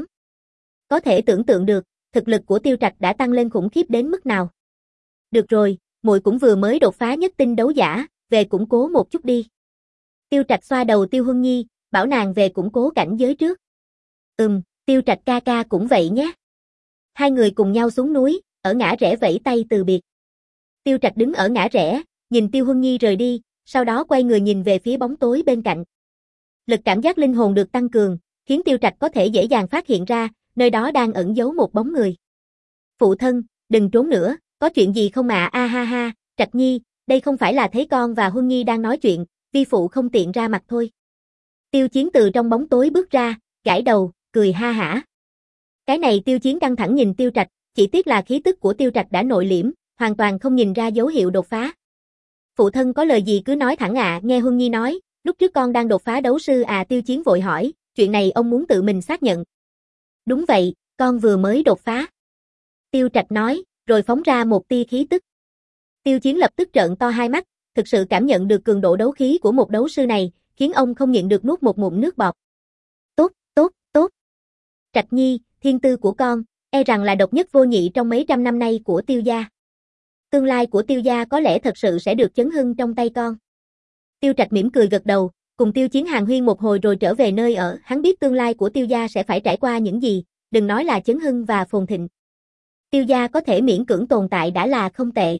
Có thể tưởng tượng được, thực lực của Tiêu Trạch đã tăng lên khủng khiếp đến mức nào. Được rồi, muội cũng vừa mới đột phá nhất tinh đấu giả, về củng cố một chút đi. Tiêu Trạch xoa đầu Tiêu Huân Nhi, bảo nàng về củng cố cảnh giới trước. Ừm, Tiêu Trạch ca ca cũng vậy nhé. Hai người cùng nhau xuống núi, ở ngã rẽ vẫy tay từ biệt. Tiêu Trạch đứng ở ngã rẽ, nhìn Tiêu Huân Nhi rời đi, sau đó quay người nhìn về phía bóng tối bên cạnh. Lực cảm giác linh hồn được tăng cường, khiến Tiêu Trạch có thể dễ dàng phát hiện ra, nơi đó đang ẩn giấu một bóng người. Phụ thân, đừng trốn nữa, có chuyện gì không ạ? À? A ha ha, Trạch Nhi, đây không phải là thấy con và Huân Nhi đang nói chuyện, vi phụ không tiện ra mặt thôi. Tiêu Chiến từ trong bóng tối bước ra, gãi đầu, cười ha hả. Cái này Tiêu Chiến căng thẳng nhìn Tiêu Trạch, chỉ tiếc là khí tức của Tiêu Trạch đã nội liễm, hoàn toàn không nhìn ra dấu hiệu đột phá. Phụ thân có lời gì cứ nói thẳng ạ, à, nghe Huân Nhi nói, lúc trước con đang đột phá đấu sư à? Tiêu Chiến vội hỏi, chuyện này ông muốn tự mình xác nhận. Đúng vậy, con vừa mới đột phá. Tiêu Trạch nói, rồi phóng ra một tia khí tức. Tiêu Chiến lập tức trợn to hai mắt, thực sự cảm nhận được cường độ đấu khí của một đấu sư này, khiến ông không nhịn được nuốt một ngụm nước bọt. Tốt, tốt, tốt. Trạch Nhi, thiên tư của con, e rằng là độc nhất vô nhị trong mấy trăm năm nay của Tiêu gia. Tương lai của Tiêu gia có lẽ thật sự sẽ được chấn hưng trong tay con. Tiêu Trạch mỉm cười gật đầu, cùng Tiêu Chiến hàn huyên một hồi rồi trở về nơi ở, hắn biết tương lai của Tiêu gia sẽ phải trải qua những gì, đừng nói là chấn hưng và phồn thịnh. Tiêu gia có thể miễn cưỡng tồn tại đã là không tệ.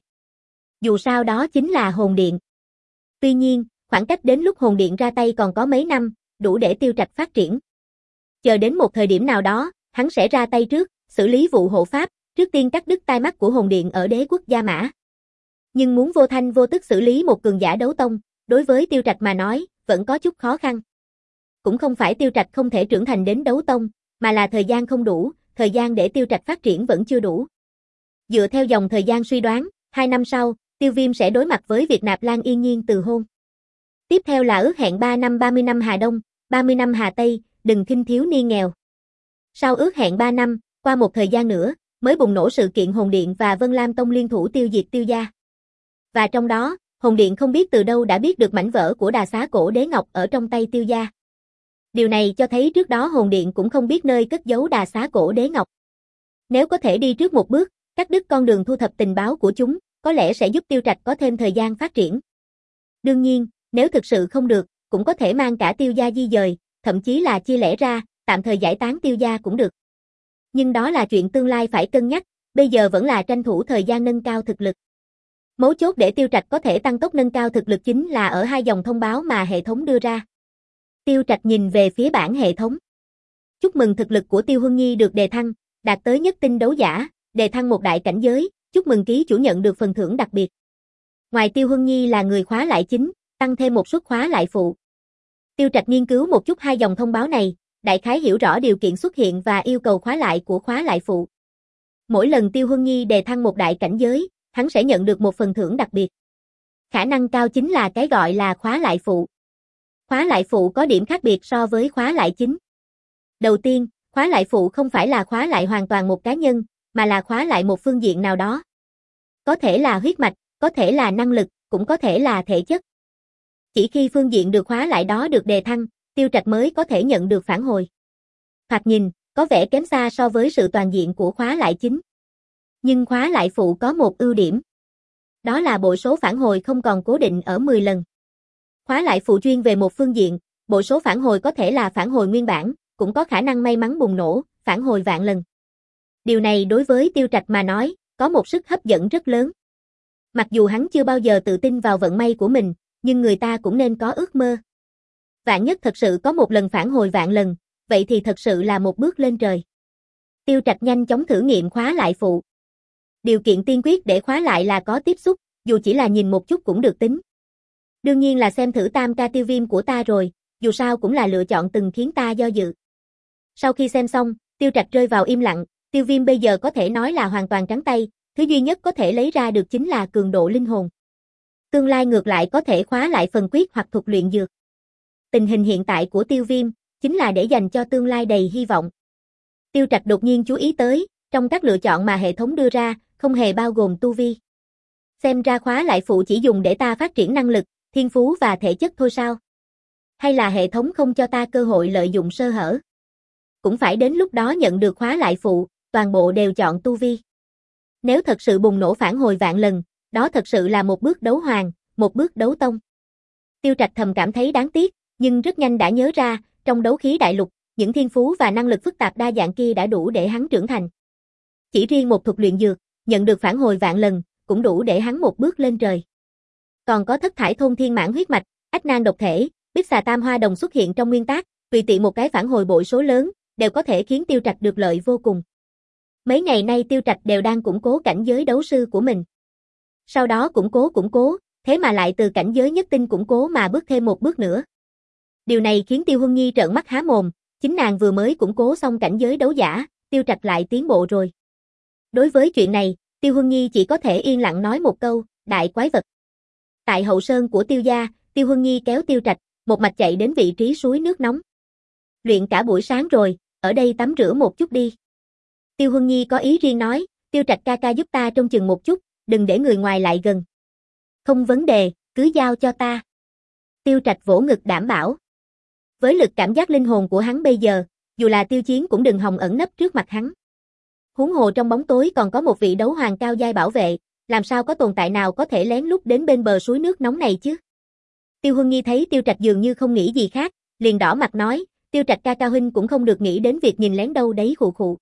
Dù sao đó chính là hồn điện. Tuy nhiên, khoảng cách đến lúc hồn điện ra tay còn có mấy năm, đủ để Tiêu Trạch phát triển. Chờ đến một thời điểm nào đó, hắn sẽ ra tay trước, xử lý vụ hộ pháp, trước tiên cắt đứt tai mắt của hồn điện ở đế quốc Gia Mã. Nhưng muốn vô thanh vô tức xử lý một cường giả đấu tông, đối với Tiêu Trạch mà nói, vẫn có chút khó khăn. Cũng không phải Tiêu Trạch không thể trưởng thành đến đấu tông, mà là thời gian không đủ, thời gian để Tiêu Trạch phát triển vẫn chưa đủ. Dựa theo dòng thời gian suy đoán, hai năm sau, Tiêu Viêm sẽ đối mặt với việc nạp Lan Yên Nhiên từ hôn. Tiếp theo là ước hẹn ba năm ba mươi năm Hà Đông, ba mươi năm Hà Tây, đừng khinh thiếu niên nghèo. Sau ước hẹn ba năm, qua một thời gian nữa, mới bùng nổ sự kiện Hồn Điện và Vân Lam Tông liên thủ tiêu diệt Tiêu gia. Và trong đó, Hồn Điện không biết từ đâu đã biết được mảnh vỡ của đà xá cổ đế ngọc ở trong tay Tiêu gia. Điều này cho thấy trước đó Hồn Điện cũng không biết nơi cất giấu đà xá cổ đế ngọc. Nếu có thể đi trước một bước, cắt đứt con đường thu thập tình báo của chúng, có lẽ sẽ giúp Tiêu Trạch có thêm thời gian phát triển. Đương nhiên, nếu thực sự không được, cũng có thể mang cả Tiêu gia di dời, thậm chí là chia lẻ ra, tạm thời giải tán Tiêu gia cũng được. Nhưng đó là chuyện tương lai phải cân nhắc, bây giờ vẫn là tranh thủ thời gian nâng cao thực lực. Mấu chốt để Tiêu Trạch có thể tăng tốc nâng cao thực lực chính là ở hai dòng thông báo mà hệ thống đưa ra. Tiêu Trạch nhìn về phía bảng hệ thống. Chúc mừng thực lực của Tiêu Huân Nhi được đề thăng, đạt tới nhất tinh đấu giả, đề thăng một đại cảnh giới, chúc mừng ký chủ nhận được phần thưởng đặc biệt. Ngoài Tiêu Huân Nhi là người khóa lại chính, tăng thêm một suất khóa lại phụ. Tiêu Trạch nghiên cứu một chút hai dòng thông báo này, đại khái hiểu rõ điều kiện xuất hiện và yêu cầu khóa lại của khóa lại phụ. Mỗi lần Tiêu Huân Nhi đề thăng một đại cảnh giới, hắn sẽ nhận được một phần thưởng đặc biệt. Khả năng cao chính là cái gọi là khóa lại phụ. Khóa lại phụ có điểm khác biệt so với khóa lại chính. Đầu tiên, khóa lại phụ không phải là khóa lại hoàn toàn một cá nhân, mà là khóa lại một phương diện nào đó. Có thể là huyết mạch, có thể là năng lực, cũng có thể là thể chất. Chỉ khi phương diện được khóa lại đó được đề thăng, Tiêu Trạch mới có thể nhận được phản hồi. Thoạt nhìn, có vẻ kém xa so với sự toàn diện của khóa lại chính. Nhưng khóa lại phụ có một ưu điểm. Đó là bộ số phản hồi không còn cố định ở mười lần. Khóa lại phụ chuyên về một phương diện, bộ số phản hồi có thể là phản hồi nguyên bản, cũng có khả năng may mắn bùng nổ, phản hồi vạn lần. Điều này đối với Tiêu Trạch mà nói, có một sức hấp dẫn rất lớn. Mặc dù hắn chưa bao giờ tự tin vào vận may của mình, nhưng người ta cũng nên có ước mơ. Vạn nhất thật sự có một lần phản hồi vạn lần, vậy thì thật sự là một bước lên trời. Tiêu Trạch nhanh chóng thử nghiệm khóa lại phụ. Điều kiện tiên quyết để khóa lại là có tiếp xúc, dù chỉ là nhìn một chút cũng được tính. Đương nhiên là xem thử tam ca Tiêu Viêm của ta rồi, dù sao cũng là lựa chọn từng khiến ta do dự. Sau khi xem xong, Tiêu Trạch rơi vào im lặng, Tiêu Viêm bây giờ có thể nói là hoàn toàn trắng tay, thứ duy nhất có thể lấy ra được chính là cường độ linh hồn. Tương lai ngược lại có thể khóa lại phần quyết hoặc thuật luyện dược. Tình hình hiện tại của Tiêu Viêm, chính là để dành cho tương lai đầy hy vọng. Tiêu Trạch đột nhiên chú ý tới, trong các lựa chọn mà hệ thống đưa ra, không hề bao gồm tu vi. Xem ra khóa lại phụ chỉ dùng để ta phát triển năng lực, thiên phú và thể chất thôi sao? Hay là hệ thống không cho ta cơ hội lợi dụng sơ hở? Cũng phải đến lúc đó nhận được khóa lại phụ, toàn bộ đều chọn tu vi. Nếu thật sự bùng nổ phản hồi vạn lần, đó thật sự là một bước đấu hoàng, một bước đấu tông. Tiêu Trạch thầm cảm thấy đáng tiếc, nhưng rất nhanh đã nhớ ra, trong đấu khí đại lục, những thiên phú và năng lực phức tạp đa dạng kia đã đủ để hắn trưởng thành. Chỉ riêng một thuật luyện dược, nhận được phản hồi vạn lần, cũng đủ để hắn một bước lên trời. Còn có thất thải thôn thiên mãn huyết mạch, ách nan độc thể, bích xà tam hoa đồng xuất hiện trong nguyên tác, tùy tiện một cái phản hồi bội số lớn, đều có thể khiến Tiêu Trạch được lợi vô cùng. Mấy ngày nay Tiêu Trạch đều đang củng cố cảnh giới đấu sư của mình. Sau đó củng cố củng cố, thế mà lại từ cảnh giới nhất tinh củng cố mà bước thêm một bước nữa. Điều này khiến Tiêu Huân Nhi trợn mắt há mồm, chính nàng vừa mới củng cố xong cảnh giới đấu giả, Tiêu Trạch lại tiến bộ rồi. Đối với chuyện này, Tiêu Huân Nhi chỉ có thể yên lặng nói một câu, đại quái vật. Tại hậu sơn của Tiêu gia, Tiêu Huân Nhi kéo Tiêu Trạch, một mạch chạy đến vị trí suối nước nóng. Luyện cả buổi sáng rồi, ở đây tắm rửa một chút đi. Tiêu Huân Nhi có ý riêng nói, Tiêu Trạch ca ca giúp ta trông chừng một chút, đừng để người ngoài lại gần. Không vấn đề, cứ giao cho ta. Tiêu Trạch vỗ ngực đảm bảo. Với lực cảm giác linh hồn của hắn bây giờ, dù là Tiêu Chiến cũng đừng hòng ẩn nấp trước mặt hắn. Huống hồ trong bóng tối còn có một vị đấu hoàng cao giai bảo vệ, làm sao có tồn tại nào có thể lén lút đến bên bờ suối nước nóng này chứ? Tiêu Huân Nhi thấy Tiêu Trạch dường như không nghĩ gì khác, liền đỏ mặt nói, Tiêu Trạch ca ca huynh cũng không được nghĩ đến việc nhìn lén đâu đấy khụ khụ.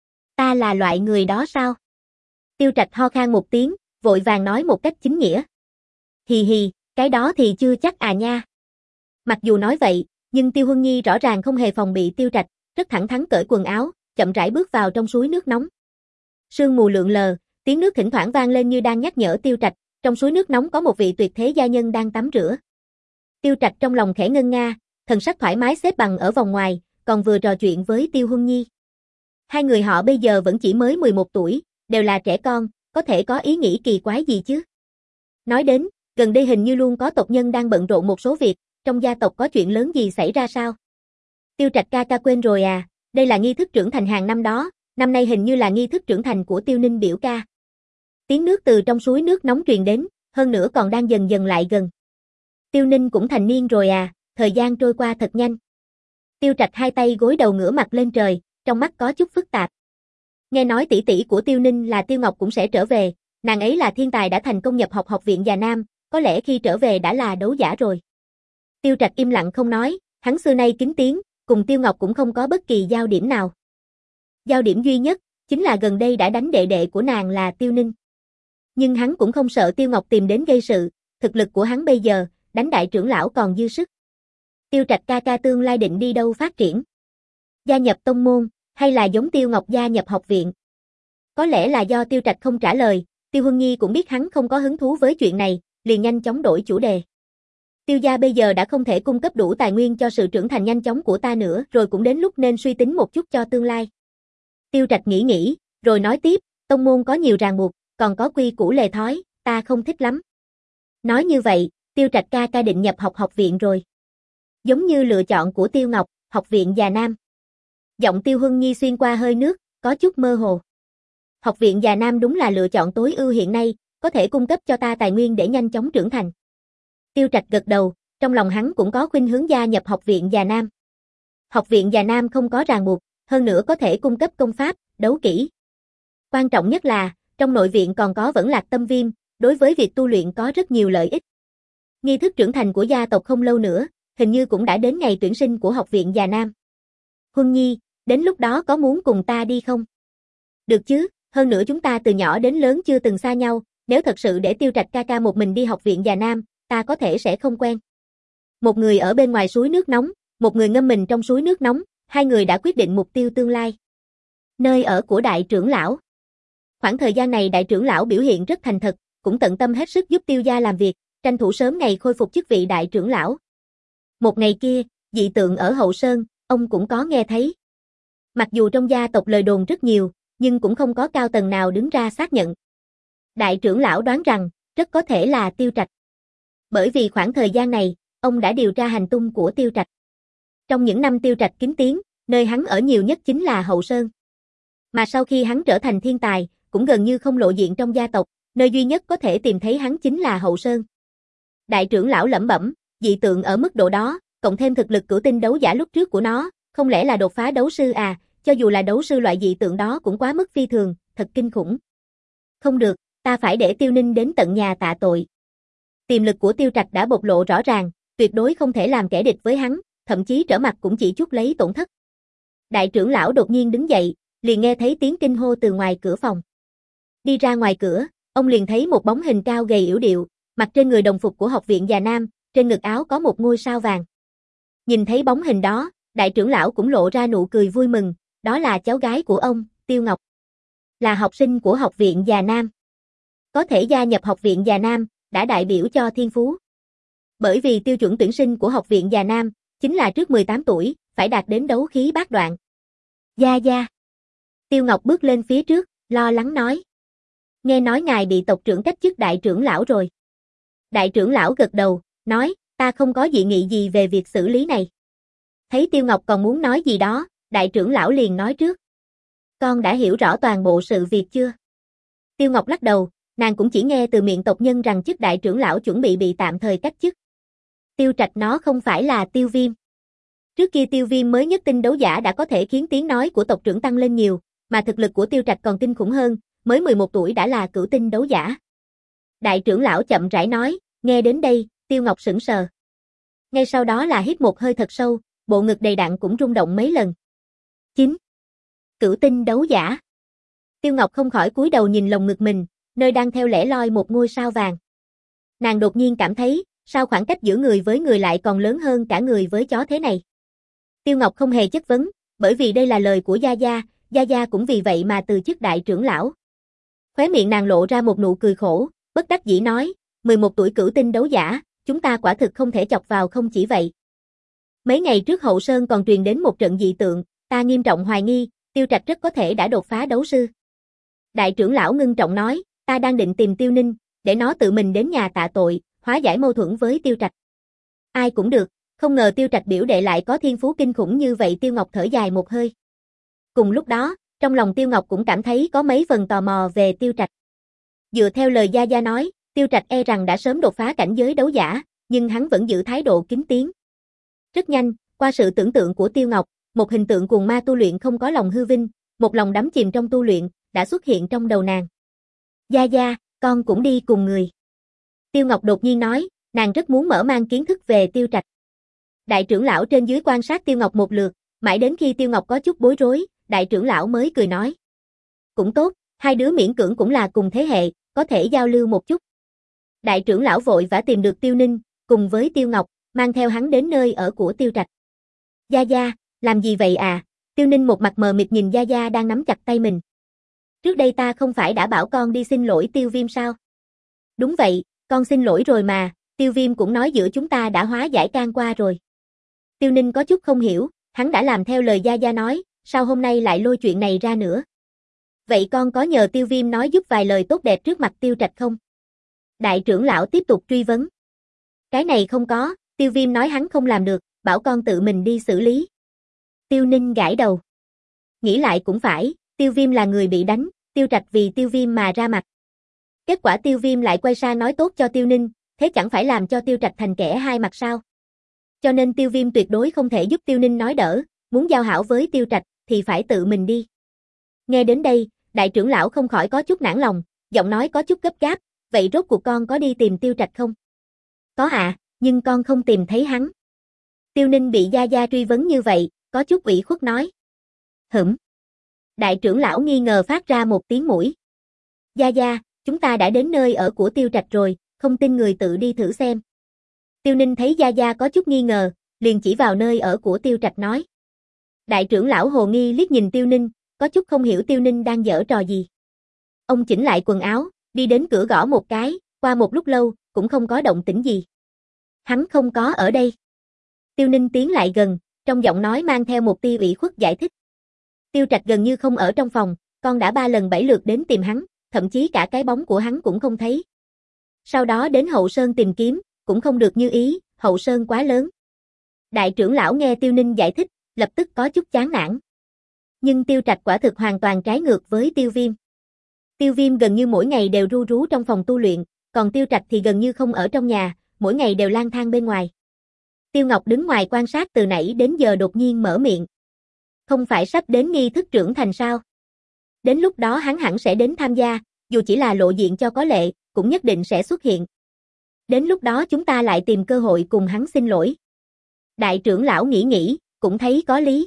Ta là loại người đó sao? Tiêu Trạch ho khan một tiếng, vội vàng nói một cách chính nghĩa. Hì hì, cái đó thì chưa chắc à nha. Mặc dù nói vậy, nhưng Tiêu Huân Nhi rõ ràng không hề phòng bị Tiêu Trạch, rất thẳng thắn cởi quần áo, chậm rãi bước vào trong suối nước nóng. Sương mù lượn lờ, tiếng nước thỉnh thoảng vang lên như đang nhắc nhở Tiêu Trạch, trong suối nước nóng có một vị tuyệt thế gia nhân đang tắm rửa. Tiêu Trạch trong lòng khẽ ngân nga, thần sắc thoải mái xếp bằng ở vòng ngoài, còn vừa trò chuyện với Tiêu Huân Nhi. Hai người họ bây giờ vẫn chỉ mới mười một tuổi, đều là trẻ con, có thể có ý nghĩ kỳ quái gì chứ? Nói đến, gần đây hình như luôn có tộc nhân đang bận rộn một số việc, trong gia tộc có chuyện lớn gì xảy ra sao? Tiêu Trạch ca ca quên rồi à, đây là nghi thức trưởng thành hàng năm đó, năm nay hình như là nghi thức trưởng thành của Tiêu Ninh biểu ca. Tiếng nước từ trong suối nước nóng truyền đến, hơn nữa còn đang dần dần lại gần. Tiêu Ninh cũng thành niên rồi à, thời gian trôi qua thật nhanh. Tiêu Trạch hai tay gối đầu ngửa mặt lên trời, trong mắt có chút phức tạp. Nghe nói tỷ tỷ của Tiêu Ninh là Tiêu Ngọc cũng sẽ trở về, nàng ấy là thiên tài đã thành công nhập học học viện Già Nam, có lẽ khi trở về đã là đấu giả rồi. Tiêu Trạch im lặng không nói, hắn xưa nay kín tiếng, cùng Tiêu Ngọc cũng không có bất kỳ giao điểm nào. Giao điểm duy nhất, chính là gần đây đã đánh đệ đệ của nàng là Tiêu Ninh. Nhưng hắn cũng không sợ Tiêu Ngọc tìm đến gây sự, thực lực của hắn bây giờ, đánh đại trưởng lão còn dư sức. Tiêu Trạch ca ca tương lai định đi đâu phát triển? Gia nhập tông môn, hay là giống Tiêu Ngọc gia nhập học viện? Có lẽ là do Tiêu Trạch không trả lời, Tiêu Huân Nhi cũng biết hắn không có hứng thú với chuyện này, liền nhanh chóng đổi chủ đề. Tiêu gia bây giờ đã không thể cung cấp đủ tài nguyên cho sự trưởng thành nhanh chóng của ta nữa, rồi cũng đến lúc nên suy tính một chút cho tương lai. Tiêu Trạch nghĩ nghĩ, rồi nói tiếp, tông môn có nhiều ràng buộc, còn có quy củ lề thói, ta không thích lắm. Nói như vậy, Tiêu Trạch ca ca định nhập học học viện rồi. Giống như lựa chọn của Tiêu Ngọc, học viện Già Nam. Giọng Tiêu Huân Nhi xuyên qua hơi nước, có chút mơ hồ. Học viện Già Nam đúng là lựa chọn tối ưu hiện nay, có thể cung cấp cho ta tài nguyên để nhanh chóng trưởng thành. Tiêu Trạch gật đầu, trong lòng hắn cũng có khuynh hướng gia nhập học viện Già Nam. Học viện Già Nam không có ràng buộc, hơn nữa có thể cung cấp công pháp, đấu kỹ. Quan trọng nhất là, trong nội viện còn có Vẫn Lạc Tâm Viêm, đối với việc tu luyện có rất nhiều lợi ích. Nghi thức trưởng thành của gia tộc không lâu nữa, hình như cũng đã đến ngày tuyển sinh của học viện Già Nam. Huân Nhi, đến lúc đó có muốn cùng ta đi không? Được chứ, hơn nữa chúng ta từ nhỏ đến lớn chưa từng xa nhau, nếu thật sự để Tiêu Trạch ca ca một mình đi học viện Già Nam, ta có thể sẽ không quen. Một người ở bên ngoài suối nước nóng, một người ngâm mình trong suối nước nóng, hai người đã quyết định mục tiêu tương lai. Nơi ở của đại trưởng lão. Khoảng thời gian này đại trưởng lão biểu hiện rất thành thật, cũng tận tâm hết sức giúp Tiêu gia làm việc, tranh thủ sớm ngày khôi phục chức vị đại trưởng lão. Một ngày kia, dị tượng ở Hậu Sơn, ông cũng có nghe thấy. Mặc dù trong gia tộc lời đồn rất nhiều, nhưng cũng không có cao tầng nào đứng ra xác nhận. Đại trưởng lão đoán rằng, rất có thể là Tiêu Trạch. Bởi vì khoảng thời gian này, ông đã điều tra hành tung của Tiêu Trạch. Trong những năm Tiêu Trạch kín tiếng, nơi hắn ở nhiều nhất chính là Hậu Sơn. Mà sau khi hắn trở thành thiên tài, cũng gần như không lộ diện trong gia tộc, nơi duy nhất có thể tìm thấy hắn chính là Hậu Sơn. Đại trưởng lão lẩm bẩm, dị tượng ở mức độ đó, cộng thêm thực lực cửu tinh đấu giả lúc trước của nó, không lẽ là đột phá đấu sư à, cho dù là đấu sư loại dị tượng đó cũng quá mức phi thường, thật kinh khủng. Không được, ta phải để Tiêu Ninh đến tận nhà tạ tội. Tiềm lực của Tiêu Trạch đã bộc lộ rõ ràng, tuyệt đối không thể làm kẻ địch với hắn, thậm chí trở mặt cũng chỉ chút lấy tổn thất. Đại trưởng lão đột nhiên đứng dậy, liền nghe thấy tiếng kinh hô từ ngoài cửa phòng. Đi ra ngoài cửa, ông liền thấy một bóng hình cao gầy yểu điệu, mặc trên người đồng phục của học viện Già Nam, trên ngực áo có một ngôi sao vàng. Nhìn thấy bóng hình đó, đại trưởng lão cũng lộ ra nụ cười vui mừng, đó là cháu gái của ông, Tiêu Ngọc. Là học sinh của học viện Già Nam. Có thể gia nhập học viện Già Nam, đã đại biểu cho thiên phú. Bởi vì tiêu chuẩn tuyển sinh của học viện Già Nam, chính là trước mười tám tuổi, phải đạt đến đấu khí bát đoạn. Gia gia. Tiêu Ngọc bước lên phía trước, lo lắng nói. Nghe nói ngài bị tộc trưởng cách chức đại trưởng lão rồi. Đại trưởng lão gật đầu, nói, ta không có dị nghị gì về việc xử lý này. Thấy Tiêu Ngọc còn muốn nói gì đó, đại trưởng lão liền nói trước. Con đã hiểu rõ toàn bộ sự việc chưa? Tiêu Ngọc lắc đầu, nàng cũng chỉ nghe từ miệng tộc nhân rằng chức đại trưởng lão chuẩn bị bị tạm thời cách chức. Tiêu Trạch nó không phải là Tiêu Viêm. Trước kia Tiêu Viêm mới nhất tinh đấu giả đã có thể khiến tiếng nói của tộc trưởng tăng lên nhiều, mà thực lực của Tiêu Trạch còn kinh khủng hơn, mới mười một tuổi đã là cửu tinh đấu giả. Đại trưởng lão chậm rãi nói, nghe đến đây, Tiêu Ngọc sững sờ. Ngay sau đó là hít một hơi thật sâu, bộ ngực đầy đặn cũng rung động mấy lần. Chín. Cửu tinh đấu giả. Tiêu Ngọc không khỏi cúi đầu nhìn lồng ngực mình, nơi đang theo lẻ loi một ngôi sao vàng. Nàng đột nhiên cảm thấy, sao khoảng cách giữa người với người lại còn lớn hơn cả người với chó thế này. Tiêu Ngọc không hề chất vấn, bởi vì đây là lời của Gia Gia, Gia Gia cũng vì vậy mà từ chức đại trưởng lão. Khóe miệng nàng lộ ra một nụ cười khổ, bất đắc dĩ nói, mười một tuổi cửu tinh đấu giả, chúng ta quả thực không thể chọc vào không chỉ vậy. Mấy ngày trước Hậu Sơn còn truyền đến một trận dị tượng, ta nghiêm trọng hoài nghi, Tiêu Trạch rất có thể đã đột phá đấu sư. Đại trưởng lão ngưng trọng nói, ta đang định tìm Tiêu Ninh, để nó tự mình đến nhà tạ tội, hóa giải mâu thuẫn với Tiêu Trạch. Ai cũng được, không ngờ Tiêu Trạch biểu đệ lại có thiên phú kinh khủng như vậy. Tiêu Ngọc thở dài một hơi. Cùng lúc đó, trong lòng Tiêu Ngọc cũng cảm thấy có mấy phần tò mò về Tiêu Trạch. Dựa theo lời Gia Gia nói, Tiêu Trạch e rằng đã sớm đột phá cảnh giới đấu giả, nhưng hắn vẫn giữ thái độ kính tiếng. Rất nhanh, qua sự tưởng tượng của Tiêu Ngọc, một hình tượng cuồng ma tu luyện không có lòng hư vinh, một lòng đắm chìm trong tu luyện, đã xuất hiện trong đầu nàng. Gia Gia, con cũng đi cùng người. Tiêu Ngọc đột nhiên nói, nàng rất muốn mở mang kiến thức về Tiêu Trạch. Đại trưởng lão trên dưới quan sát Tiêu Ngọc một lượt, mãi đến khi Tiêu Ngọc có chút bối rối, đại trưởng lão mới cười nói. Cũng tốt, hai đứa miễn cưỡng cũng là cùng thế hệ, có thể giao lưu một chút. Đại trưởng lão vội vã tìm được Tiêu Ninh, cùng với Tiêu Ngọc, mang theo hắn đến nơi ở của Tiêu Trạch. Gia Gia, làm gì vậy à? Tiêu Ninh một mặt mờ mịt nhìn Gia Gia đang nắm chặt tay mình. Trước đây ta không phải đã bảo con đi xin lỗi Tiêu Viêm sao? Đúng vậy, con xin lỗi rồi mà, Tiêu Viêm cũng nói giữa chúng ta đã hóa giải can qua rồi. Tiêu Ninh có chút không hiểu, hắn đã làm theo lời Gia Gia nói, sao hôm nay lại lôi chuyện này ra nữa? Vậy con có nhờ Tiêu Viêm nói giúp vài lời tốt đẹp trước mặt Tiêu Trạch không? Đại trưởng lão tiếp tục truy vấn. Cái này không có, Tiêu Viêm nói hắn không làm được, bảo con tự mình đi xử lý. Tiêu Ninh gãi đầu. Nghĩ lại cũng phải, Tiêu Viêm là người bị đánh, Tiêu Trạch vì Tiêu Viêm mà ra mặt. Kết quả Tiêu Viêm lại quay sang nói tốt cho Tiêu Ninh, thế chẳng phải làm cho Tiêu Trạch thành kẻ hai mặt sao? Cho nên Tiêu Viêm tuyệt đối không thể giúp Tiêu Ninh nói đỡ, muốn giao hảo với Tiêu Trạch thì phải tự mình đi. Nghe đến đây, đại trưởng lão không khỏi có chút nản lòng, giọng nói có chút gấp gáp, vậy rốt cuộc con có đi tìm Tiêu Trạch không? Có ạ, à, nhưng con không tìm thấy hắn. Tiêu Ninh bị Gia Gia truy vấn như vậy, có chút ủy khuất nói. Hửm. Đại trưởng lão nghi ngờ phát ra một tiếng mũi. Gia Gia, chúng ta đã đến nơi ở của Tiêu Trạch rồi, không tin người tự đi thử xem. Tiêu Ninh thấy Gia Gia có chút nghi ngờ, liền chỉ vào nơi ở của Tiêu Trạch nói. Đại trưởng lão hồ nghi liếc nhìn Tiêu Ninh, có chút không hiểu Tiêu Ninh đang giở trò gì. Ông chỉnh lại quần áo, đi đến cửa gõ một cái, qua một lúc lâu, cũng không có động tĩnh gì. Hắn không có ở đây. Tiêu Ninh tiến lại gần, trong giọng nói mang theo một tia ủy khuất giải thích. Tiêu Trạch gần như không ở trong phòng, con đã ba lần bảy lượt đến tìm hắn, thậm chí cả cái bóng của hắn cũng không thấy. Sau đó đến Hậu Sơn tìm kiếm, cũng không được như ý, Hậu Sơn quá lớn. Đại trưởng lão nghe Tiêu Ninh giải thích, lập tức có chút chán nản. Nhưng Tiêu Trạch quả thực hoàn toàn trái ngược với Tiêu Viêm. Tiêu Viêm gần như mỗi ngày đều ru rú trong phòng tu luyện, còn Tiêu Trạch thì gần như không ở trong nhà, mỗi ngày đều lang thang bên ngoài. Tiêu Ngọc đứng ngoài quan sát từ nãy đến giờ đột nhiên mở miệng. Không phải sắp đến nghi thức trưởng thành sao? Đến lúc đó hắn hẳn sẽ đến tham gia, dù chỉ là lộ diện cho có lệ, cũng nhất định sẽ xuất hiện. Đến lúc đó chúng ta lại tìm cơ hội cùng hắn xin lỗi. Đại trưởng lão nghĩ nghĩ, cũng thấy có lý.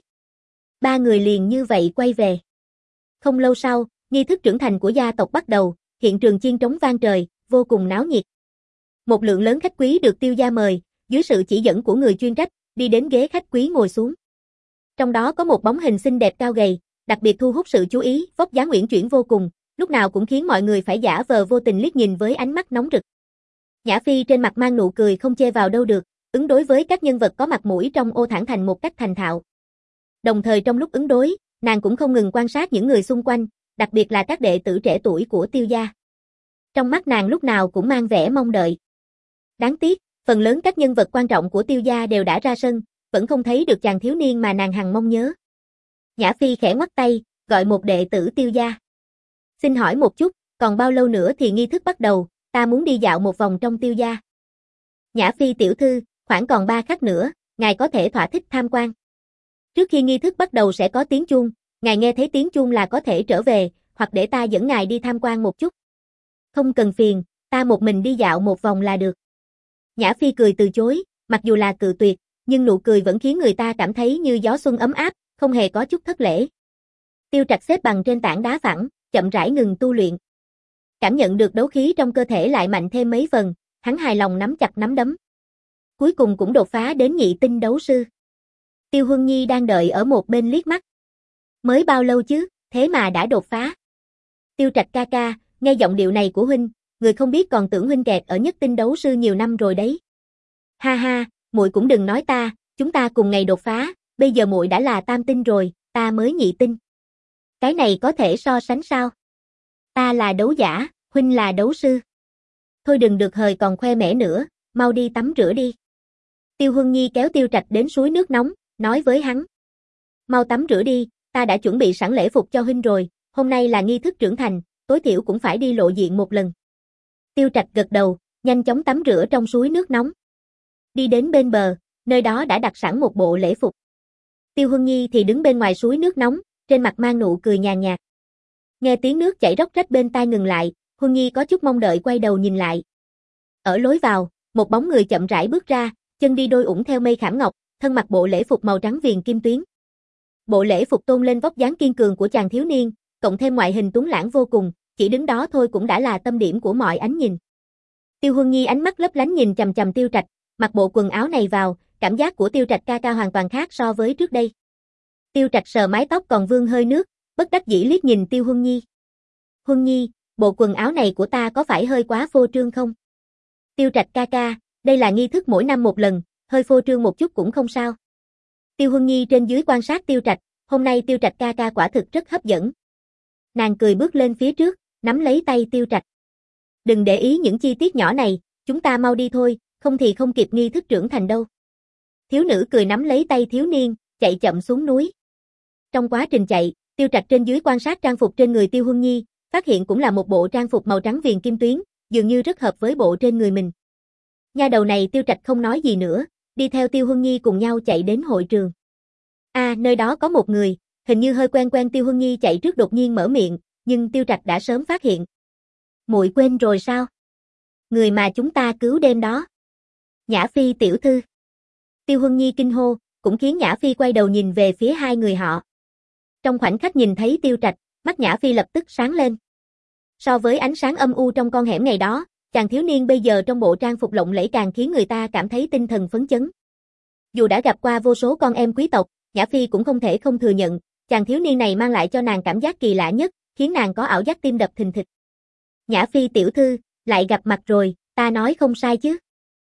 Ba người liền như vậy quay về. Không lâu sau, nghi thức trưởng thành của gia tộc bắt đầu, hiện trường chiên trống vang trời, vô cùng náo nhiệt. Một lượng lớn khách quý được Tiêu gia mời, dưới sự chỉ dẫn của người chuyên trách, đi đến ghế khách quý ngồi xuống. Trong đó có một bóng hình xinh đẹp cao gầy, đặc biệt thu hút sự chú ý, vóc dáng uyển chuyển vô cùng, lúc nào cũng khiến mọi người phải giả vờ vô tình liếc nhìn với ánh mắt nóng rực. Nhã Phi trên mặt mang nụ cười không chê vào đâu được, ứng đối với các nhân vật có mặt mũi trong ô thản thành một cách thành thạo. Đồng thời trong lúc ứng đối, nàng cũng không ngừng quan sát những người xung quanh, đặc biệt là các đệ tử trẻ tuổi của Tiêu gia. Trong mắt nàng lúc nào cũng mang vẻ mong đợi. Đáng tiếc, phần lớn các nhân vật quan trọng của Tiêu gia đều đã ra sân, vẫn không thấy được chàng thiếu niên mà nàng hằng mong nhớ. Nhã Phi khẽ ngoắt tay, gọi một đệ tử Tiêu gia. Xin hỏi một chút, còn bao lâu nữa thì nghi thức bắt đầu, ta muốn đi dạo một vòng trong Tiêu gia. Nhã Phi tiểu thư, khoảng còn ba khắc nữa, ngài có thể thỏa thích tham quan. Trước khi nghi thức bắt đầu sẽ có tiếng chuông, ngài nghe thấy tiếng chuông là có thể trở về, hoặc để ta dẫn ngài đi tham quan một chút. Không cần phiền, ta một mình đi dạo một vòng là được. Nhã Phi cười từ chối, mặc dù là cự tuyệt, nhưng nụ cười vẫn khiến người ta cảm thấy như gió xuân ấm áp, không hề có chút thất lễ. Tiêu Trạch xếp bằng trên tảng đá phẳng, chậm rãi ngừng tu luyện. Cảm nhận được đấu khí trong cơ thể lại mạnh thêm mấy phần, hắn hài lòng nắm chặt nắm đấm. Cuối cùng cũng đột phá đến nhị tinh đấu sư. Tiêu Huân Nhi đang đợi ở một bên liếc mắt. Mới bao lâu chứ, thế mà đã đột phá. Tiêu Trạch ca ca, nghe giọng điệu này của huynh, người không biết còn tưởng huynh kẹt ở nhất tinh đấu sư nhiều năm rồi đấy. Ha ha, muội cũng đừng nói ta, chúng ta cùng ngày đột phá, bây giờ muội đã là tam tinh rồi, ta mới nhị tinh. Cái này có thể so sánh sao? Ta là đấu giả, huynh là đấu sư. Thôi đừng được hời còn khoe mẽ nữa, mau đi tắm rửa đi. Tiêu Huân Nhi kéo Tiêu Trạch đến suối nước nóng, nói với hắn. Mau tắm rửa đi, ta đã chuẩn bị sẵn lễ phục cho huynh rồi, hôm nay là nghi thức trưởng thành, tối thiểu cũng phải đi lộ diện một lần. Tiêu Trạch gật đầu, nhanh chóng tắm rửa trong suối nước nóng. Đi đến bên bờ, nơi đó đã đặt sẵn một bộ lễ phục. Tiêu Huân Nhi thì đứng bên ngoài suối nước nóng, trên mặt mang nụ cười nhàn nhạt. Nghe tiếng nước chảy róc rách bên tai ngừng lại, Huân Nhi có chút mong đợi quay đầu nhìn lại. Ở lối vào, một bóng người chậm rãi bước ra, chân đi đôi ủng theo mây khảm ngọc, thân mặc bộ lễ phục màu trắng viền kim tuyến. Bộ lễ phục tôn lên vóc dáng kiên cường của chàng thiếu niên, cộng thêm ngoại hình tuấn lãng vô cùng, chỉ đứng đó thôi cũng đã là tâm điểm của mọi ánh nhìn. Tiêu Huân Nhi ánh mắt lấp lánh nhìn chằm chằm Tiêu Trạch, mặc bộ quần áo này vào, cảm giác của Tiêu Trạch ca ca hoàn toàn khác so với trước đây. Tiêu Trạch sờ mái tóc còn vương hơi nước, bất đắc dĩ liếc nhìn Tiêu Huân Nhi. Huân Nhi, bộ quần áo này của ta có phải hơi quá phô trương không? Tiêu Trạch ca ca, đây là nghi thức mỗi năm một lần, hơi phô trương một chút cũng không sao. Tiêu Huân Nhi trên dưới quan sát Tiêu Trạch, hôm nay Tiêu Trạch ca ca quả thực rất hấp dẫn. Nàng cười bước lên phía trước, nắm lấy tay Tiêu Trạch. Đừng để ý những chi tiết nhỏ này, chúng ta mau đi thôi, không thì không kịp nghi thức trưởng thành đâu. Thiếu nữ cười nắm lấy tay thiếu niên, chạy chậm xuống núi. Trong quá trình chạy, Tiêu Trạch trên dưới quan sát trang phục trên người Tiêu Huân Nhi, phát hiện cũng là một bộ trang phục màu trắng viền kim tuyến, dường như rất hợp với bộ trên người mình. Nha đầu này Tiêu Trạch không nói gì nữa, đi theo Tiêu Huân Nhi cùng nhau chạy đến hội trường. À, nơi đó có một người, hình như hơi quen quen Tiêu Huân Nhi chạy trước đột nhiên mở miệng, nhưng Tiêu Trạch đã sớm phát hiện. Muội quên rồi sao? Người mà chúng ta cứu đêm đó. Nhã Phi tiểu thư. Tiêu Huân Nhi kinh hô, cũng khiến Nhã Phi quay đầu nhìn về phía hai người họ. Trong khoảnh khắc nhìn thấy Tiêu Trạch, mắt Nhã Phi lập tức sáng lên. So với ánh sáng âm u trong con hẻm ngày đó, chàng thiếu niên bây giờ trong bộ trang phục lộng lẫy càng khiến người ta cảm thấy tinh thần phấn chấn. Dù đã gặp qua vô số con em quý tộc, Nhã Phi cũng không thể không thừa nhận, chàng thiếu niên này mang lại cho nàng cảm giác kỳ lạ nhất, khiến nàng có ảo giác tim đập thình thịch. Nhã Phi tiểu thư, lại gặp mặt rồi, ta nói không sai chứ.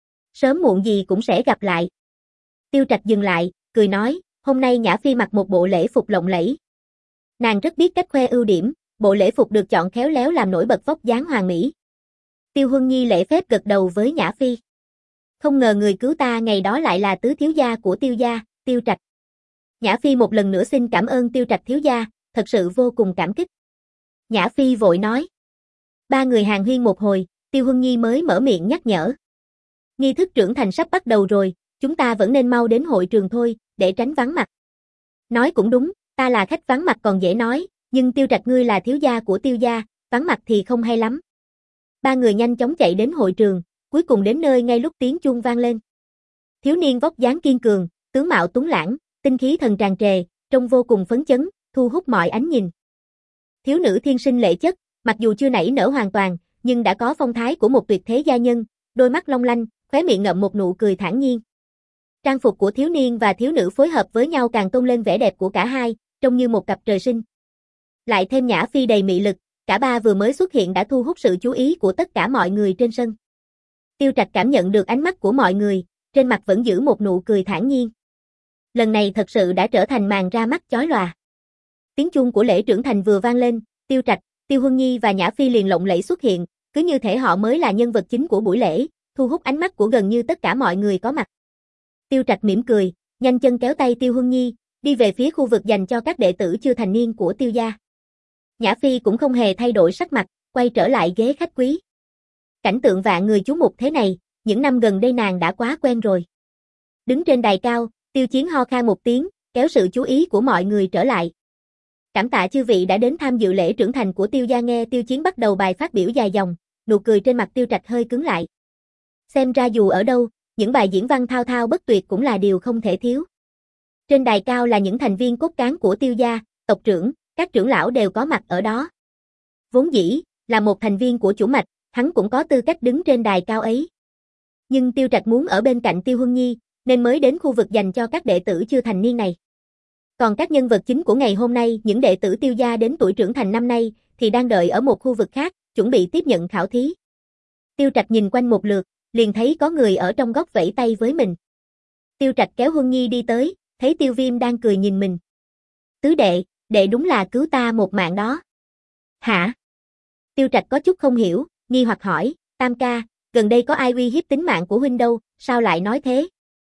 Sớm muộn gì cũng sẽ gặp lại. Tiêu Trạch dừng lại, cười nói, hôm nay Nhã Phi mặc một bộ lễ phục lộng lẫy. Nàng rất biết cách khoe ưu điểm, bộ lễ phục được chọn khéo léo làm nổi bật vóc dáng hoàn mỹ. Tiêu Huân Nhi lễ phép gật đầu với Nhã Phi. Không ngờ người cứu ta ngày đó lại là tứ thiếu gia của Tiêu gia, Tiêu Trạch. Nhã Phi một lần nữa xin cảm ơn Tiêu Trạch thiếu gia, thật sự vô cùng cảm kích. Nhã Phi vội nói. Ba người hàn huyên một hồi, Tiêu Huân Nhi mới mở miệng nhắc nhở. Nghi thức trưởng thành sắp bắt đầu rồi, chúng ta vẫn nên mau đến hội trường thôi, để tránh vắng mặt. Nói cũng đúng, ta là khách vắng mặt còn dễ nói, nhưng Tiêu Trạch ngươi là thiếu gia của Tiêu gia, vắng mặt thì không hay lắm. Ba người nhanh chóng chạy đến hội trường, cuối cùng đến nơi ngay lúc tiếng chuông vang lên. Thiếu niên vóc dáng kiên cường, tướng mạo tuấn lãng, tinh khí thần tràn trề, trông vô cùng phấn chấn, thu hút mọi ánh nhìn. Thiếu nữ thiên sinh lệ chất, mặc dù chưa nảy nở hoàn toàn, nhưng đã có phong thái của một tuyệt thế gia nhân, đôi mắt long lanh, khóe miệng ngậm một nụ cười thản nhiên. Trang phục của thiếu niên và thiếu nữ phối hợp với nhau càng tôn lên vẻ đẹp của cả hai, trông như một cặp trời sinh. Lại thêm Nhã Phi đầy mị lực, cả ba vừa mới xuất hiện đã thu hút sự chú ý của tất cả mọi người trên sân. Tiêu Trạch cảm nhận được ánh mắt của mọi người, trên mặt vẫn giữ một nụ cười thản nhiên. Lần này thật sự đã trở thành màn ra mắt chói lòa. Tiếng chuông của lễ trưởng thành vừa vang lên, Tiêu Trạch, Tiêu Huân Nhi và Nhã Phi liền lộng lẫy xuất hiện, cứ như thể họ mới là nhân vật chính của buổi lễ, thu hút ánh mắt của gần như tất cả mọi người có mặt. Tiêu Trạch mỉm cười, nhanh chân kéo tay Tiêu Huân Nhi, đi về phía khu vực dành cho các đệ tử chưa thành niên của Tiêu gia. Nhã Phi cũng không hề thay đổi sắc mặt, quay trở lại ghế khách quý. Cảnh tượng vạn người chú mục thế này, những năm gần đây nàng đã quá quen rồi. Đứng trên đài cao, Tiêu Chiến ho khan một tiếng, kéo sự chú ý của mọi người trở lại. Cảm tạ chư vị đã đến tham dự lễ trưởng thành của Tiêu gia. Nghe Tiêu Chiến bắt đầu bài phát biểu dài dòng, nụ cười trên mặt Tiêu Trạch hơi cứng lại. Xem ra dù ở đâu, những bài diễn văn thao thao bất tuyệt cũng là điều không thể thiếu. Trên đài cao là những thành viên cốt cán của Tiêu gia, tộc trưởng, các trưởng lão đều có mặt ở đó. Vốn dĩ, là một thành viên của chủ mạch, hắn cũng có tư cách đứng trên đài cao ấy. Nhưng Tiêu Trạch muốn ở bên cạnh Tiêu Huân Nhi, nên mới đến khu vực dành cho các đệ tử chưa thành niên này. Còn các nhân vật chính của ngày hôm nay, những đệ tử Tiêu gia đến tuổi trưởng thành năm nay, thì đang đợi ở một khu vực khác, chuẩn bị tiếp nhận khảo thí. Tiêu Trạch nhìn quanh một lượt, liền thấy có người ở trong góc vẫy tay với mình. Tiêu Trạch kéo Huân Nhi đi tới, thấy Tiêu Viêm đang cười nhìn mình. Tứ đệ, đệ đúng là cứu ta một mạng đó. Hả? Tiêu Trạch có chút không hiểu, nghi hoặc hỏi, Tam ca, gần đây có ai uy hiếp tính mạng của huynh đâu, sao lại nói thế?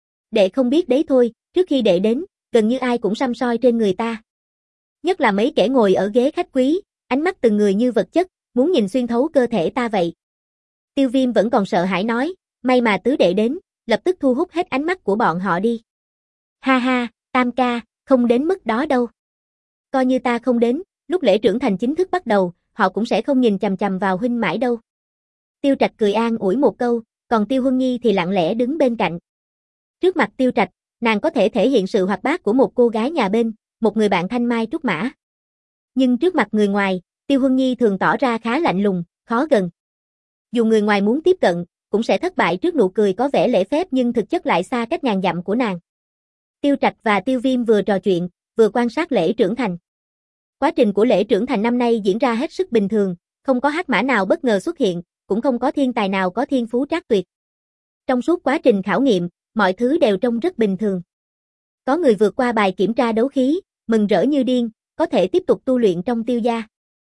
Đệ không biết đấy thôi, trước khi đệ đến, gần như ai cũng săm soi trên người ta. Nhất là mấy kẻ ngồi ở ghế khách quý, ánh mắt từng người như vật chất, muốn nhìn xuyên thấu cơ thể ta vậy. Tiêu Viêm vẫn còn sợ hãi nói, may mà tứ đệ đến, lập tức thu hút hết ánh mắt của bọn họ đi. Ha ha, Tam ca, không đến mức đó đâu. Coi như ta không đến, lúc lễ trưởng thành chính thức bắt đầu, họ cũng sẽ không nhìn chằm chằm vào huynh mãi đâu. Tiêu Trạch cười an ủi một câu, còn Tiêu Huân Nhi thì lặng lẽ đứng bên cạnh. Trước mặt Tiêu Trạch, nàng có thể thể hiện sự hoạt bát của một cô gái nhà bên, một người bạn thanh mai trúc mã. Nhưng trước mặt người ngoài, Tiêu Huân Nhi thường tỏ ra khá lạnh lùng, khó gần. Dù người ngoài muốn tiếp cận, cũng sẽ thất bại trước nụ cười có vẻ lễ phép nhưng thực chất lại xa cách ngàn dặm của nàng. Tiêu Trạch và Tiêu Viêm vừa trò chuyện, vừa quan sát lễ trưởng thành. Quá trình của lễ trưởng thành năm nay diễn ra hết sức bình thường, không có hắc mã nào bất ngờ xuất hiện, cũng không có thiên tài nào có thiên phú trác tuyệt. Trong suốt quá trình khảo nghiệm, mọi thứ đều trông rất bình thường. Có người vượt qua bài kiểm tra đấu khí, mừng rỡ như điên, có thể tiếp tục tu luyện trong Tiêu gia.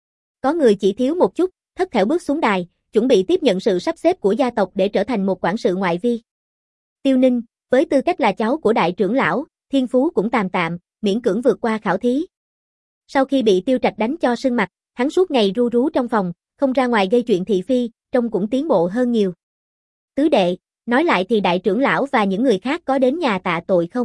Có người chỉ thiếu một chút, thất thểu bước xuống đài, chuẩn bị tiếp nhận sự sắp xếp của gia tộc để trở thành một quản sự ngoại vi. Tiêu Ninh, với tư cách là cháu của đại trưởng lão, thiên phú cũng tạm tạm, miễn cưỡng vượt qua khảo thí. Sau khi bị Tiêu Trạch đánh cho sưng mặt, hắn suốt ngày ru rú trong phòng, không ra ngoài gây chuyện thị phi, trông cũng tiến bộ hơn nhiều. Tứ đệ, nói lại thì đại trưởng lão và những người khác có đến nhà tạ tội không?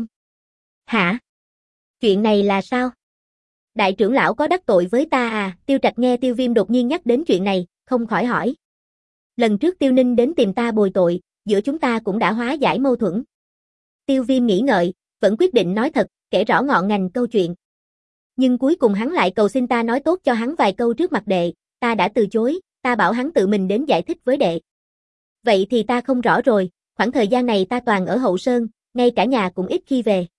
Hả? Chuyện này là sao? Đại trưởng lão có đắc tội với ta à? Tiêu Trạch nghe Tiêu Viêm đột nhiên nhắc đến chuyện này, không khỏi hỏi. Lần trước Tiêu Ninh đến tìm ta bồi tội, giữa chúng ta cũng đã hóa giải mâu thuẫn. Tiêu Viêm nghĩ ngợi, vẫn quyết định nói thật, kể rõ ngọn ngành câu chuyện. Nhưng cuối cùng hắn lại cầu xin ta nói tốt cho hắn vài câu trước mặt đệ, ta đã từ chối, ta bảo hắn tự mình đến giải thích với đệ. Vậy thì ta không rõ rồi, khoảng thời gian này ta toàn ở Hậu Sơn, ngay cả nhà cũng ít khi về.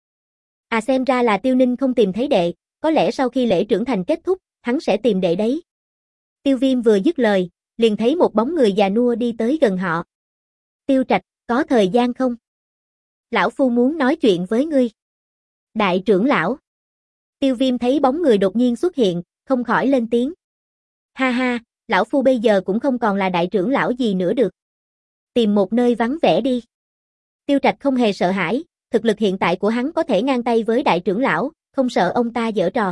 À xem ra là Tiêu Ninh không tìm thấy đệ, có lẽ sau khi lễ trưởng thành kết thúc, hắn sẽ tìm đệ đấy. Tiêu Viêm vừa dứt lời, liền thấy một bóng người già nua đi tới gần họ. Tiêu Trạch, có thời gian không? Lão phu muốn nói chuyện với ngươi. Đại trưởng lão. Tiêu Viêm thấy bóng người đột nhiên xuất hiện, không khỏi lên tiếng. Ha ha, lão phu bây giờ cũng không còn là đại trưởng lão gì nữa được. Tìm một nơi vắng vẻ đi. Tiêu Trạch không hề sợ hãi, thực lực hiện tại của hắn có thể ngang tay với đại trưởng lão, không sợ ông ta giở trò.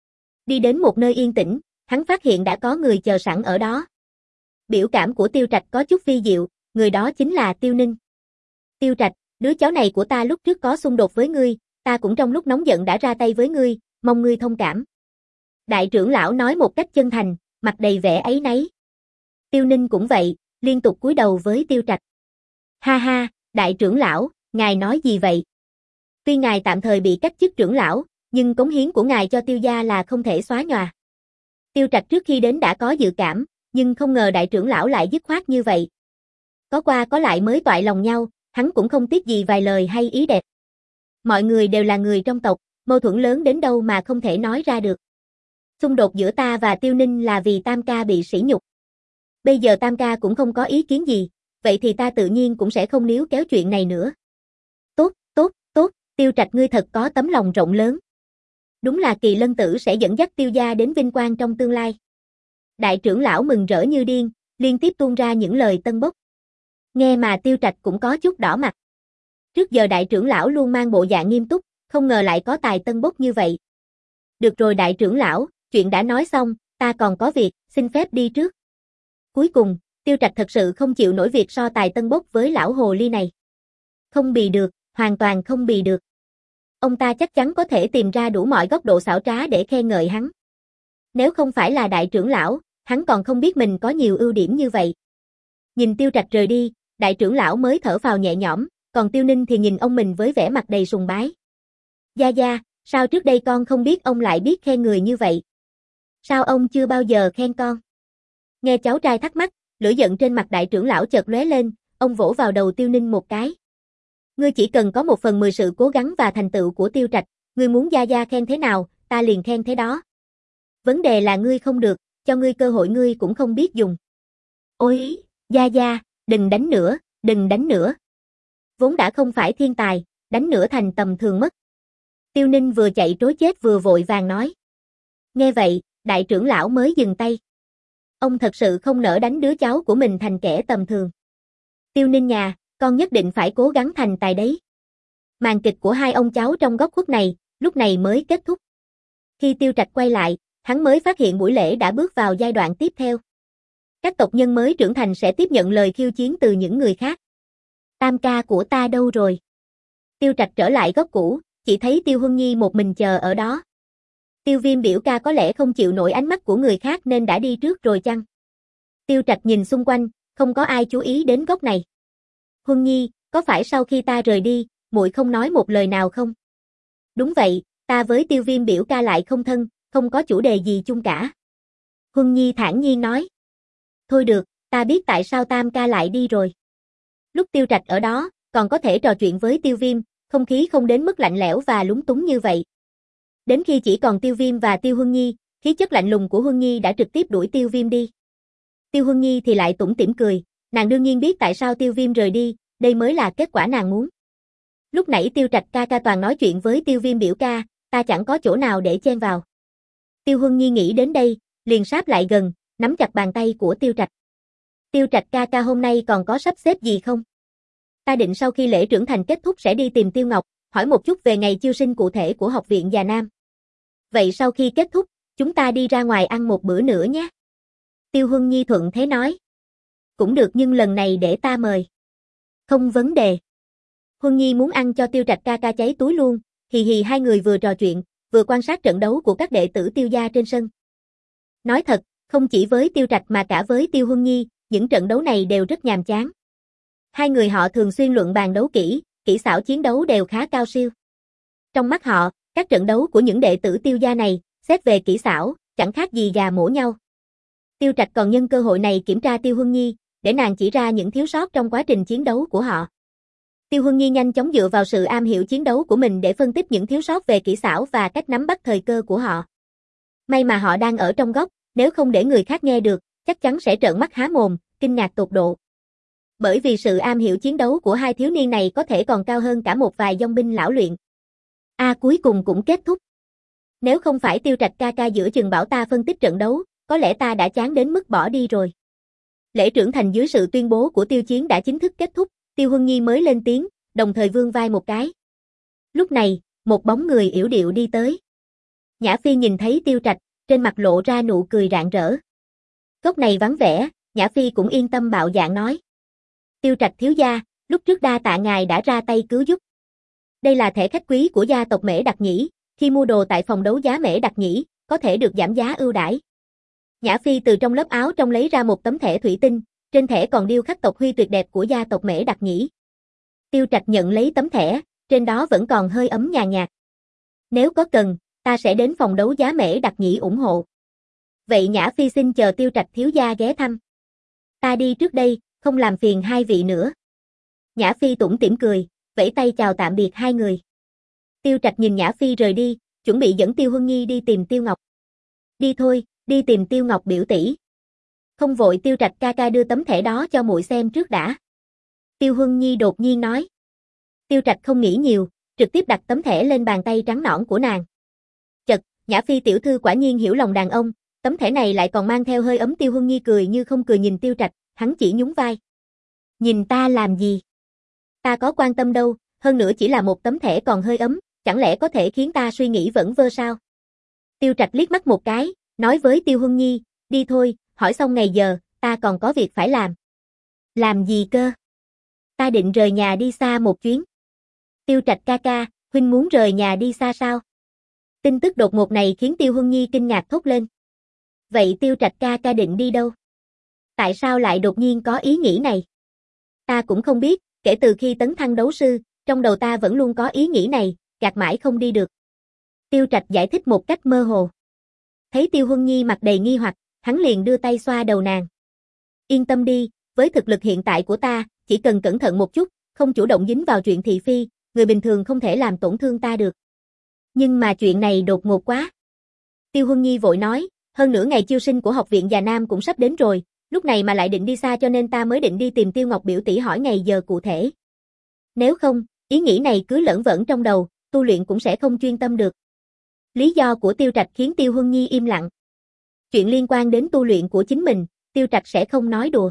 Đi đến một nơi yên tĩnh, hắn phát hiện đã có người chờ sẵn ở đó. Biểu cảm của Tiêu Trạch có chút vi diệu, người đó chính là Tiêu Ninh. Tiêu Trạch, đứa cháu này của ta lúc trước có xung đột với ngươi, ta cũng trong lúc nóng giận đã ra tay với ngươi, mong ngươi thông cảm. Đại trưởng lão nói một cách chân thành, mặt đầy vẻ áy náy. Tiêu Ninh cũng vậy, liên tục cúi đầu với Tiêu Trạch. Ha ha, đại trưởng lão, ngài nói gì vậy? Tuy ngài tạm thời bị cách chức trưởng lão, nhưng cống hiến của ngài cho Tiêu gia là không thể xóa nhòa. Tiêu Trạch trước khi đến đã có dự cảm, nhưng không ngờ đại trưởng lão lại dứt khoát như vậy. Có qua có lại mới toại lòng nhau, hắn cũng không tiếc gì vài lời hay ý đẹp. Mọi người đều là người trong tộc, mâu thuẫn lớn đến đâu mà không thể nói ra được. Xung đột giữa ta và Tiêu Ninh là vì Tam ca bị sỉ nhục. Bây giờ Tam ca cũng không có ý kiến gì, vậy thì ta tự nhiên cũng sẽ không níu kéo chuyện này nữa. Tốt, tốt, tốt, Tiêu Trạch ngươi thật có tấm lòng rộng lớn. Đúng là Kỳ Lân Tử sẽ dẫn dắt Tiêu gia đến vinh quang trong tương lai. Đại trưởng lão mừng rỡ như điên, liên tiếp tuôn ra những lời tân bốc. Nghe mà Tiêu Trạch cũng có chút đỏ mặt. Trước giờ đại trưởng lão luôn mang bộ dạng nghiêm túc, không ngờ lại có tài tân bốc như vậy. Được rồi đại trưởng lão, chuyện đã nói xong, ta còn có việc, xin phép đi trước. Cuối cùng, Tiêu Trạch thật sự không chịu nổi việc so tài tân bốc với lão hồ ly này. Không bì được, hoàn toàn không bì được. Ông ta chắc chắn có thể tìm ra đủ mọi góc độ xảo trá để khen ngợi hắn. Nếu không phải là đại trưởng lão, hắn còn không biết mình có nhiều ưu điểm như vậy. Nhìn Tiêu Trạch rời đi, đại trưởng lão mới thở phào nhẹ nhõm, còn Tiêu Ninh thì nhìn ông mình với vẻ mặt đầy sùng bái. Gia Gia, sao trước đây con không biết ông lại biết khen người như vậy? Sao ông chưa bao giờ khen con? Nghe cháu trai thắc mắc, lửa giận trên mặt đại trưởng lão chợt lóe lên, ông vỗ vào đầu Tiêu Ninh một cái. Ngươi chỉ cần có một phần mười sự cố gắng và thành tựu của Tiêu Trạch, ngươi muốn Gia Gia khen thế nào, ta liền khen thế đó. Vấn đề là ngươi không được, cho ngươi cơ hội ngươi cũng không biết dùng. Ôi, Gia Gia, đừng đánh nữa, đừng đánh nữa. Vốn đã không phải thiên tài, đánh nữa thành tầm thường mất. Tiêu Ninh vừa chạy trối chết vừa vội vàng nói. Nghe vậy, đại trưởng lão mới dừng tay. Ông thật sự không nỡ đánh đứa cháu của mình thành kẻ tầm thường. Tiêu Ninh nhà, con nhất định phải cố gắng thành tài đấy. Màn kịch của hai ông cháu trong góc khuất này, lúc này mới kết thúc. Khi Tiêu Trạch quay lại, hắn mới phát hiện buổi lễ đã bước vào giai đoạn tiếp theo. Các tộc nhân mới trưởng thành sẽ tiếp nhận lời khiêu chiến từ những người khác. Tam ca của ta đâu rồi? Tiêu Trạch trở lại góc cũ, chỉ thấy Tiêu Huân Nhi một mình chờ ở đó. Tiêu Viêm biểu ca có lẽ không chịu nổi ánh mắt của người khác nên đã đi trước rồi chăng? Tiêu Trạch nhìn xung quanh, không có ai chú ý đến góc này. Huân Nhi, có phải sau khi ta rời đi, muội không nói một lời nào không? Đúng vậy, ta với Tiêu Viêm biểu ca lại không thân, không có chủ đề gì chung cả. Huân Nhi thản nhiên nói. Thôi được, ta biết tại sao Tam ca lại đi rồi. Lúc Tiêu Trạch ở đó, còn có thể trò chuyện với Tiêu Viêm, không khí không đến mức lạnh lẽo và lúng túng như vậy. Đến khi chỉ còn Tiêu Viêm và Tiêu Huân Nhi, khí chất lạnh lùng của Huân Nhi đã trực tiếp đuổi Tiêu Viêm đi. Tiêu Huân Nhi thì lại tủm tỉm cười, nàng đương nhiên biết tại sao Tiêu Viêm rời đi, đây mới là kết quả nàng muốn. Lúc nãy Tiêu Trạch ca ca toàn nói chuyện với Tiêu Viêm biểu ca, ta chẳng có chỗ nào để chen vào. Tiêu Huân Nhi nghĩ đến đây, liền sáp lại gần, nắm chặt bàn tay của Tiêu Trạch. Tiêu Trạch ca ca hôm nay còn có sắp xếp gì không? Ta định sau khi lễ trưởng thành kết thúc sẽ đi tìm Tiêu Ngọc, hỏi một chút về ngày chiêu sinh cụ thể của học viện Già Nam. Vậy sau khi kết thúc, chúng ta đi ra ngoài ăn một bữa nữa nhé. Tiêu Huân Nhi thuận thế nói. Cũng được nhưng lần này để ta mời. Không vấn đề. Huân Nhi muốn ăn cho Tiêu Trạch ca ca cháy túi luôn, hì hì hai người vừa trò chuyện, vừa quan sát trận đấu của các đệ tử Tiêu gia trên sân. Nói thật, không chỉ với Tiêu Trạch mà cả với Tiêu Huân Nhi, những trận đấu này đều rất nhàm chán. Hai người họ thường xuyên luận bàn đấu kỹ, kỹ xảo chiến đấu đều khá cao siêu. Trong mắt họ, các trận đấu của những đệ tử Tiêu gia này, xét về kỹ xảo, chẳng khác gì gà mổ nhau. Tiêu Trạch còn nhân cơ hội này kiểm tra Tiêu Huân Nhi, để nàng chỉ ra những thiếu sót trong quá trình chiến đấu của họ. Tiêu Huân Nhi nhanh chóng dựa vào sự am hiểu chiến đấu của mình để phân tích những thiếu sót về kỹ xảo và cách nắm bắt thời cơ của họ. May mà họ đang ở trong góc, nếu không để người khác nghe được, chắc chắn sẽ trợn mắt há mồm, kinh ngạc tột độ. Bởi vì sự am hiểu chiến đấu của hai thiếu niên này có thể còn cao hơn cả một vài dòng binh lão luyện. A à, cuối cùng cũng kết thúc. Nếu không phải Tiêu Trạch ca ca giữa chừng bảo ta phân tích trận đấu, có lẽ ta đã chán đến mức bỏ đi rồi. Lễ trưởng thành dưới sự tuyên bố của Tiêu Chiến đã chính thức kết thúc, Tiêu Huân Nhi mới lên tiếng, đồng thời vươn vai một cái. Lúc này, một bóng người yểu điệu đi tới. Nhã Phi nhìn thấy Tiêu Trạch, trên mặt lộ ra nụ cười rạng rỡ. Góc này vắng vẻ, Nhã Phi cũng yên tâm bạo dạn nói. Tiêu Trạch thiếu gia, lúc trước đa tạ ngài đã ra tay cứu giúp. Đây là thẻ khách quý của gia tộc Mễ Đặc Nhĩ, khi mua đồ tại phòng đấu giá Mễ Đặc Nhĩ, có thể được giảm giá ưu đãi. Nhã Phi từ trong lớp áo trong lấy ra một tấm thẻ thủy tinh, trên thẻ còn điêu khắc tộc huy tuyệt đẹp của gia tộc Mễ Đặc Nhĩ. Tiêu Trạch nhận lấy tấm thẻ, trên đó vẫn còn hơi ấm nhàn nhạt. Nếu có cần, ta sẽ đến phòng đấu giá Mễ Đặc Nhĩ ủng hộ. Vậy Nhã Phi xin chờ Tiêu Trạch thiếu gia ghé thăm. Ta đi trước đây, không làm phiền hai vị nữa. Nhã Phi tủm tỉm cười, vẫy tay chào tạm biệt hai người. Tiêu Trạch nhìn Nhã Phi rời đi, chuẩn bị dẫn Tiêu Huân Nhi đi tìm Tiêu Ngọc. Đi thôi, đi tìm Tiêu Ngọc biểu tỷ. Không vội, Tiêu Trạch ca ca đưa tấm thẻ đó cho muội xem trước đã. Tiêu Huân Nhi đột nhiên nói. Tiêu Trạch không nghĩ nhiều, trực tiếp đặt tấm thẻ lên bàn tay trắng nõn của nàng. Chật, Nhã Phi tiểu thư quả nhiên hiểu lòng đàn ông, tấm thẻ này lại còn mang theo hơi ấm. Tiêu Huân Nhi cười như không cười nhìn Tiêu Trạch, hắn chỉ nhún vai. Nhìn ta làm gì? Ta có quan tâm đâu, hơn nữa chỉ là một tấm thẻ còn hơi ấm, chẳng lẽ có thể khiến ta suy nghĩ vẩn vơ sao? Tiêu Trạch liếc mắt một cái, nói với Tiêu Huân Nhi, đi thôi, hỏi xong ngày giờ, ta còn có việc phải làm. Làm gì cơ? Ta định rời nhà đi xa một chuyến. Tiêu Trạch ca ca, huynh muốn rời nhà đi xa sao? Tin tức đột ngột này khiến Tiêu Huân Nhi kinh ngạc thốt lên. Vậy Tiêu Trạch ca ca định đi đâu? Tại sao lại đột nhiên có ý nghĩ này? Ta cũng không biết, kể từ khi tấn thăng đấu sư, trong đầu ta vẫn luôn có ý nghĩ này, gạt mãi không đi được. Tiêu Trạch giải thích một cách mơ hồ. Thấy Tiêu Huân Nhi mặt đầy nghi hoặc, hắn liền đưa tay xoa đầu nàng. Yên tâm đi, với thực lực hiện tại của ta, chỉ cần cẩn thận một chút, không chủ động dính vào chuyện thị phi, người bình thường không thể làm tổn thương ta được. Nhưng mà chuyện này đột ngột quá. Tiêu Huân Nhi vội nói, hơn nửa ngày chiêu sinh của học viện Già Nam cũng sắp đến rồi, lúc này mà lại định đi xa cho nên ta mới định đi tìm Tiêu Ngọc biểu tỷ hỏi ngày giờ cụ thể. Nếu không, ý nghĩ này cứ lởn vởn trong đầu, tu luyện cũng sẽ không chuyên tâm được. Lý do của Tiêu Trạch khiến Tiêu Huân Nhi im lặng. Chuyện liên quan đến tu luyện của chính mình, Tiêu Trạch sẽ không nói đùa.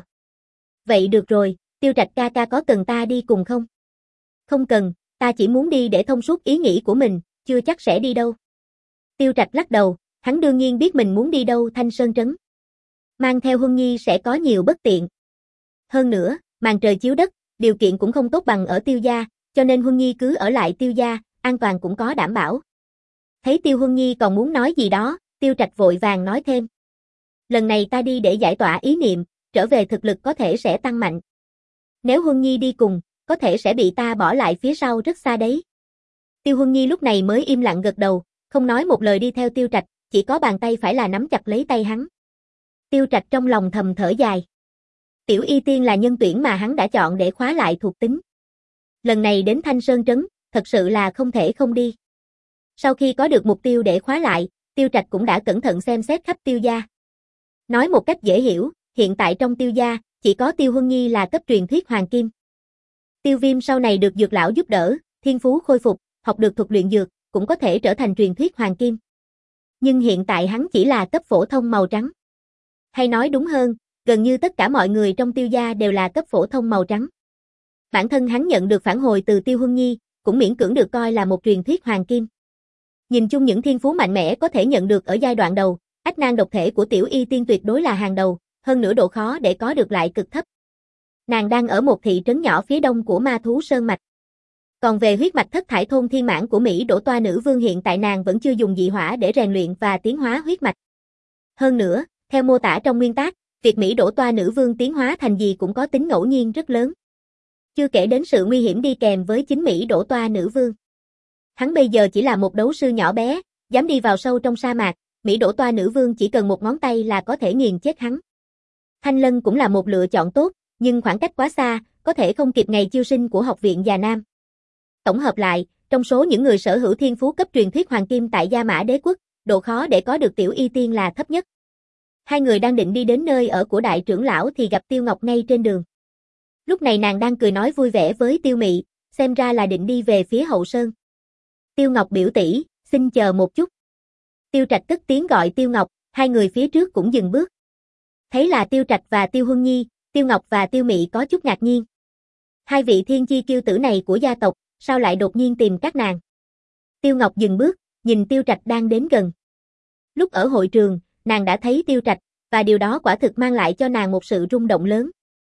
Vậy được rồi, Tiêu Trạch ca ca có cần ta đi cùng không? Không cần, ta chỉ muốn đi để thông suốt ý nghĩ của mình, chưa chắc sẽ đi đâu. Tiêu Trạch lắc đầu, hắn đương nhiên biết mình muốn đi đâu Thanh Sơn Trấn. Mang theo Huân Nhi sẽ có nhiều bất tiện. Hơn nữa, màn trời chiếu đất, điều kiện cũng không tốt bằng ở Tiêu gia, cho nên Huân Nhi cứ ở lại Tiêu gia, an toàn cũng có đảm bảo. Thấy Tiêu Huân Nhi còn muốn nói gì đó, Tiêu Trạch vội vàng nói thêm. Lần này ta đi để giải tỏa ý niệm, trở về thực lực có thể sẽ tăng mạnh. Nếu Huân Nhi đi cùng, có thể sẽ bị ta bỏ lại phía sau rất xa đấy. Tiêu Huân Nhi lúc này mới im lặng gật đầu, không nói một lời đi theo Tiêu Trạch, chỉ có bàn tay phải là nắm chặt lấy tay hắn. Tiêu Trạch trong lòng thầm thở dài. Tiểu Y Tiên là nhân tuyển mà hắn đã chọn để khóa lại thuộc tính. Lần này đến Thanh Sơn Trấn, thật sự là không thể không đi. Sau khi có được mục tiêu để khóa lại, Tiêu Trạch cũng đã cẩn thận xem xét khắp Tiêu gia. Nói một cách dễ hiểu, hiện tại trong Tiêu gia, chỉ có Tiêu Huân Nhi là cấp truyền thuyết hoàng kim. Tiêu Viêm sau này được dược lão giúp đỡ, thiên phú khôi phục, học được thuật luyện dược, cũng có thể trở thành truyền thuyết hoàng kim. Nhưng hiện tại hắn chỉ là cấp phổ thông màu trắng. Hay nói đúng hơn, gần như tất cả mọi người trong Tiêu gia đều là cấp phổ thông màu trắng. Bản thân hắn nhận được phản hồi từ Tiêu Huân Nhi, cũng miễn cưỡng được coi là một truyền thuyết hoàng kim. Nhìn chung những thiên phú mạnh mẽ có thể nhận được ở giai đoạn đầu, ách nan độc thể của Tiểu Y Tiên tuyệt đối là hàng đầu, hơn nữa độ khó để có được lại cực thấp. Nàng đang ở một thị trấn nhỏ phía đông của Ma Thú Sơn Mạch. Còn về huyết mạch thất thải thôn thiên mãn của Mỹ Đỗ Toa Nữ Vương hiện tại nàng vẫn chưa dùng dị hỏa để rèn luyện và tiến hóa huyết mạch. Hơn nữa, theo mô tả trong nguyên tác, việc Mỹ Đỗ Toa Nữ Vương tiến hóa thành gì cũng có tính ngẫu nhiên rất lớn. Chưa kể đến sự nguy hiểm đi kèm với chính Mỹ Đỗ Toa Nữ Vương. Hắn bây giờ chỉ là một đấu sư nhỏ bé, dám đi vào sâu trong sa mạc, Mỹ Đỗ Toa Nữ Vương chỉ cần một ngón tay là có thể nghiền chết hắn. Thanh Lân cũng là một lựa chọn tốt, nhưng khoảng cách quá xa, có thể không kịp ngày chiêu sinh của học viện Già Nam. Tổng hợp lại, trong số những người sở hữu thiên phú cấp truyền thuyết hoàng kim tại Gia Mã Đế Quốc, độ khó để có được Tiểu Y Tiên là thấp nhất. Hai người đang định đi đến nơi ở của đại trưởng lão thì gặp Tiêu Ngọc ngay trên đường. Lúc này nàng đang cười nói vui vẻ với Tiêu Mị, xem ra là định đi về phía Hậu Sơn. Tiêu Ngọc biểu tỷ, xin chờ một chút. Tiêu Trạch cất tiếng gọi Tiêu Ngọc, hai người phía trước cũng dừng bước. Thấy là Tiêu Trạch và Tiêu Huân Nhi, Tiêu Ngọc và Tiêu Mị có chút ngạc nhiên. Hai vị thiên chi kiêu tử này của gia tộc, sao lại đột nhiên tìm các nàng? Tiêu Ngọc dừng bước, nhìn Tiêu Trạch đang đến gần. Lúc ở hội trường, nàng đã thấy Tiêu Trạch, và điều đó quả thực mang lại cho nàng một sự rung động lớn.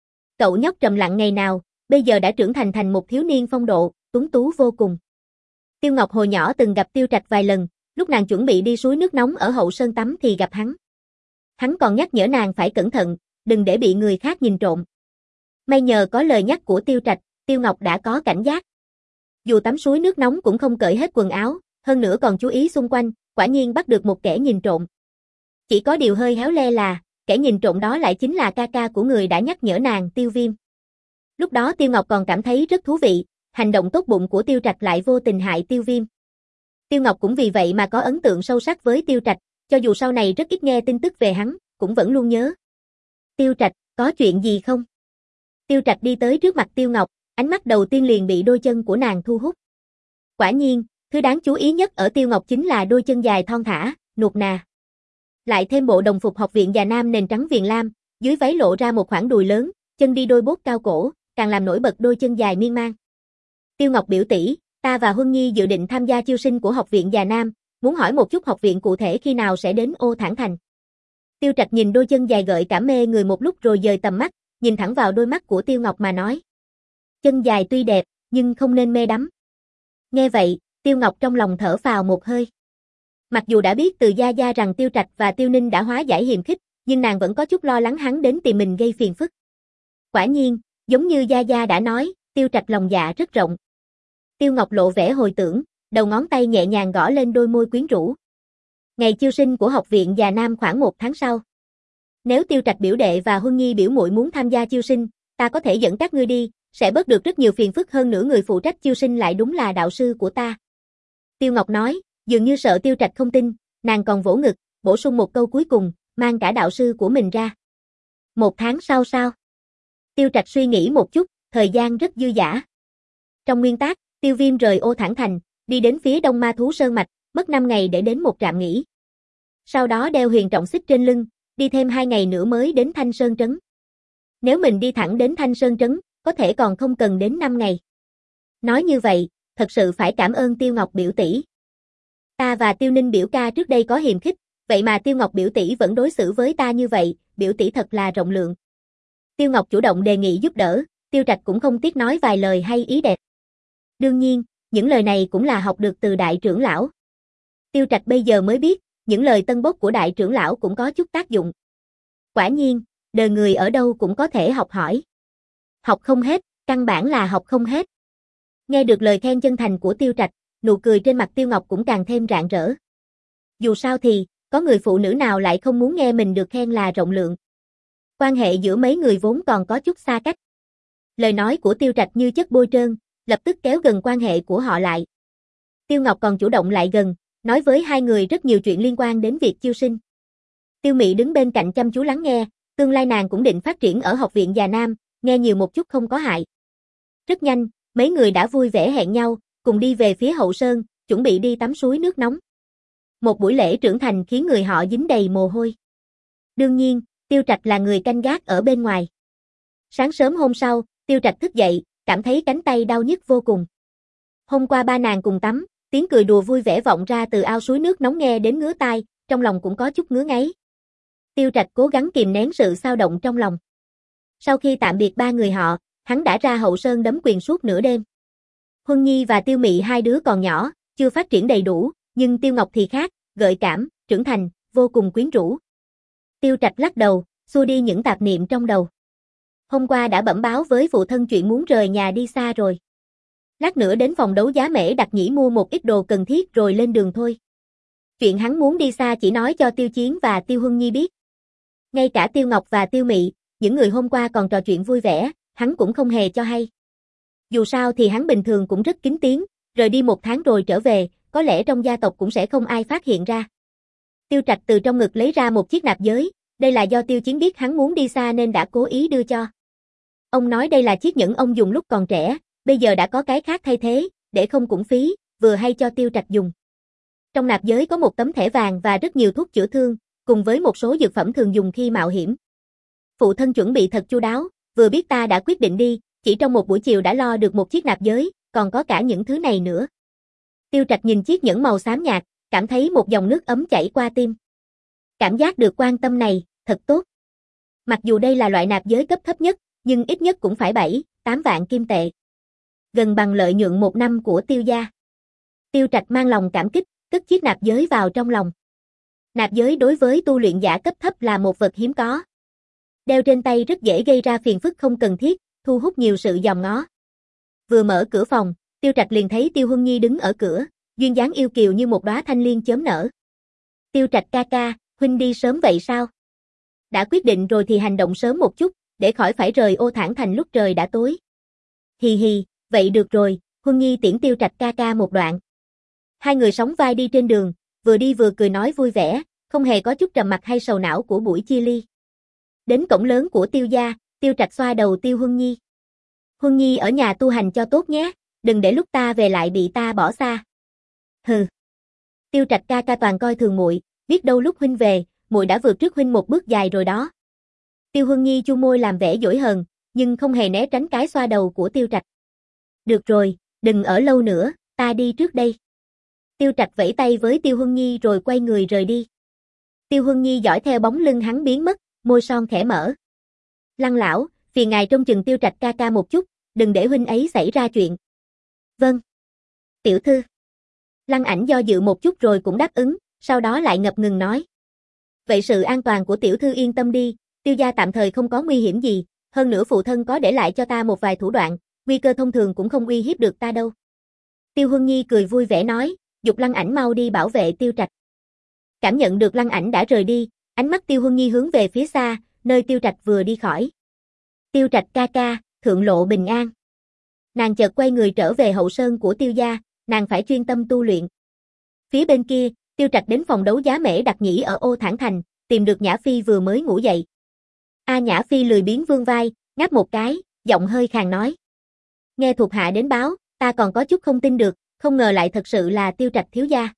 Cậu nhóc trầm lặng ngày nào, bây giờ đã trưởng thành thành một thiếu niên phong độ, tuấn tú vô cùng. Tiêu Ngọc hồi nhỏ từng gặp Tiêu Trạch vài lần, lúc nàng chuẩn bị đi suối nước nóng ở Hậu Sơn tắm thì gặp hắn. Hắn còn nhắc nhở nàng phải cẩn thận, đừng để bị người khác nhìn trộm. May nhờ có lời nhắc của Tiêu Trạch, Tiêu Ngọc đã có cảnh giác. Dù tắm suối nước nóng cũng không cởi hết quần áo, hơn nữa còn chú ý xung quanh, quả nhiên bắt được một kẻ nhìn trộm. Chỉ có điều hơi héo le là, kẻ nhìn trộm đó lại chính là ca ca của người đã nhắc nhở nàng, Tiêu Viêm. Lúc đó Tiêu Ngọc còn cảm thấy rất thú vị, hành động tốt bụng của Tiêu Trạch lại vô tình hại Tiêu Viêm. Tiêu Ngọc cũng vì vậy mà có ấn tượng sâu sắc với Tiêu Trạch, cho dù sau này rất ít nghe tin tức về hắn, cũng vẫn luôn nhớ. Tiêu Trạch, có chuyện gì không? Tiêu Trạch đi tới trước mặt Tiêu Ngọc, ánh mắt đầu tiên liền bị đôi chân của nàng thu hút. Quả nhiên, thứ đáng chú ý nhất ở Tiêu Ngọc chính là đôi chân dài thon thả, nuột nà. Lại thêm bộ đồng phục học viện Già Nam nền trắng viền lam, dưới váy lộ ra một khoảng đùi lớn, chân đi đôi bốt cao cổ, càng làm nổi bật đôi chân dài miên man. Tiêu Ngọc biểu tỷ, ta và Huân Nhi dự định tham gia chiêu sinh của học viện Già Nam, muốn hỏi một chút học viện cụ thể khi nào sẽ đến Ô Thản Thành. Tiêu Trạch nhìn đôi chân dài gợi cảm mê người một lúc rồi dời tầm mắt, nhìn thẳng vào đôi mắt của Tiêu Ngọc mà nói. Chân dài tuy đẹp, nhưng không nên mê đắm. Nghe vậy, Tiêu Ngọc trong lòng thở phào một hơi. Mặc dù đã biết từ Gia Gia rằng Tiêu Trạch và Tiêu Ninh đã hóa giải hiềm khích, nhưng nàng vẫn có chút lo lắng hắn đến tìm mình gây phiền phức. Quả nhiên, giống như Gia Gia đã nói, Tiêu Trạch lòng dạ rất rộng. Tiêu Ngọc lộ vẻ hồi tưởng, đầu ngón tay nhẹ nhàng gõ lên đôi môi quyến rũ. Ngày chiêu sinh của học viện Già Nam khoảng một tháng sau. Nếu Tiêu Trạch biểu đệ và Huân Nhi biểu muội muốn tham gia chiêu sinh, ta có thể dẫn các ngươi đi, sẽ bớt được rất nhiều phiền phức hơn nữa người phụ trách chiêu sinh lại đúng là đạo sư của ta. Tiêu Ngọc nói, Dường như sợ Tiêu Trạch không tin, nàng còn vỗ ngực, bổ sung một câu cuối cùng, mang cả đạo sư của mình ra. Một tháng sau sao? Tiêu Trạch suy nghĩ một chút, thời gian rất dư dả. Trong nguyên tắc, Tiêu Viêm rời Ô Thản Thành, đi đến phía đông Ma Thú Sơn Mạch, mất năm ngày để đến một trạm nghỉ. Sau đó đeo huyền trọng xích trên lưng, đi thêm hai ngày nữa mới đến Thanh Sơn Trấn. Nếu mình đi thẳng đến Thanh Sơn Trấn, có thể còn không cần đến năm ngày. Nói như vậy, thật sự phải cảm ơn Tiêu Ngọc biểu tỷ. Ta và Tiêu Ninh biểu ca trước đây có hiềm khích, vậy mà Tiêu Ngọc biểu tỷ vẫn đối xử với ta như vậy, biểu tỷ thật là rộng lượng. Tiêu Ngọc chủ động đề nghị giúp đỡ, Tiêu Trạch cũng không tiếc nói vài lời hay ý đẹp. Đương nhiên, những lời này cũng là học được từ đại trưởng lão. Tiêu Trạch bây giờ mới biết, những lời tân bốc của đại trưởng lão cũng có chút tác dụng. Quả nhiên, đời người ở đâu cũng có thể học hỏi. Học không hết, căn bản là học không hết. Nghe được lời khen chân thành của Tiêu Trạch, nụ cười trên mặt Tiêu Ngọc cũng càng thêm rạng rỡ. Dù sao thì, có người phụ nữ nào lại không muốn nghe mình được khen là rộng lượng. Quan hệ giữa mấy người vốn còn có chút xa cách. Lời nói của Tiêu Trạch như chất bôi trơn, lập tức kéo gần quan hệ của họ lại. Tiêu Ngọc còn chủ động lại gần, nói với hai người rất nhiều chuyện liên quan đến việc chiêu sinh. Tiêu Mị đứng bên cạnh chăm chú lắng nghe, tương lai nàng cũng định phát triển ở học viện Già Nam, nghe nhiều một chút không có hại. Rất nhanh, mấy người đã vui vẻ hẹn nhau, cùng đi về phía hậu sơn, chuẩn bị đi tắm suối nước nóng. Một buổi lễ trưởng thành khiến người họ dính đầy mồ hôi. Đương nhiên, Tiêu Trạch là người canh gác ở bên ngoài. Sáng sớm hôm sau, Tiêu Trạch thức dậy, cảm thấy cánh tay đau nhức vô cùng. Hôm qua ba nàng cùng tắm, tiếng cười đùa vui vẻ vọng ra từ ao suối nước nóng nghe đến ngứa tai, trong lòng cũng có chút ngứa ngáy. Tiêu Trạch cố gắng kìm nén sự xao động trong lòng. Sau khi tạm biệt ba người họ, hắn đã ra hậu sơn đấm quyền suốt nửa đêm. Huân Nhi và Tiêu Mị hai đứa còn nhỏ, chưa phát triển đầy đủ, nhưng Tiêu Ngọc thì khác, gợi cảm, trưởng thành, vô cùng quyến rũ. Tiêu Trạch lắc đầu, xua đi những tạp niệm trong đầu. Hôm qua đã bẩm báo với phụ thân chuyện muốn rời nhà đi xa rồi. Lát nữa đến phòng đấu giá Mễ Đặc Nhĩ mua một ít đồ cần thiết rồi lên đường thôi. Chuyện hắn muốn đi xa chỉ nói cho Tiêu Chiến và Tiêu Huân Nhi biết. Ngay cả Tiêu Ngọc và Tiêu Mị, những người hôm qua còn trò chuyện vui vẻ, hắn cũng không hề cho hay. Dù sao thì hắn bình thường cũng rất kín tiếng, rời đi một tháng rồi trở về, có lẽ trong gia tộc cũng sẽ không ai phát hiện ra. Tiêu Trạch từ trong ngực lấy ra một chiếc nạp giới, đây là do Tiêu Chiến biết hắn muốn đi xa nên đã cố ý đưa cho. Ông nói đây là chiếc nhẫn ông dùng lúc còn trẻ, bây giờ đã có cái khác thay thế, để không uổng phí, vừa hay cho Tiêu Trạch dùng. Trong nạp giới có một tấm thẻ vàng và rất nhiều thuốc chữa thương, cùng với một số dược phẩm thường dùng khi mạo hiểm. Phụ thân chuẩn bị thật chu đáo, vừa biết ta đã quyết định đi, chỉ trong một buổi chiều đã lo được một chiếc nạp giới, còn có cả những thứ này nữa. Tiêu Trạch nhìn chiếc nhẫn màu xám nhạt, cảm thấy một dòng nước ấm chảy qua tim. Cảm giác được quan tâm này, thật tốt. Mặc dù đây là loại nạp giới cấp thấp nhất, nhưng ít nhất cũng phải bảy, tám vạn kim tệ. Gần bằng lợi nhuận một năm của Tiêu gia. Tiêu Trạch mang lòng cảm kích, cất chiếc nạp giới vào trong lòng. Nạp giới đối với tu luyện giả cấp thấp là một vật hiếm có. Đeo trên tay rất dễ gây ra phiền phức không cần thiết, thu hút nhiều sự dòm ngó. Vừa mở cửa phòng, Tiêu Trạch liền thấy Tiêu Huân Nhi đứng ở cửa, duyên dáng yêu kiều như một đóa thanh liên chớm nở. Tiêu Trạch ca ca, huynh đi sớm vậy sao? Đã quyết định rồi thì hành động sớm một chút, để khỏi phải rời Ô Thản Thành lúc trời đã tối. Hì hì, vậy được rồi, Huân Nhi tiễn Tiêu Trạch ca ca một đoạn. Hai người sóng vai đi trên đường, vừa đi vừa cười nói vui vẻ, không hề có chút trầm mặc hay sầu não của buổi chia ly. Đến cổng lớn của Tiêu gia, Tiêu Trạch xoa đầu Tiêu Huân Nhi. Huân Nhi ở nhà tu hành cho tốt nhé, đừng để lúc ta về lại bị ta bỏ xa. Hừ. Tiêu Trạch ca ca toàn coi thường muội, biết đâu lúc huynh về, muội đã vượt trước huynh một bước dài rồi đó. Tiêu Huân Nhi chu môi làm vẻ dỗi hờn, nhưng không hề né tránh cái xoa đầu của Tiêu Trạch. Được rồi, đừng ở lâu nữa, ta đi trước đây. Tiêu Trạch vẫy tay với Tiêu Huân Nhi rồi quay người rời đi. Tiêu Huân Nhi dõi theo bóng lưng hắn biến mất, môi son khẽ mở. Lăng lão, phiền ngài trông chừng Tiêu Trạch ca ca một chút, đừng để huynh ấy xảy ra chuyện. Vâng. Tiểu thư. Lăng Ảnh do dự một chút rồi cũng đáp ứng, sau đó lại ngập ngừng nói. Vậy sự an toàn của tiểu thư yên tâm đi, Tiêu gia tạm thời không có nguy hiểm gì, hơn nữa phụ thân có để lại cho ta một vài thủ đoạn, nguy cơ thông thường cũng không uy hiếp được ta đâu. Tiêu Huân Nhi cười vui vẻ nói, giục Lăng Ảnh mau đi bảo vệ Tiêu Trạch. Cảm nhận được Lăng Ảnh đã rời đi, ánh mắt Tiêu Huân Nhi hướng về phía xa, nơi Tiêu Trạch vừa đi khỏi. Tiêu Trạch ca ca, thượng lộ bình an. Nàng chợt quay người trở về hậu sơn của Tiêu gia, nàng phải chuyên tâm tu luyện. Phía bên kia, Tiêu Trạch đến phòng đấu giá Mễ Đặc Nhĩ ở Ô Thản Thành, tìm được Nhã Phi vừa mới ngủ dậy. A Nhã Phi lười biếng vươn vai, ngáp một cái, giọng hơi khàn nói. Nghe thuộc hạ đến báo, ta còn có chút không tin được, không ngờ lại thật sự là Tiêu Trạch thiếu gia.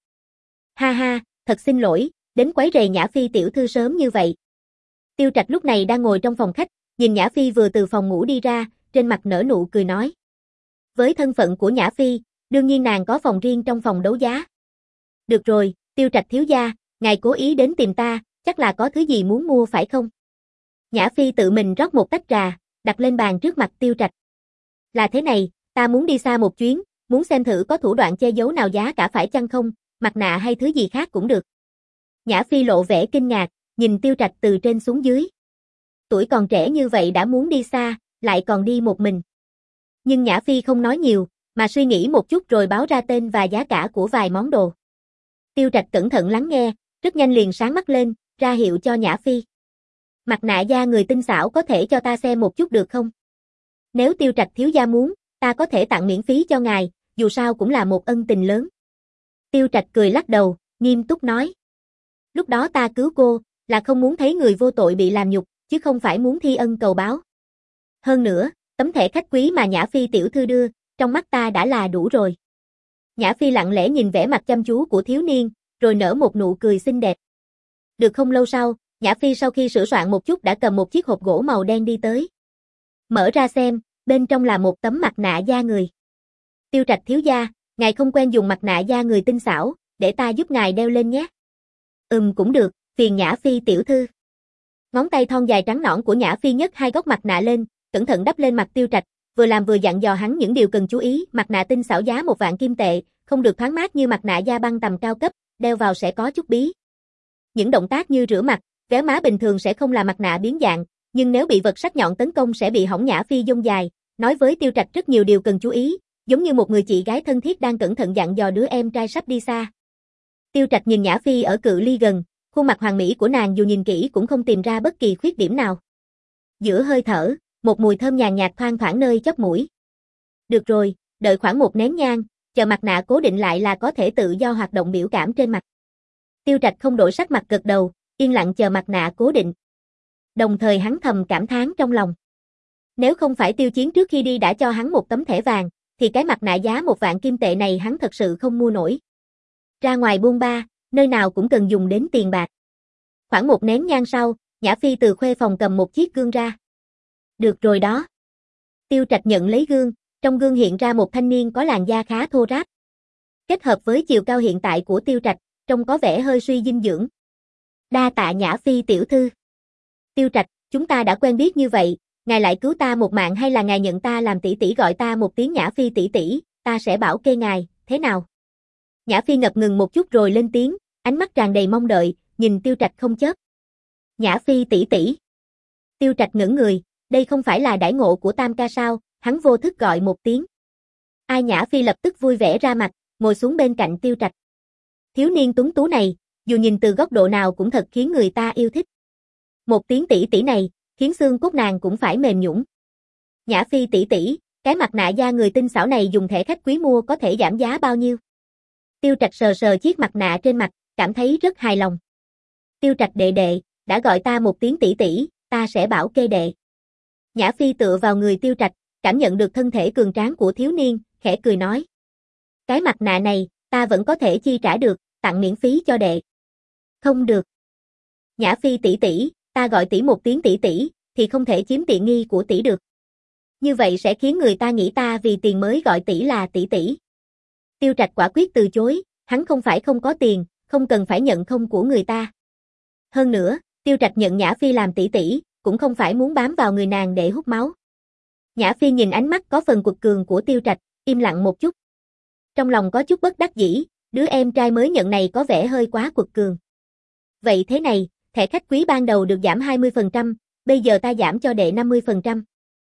Ha ha, thật xin lỗi, đến quấy rầy Nhã Phi tiểu thư sớm như vậy. Tiêu Trạch lúc này đang ngồi trong phòng khách, nhìn Nhã Phi vừa từ phòng ngủ đi ra, trên mặt nở nụ cười nói. Với thân phận của Nhã Phi, đương nhiên nàng có phòng riêng trong phòng đấu giá. Được rồi, Tiêu Trạch thiếu gia, ngài cố ý đến tìm ta, chắc là có thứ gì muốn mua phải không? Nhã Phi tự mình rót một tách trà, đặt lên bàn trước mặt Tiêu Trạch. Là thế này, ta muốn đi xa một chuyến, muốn xem thử có thủ đoạn che giấu nào giá cả phải chăng không, mặt nạ hay thứ gì khác cũng được. Nhã Phi lộ vẻ kinh ngạc, nhìn Tiêu Trạch từ trên xuống dưới. Tuổi còn trẻ như vậy đã muốn đi xa, lại còn đi một mình. Nhưng Nhã Phi không nói nhiều, mà suy nghĩ một chút rồi báo ra tên và giá cả của vài món đồ. Tiêu Trạch cẩn thận lắng nghe, rất nhanh liền sáng mắt lên, ra hiệu cho Nhã Phi. Mặt nạ da người tinh xảo có thể cho ta xem một chút được không? Nếu Tiêu Trạch thiếu gia muốn, ta có thể tặng miễn phí cho ngài, dù sao cũng là một ân tình lớn. Tiêu Trạch cười lắc đầu, nghiêm túc nói. Lúc đó ta cứu cô, là không muốn thấy người vô tội bị làm nhục, chứ không phải muốn thi ân cầu báo. Hơn nữa, tấm thẻ khách quý mà Nhã Phi tiểu thư đưa, trong mắt ta đã là đủ rồi. Nhã Phi lặng lẽ nhìn vẻ mặt chăm chú của thiếu niên, rồi nở một nụ cười xinh đẹp. Được không lâu sau, Nhã Phi sau khi sửa soạn một chút đã cầm một chiếc hộp gỗ màu đen đi tới. Mở ra xem, bên trong là một tấm mặt nạ da người. Tiêu Trạch thiếu gia, ngài không quen dùng mặt nạ da người tinh xảo, để ta giúp ngài đeo lên nhé. Ừm cũng được, phiền Nhã Phi tiểu thư. Ngón tay thon dài trắng nõn của Nhã Phi nhấc hai góc mặt nạ lên, cẩn thận đắp lên mặt Tiêu Trạch, vừa làm vừa dặn dò hắn những điều cần chú ý. Mặt nạ tinh xảo giá một vạn kim tệ, không được thoáng mát như mặt nạ da băng tầm cao cấp, đeo vào sẽ có chút bí. Những động tác như rửa mặt, véo má bình thường sẽ không làm mặt nạ biến dạng, nhưng nếu bị vật sắc nhọn tấn công sẽ bị hỏng. Nhã Phi dông dài, nói với Tiêu Trạch rất nhiều điều cần chú ý, giống như một người chị gái thân thiết đang cẩn thận dặn dò đứa em trai sắp đi xa. Tiêu Trạch nhìn Nhã Phi ở cự ly gần, khuôn mặt hoàn mỹ của nàng dù nhìn kỹ cũng không tìm ra bất kỳ khuyết điểm nào. Giữa hơi thở, một mùi thơm nhàn nhạt thoang thoảng nơi chóp mũi. Được rồi, đợi khoảng một nén nhang, chờ mặt nạ cố định lại là có thể tự do hoạt động biểu cảm trên mặt. Tiêu Trạch không đổi sắc mặt gật đầu, yên lặng chờ mặt nạ cố định. Đồng thời hắn thầm cảm thán trong lòng. Nếu không phải Tiêu Chiến trước khi đi đã cho hắn một tấm thẻ vàng, thì cái mặt nạ giá một vạn kim tệ này hắn thật sự không mua nổi. Ra ngoài buôn ba, nơi nào cũng cần dùng đến tiền bạc. Khoảng một nén nhang sau, Nhã Phi từ khuê phòng cầm một chiếc gương ra. Được rồi đó. Tiêu Trạch nhận lấy gương, trong gương hiện ra một thanh niên có làn da khá thô ráp. Kết hợp với chiều cao hiện tại của Tiêu Trạch, trông có vẻ hơi suy dinh dưỡng. Đa tạ Nhã Phi tiểu thư. Tiêu Trạch, chúng ta đã quen biết như vậy, ngài lại cứu ta một mạng hay là ngài nhận ta làm tỷ tỷ? Gọi ta một tiếng Nhã Phi tỷ tỷ, ta sẽ bảo kê ngài, thế nào? Nhã Phi ngập ngừng một chút rồi lên tiếng, ánh mắt tràn đầy mong đợi, nhìn Tiêu Trạch không chớp. Nhã Phi tỷ tỷ. Tiêu Trạch ngẩng người, đây không phải là đãi ngộ của Tam ca sao? Hắn vô thức gọi một tiếng. Ai? Nhã Phi lập tức vui vẻ ra mặt, ngồi xuống bên cạnh Tiêu Trạch. Thiếu niên tuấn tú này, dù nhìn từ góc độ nào cũng thật khiến người ta yêu thích. Một tiếng tỷ tỷ này, khiến xương cốt nàng cũng phải mềm nhũn. Nhã Phi tỷ tỷ, cái mặt nạ da người tinh xảo này dùng thẻ khách quý mua có thể giảm giá bao nhiêu? Tiêu Trạch sờ sờ chiếc mặt nạ trên mặt, cảm thấy rất hài lòng. Tiêu Trạch đệ đệ, đã gọi ta một tiếng tỷ tỷ, ta sẽ bảo kê đệ. Nhã Phi tựa vào người Tiêu Trạch, cảm nhận được thân thể cường tráng của thiếu niên, khẽ cười nói. Cái mặt nạ này, ta vẫn có thể chi trả được, tặng miễn phí cho đệ. Không được. Nhã Phi tỷ tỷ, ta gọi tỷ một tiếng tỷ tỷ, thì không thể chiếm tiện nghi của tỷ được. Như vậy sẽ khiến người ta nghĩ ta vì tiền mới gọi tỷ là tỷ tỷ. Tiêu Trạch quả quyết từ chối, hắn không phải không có tiền, không cần phải nhận không của người ta. Hơn nữa, Tiêu Trạch nhận Nhã Phi làm tỷ tỷ, cũng không phải muốn bám vào người nàng để hút máu. Nhã Phi nhìn ánh mắt có phần quật cường của Tiêu Trạch, im lặng một chút. Trong lòng có chút bất đắc dĩ, đứa em trai mới nhận này có vẻ hơi quá quật cường. Vậy thế này, thẻ khách quý ban đầu được giảm hai mươi phần trăm, bây giờ ta giảm cho đệ năm mươi phần trăm.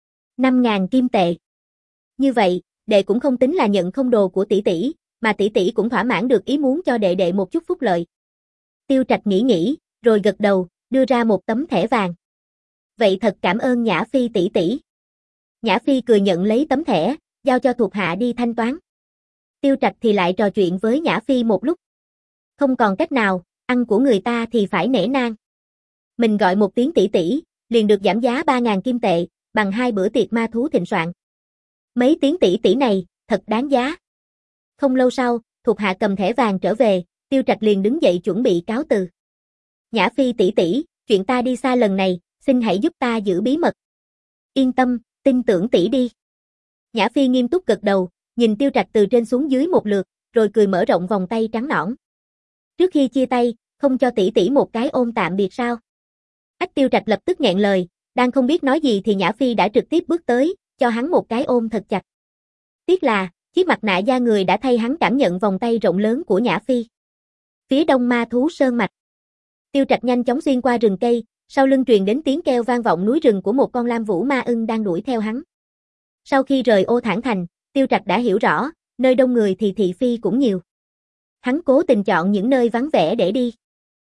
năm ngàn kim tệ. Như vậy, đệ cũng không tính là nhận không đồ của tỷ tỷ, mà tỷ tỷ cũng thỏa mãn được ý muốn cho đệ đệ một chút phúc lợi. Tiêu Trạch nghĩ nghĩ, rồi gật đầu, đưa ra một tấm thẻ vàng. Vậy thật cảm ơn Nhã Phi tỷ tỷ. Nhã Phi cười nhận lấy tấm thẻ, giao cho thuộc hạ đi thanh toán. Tiêu Trạch thì lại trò chuyện với Nhã Phi một lúc. Không còn cách nào, ăn của người ta thì phải nể nang. Mình gọi một tiếng tỷ tỷ, liền được giảm giá ba ngàn kim tệ, bằng hai bữa tiệc ma thú thịnh soạn. Mấy tiếng tỷ tỷ này, thật đáng giá. Không lâu sau, thuộc hạ cầm thẻ vàng trở về, Tiêu Trạch liền đứng dậy chuẩn bị cáo từ. Nhã Phi tỷ tỷ, chuyện ta đi xa lần này, xin hãy giúp ta giữ bí mật. Yên tâm, tin tưởng tỷ đi. Nhã Phi nghiêm túc gật đầu, nhìn Tiêu Trạch từ trên xuống dưới một lượt, rồi cười mở rộng vòng tay trắng nõn. Trước khi chia tay, không cho tỷ tỷ một cái ôm tạm biệt sao? Ách Tiêu Trạch lập tức nghẹn lời, đang không biết nói gì thì Nhã Phi đã trực tiếp bước tới, cho hắn một cái ôm thật chặt. Tiếc là, chiếc mặt nạ da người đã thay hắn cảm nhận vòng tay rộng lớn của Nhã Phi. Phía đông ma thú sơn mạch. Tiêu Trạch nhanh chóng xuyên qua rừng cây, sau lưng truyền đến tiếng kêu vang vọng núi rừng của một con lam vũ ma ưng đang đuổi theo hắn. Sau khi rời Ô Thản Thành, Tiêu Trạch đã hiểu rõ, nơi đông người thì thị phi cũng nhiều. Hắn cố tình chọn những nơi vắng vẻ để đi.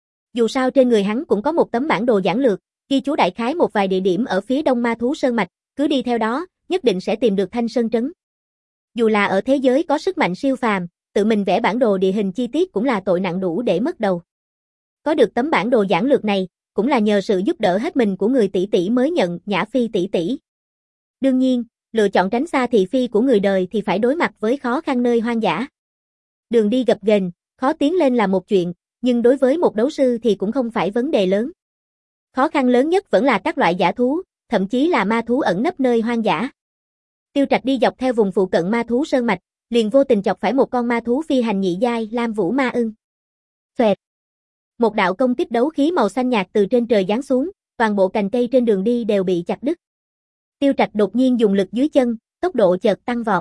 Dù sao trên người hắn cũng có một tấm bản đồ giản lược, ghi chú đại khái một vài địa điểm ở phía đông ma thú sơn mạch, cứ đi theo đó, nhất định sẽ tìm được Thanh Sơn Trấn. Dù là ở thế giới có sức mạnh siêu phàm, tự mình vẽ bản đồ địa hình chi tiết cũng là tội nặng đủ để mất đầu. Có được tấm bản đồ giản lược này, cũng là nhờ sự giúp đỡ hết mình của người tỷ tỷ mới nhận Nhã Phi tỷ tỷ. Đương nhiên, lựa chọn tránh xa thị phi của người đời thì phải đối mặt với khó khăn nơi hoang dã. Đường đi gập ghềnh, khó tiến lên là một chuyện, nhưng đối với một đấu sư thì cũng không phải vấn đề lớn. Khó khăn lớn nhất vẫn là các loại dã thú, thậm chí là ma thú ẩn nấp nơi hoang dã. Tiêu Trạch đi dọc theo vùng phụ cận ma thú sơn mạch, liền vô tình chọc phải một con ma thú phi hành nhị giai lam vũ ma ưng. Xoẹt. Một đạo công kích đấu khí màu xanh nhạt từ trên trời giáng xuống, toàn bộ cành cây trên đường đi đều bị chặt đứt. Tiêu Trạch đột nhiên dùng lực dưới chân, tốc độ chợt tăng vọt.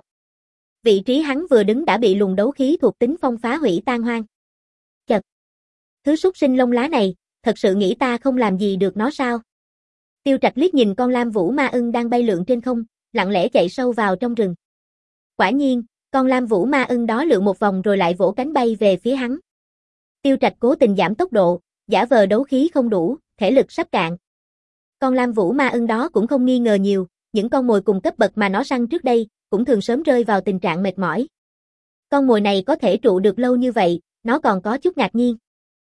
Vị trí hắn vừa đứng đã bị luồng đấu khí thuộc tính phong phá hủy tan hoang. Chật. Thứ súc sinh lông lá này, thật sự nghĩ ta không làm gì được nó sao? Tiêu Trạch liếc nhìn con lam vũ ma ưng đang bay lượn trên không, lặng lẽ chạy sâu vào trong rừng. Quả nhiên, con lam vũ ma ưng đó lượn một vòng rồi lại vỗ cánh bay về phía hắn. Tiêu Trạch cố tình giảm tốc độ, giả vờ đấu khí không đủ, thể lực sắp cạn. Con lam vũ ma ưng đó cũng không nghi ngờ nhiều, những con mồi cùng cấp bậc mà nó săn trước đây, cũng thường sớm rơi vào tình trạng mệt mỏi. Con mồi này có thể trụ được lâu như vậy, nó còn có chút ngạc nhiên.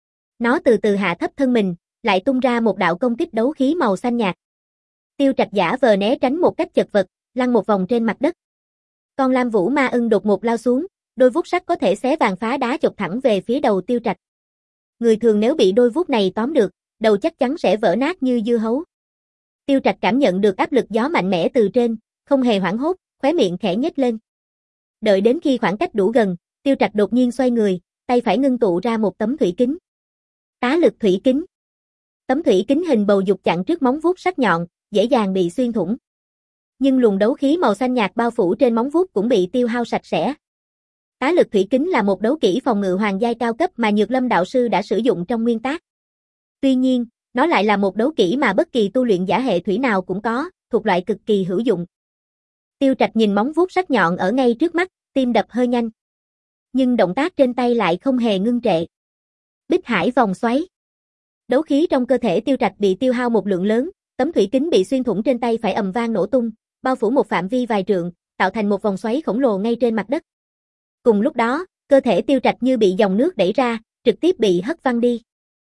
Nó từ từ hạ thấp thân mình, lại tung ra một đạo công kích đấu khí màu xanh nhạt. Tiêu Trạch giả vờ né tránh một cách chật vật, lăn một vòng trên mặt đất. Con lam vũ ma ưng đột ngột lao xuống, đôi vuốt sắc có thể xé vàng phá đá chộp thẳng về phía đầu Tiêu Trạch. Người thường nếu bị đôi vuốt này tóm được, đầu chắc chắn sẽ vỡ nát như dưa hấu. Tiêu Trạch cảm nhận được áp lực gió mạnh mẽ từ trên, không hề hoảng hốt, khóe miệng khẽ nhếch lên. Đợi đến khi khoảng cách đủ gần, Tiêu Trạch đột nhiên xoay người, tay phải ngưng tụ ra một tấm thủy kính. Tá lực thủy kính. Tấm thủy kính hình bầu dục chặn trước móng vuốt sắc nhọn, dễ dàng bị xuyên thủng. Nhưng luồng đấu khí màu xanh nhạt bao phủ trên móng vuốt cũng bị tiêu hao sạch sẽ. Tá lực thủy kính là một đấu kỹ phòng ngự hoàng giai cao cấp mà Nhược Lâm đạo sư đã sử dụng trong nguyên tác. Tuy nhiên, nó lại là một đấu kỹ mà bất kỳ tu luyện giả hệ thủy nào cũng có, thuộc loại cực kỳ hữu dụng. Tiêu Trạch nhìn móng vuốt sắc nhọn ở ngay trước mắt, tim đập hơi nhanh. Nhưng động tác trên tay lại không hề ngưng trệ. Bích Hải vòng xoáy. Đấu khí trong cơ thể Tiêu Trạch bị tiêu hao một lượng lớn, tấm thủy kính bị xuyên thủng trên tay phải ầm vang nổ tung, bao phủ một phạm vi vài trượng, tạo thành một vòng xoáy khổng lồ ngay trên mặt đất. Cùng lúc đó, cơ thể Tiêu Trạch như bị dòng nước đẩy ra, trực tiếp bị hất văng đi.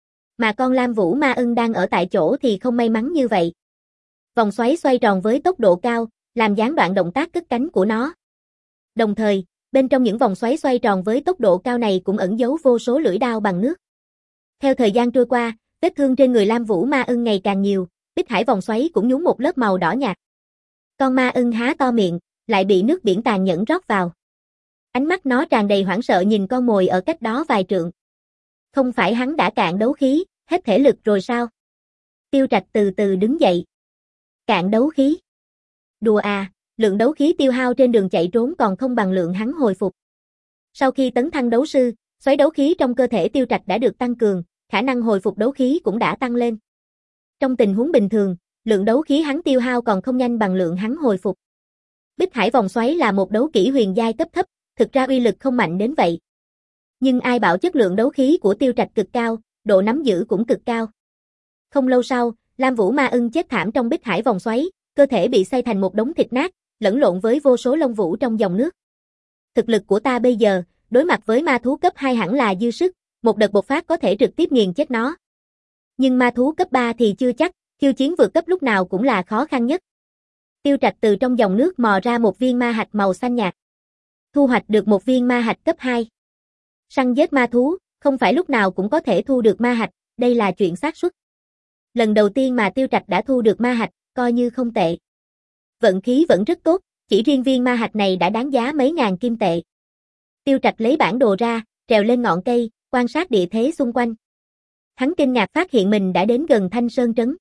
Mà con lam vũ ma ưng đang ở tại chỗ thì không may mắn như vậy. Vòng xoáy xoay tròn với tốc độ cao, làm gián đoạn động tác cất cánh của nó. Đồng thời, bên trong những vòng xoáy xoay tròn với tốc độ cao này cũng ẩn giấu vô số lưỡi đao bằng nước. Theo thời gian trôi qua, vết thương trên người lam vũ ma ưng ngày càng nhiều, Bích Hải vòng xoáy cũng nhúng một lớp màu đỏ nhạt. Con ma ưng há to miệng, lại bị nước biển tàn nhẫn rót vào. Ánh mắt nó tràn đầy hoảng sợ nhìn con mồi ở cách đó vài trượng. Không phải hắn đã cạn đấu khí, hết thể lực rồi sao? Tiêu Trạch từ từ đứng dậy. Cạn đấu khí? Đùa à, lượng đấu khí tiêu hao trên đường chạy trốn còn không bằng lượng hắn hồi phục. Sau khi tấn thăng đấu sư, xoáy đấu khí trong cơ thể Tiêu Trạch đã được tăng cường, khả năng hồi phục đấu khí cũng đã tăng lên. Trong tình huống bình thường, lượng đấu khí hắn tiêu hao còn không nhanh bằng lượng hắn hồi phục. Bích Hải vòng xoáy là một đấu kỹ huyền giai cấp thấp, thực ra uy lực không mạnh đến vậy. Nhưng ai bảo chất lượng đấu khí của Tiêu Trạch cực cao, độ nắm giữ cũng cực cao. Không lâu sau, Lam Vũ Ma Ưng chết thảm trong Bích Hải vòng xoáy, cơ thể bị xay thành một đống thịt nát, lẫn lộn với vô số lông vũ trong dòng nước. Thực lực của ta bây giờ, đối mặt với ma thú cấp hai hẳn là dư sức, một đợt bộc phát có thể trực tiếp nghiền chết nó. Nhưng ma thú cấp ba thì chưa chắc, khiêu chiến vượt cấp lúc nào cũng là khó khăn nhất. Tiêu Trạch từ trong dòng nước mò ra một viên ma hạch màu xanh nhạt. Thu hoạch được một viên ma hạch cấp hai. Săn giết ma thú, không phải lúc nào cũng có thể thu được ma hạch, đây là chuyện xác suất. Lần đầu tiên mà Tiêu Trạch đã thu được ma hạch, coi như không tệ. Vận khí vẫn rất tốt, chỉ riêng viên ma hạch này đã đáng giá mấy ngàn kim tệ. Tiêu Trạch lấy bản đồ ra, trèo lên ngọn cây, quan sát địa thế xung quanh. Hắn kinh ngạc phát hiện mình đã đến gần Thanh Sơn Trấn.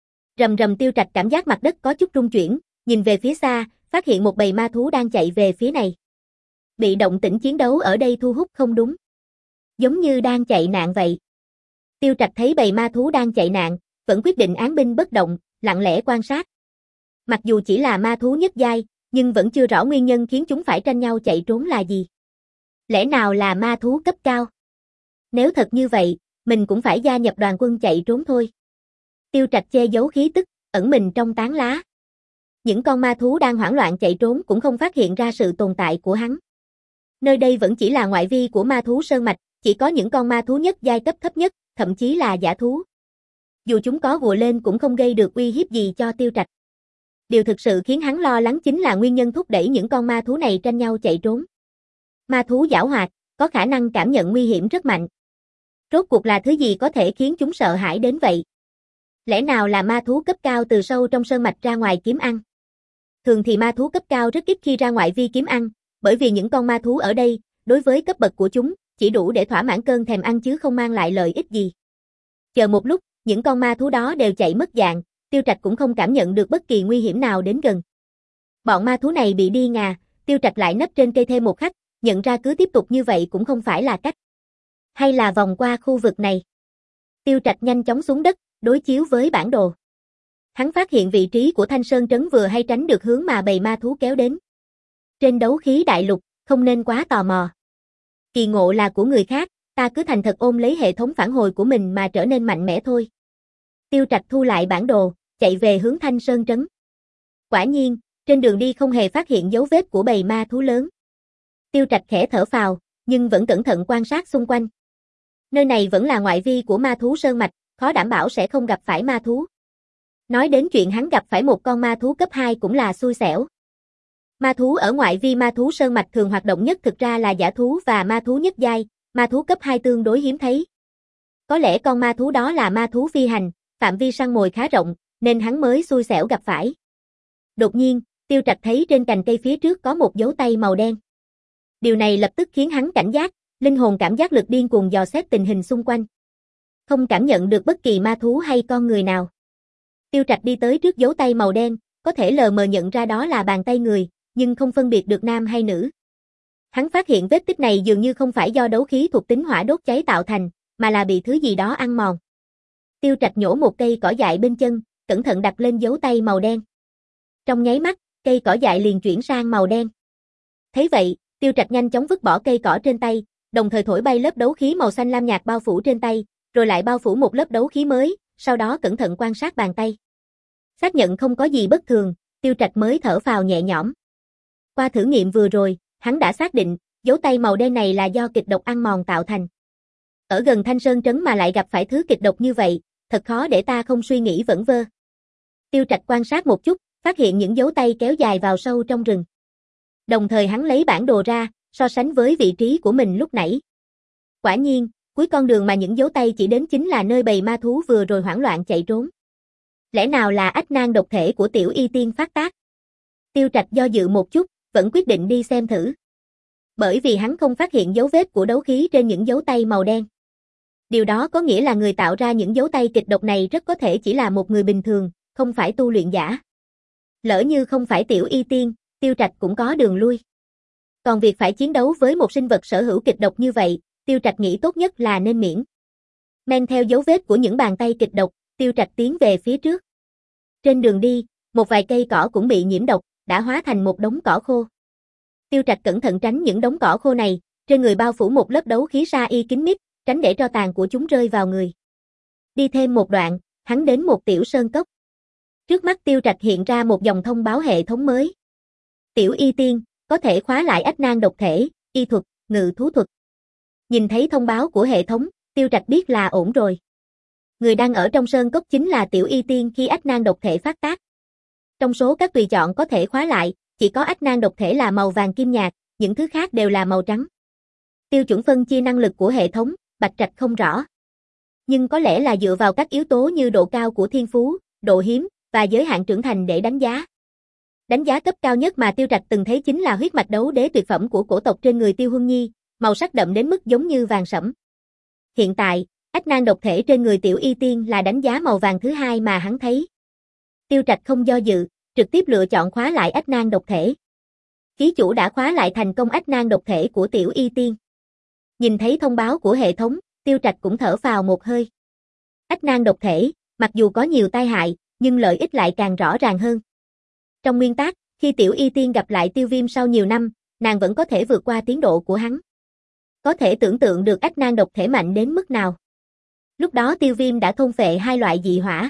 Rầm rầm Tiêu Trạch cảm giác mặt đất có chút rung chuyển, nhìn về phía xa, phát hiện một bầy ma thú đang chạy về phía này. Bị động tĩnh chiến đấu ở đây thu hút không đúng. Giống như đang chạy nạn vậy. Tiêu Trạch thấy bầy ma thú đang chạy nạn, vẫn quyết định án binh bất động, lặng lẽ quan sát. Mặc dù chỉ là ma thú nhất giai, nhưng vẫn chưa rõ nguyên nhân khiến chúng phải tranh nhau chạy trốn là gì. Lẽ nào là ma thú cấp cao? Nếu thật như vậy, mình cũng phải gia nhập đoàn quân chạy trốn thôi. Tiêu Trạch che giấu khí tức, ẩn mình trong tán lá. Những con ma thú đang hoảng loạn chạy trốn cũng không phát hiện ra sự tồn tại của hắn. Nơi đây vẫn chỉ là ngoại vi của ma thú sơn mạch, chỉ có những con ma thú nhất giai cấp thấp nhất, thậm chí là giả thú. Dù chúng có gùa lên cũng không gây được uy hiếp gì cho Tiêu Trạch. Điều thực sự khiến hắn lo lắng chính là nguyên nhân thúc đẩy những con ma thú này tranh nhau chạy trốn. Ma thú giảo hoạt, có khả năng cảm nhận nguy hiểm rất mạnh. Rốt cuộc là thứ gì có thể khiến chúng sợ hãi đến vậy? Lẽ nào là ma thú cấp cao từ sâu trong sơn mạch ra ngoài kiếm ăn? Thường thì ma thú cấp cao rất ít khi ra ngoại vi kiếm ăn, bởi vì những con ma thú ở đây, đối với cấp bậc của chúng, chỉ đủ để thỏa mãn cơn thèm ăn chứ không mang lại lợi ích gì. Chờ một lúc, những con ma thú đó đều chạy mất dạng, Tiêu Trạch cũng không cảm nhận được bất kỳ nguy hiểm nào đến gần. Bọn ma thú này bị đi ngà, Tiêu Trạch lại nấp trên cây thêm một khắc, nhận ra cứ tiếp tục như vậy cũng không phải là cách. Hay là vòng qua khu vực này. Tiêu Trạch nhanh chóng xuống đất, đối chiếu với bản đồ. Hắn phát hiện vị trí của Thanh Sơn Trấn vừa hay tránh được hướng mà bầy ma thú kéo đến. Trên đấu khí đại lục, không nên quá tò mò. Kỳ ngộ là của người khác, ta cứ thành thật ôm lấy hệ thống phản hồi của mình mà trở nên mạnh mẽ thôi. Tiêu Trạch thu lại bản đồ, chạy về hướng Thanh Sơn Trấn. Quả nhiên, trên đường đi không hề phát hiện dấu vết của bầy ma thú lớn. Tiêu Trạch khẽ thở phào, nhưng vẫn cẩn thận quan sát xung quanh. Nơi này vẫn là ngoại vi của ma thú sơn mạch, khó đảm bảo sẽ không gặp phải ma thú. Nói đến chuyện hắn gặp phải một con ma thú cấp hai cũng là xui xẻo. Ma thú ở ngoại vi ma thú sơn mạch thường hoạt động nhất thực ra là giả thú và ma thú nhất giai, ma thú cấp hai tương đối hiếm thấy. Có lẽ con ma thú đó là ma thú phi hành, phạm vi săn mồi khá rộng, nên hắn mới xui xẻo gặp phải. Đột nhiên, Tiêu Trạch thấy trên cành cây phía trước có một dấu tay màu đen. Điều này lập tức khiến hắn cảnh giác, linh hồn cảm giác lực điên cuồng dò xét tình hình xung quanh. Không cảm nhận được bất kỳ ma thú hay con người nào. Tiêu Trạch đi tới trước dấu tay màu đen, có thể lờ mờ nhận ra đó là bàn tay người, nhưng không phân biệt được nam hay nữ. Hắn phát hiện vết tích này dường như không phải do đấu khí thuộc tính hỏa đốt cháy tạo thành, mà là bị thứ gì đó ăn mòn. Tiêu Trạch nhổ một cây cỏ dại bên chân, cẩn thận đặt lên dấu tay màu đen. Trong nháy mắt, cây cỏ dại liền chuyển sang màu đen. Thấy vậy, Tiêu Trạch nhanh chóng vứt bỏ cây cỏ trên tay, đồng thời thổi bay lớp đấu khí màu xanh lam nhạt bao phủ trên tay, rồi lại bao phủ một lớp đấu khí mới, sau đó cẩn thận quan sát bàn tay. Xác nhận không có gì bất thường, Tiêu Trạch mới thở phào nhẹ nhõm. Qua thử nghiệm vừa rồi, hắn đã xác định, dấu tay màu đen này là do kịch độc ăn mòn tạo thành. Ở gần Thanh Sơn Trấn mà lại gặp phải thứ kịch độc như vậy, thật khó để ta không suy nghĩ vẩn vơ. Tiêu Trạch quan sát một chút, phát hiện những dấu tay kéo dài vào sâu trong rừng. Đồng thời hắn lấy bản đồ ra, so sánh với vị trí của mình lúc nãy. Quả nhiên, cuối con đường mà những dấu tay chỉ đến chính là nơi bầy ma thú vừa rồi hoảng loạn chạy trốn. Lẽ nào là ách nan độc thể của Tiểu Y Tiên phát tác? Tiêu Trạch do dự một chút, vẫn quyết định đi xem thử. Bởi vì hắn không phát hiện dấu vết của đấu khí trên những dấu tay màu đen. Điều đó có nghĩa là người tạo ra những dấu tay kịch độc này rất có thể chỉ là một người bình thường, không phải tu luyện giả. Lỡ như không phải Tiểu Y Tiên, Tiêu Trạch cũng có đường lui. Còn việc phải chiến đấu với một sinh vật sở hữu kịch độc như vậy, Tiêu Trạch nghĩ tốt nhất là nên miễn. Men theo dấu vết của những bàn tay kịch độc, Tiêu Trạch tiến về phía trước. Trên đường đi, một vài cây cỏ cũng bị nhiễm độc, đã hóa thành một đống cỏ khô. Tiêu Trạch cẩn thận tránh những đống cỏ khô này, trên người bao phủ một lớp đấu khí sa y kín mít, tránh để tro tàn của chúng rơi vào người. Đi thêm một đoạn, hắn đến một tiểu sơn cốc. Trước mắt Tiêu Trạch hiện ra một dòng thông báo hệ thống mới. Tiểu Y Tiên, có thể khóa lại ách nan độc thể, y thuật, ngự thú thuật. Nhìn thấy thông báo của hệ thống, Tiêu Trạch biết là ổn rồi. Người đang ở trong sơn cốc chính là Tiểu Y Tiên khi ách nan độc thể phát tác. Trong số các tùy chọn có thể khóa lại, chỉ có ách nan độc thể là màu vàng kim nhạt, những thứ khác đều là màu trắng. Tiêu chuẩn phân chia năng lực của hệ thống, Bạch Trạch không rõ. Nhưng có lẽ là dựa vào các yếu tố như độ cao của thiên phú, độ hiếm, và giới hạn trưởng thành để đánh giá. Đánh giá cấp cao nhất mà Tiêu Trạch từng thấy chính là huyết mạch đấu đế tuyệt phẩm của cổ tộc trên người Tiêu Huân Nhi, màu sắc đậm đến mức giống như vàng sẫm. Hiện tại, ách nan độc thể trên người Tiểu Y Tiên là đánh giá màu vàng thứ hai mà hắn thấy. Tiêu Trạch không do dự, trực tiếp lựa chọn khóa lại ách nan độc thể. Ký chủ đã khóa lại thành công ách nan độc thể của Tiểu Y Tiên. Nhìn thấy thông báo của hệ thống, Tiêu Trạch cũng thở phào một hơi. Ách nan độc thể, mặc dù có nhiều tai hại, nhưng lợi ích lại càng rõ ràng hơn. Trong nguyên tắc, khi Tiểu Y Tiên gặp lại Tiêu Viêm sau nhiều năm, nàng vẫn có thể vượt qua tiến độ của hắn. Có thể tưởng tượng được ách nan độc thể mạnh đến mức nào. Lúc đó Tiêu Viêm đã thôn phệ hai loại dị hỏa.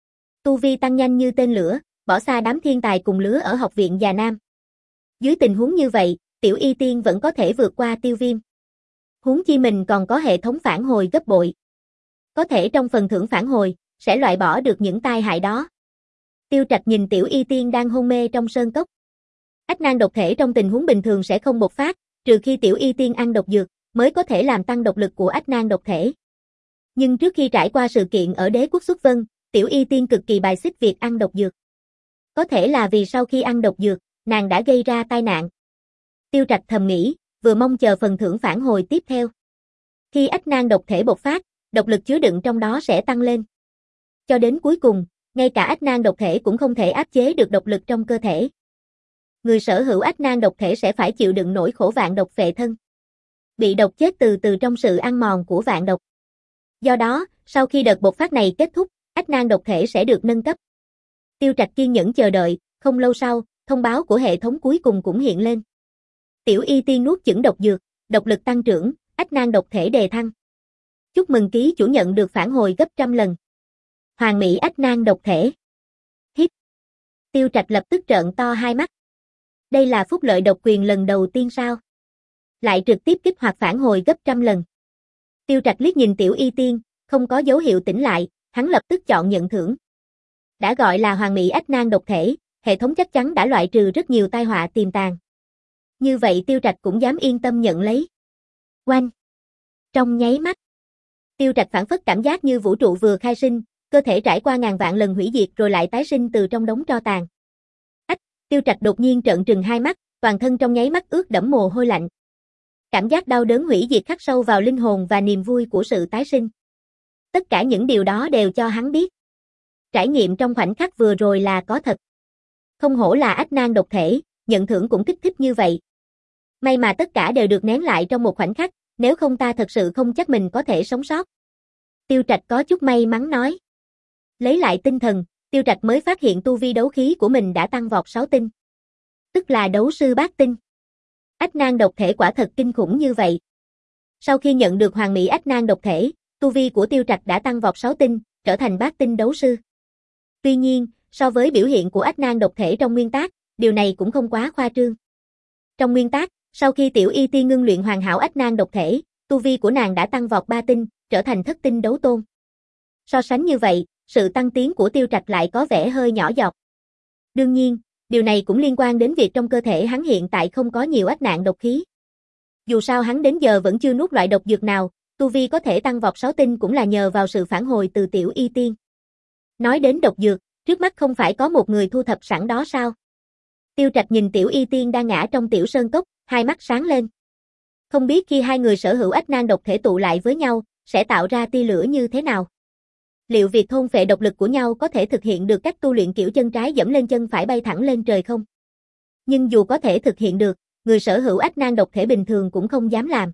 Tu vi tăng nhanh như tên lửa, bỏ xa đám thiên tài cùng lứa ở học viện Già Nam. Dưới tình huống như vậy, Tiểu Y Tiên vẫn có thể vượt qua Tiêu Viêm. Huống chi mình còn có hệ thống phản hồi gấp bội. Có thể trong phần thưởng phản hồi, sẽ loại bỏ được những tai hại đó. Tiêu Trạch nhìn Tiểu Y Tiên đang hôn mê trong sơn cốc. Ách nan độc thể trong tình huống bình thường sẽ không bộc phát, trừ khi Tiểu Y Tiên ăn độc dược, mới có thể làm tăng độc lực của ách nan độc thể. Nhưng trước khi trải qua sự kiện ở Đế quốc Xuất Vân, Tiểu Y Tiên cực kỳ bài xích việc ăn độc dược. Có thể là vì sau khi ăn độc dược, nàng đã gây ra tai nạn. Tiêu Trạch thầm nghĩ, vừa mong chờ phần thưởng phản hồi tiếp theo. Khi ách nan độc thể bộc phát, độc lực chứa đựng trong đó sẽ tăng lên. Cho đến cuối cùng, ngay cả ách nan độc thể cũng không thể áp chế được độc lực trong cơ thể. Người sở hữu ách nan độc thể sẽ phải chịu đựng nỗi khổ vạn độc phệ thân. Bị độc chết từ từ trong sự ăn mòn của vạn độc. Do đó, sau khi đợt bộc phát này kết thúc, ách nan độc thể sẽ được nâng cấp. Tiêu Trạch kiên nhẫn chờ đợi, không lâu sau, thông báo của hệ thống cuối cùng cũng hiện lên. Tiểu Y Tiên nuốt chửng độc dược, độc lực tăng trưởng, ách nan độc thể đề thăng. Chúc mừng ký chủ nhận được phản hồi gấp trăm lần. Hoàng mỹ ách nan độc thể. Hít. Tiêu Trạch lập tức trợn to hai mắt. Đây là phúc lợi độc quyền lần đầu tiên sao? Lại trực tiếp kích hoạt phản hồi gấp trăm lần. Tiêu Trạch liếc nhìn Tiểu Y Tiên, không có dấu hiệu tỉnh lại, hắn lập tức chọn nhận thưởng. Đã gọi là hoàng mỹ ách nan độc thể, hệ thống chắc chắn đã loại trừ rất nhiều tai họa tiềm tàng. Như vậy Tiêu Trạch cũng dám yên tâm nhận lấy. Oanh! Trong nháy mắt, Tiêu Trạch phản phất cảm giác như vũ trụ vừa khai sinh, cơ thể trải qua ngàn vạn lần hủy diệt rồi lại tái sinh từ trong đống tro tàn. Ách! Tiêu Trạch đột nhiên trợn trừng hai mắt, toàn thân trong nháy mắt ướt đẫm mồ hôi lạnh. Cảm giác đau đớn hủy diệt khắc sâu vào linh hồn và niềm vui của sự tái sinh. Tất cả những điều đó đều cho hắn biết. Trải nghiệm trong khoảnh khắc vừa rồi là có thật. Không hổ là ách nan độc thể, nhận thưởng cũng kích thích như vậy. May mà tất cả đều được nén lại trong một khoảnh khắc, nếu không ta thật sự không chắc mình có thể sống sót. Tiêu Trạch có chút may mắn nói. Lấy lại tinh thần, Tiêu Trạch mới phát hiện tu vi đấu khí của mình đã tăng vọt sáu tinh. Tức là đấu sư bát tinh. Ách nan độc thể quả thật kinh khủng như vậy. Sau khi nhận được hoàng mỹ ách nan độc thể, tu vi của Tiêu Trạch đã tăng vọt sáu tinh, trở thành bát tinh đấu sư. Tuy nhiên, so với biểu hiện của ách nan độc thể trong nguyên tác, điều này cũng không quá khoa trương. Trong nguyên tác, sau khi Tiểu Y Tiên ngưng luyện hoàn hảo ách nan độc thể, tu vi của nàng đã tăng vọt ba tinh, trở thành thất tinh đấu tôn. So sánh như vậy, sự tăng tiến của Tiêu Trạch lại có vẻ hơi nhỏ giọt. Đương nhiên, điều này cũng liên quan đến việc trong cơ thể hắn hiện tại không có nhiều ách nạn độc khí. Dù sao hắn đến giờ vẫn chưa nuốt loại độc dược nào, tu vi có thể tăng vọt sáu tinh cũng là nhờ vào sự phản hồi từ Tiểu Y Tiên. Nói đến độc dược, trước mắt không phải có một người thu thập sẵn đó sao? Tiêu Trạch nhìn Tiểu Y Tiên đang ngã trong tiểu sơn cốc, hai mắt sáng lên. Không biết khi hai người sở hữu ách nan độc thể tụ lại với nhau, sẽ tạo ra tia lửa như thế nào? Liệu việc thôn phệ độc lực của nhau có thể thực hiện được cách tu luyện kiểu chân trái dẫm lên chân phải bay thẳng lên trời không? Nhưng dù có thể thực hiện được, người sở hữu ách nan độc thể bình thường cũng không dám làm.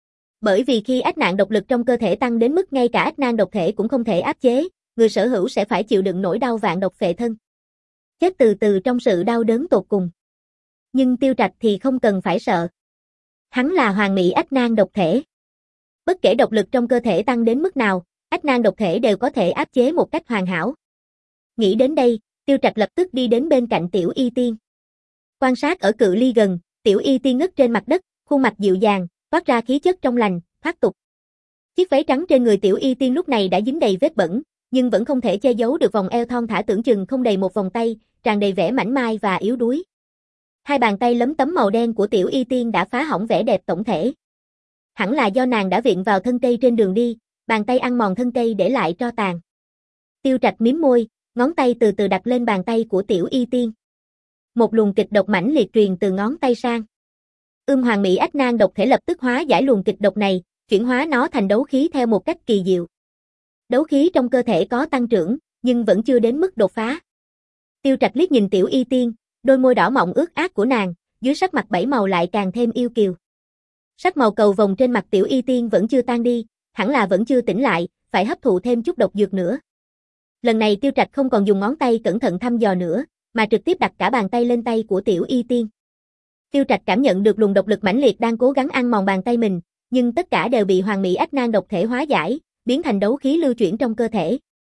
Bởi vì khi ách nạn độc lực trong cơ thể tăng đến mức ngay cả ách nan độc thể cũng không thể áp chế, người sở hữu sẽ phải chịu đựng nỗi đau vạn độc phệ thân. Chết từ từ trong sự đau đớn tột cùng. Nhưng Tiêu Trạch thì không cần phải sợ. Hắn là hoàng mỹ ách nan độc thể. Bất kể độc lực trong cơ thể tăng đến mức nào, ách nan độc thể đều có thể áp chế một cách hoàn hảo. Nghĩ đến đây, Tiêu Trạch lập tức đi đến bên cạnh Tiểu Y Tiên. Quan sát ở cự ly gần, Tiểu Y Tiên ngất trên mặt đất, khuôn mặt dịu dàng, toát ra khí chất trong lành, thoát tục. Chiếc váy trắng trên người Tiểu Y Tiên lúc này đã dính đầy vết bẩn, nhưng vẫn không thể che giấu được vòng eo thon thả tưởng chừng không đầy một vòng tay, tràn đầy vẻ mảnh mai và yếu đuối. Hai bàn tay lấm tấm màu đen của Tiểu Y Tiên đã phá hỏng vẻ đẹp tổng thể. Hẳn là do nàng đã viện vào thân cây trên đường đi, bàn tay ăn mòn thân cây để lại tro tàn. Tiêu Trạch mím môi, ngón tay từ từ đặt lên bàn tay của Tiểu Y Tiên. Một luồng kịch độc mãnh liệt truyền từ ngón tay sang. Ưm Hoàng Mỹ Ách Nan độc thể lập tức hóa giải luồng kịch độc này, chuyển hóa nó thành đấu khí theo một cách kỳ diệu. Đấu khí trong cơ thể có tăng trưởng, nhưng vẫn chưa đến mức đột phá. Tiêu Trạch liếc nhìn Tiểu Y Tiên, đôi môi đỏ mọng ướt át của nàng, dưới sắc mặt bảy màu lại càng thêm yêu kiều. Sắc màu cầu vồng trên mặt Tiểu Y Tiên vẫn chưa tan đi, hẳn là vẫn chưa tỉnh lại, phải hấp thụ thêm chút độc dược nữa. Lần này Tiêu Trạch không còn dùng ngón tay cẩn thận thăm dò nữa, mà trực tiếp đặt cả bàn tay lên tay của Tiểu Y Tiên. Tiêu Trạch cảm nhận được luồng độc lực mãnh liệt đang cố gắng ăn mòn bàn tay mình, nhưng tất cả đều bị Hoàng Mỹ Ách Nan độc thể hóa giải, biến thành đấu khí lưu chuyển trong cơ thể.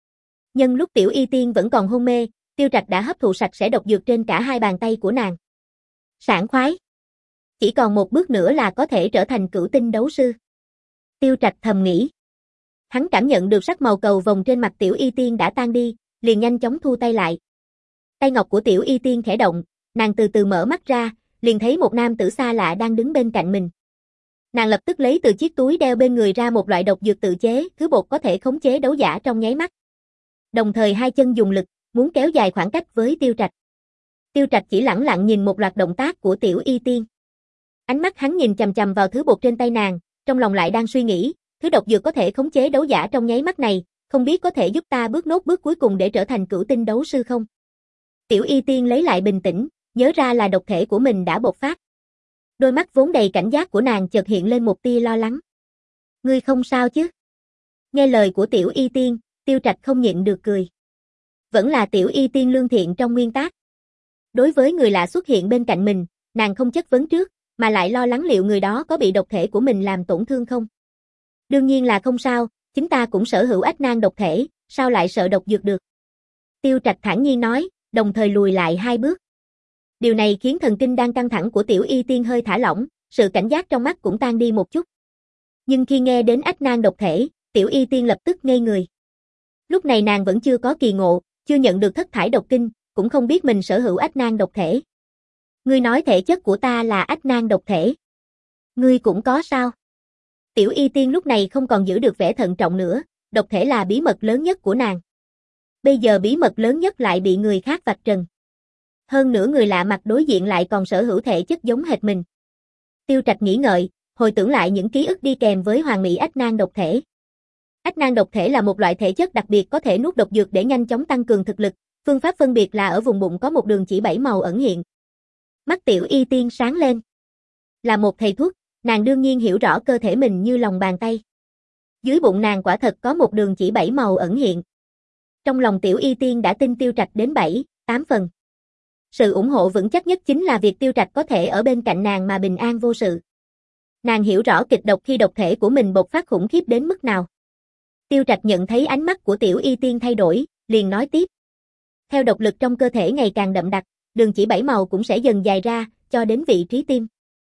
Nhân lúc Tiểu Y Tiên vẫn còn hôn mê, Tiêu Trạch đã hấp thụ sạch sẽ độc dược trên cả hai bàn tay của nàng. Sảng khoái. Chỉ còn một bước nữa là có thể trở thành cửu tinh đấu sư. Tiêu Trạch thầm nghĩ. Hắn cảm nhận được sắc màu cầu vồng trên mặt Tiểu Y Tiên đã tan đi, liền nhanh chóng thu tay lại. Tay ngọc của Tiểu Y Tiên khẽ động, nàng từ từ mở mắt ra, liền thấy một nam tử xa lạ đang đứng bên cạnh mình. Nàng lập tức lấy từ chiếc túi đeo bên người ra một loại độc dược tự chế, thứ bột có thể khống chế đấu giả trong nháy mắt. Đồng thời hai chân dùng lực, muốn kéo dài khoảng cách với Tiêu Trạch. Tiêu Trạch chỉ lẳng lặng nhìn một loạt động tác của Tiểu Y Tiên. Ánh mắt hắn nhìn chằm chằm vào thứ bột trên tay nàng, trong lòng lại đang suy nghĩ, thứ độc dược có thể khống chế đấu giả trong nháy mắt này, không biết có thể giúp ta bước nốt bước cuối cùng để trở thành cửu tinh đấu sư không? Tiểu Y Tiên lấy lại bình tĩnh, nhớ ra là độc thể của mình đã bộc phát. Đôi mắt vốn đầy cảnh giác của nàng chợt hiện lên một tia lo lắng. Ngươi không sao chứ? Nghe lời của Tiểu Y Tiên, Tiêu Trạch không nhịn được cười. Vẫn là Tiểu Y Tiên lương thiện trong nguyên tắc. Đối với người lạ xuất hiện bên cạnh mình, nàng không chất vấn trước, mà lại lo lắng liệu người đó có bị độc thể của mình làm tổn thương không. Đương nhiên là không sao, chúng ta cũng sở hữu ách nan độc thể, sao lại sợ độc dược được. Tiêu Trạch thản nhiên nói, đồng thời lùi lại hai bước. Điều này khiến thần kinh đang căng thẳng của Tiểu Y Tiên hơi thả lỏng, sự cảnh giác trong mắt cũng tan đi một chút. Nhưng khi nghe đến ách nan độc thể, Tiểu Y Tiên lập tức ngây người. Lúc này nàng vẫn chưa có kỳ ngộ, chưa nhận được thất thải độc kinh, cũng không biết mình sở hữu ách nan độc thể. Ngươi nói thể chất của ta là ách nan độc thể. Ngươi cũng có sao? Tiểu Y Tiên lúc này không còn giữ được vẻ thận trọng nữa, độc thể là bí mật lớn nhất của nàng. Bây giờ bí mật lớn nhất lại bị người khác vạch trần. Hơn nữa người lạ mặt đối diện lại còn sở hữu thể chất giống hệt mình. Tiêu Trạch nghĩ ngợi, hồi tưởng lại những ký ức đi kèm với Hoàng Mỹ Ách Nan độc thể. Ách Nan độc thể là một loại thể chất đặc biệt có thể nuốt độc dược để nhanh chóng tăng cường thực lực, phương pháp phân biệt là ở vùng bụng có một đường chỉ bảy màu ẩn hiện. Mắt Tiểu Y Tiên sáng lên. Là một thầy thuốc, nàng đương nhiên hiểu rõ cơ thể mình như lòng bàn tay. Dưới bụng nàng quả thật có một đường chỉ bảy màu ẩn hiện. Trong lòng Tiểu Y Tiên đã tin Tiêu Trạch đến bảy, tám phần. Sự ủng hộ vững chắc nhất chính là việc Tiêu Trạch có thể ở bên cạnh nàng mà bình an vô sự. Nàng hiểu rõ kịch độc khi độc thể của mình bộc phát khủng khiếp đến mức nào. Tiêu Trạch nhận thấy ánh mắt của Tiểu Y Tiên thay đổi, liền nói tiếp. Theo độc lực trong cơ thể ngày càng đậm đặc, đường chỉ bảy màu cũng sẽ dần dài ra, cho đến vị trí tim.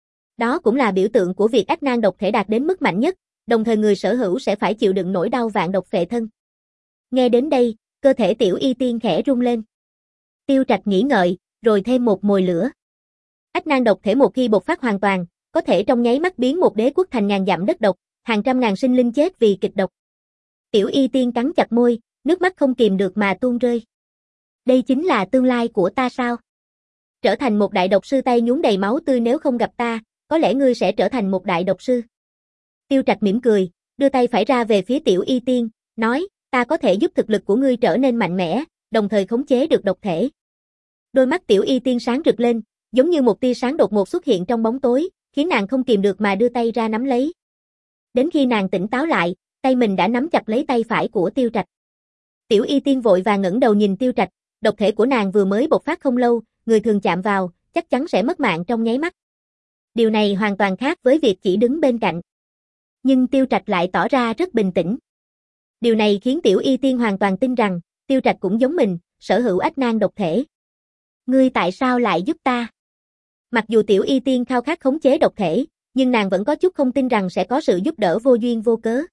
Đó cũng là biểu tượng của việc ách nan độc thể đạt đến mức mạnh nhất, đồng thời người sở hữu sẽ phải chịu đựng nỗi đau vạn độc phệ thân. Nghe đến đây, cơ thể Tiểu Y Tiên khẽ rung lên. Tiêu Trạch nghĩ ngợi, rồi thêm một mồi lửa. Ách nan độc thể một khi bộc phát hoàn toàn, có thể trong nháy mắt biến một đế quốc thành ngàn dặm đất độc, hàng trăm ngàn sinh linh chết vì kịch độc. Tiểu Y Tiên cắn chặt môi, nước mắt không kìm được mà tuôn rơi. Đây chính là tương lai của ta sao? Trở thành một đại độc sư tay nhúng đầy máu tươi, nếu không gặp ta, có lẽ ngươi sẽ trở thành một đại độc sư. Tiêu Trạch mỉm cười, đưa tay phải ra về phía Tiểu Y Tiên, nói, ta có thể giúp thực lực của ngươi trở nên mạnh mẽ, đồng thời khống chế được độc thể. Đôi mắt Tiểu Y Tiên sáng rực lên, giống như một tia sáng đột ngột xuất hiện trong bóng tối, khiến nàng không kìm được mà đưa tay ra nắm lấy. Đến khi nàng tỉnh táo lại, tay mình đã nắm chặt lấy tay phải của Tiêu Trạch. Tiểu Y Tiên vội vàng ngẩng đầu nhìn Tiêu Trạch, độc thể của nàng vừa mới bộc phát không lâu, người thường chạm vào, chắc chắn sẽ mất mạng trong nháy mắt. Điều này hoàn toàn khác với việc chỉ đứng bên cạnh. Nhưng Tiêu Trạch lại tỏ ra rất bình tĩnh. Điều này khiến Tiểu Y Tiên hoàn toàn tin rằng, Tiêu Trạch cũng giống mình, sở hữu ách nan độc thể. Ngươi tại sao lại giúp ta? Mặc dù Tiểu Y Tiên khao khát khống chế độc thể, Nhưng nàng vẫn có chút không tin rằng sẽ có sự giúp đỡ vô duyên vô cớ.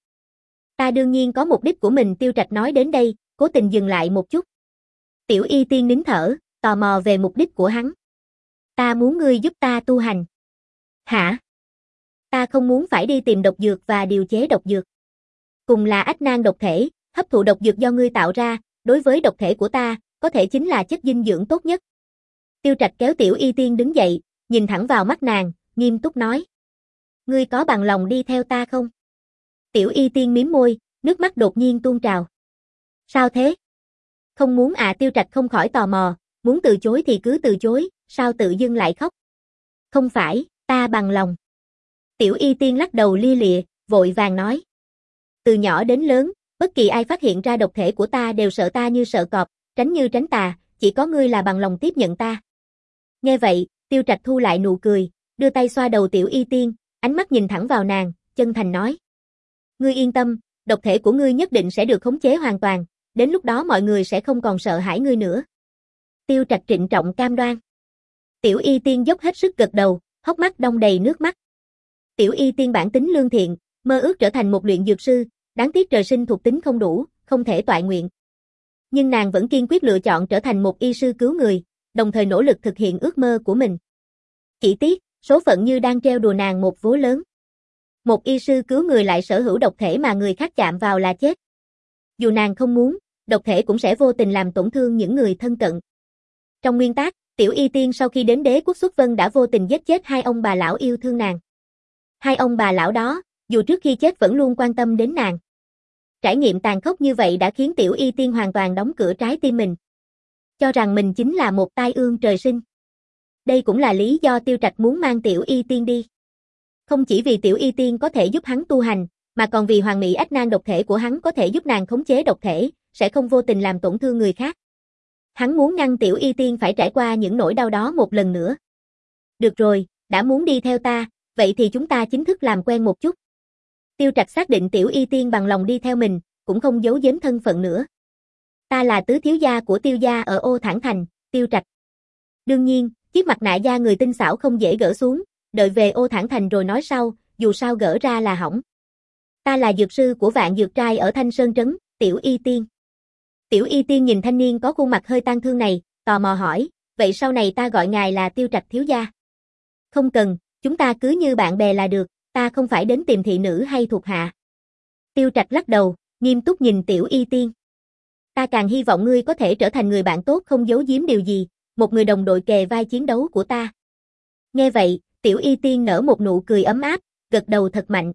Ta đương nhiên có mục đích của mình, Tiêu Trạch nói đến đây, cố tình dừng lại một chút. Tiểu Y Tiên nín thở, tò mò về mục đích của hắn. Ta muốn ngươi giúp ta tu hành. Hả? Ta không muốn phải đi tìm độc dược và điều chế độc dược. Cùng là ách nan độc thể, hấp thụ độc dược do ngươi tạo ra, đối với độc thể của ta, có thể chính là chất dinh dưỡng tốt nhất. Tiêu Trạch kéo Tiểu Y Tiên đứng dậy, nhìn thẳng vào mắt nàng, nghiêm túc nói. Ngươi có bằng lòng đi theo ta không? Tiểu Y Tiên mím môi, nước mắt đột nhiên tuôn trào. Sao thế? Không muốn à? Tiêu Trạch không khỏi tò mò, muốn từ chối thì cứ từ chối, sao tự dưng lại khóc? Không phải, ta bằng lòng. Tiểu Y Tiên lắc đầu lia lịa, vội vàng nói. Từ nhỏ đến lớn, bất kỳ ai phát hiện ra độc thể của ta đều sợ ta như sợ cọp, tránh như tránh tà, chỉ có ngươi là bằng lòng tiếp nhận ta. Nghe vậy, Tiêu Trạch thu lại nụ cười, đưa tay xoa đầu Tiểu Y Tiên, ánh mắt nhìn thẳng vào nàng, chân thành nói. Ngươi yên tâm, độc thể của ngươi nhất định sẽ được khống chế hoàn toàn, đến lúc đó mọi người sẽ không còn sợ hãi ngươi nữa. Tiêu Trạch trịnh trọng cam đoan. Tiểu Y Tiên dốc hết sức gật đầu, hốc mắt đong đầy nước mắt. Tiểu Y Tiên bản tính lương thiện, mơ ước trở thành một luyện dược sư, đáng tiếc trời sinh thuộc tính không đủ, không thể toại nguyện. Nhưng nàng vẫn kiên quyết lựa chọn trở thành một y sư cứu người, đồng thời nỗ lực thực hiện ước mơ của mình. Chỉ tiếc, số phận như đang treo đùa nàng một vố lớn. Một y sư cứu người lại sở hữu độc thể mà người khác chạm vào là chết. Dù nàng không muốn, độc thể cũng sẽ vô tình làm tổn thương những người thân cận. Trong nguyên tắc, Tiểu Y Tiên sau khi đến đế quốc Xuất Vân đã vô tình giết chết hai ông bà lão yêu thương nàng. Hai ông bà lão đó, dù trước khi chết vẫn luôn quan tâm đến nàng. Trải nghiệm tàn khốc như vậy đã khiến Tiểu Y Tiên hoàn toàn đóng cửa trái tim mình. Cho rằng mình chính là một tai ương trời sinh. Đây cũng là lý do Tiêu Trạch muốn mang Tiểu Y Tiên đi. Không chỉ vì Tiểu Y Tiên có thể giúp hắn tu hành, mà còn vì hoàn mỹ ách nan độc thể của hắn có thể giúp nàng khống chế độc thể, sẽ không vô tình làm tổn thương người khác. Hắn muốn ngăn Tiểu Y Tiên phải trải qua những nỗi đau đó một lần nữa. Được rồi, đã muốn đi theo ta, vậy thì chúng ta chính thức làm quen một chút. Tiêu Trạch xác định Tiểu Y Tiên bằng lòng đi theo mình, cũng không giấu giếm thân phận nữa. Ta là tứ thiếu gia của Tiêu gia ở Ô Thản Thành, Tiêu Trạch. Đương nhiên, chiếc mặt nạ da người tinh xảo không dễ gỡ xuống, đợi về Ô Thản Thành rồi nói sau, dù sao gỡ ra là hỏng. Ta là dược sư của Vạn Dược Trai ở Thanh Sơn Trấn, Tiểu Y Tiên. Tiểu Y Tiên nhìn thanh niên có khuôn mặt hơi tang thương này, tò mò hỏi, vậy sau này ta gọi ngài là Tiêu Trạch thiếu gia? Không cần, chúng ta cứ như bạn bè là được, ta không phải đến tìm thị nữ hay thuộc hạ. Tiêu Trạch lắc đầu, nghiêm túc nhìn Tiểu Y Tiên. Ta càng hy vọng ngươi có thể trở thành người bạn tốt không giấu giếm điều gì, một người đồng đội kề vai chiến đấu của ta. Nghe vậy, Tiểu Y Tiên nở một nụ cười ấm áp, gật đầu thật mạnh.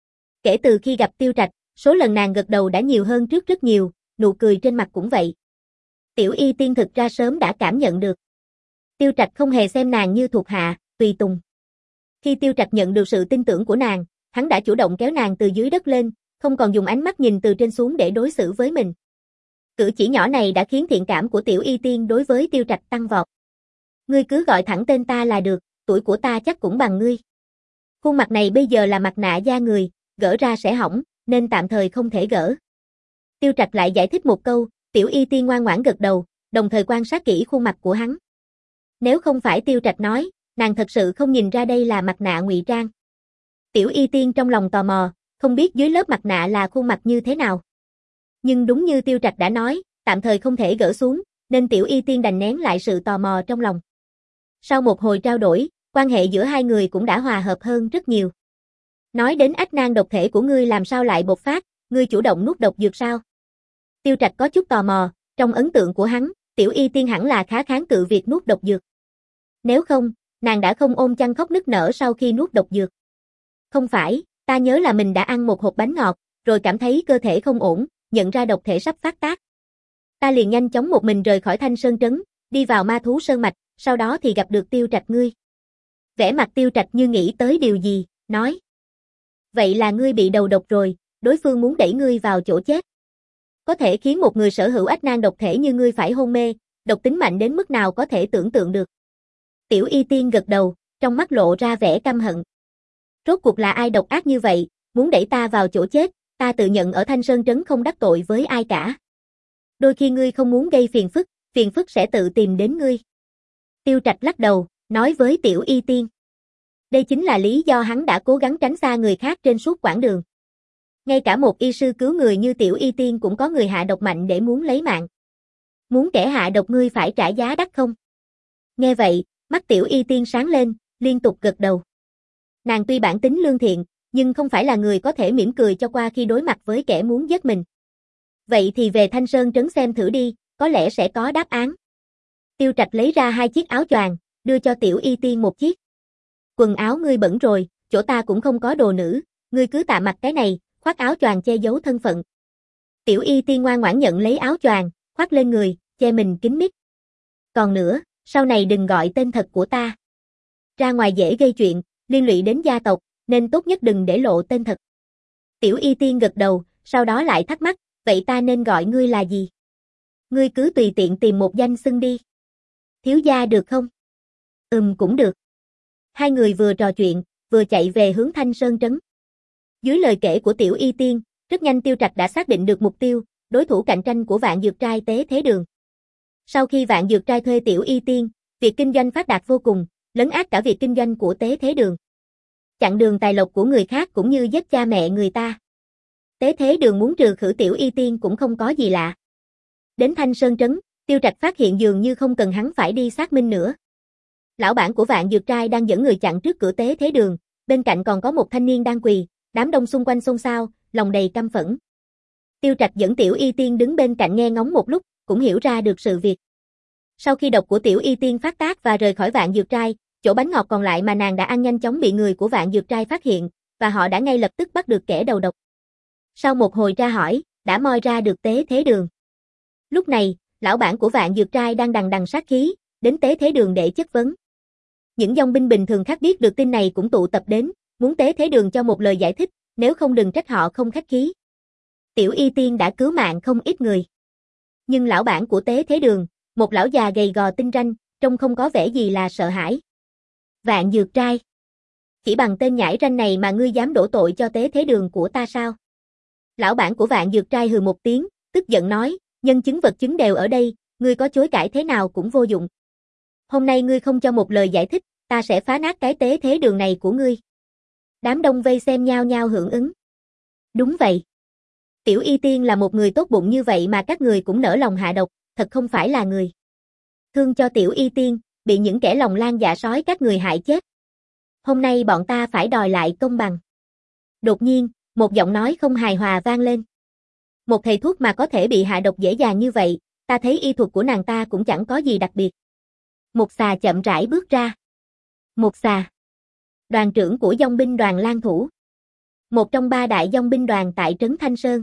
Kể từ khi gặp Tiêu Trạch, số lần nàng gật đầu đã nhiều hơn trước rất nhiều, nụ cười trên mặt cũng vậy. Tiểu Y Tiên thực ra sớm đã cảm nhận được. Tiêu Trạch không hề xem nàng như thuộc hạ, tùy tùng. Khi Tiêu Trạch nhận được sự tin tưởng của nàng, hắn đã chủ động kéo nàng từ dưới đất lên, không còn dùng ánh mắt nhìn từ trên xuống để đối xử với mình. Cử chỉ nhỏ này đã khiến thiện cảm của Tiểu Y Tiên đối với Tiêu Trạch tăng vọt. Ngươi cứ gọi thẳng tên ta là được, tuổi của ta chắc cũng bằng ngươi. Khuôn mặt này bây giờ là mặt nạ da người, gỡ ra sẽ hỏng, nên tạm thời không thể gỡ. Tiêu Trạch lại giải thích một câu, Tiểu Y Tiên ngoan ngoãn gật đầu, đồng thời quan sát kỹ khuôn mặt của hắn. Nếu không phải Tiêu Trạch nói, nàng thật sự không nhìn ra đây là mặt nạ ngụy trang. Tiểu Y Tiên trong lòng tò mò, không biết dưới lớp mặt nạ là khuôn mặt như thế nào. Nhưng đúng như Tiêu Trạch đã nói, tạm thời không thể gỡ xuống, nên Tiểu Y Tiên đành nén lại sự tò mò trong lòng. Sau một hồi trao đổi, quan hệ giữa hai người cũng đã hòa hợp hơn rất nhiều. Nói đến ách nan độc thể của ngươi làm sao lại bộc phát, ngươi chủ động nuốt độc dược sao? Tiêu Trạch có chút tò mò, trong ấn tượng của hắn, Tiểu Y Tiên hẳn là khá kháng cự việc nuốt độc dược. Nếu không, nàng đã không ôm chăn khóc nức nở sau khi nuốt độc dược. Không phải, ta nhớ là mình đã ăn một hộp bánh ngọt, rồi cảm thấy cơ thể không ổn, nhận ra độc thể sắp phát tác. Ta liền nhanh chóng một mình rời khỏi Thanh Sơn Trấn, đi vào Ma Thú Sơn Mạch, sau đó thì gặp được Tiêu Trạch ngươi. Vẻ mặt Tiêu Trạch như nghĩ tới điều gì, nói. Vậy là ngươi bị đầu độc rồi, đối phương muốn đẩy ngươi vào chỗ chết. Có thể khiến một người sở hữu ách nan độc thể như ngươi phải hôn mê, độc tính mạnh đến mức nào có thể tưởng tượng được. Tiểu Y Tiên gật đầu, trong mắt lộ ra vẻ căm hận. Rốt cuộc là ai độc ác như vậy, muốn đẩy ta vào chỗ chết, ta tự nhận ở Thanh Sơn Trấn không đắc tội với ai cả. Đôi khi ngươi không muốn gây phiền phức, phiền phức sẽ tự tìm đến ngươi. Tiêu Trạch lắc đầu, nói với Tiểu Y Tiên. Đây chính là lý do hắn đã cố gắng tránh xa người khác trên suốt quãng đường. Ngay cả một y sư cứu người như Tiểu Y Tiên cũng có người hạ độc mạnh để muốn lấy mạng. Muốn kẻ hạ độc ngươi phải trả giá đắt không? Nghe vậy, mắt Tiểu Y Tiên sáng lên, liên tục gật đầu. Nàng tuy bản tính lương thiện, nhưng không phải là người có thể mỉm cười cho qua khi đối mặt với kẻ muốn giết mình. Vậy thì về Thanh Sơn Trấn xem thử đi, có lẽ sẽ có đáp án. Tiêu Trạch lấy ra hai chiếc áo choàng, đưa cho Tiểu Y Tiên một chiếc. Quần áo ngươi bẩn rồi, chỗ ta cũng không có đồ nữ, ngươi cứ tạm mặc cái này, khoác áo choàng che giấu thân phận. Tiểu Y Tiên ngoan ngoãn nhận lấy áo choàng, khoác lên người, che mình kín mít. Còn nữa, sau này đừng gọi tên thật của ta. Ra ngoài dễ gây chuyện, liên lụy đến gia tộc, nên tốt nhất đừng để lộ tên thật. Tiểu Y Tiên gật đầu, sau đó lại thắc mắc, vậy ta nên gọi ngươi là gì? Ngươi cứ tùy tiện tìm một danh xưng đi. Thiếu gia được không? Ừm cũng được. Hai người vừa trò chuyện, vừa chạy về hướng Thanh Sơn Trấn. Dưới lời kể của Tiểu Y Tiên, rất nhanh Tiêu Trạch đã xác định được mục tiêu, đối thủ cạnh tranh của Vạn Dược Trai Tế Thế Đường. Sau khi Vạn Dược Trai thuê Tiểu Y Tiên, việc kinh doanh phát đạt vô cùng, lấn át cả việc kinh doanh của Tế Thế Đường. Chặn đường tài lộc của người khác cũng như giết cha mẹ người ta. Tế Thế Đường muốn trừ khử Tiểu Y Tiên cũng không có gì lạ. Đến Thanh Sơn Trấn, Tiêu Trạch phát hiện dường như không cần hắn phải đi xác minh nữa. Lão bản của Vạn Dược Trai đang dẫn người chặn trước cửa Tế Thế Đường, bên cạnh còn có một thanh niên đang quỳ, đám đông xung quanh xôn xao, lòng đầy căm phẫn. Tiêu Trạch dẫn Tiểu Y Tiên đứng bên cạnh nghe ngóng một lúc, cũng hiểu ra được sự việc. Sau khi độc của Tiểu Y Tiên phát tác và rời khỏi Vạn Dược Trai, chỗ bánh ngọt còn lại mà nàng đã ăn nhanh chóng bị người của Vạn Dược Trai phát hiện, và họ đã ngay lập tức bắt được kẻ đầu độc. Sau một hồi tra hỏi, đã moi ra được Tế Thế Đường. Lúc này, lão bản của Vạn Dược Trai đang đằng đằng sát khí, đến Tế Thế Đường để chất vấn. Những dòng binh bình thường khác biết được tin này cũng tụ tập đến, muốn Tế Thế Đường cho một lời giải thích, nếu không đừng trách họ không khách khí. Tiểu Y Tiên đã cứu mạng không ít người. Nhưng lão bản của Tế Thế Đường, một lão già gầy gò tinh ranh, trông không có vẻ gì là sợ hãi. Vạn Dược Trai. Chỉ bằng tên nhãi ranh này mà ngươi dám đổ tội cho Tế Thế Đường của ta sao? Lão bản của Vạn Dược Trai hừ một tiếng, tức giận nói, nhân chứng vật chứng đều ở đây, ngươi có chối cãi thế nào cũng vô dụng. Hôm nay ngươi không cho một lời giải thích, ta sẽ phá nát cái Tế Thế Đường này của ngươi. Đám đông vây xem nhao nhao hưởng ứng. Đúng vậy. Tiểu Y Tiên là một người tốt bụng như vậy mà các người cũng nỡ lòng hạ độc, thật không phải là người. Thương cho Tiểu Y Tiên, bị những kẻ lòng lan dạ sói các người hại chết. Hôm nay bọn ta phải đòi lại công bằng. Đột nhiên, một giọng nói không hài hòa vang lên. Một thầy thuốc mà có thể bị hạ độc dễ dàng như vậy, ta thấy y thuật của nàng ta cũng chẳng có gì đặc biệt. Một xà chậm rãi bước ra. Một xà. Đoàn trưởng của dòng binh đoàn Lan Thủ. Một trong ba đại dòng binh đoàn tại trấn Thanh Sơn.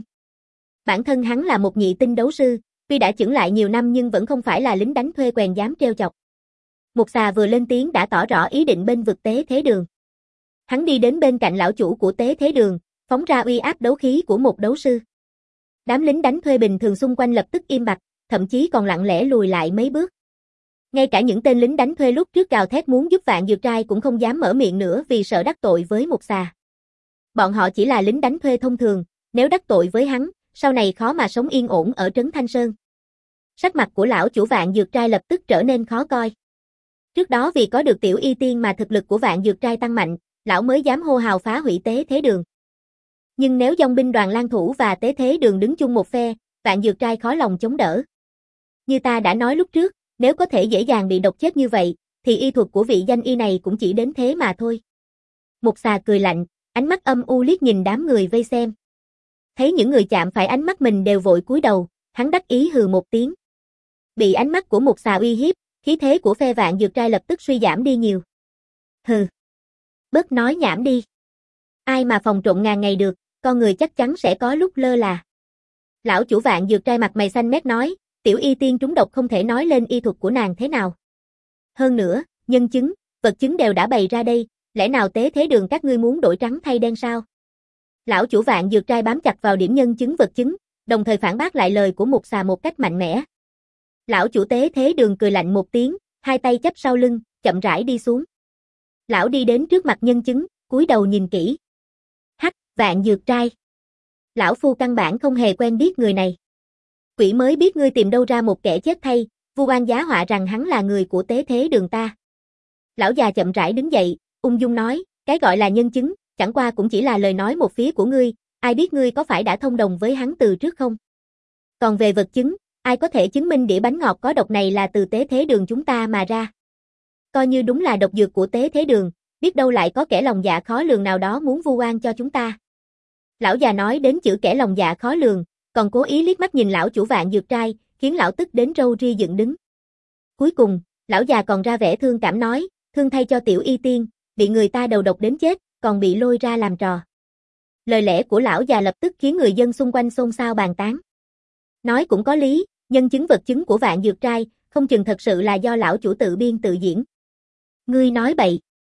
Bản thân hắn là một nhị tinh đấu sư, tuy đã chững lại nhiều năm nhưng vẫn không phải là lính đánh thuê quèn dám trêu chọc. Một xà vừa lên tiếng đã tỏ rõ ý định bên vực Tế Thế Đường. Hắn đi đến bên cạnh lão chủ của Tế Thế Đường, phóng ra uy áp đấu khí của một đấu sư. Đám lính đánh thuê bình thường xung quanh lập tức im bặt, thậm chí còn lặng lẽ lùi lại mấy bước. Ngay cả những tên lính đánh thuê lúc trước gào thét muốn giúp Vạn Dược Trai cũng không dám mở miệng nữa vì sợ đắc tội với một xà. Bọn họ chỉ là lính đánh thuê thông thường, nếu đắc tội với hắn, sau này khó mà sống yên ổn ở trấn Thanh Sơn. Sắc mặt của lão chủ Vạn Dược Trai lập tức trở nên khó coi. Trước đó vì có được Tiểu Y Tiên mà thực lực của Vạn Dược Trai tăng mạnh, lão mới dám hô hào phá hủy Tế Thế Đường. Nhưng nếu dòng binh đoàn Lan Thủ và Tế Thế Đường đứng chung một phe, Vạn Dược Trai khó lòng chống đỡ. Như ta đã nói lúc trước, nếu có thể dễ dàng bị độc chết như vậy, thì y thuật của vị danh y này cũng chỉ đến thế mà thôi. Một xà cười lạnh, ánh mắt âm u liếc nhìn đám người vây xem. Thấy những người chạm phải ánh mắt mình đều vội cúi đầu, hắn đắc ý hừ một tiếng. Bị ánh mắt của một xà uy hiếp, khí thế của phe Vạn Dược Trai lập tức suy giảm đi nhiều. Hừ. Bớt nói nhảm đi. Ai mà phòng trộn ngàn ngày được, con người chắc chắn sẽ có lúc lơ là. Lão chủ Vạn Dược Trai mặt mày xanh mét nói, Tiểu Y Tiên trúng độc không thể nói lên y thuật của nàng thế nào. Hơn nữa, nhân chứng, vật chứng đều đã bày ra đây, lẽ nào Tế Thế Đường các ngươi muốn đổi trắng thay đen sao? Lão chủ Vạn Dược Trai bám chặt vào điểm nhân chứng vật chứng, đồng thời phản bác lại lời của một xà một cách mạnh mẽ. Lão chủ Tế Thế Đường cười lạnh một tiếng, hai tay chắp sau lưng, chậm rãi đi xuống. Lão đi đến trước mặt nhân chứng, cúi đầu nhìn kỹ. Hắc, Vạn Dược Trai. Lão phu căn bản không hề quen biết người này. Quỷ mới biết ngươi tìm đâu ra một kẻ chết thay, vu oan giá họa rằng hắn là người của Tế Thế Đường ta. Lão già chậm rãi đứng dậy, ung dung nói, cái gọi là nhân chứng, chẳng qua cũng chỉ là lời nói một phía của ngươi, ai biết ngươi có phải đã thông đồng với hắn từ trước không? Còn về vật chứng, ai có thể chứng minh đĩa bánh ngọt có độc này là từ Tế Thế Đường chúng ta mà ra? Coi như đúng là độc dược của Tế Thế Đường, biết đâu lại có kẻ lòng dạ khó lường nào đó muốn vu oan cho chúng ta. Lão già nói đến chữ kẻ lòng dạ khó lường, còn cố ý liếc mắt nhìn lão chủ Vạn Dược Trai, khiến lão tức đến râu ria dựng đứng. Cuối cùng, lão già còn ra vẻ thương cảm nói, thương thay cho Tiểu Y Tiên, bị người ta đầu độc đến chết, còn bị lôi ra làm trò. Lời lẽ của lão già lập tức khiến người dân xung quanh xôn xao bàn tán. Nói cũng có lý, nhân chứng vật chứng của Vạn Dược Trai, không chừng thật sự là do lão chủ tự biên tự diễn. Ngươi nói bậy.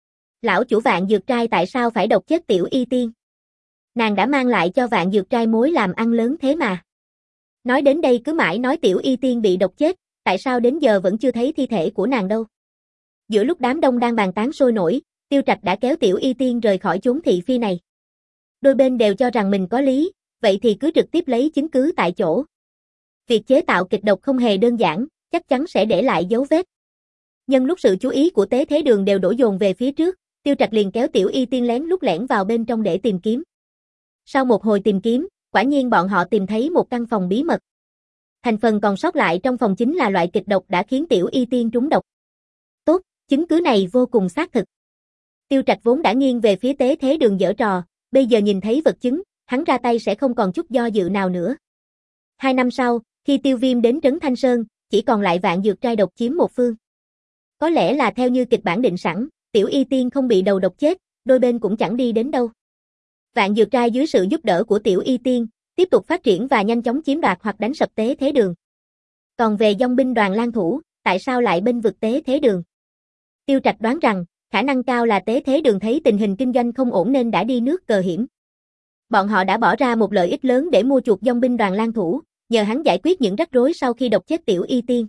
Lão chủ Vạn Dược Trai tại sao phải độc chết Tiểu Y Tiên? Nàng đã mang lại cho Vạn Dược Trai mối làm ăn lớn thế mà. Nói đến đây cứ mãi nói Tiểu Y Tiên bị độc chết, tại sao đến giờ vẫn chưa thấy thi thể của nàng đâu? Giữa lúc đám đông đang bàn tán sôi nổi, Tiêu Trạch đã kéo Tiểu Y Tiên rời khỏi chốn thị phi này. Đôi bên đều cho rằng mình có lý, vậy thì cứ trực tiếp lấy chứng cứ tại chỗ. Việc chế tạo kịch độc không hề đơn giản, chắc chắn sẽ để lại dấu vết. Nhân lúc sự chú ý của Tế Thế Đường đều đổ dồn về phía trước, Tiêu Trạch liền kéo Tiểu Y Tiên lén lút lẻn vào bên trong để tìm kiếm. Sau một hồi tìm kiếm, quả nhiên bọn họ tìm thấy một căn phòng bí mật. Thành phần còn sót lại trong phòng chính là loại kịch độc đã khiến Tiểu Y Tiên trúng độc. Tốt, chứng cứ này vô cùng xác thực. Tiêu Trạch vốn đã nghiêng về phía Tế Thế Đường giở trò, bây giờ nhìn thấy vật chứng, hắn ra tay sẽ không còn chút do dự nào nữa. Hai năm sau, khi Tiêu Viêm đến Trấn Thanh Sơn, chỉ còn lại Vạn Dược Trai độc chiếm một phương. Có lẽ là theo như kịch bản định sẵn, Tiểu Y Tiên không bị đầu độc chết, đôi bên cũng chẳng đi đến đâu. Vạn Dược Trai dưới sự giúp đỡ của Tiểu Y Tiên, tiếp tục phát triển và nhanh chóng chiếm đoạt hoặc đánh sập Tế Thế Đường. Còn về dòng binh đoàn Lan Thủ, tại sao lại bênh vực Tế Thế Đường? Tiêu Trạch đoán rằng, khả năng cao là Tế Thế Đường thấy tình hình kinh doanh không ổn nên đã đi nước cờ hiểm. Bọn họ đã bỏ ra một lợi ích lớn để mua chuộc dòng binh đoàn Lan Thủ, nhờ hắn giải quyết những rắc rối sau khi độc chết Tiểu Y Tiên.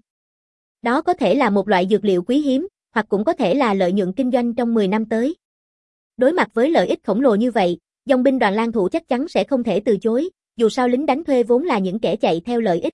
Đó có thể là một loại dược liệu quý hiếm, hoặc cũng có thể là lợi nhuận kinh doanh trong mười năm tới. Đối mặt với lợi ích khổng lồ như vậy, dòng binh đoàn Lan Thủ chắc chắn sẽ không thể từ chối, dù sao lính đánh thuê vốn là những kẻ chạy theo lợi ích.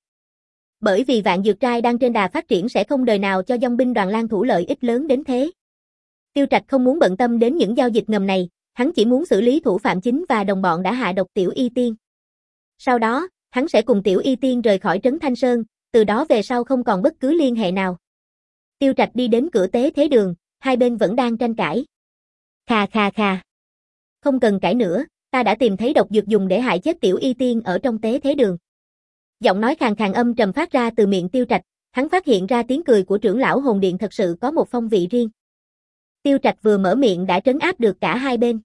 Bởi vì Vạn Dược Trai đang trên đà phát triển sẽ không đời nào cho dòng binh đoàn Lan Thủ lợi ích lớn đến thế. Tiêu Trạch không muốn bận tâm đến những giao dịch ngầm này, hắn chỉ muốn xử lý thủ phạm chính và đồng bọn đã hạ độc Tiểu Y Tiên. Sau đó, hắn sẽ cùng Tiểu Y Tiên rời khỏi Trấn Thanh Sơn, từ đó về sau không còn bất cứ liên hệ nào. Tiêu Trạch đi đến cửa Tế Thế Đường, hai bên vẫn đang tranh cãi. Khà khà khà. Không cần cãi nữa, ta đã tìm thấy độc dược dùng để hại chết Tiểu Y Tiên ở trong Tế Thế Đường. Giọng nói khàn khàn âm trầm phát ra từ miệng Tiêu Trạch, hắn phát hiện ra tiếng cười của trưởng lão hồn điện thật sự có một phong vị riêng. Tiêu Trạch vừa mở miệng đã trấn áp được cả hai bên.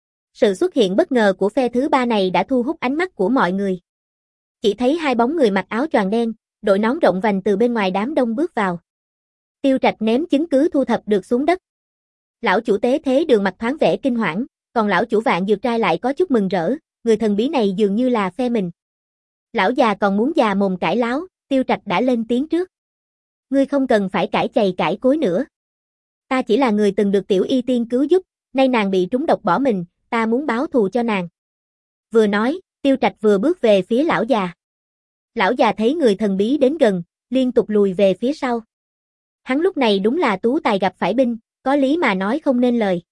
Sự xuất hiện bất ngờ của phe thứ ba này đã thu hút ánh mắt của mọi người. Chỉ thấy hai bóng người mặc áo choàng đen, đội nón rộng vành từ bên ngoài đám đông bước vào. Tiêu Trạch ném chứng cứ thu thập được xuống đất. Lão chủ Tế Thế Đường mặt thoáng vẻ kinh hoảng, còn lão chủ Vạn Dược Trai lại có chút mừng rỡ, người thần bí này dường như là phe mình. Lão già còn muốn già mồm cãi láo, Tiêu Trạch đã lên tiếng trước. Ngươi không cần phải cãi chày cãi cối nữa. Ta chỉ là người từng được Tiểu Y Tiên cứu giúp, nay nàng bị trúng độc bỏ mình, ta muốn báo thù cho nàng. Vừa nói, Tiêu Trạch vừa bước về phía lão già. Lão già thấy người thần bí đến gần, liên tục lùi về phía sau. Hắn lúc này đúng là tú tài gặp phải binh, có lý mà nói không nên lời.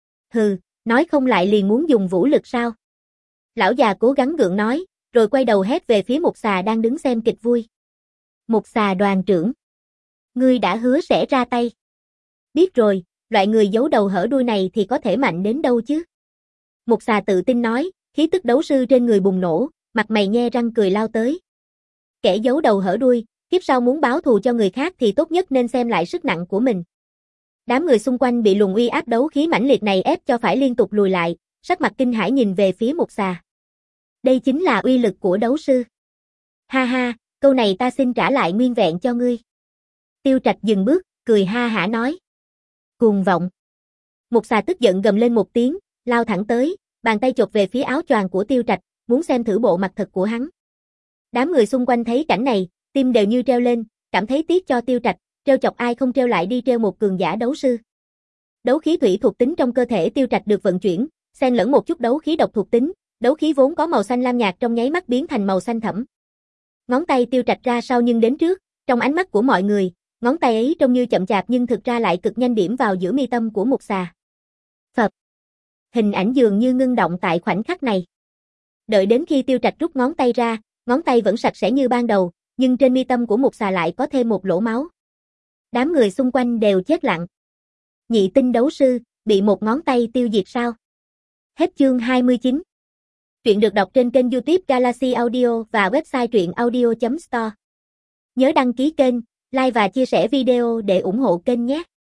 Hừ, nói không lại liền muốn dùng vũ lực sao? Lão già cố gắng gượng nói, rồi quay đầu hét về phía Mục Xà đang đứng xem kịch vui. Mục Xà đoàn trưởng. Ngươi đã hứa sẽ ra tay. Biết rồi, loại người giấu đầu hở đuôi này thì có thể mạnh đến đâu chứ? Mục Xà tự tin nói, khí tức đấu sư trên người bùng nổ, mặt mày nhe răng cười lao tới. Kẻ giấu đầu hở đuôi, kiếp sau muốn báo thù cho người khác thì tốt nhất nên xem lại sức nặng của mình. Đám người xung quanh bị luồng uy áp đấu khí mãnh liệt này ép cho phải liên tục lùi lại, sắc mặt kinh hãi nhìn về phía Mục Xà. Đây chính là uy lực của đấu sư. Ha ha, câu này ta xin trả lại nguyên vẹn cho ngươi. Tiêu Trạch dừng bước, cười ha hả nói. Cuồng vọng. Mục Xà tức giận gầm lên một tiếng, lao thẳng tới, bàn tay chộp về phía áo choàng của Tiêu Trạch, muốn xem thử bộ mặt thật của hắn. Đám người xung quanh thấy cảnh này, tim đều như treo lên, cảm thấy tiếc cho Tiêu Trạch, trêu chọc ai không trêu lại đi trêu một cường giả đấu sư. Đấu khí thủy thuộc tính trong cơ thể Tiêu Trạch được vận chuyển, xen lẫn một chút đấu khí độc thuộc tính, đấu khí vốn có màu xanh lam nhạt trong nháy mắt biến thành màu xanh thẫm. Ngón tay Tiêu Trạch ra sau nhưng đến trước, trong ánh mắt của mọi người, ngón tay ấy trông như chậm chạp nhưng thực ra lại cực nhanh điểm vào giữa mi tâm của Mục Xà. Phập. Hình ảnh dường như ngưng động tại khoảnh khắc này. Đợi đến khi Tiêu Trạch rút ngón tay ra, ngón tay vẫn sạch sẽ như ban đầu, nhưng trên mi tâm của Mục Xà lại có thêm một lỗ máu. Đám người xung quanh đều chết lặng. Nhị tinh đấu sư, bị một ngón tay tiêu diệt sao? Hết chương hai mươi chín. Truyện được đọc trên kênh YouTube Galaxy Audio và website truyện audio chấm store. Nhớ đăng ký kênh, like và chia sẻ video để ủng hộ kênh nhé.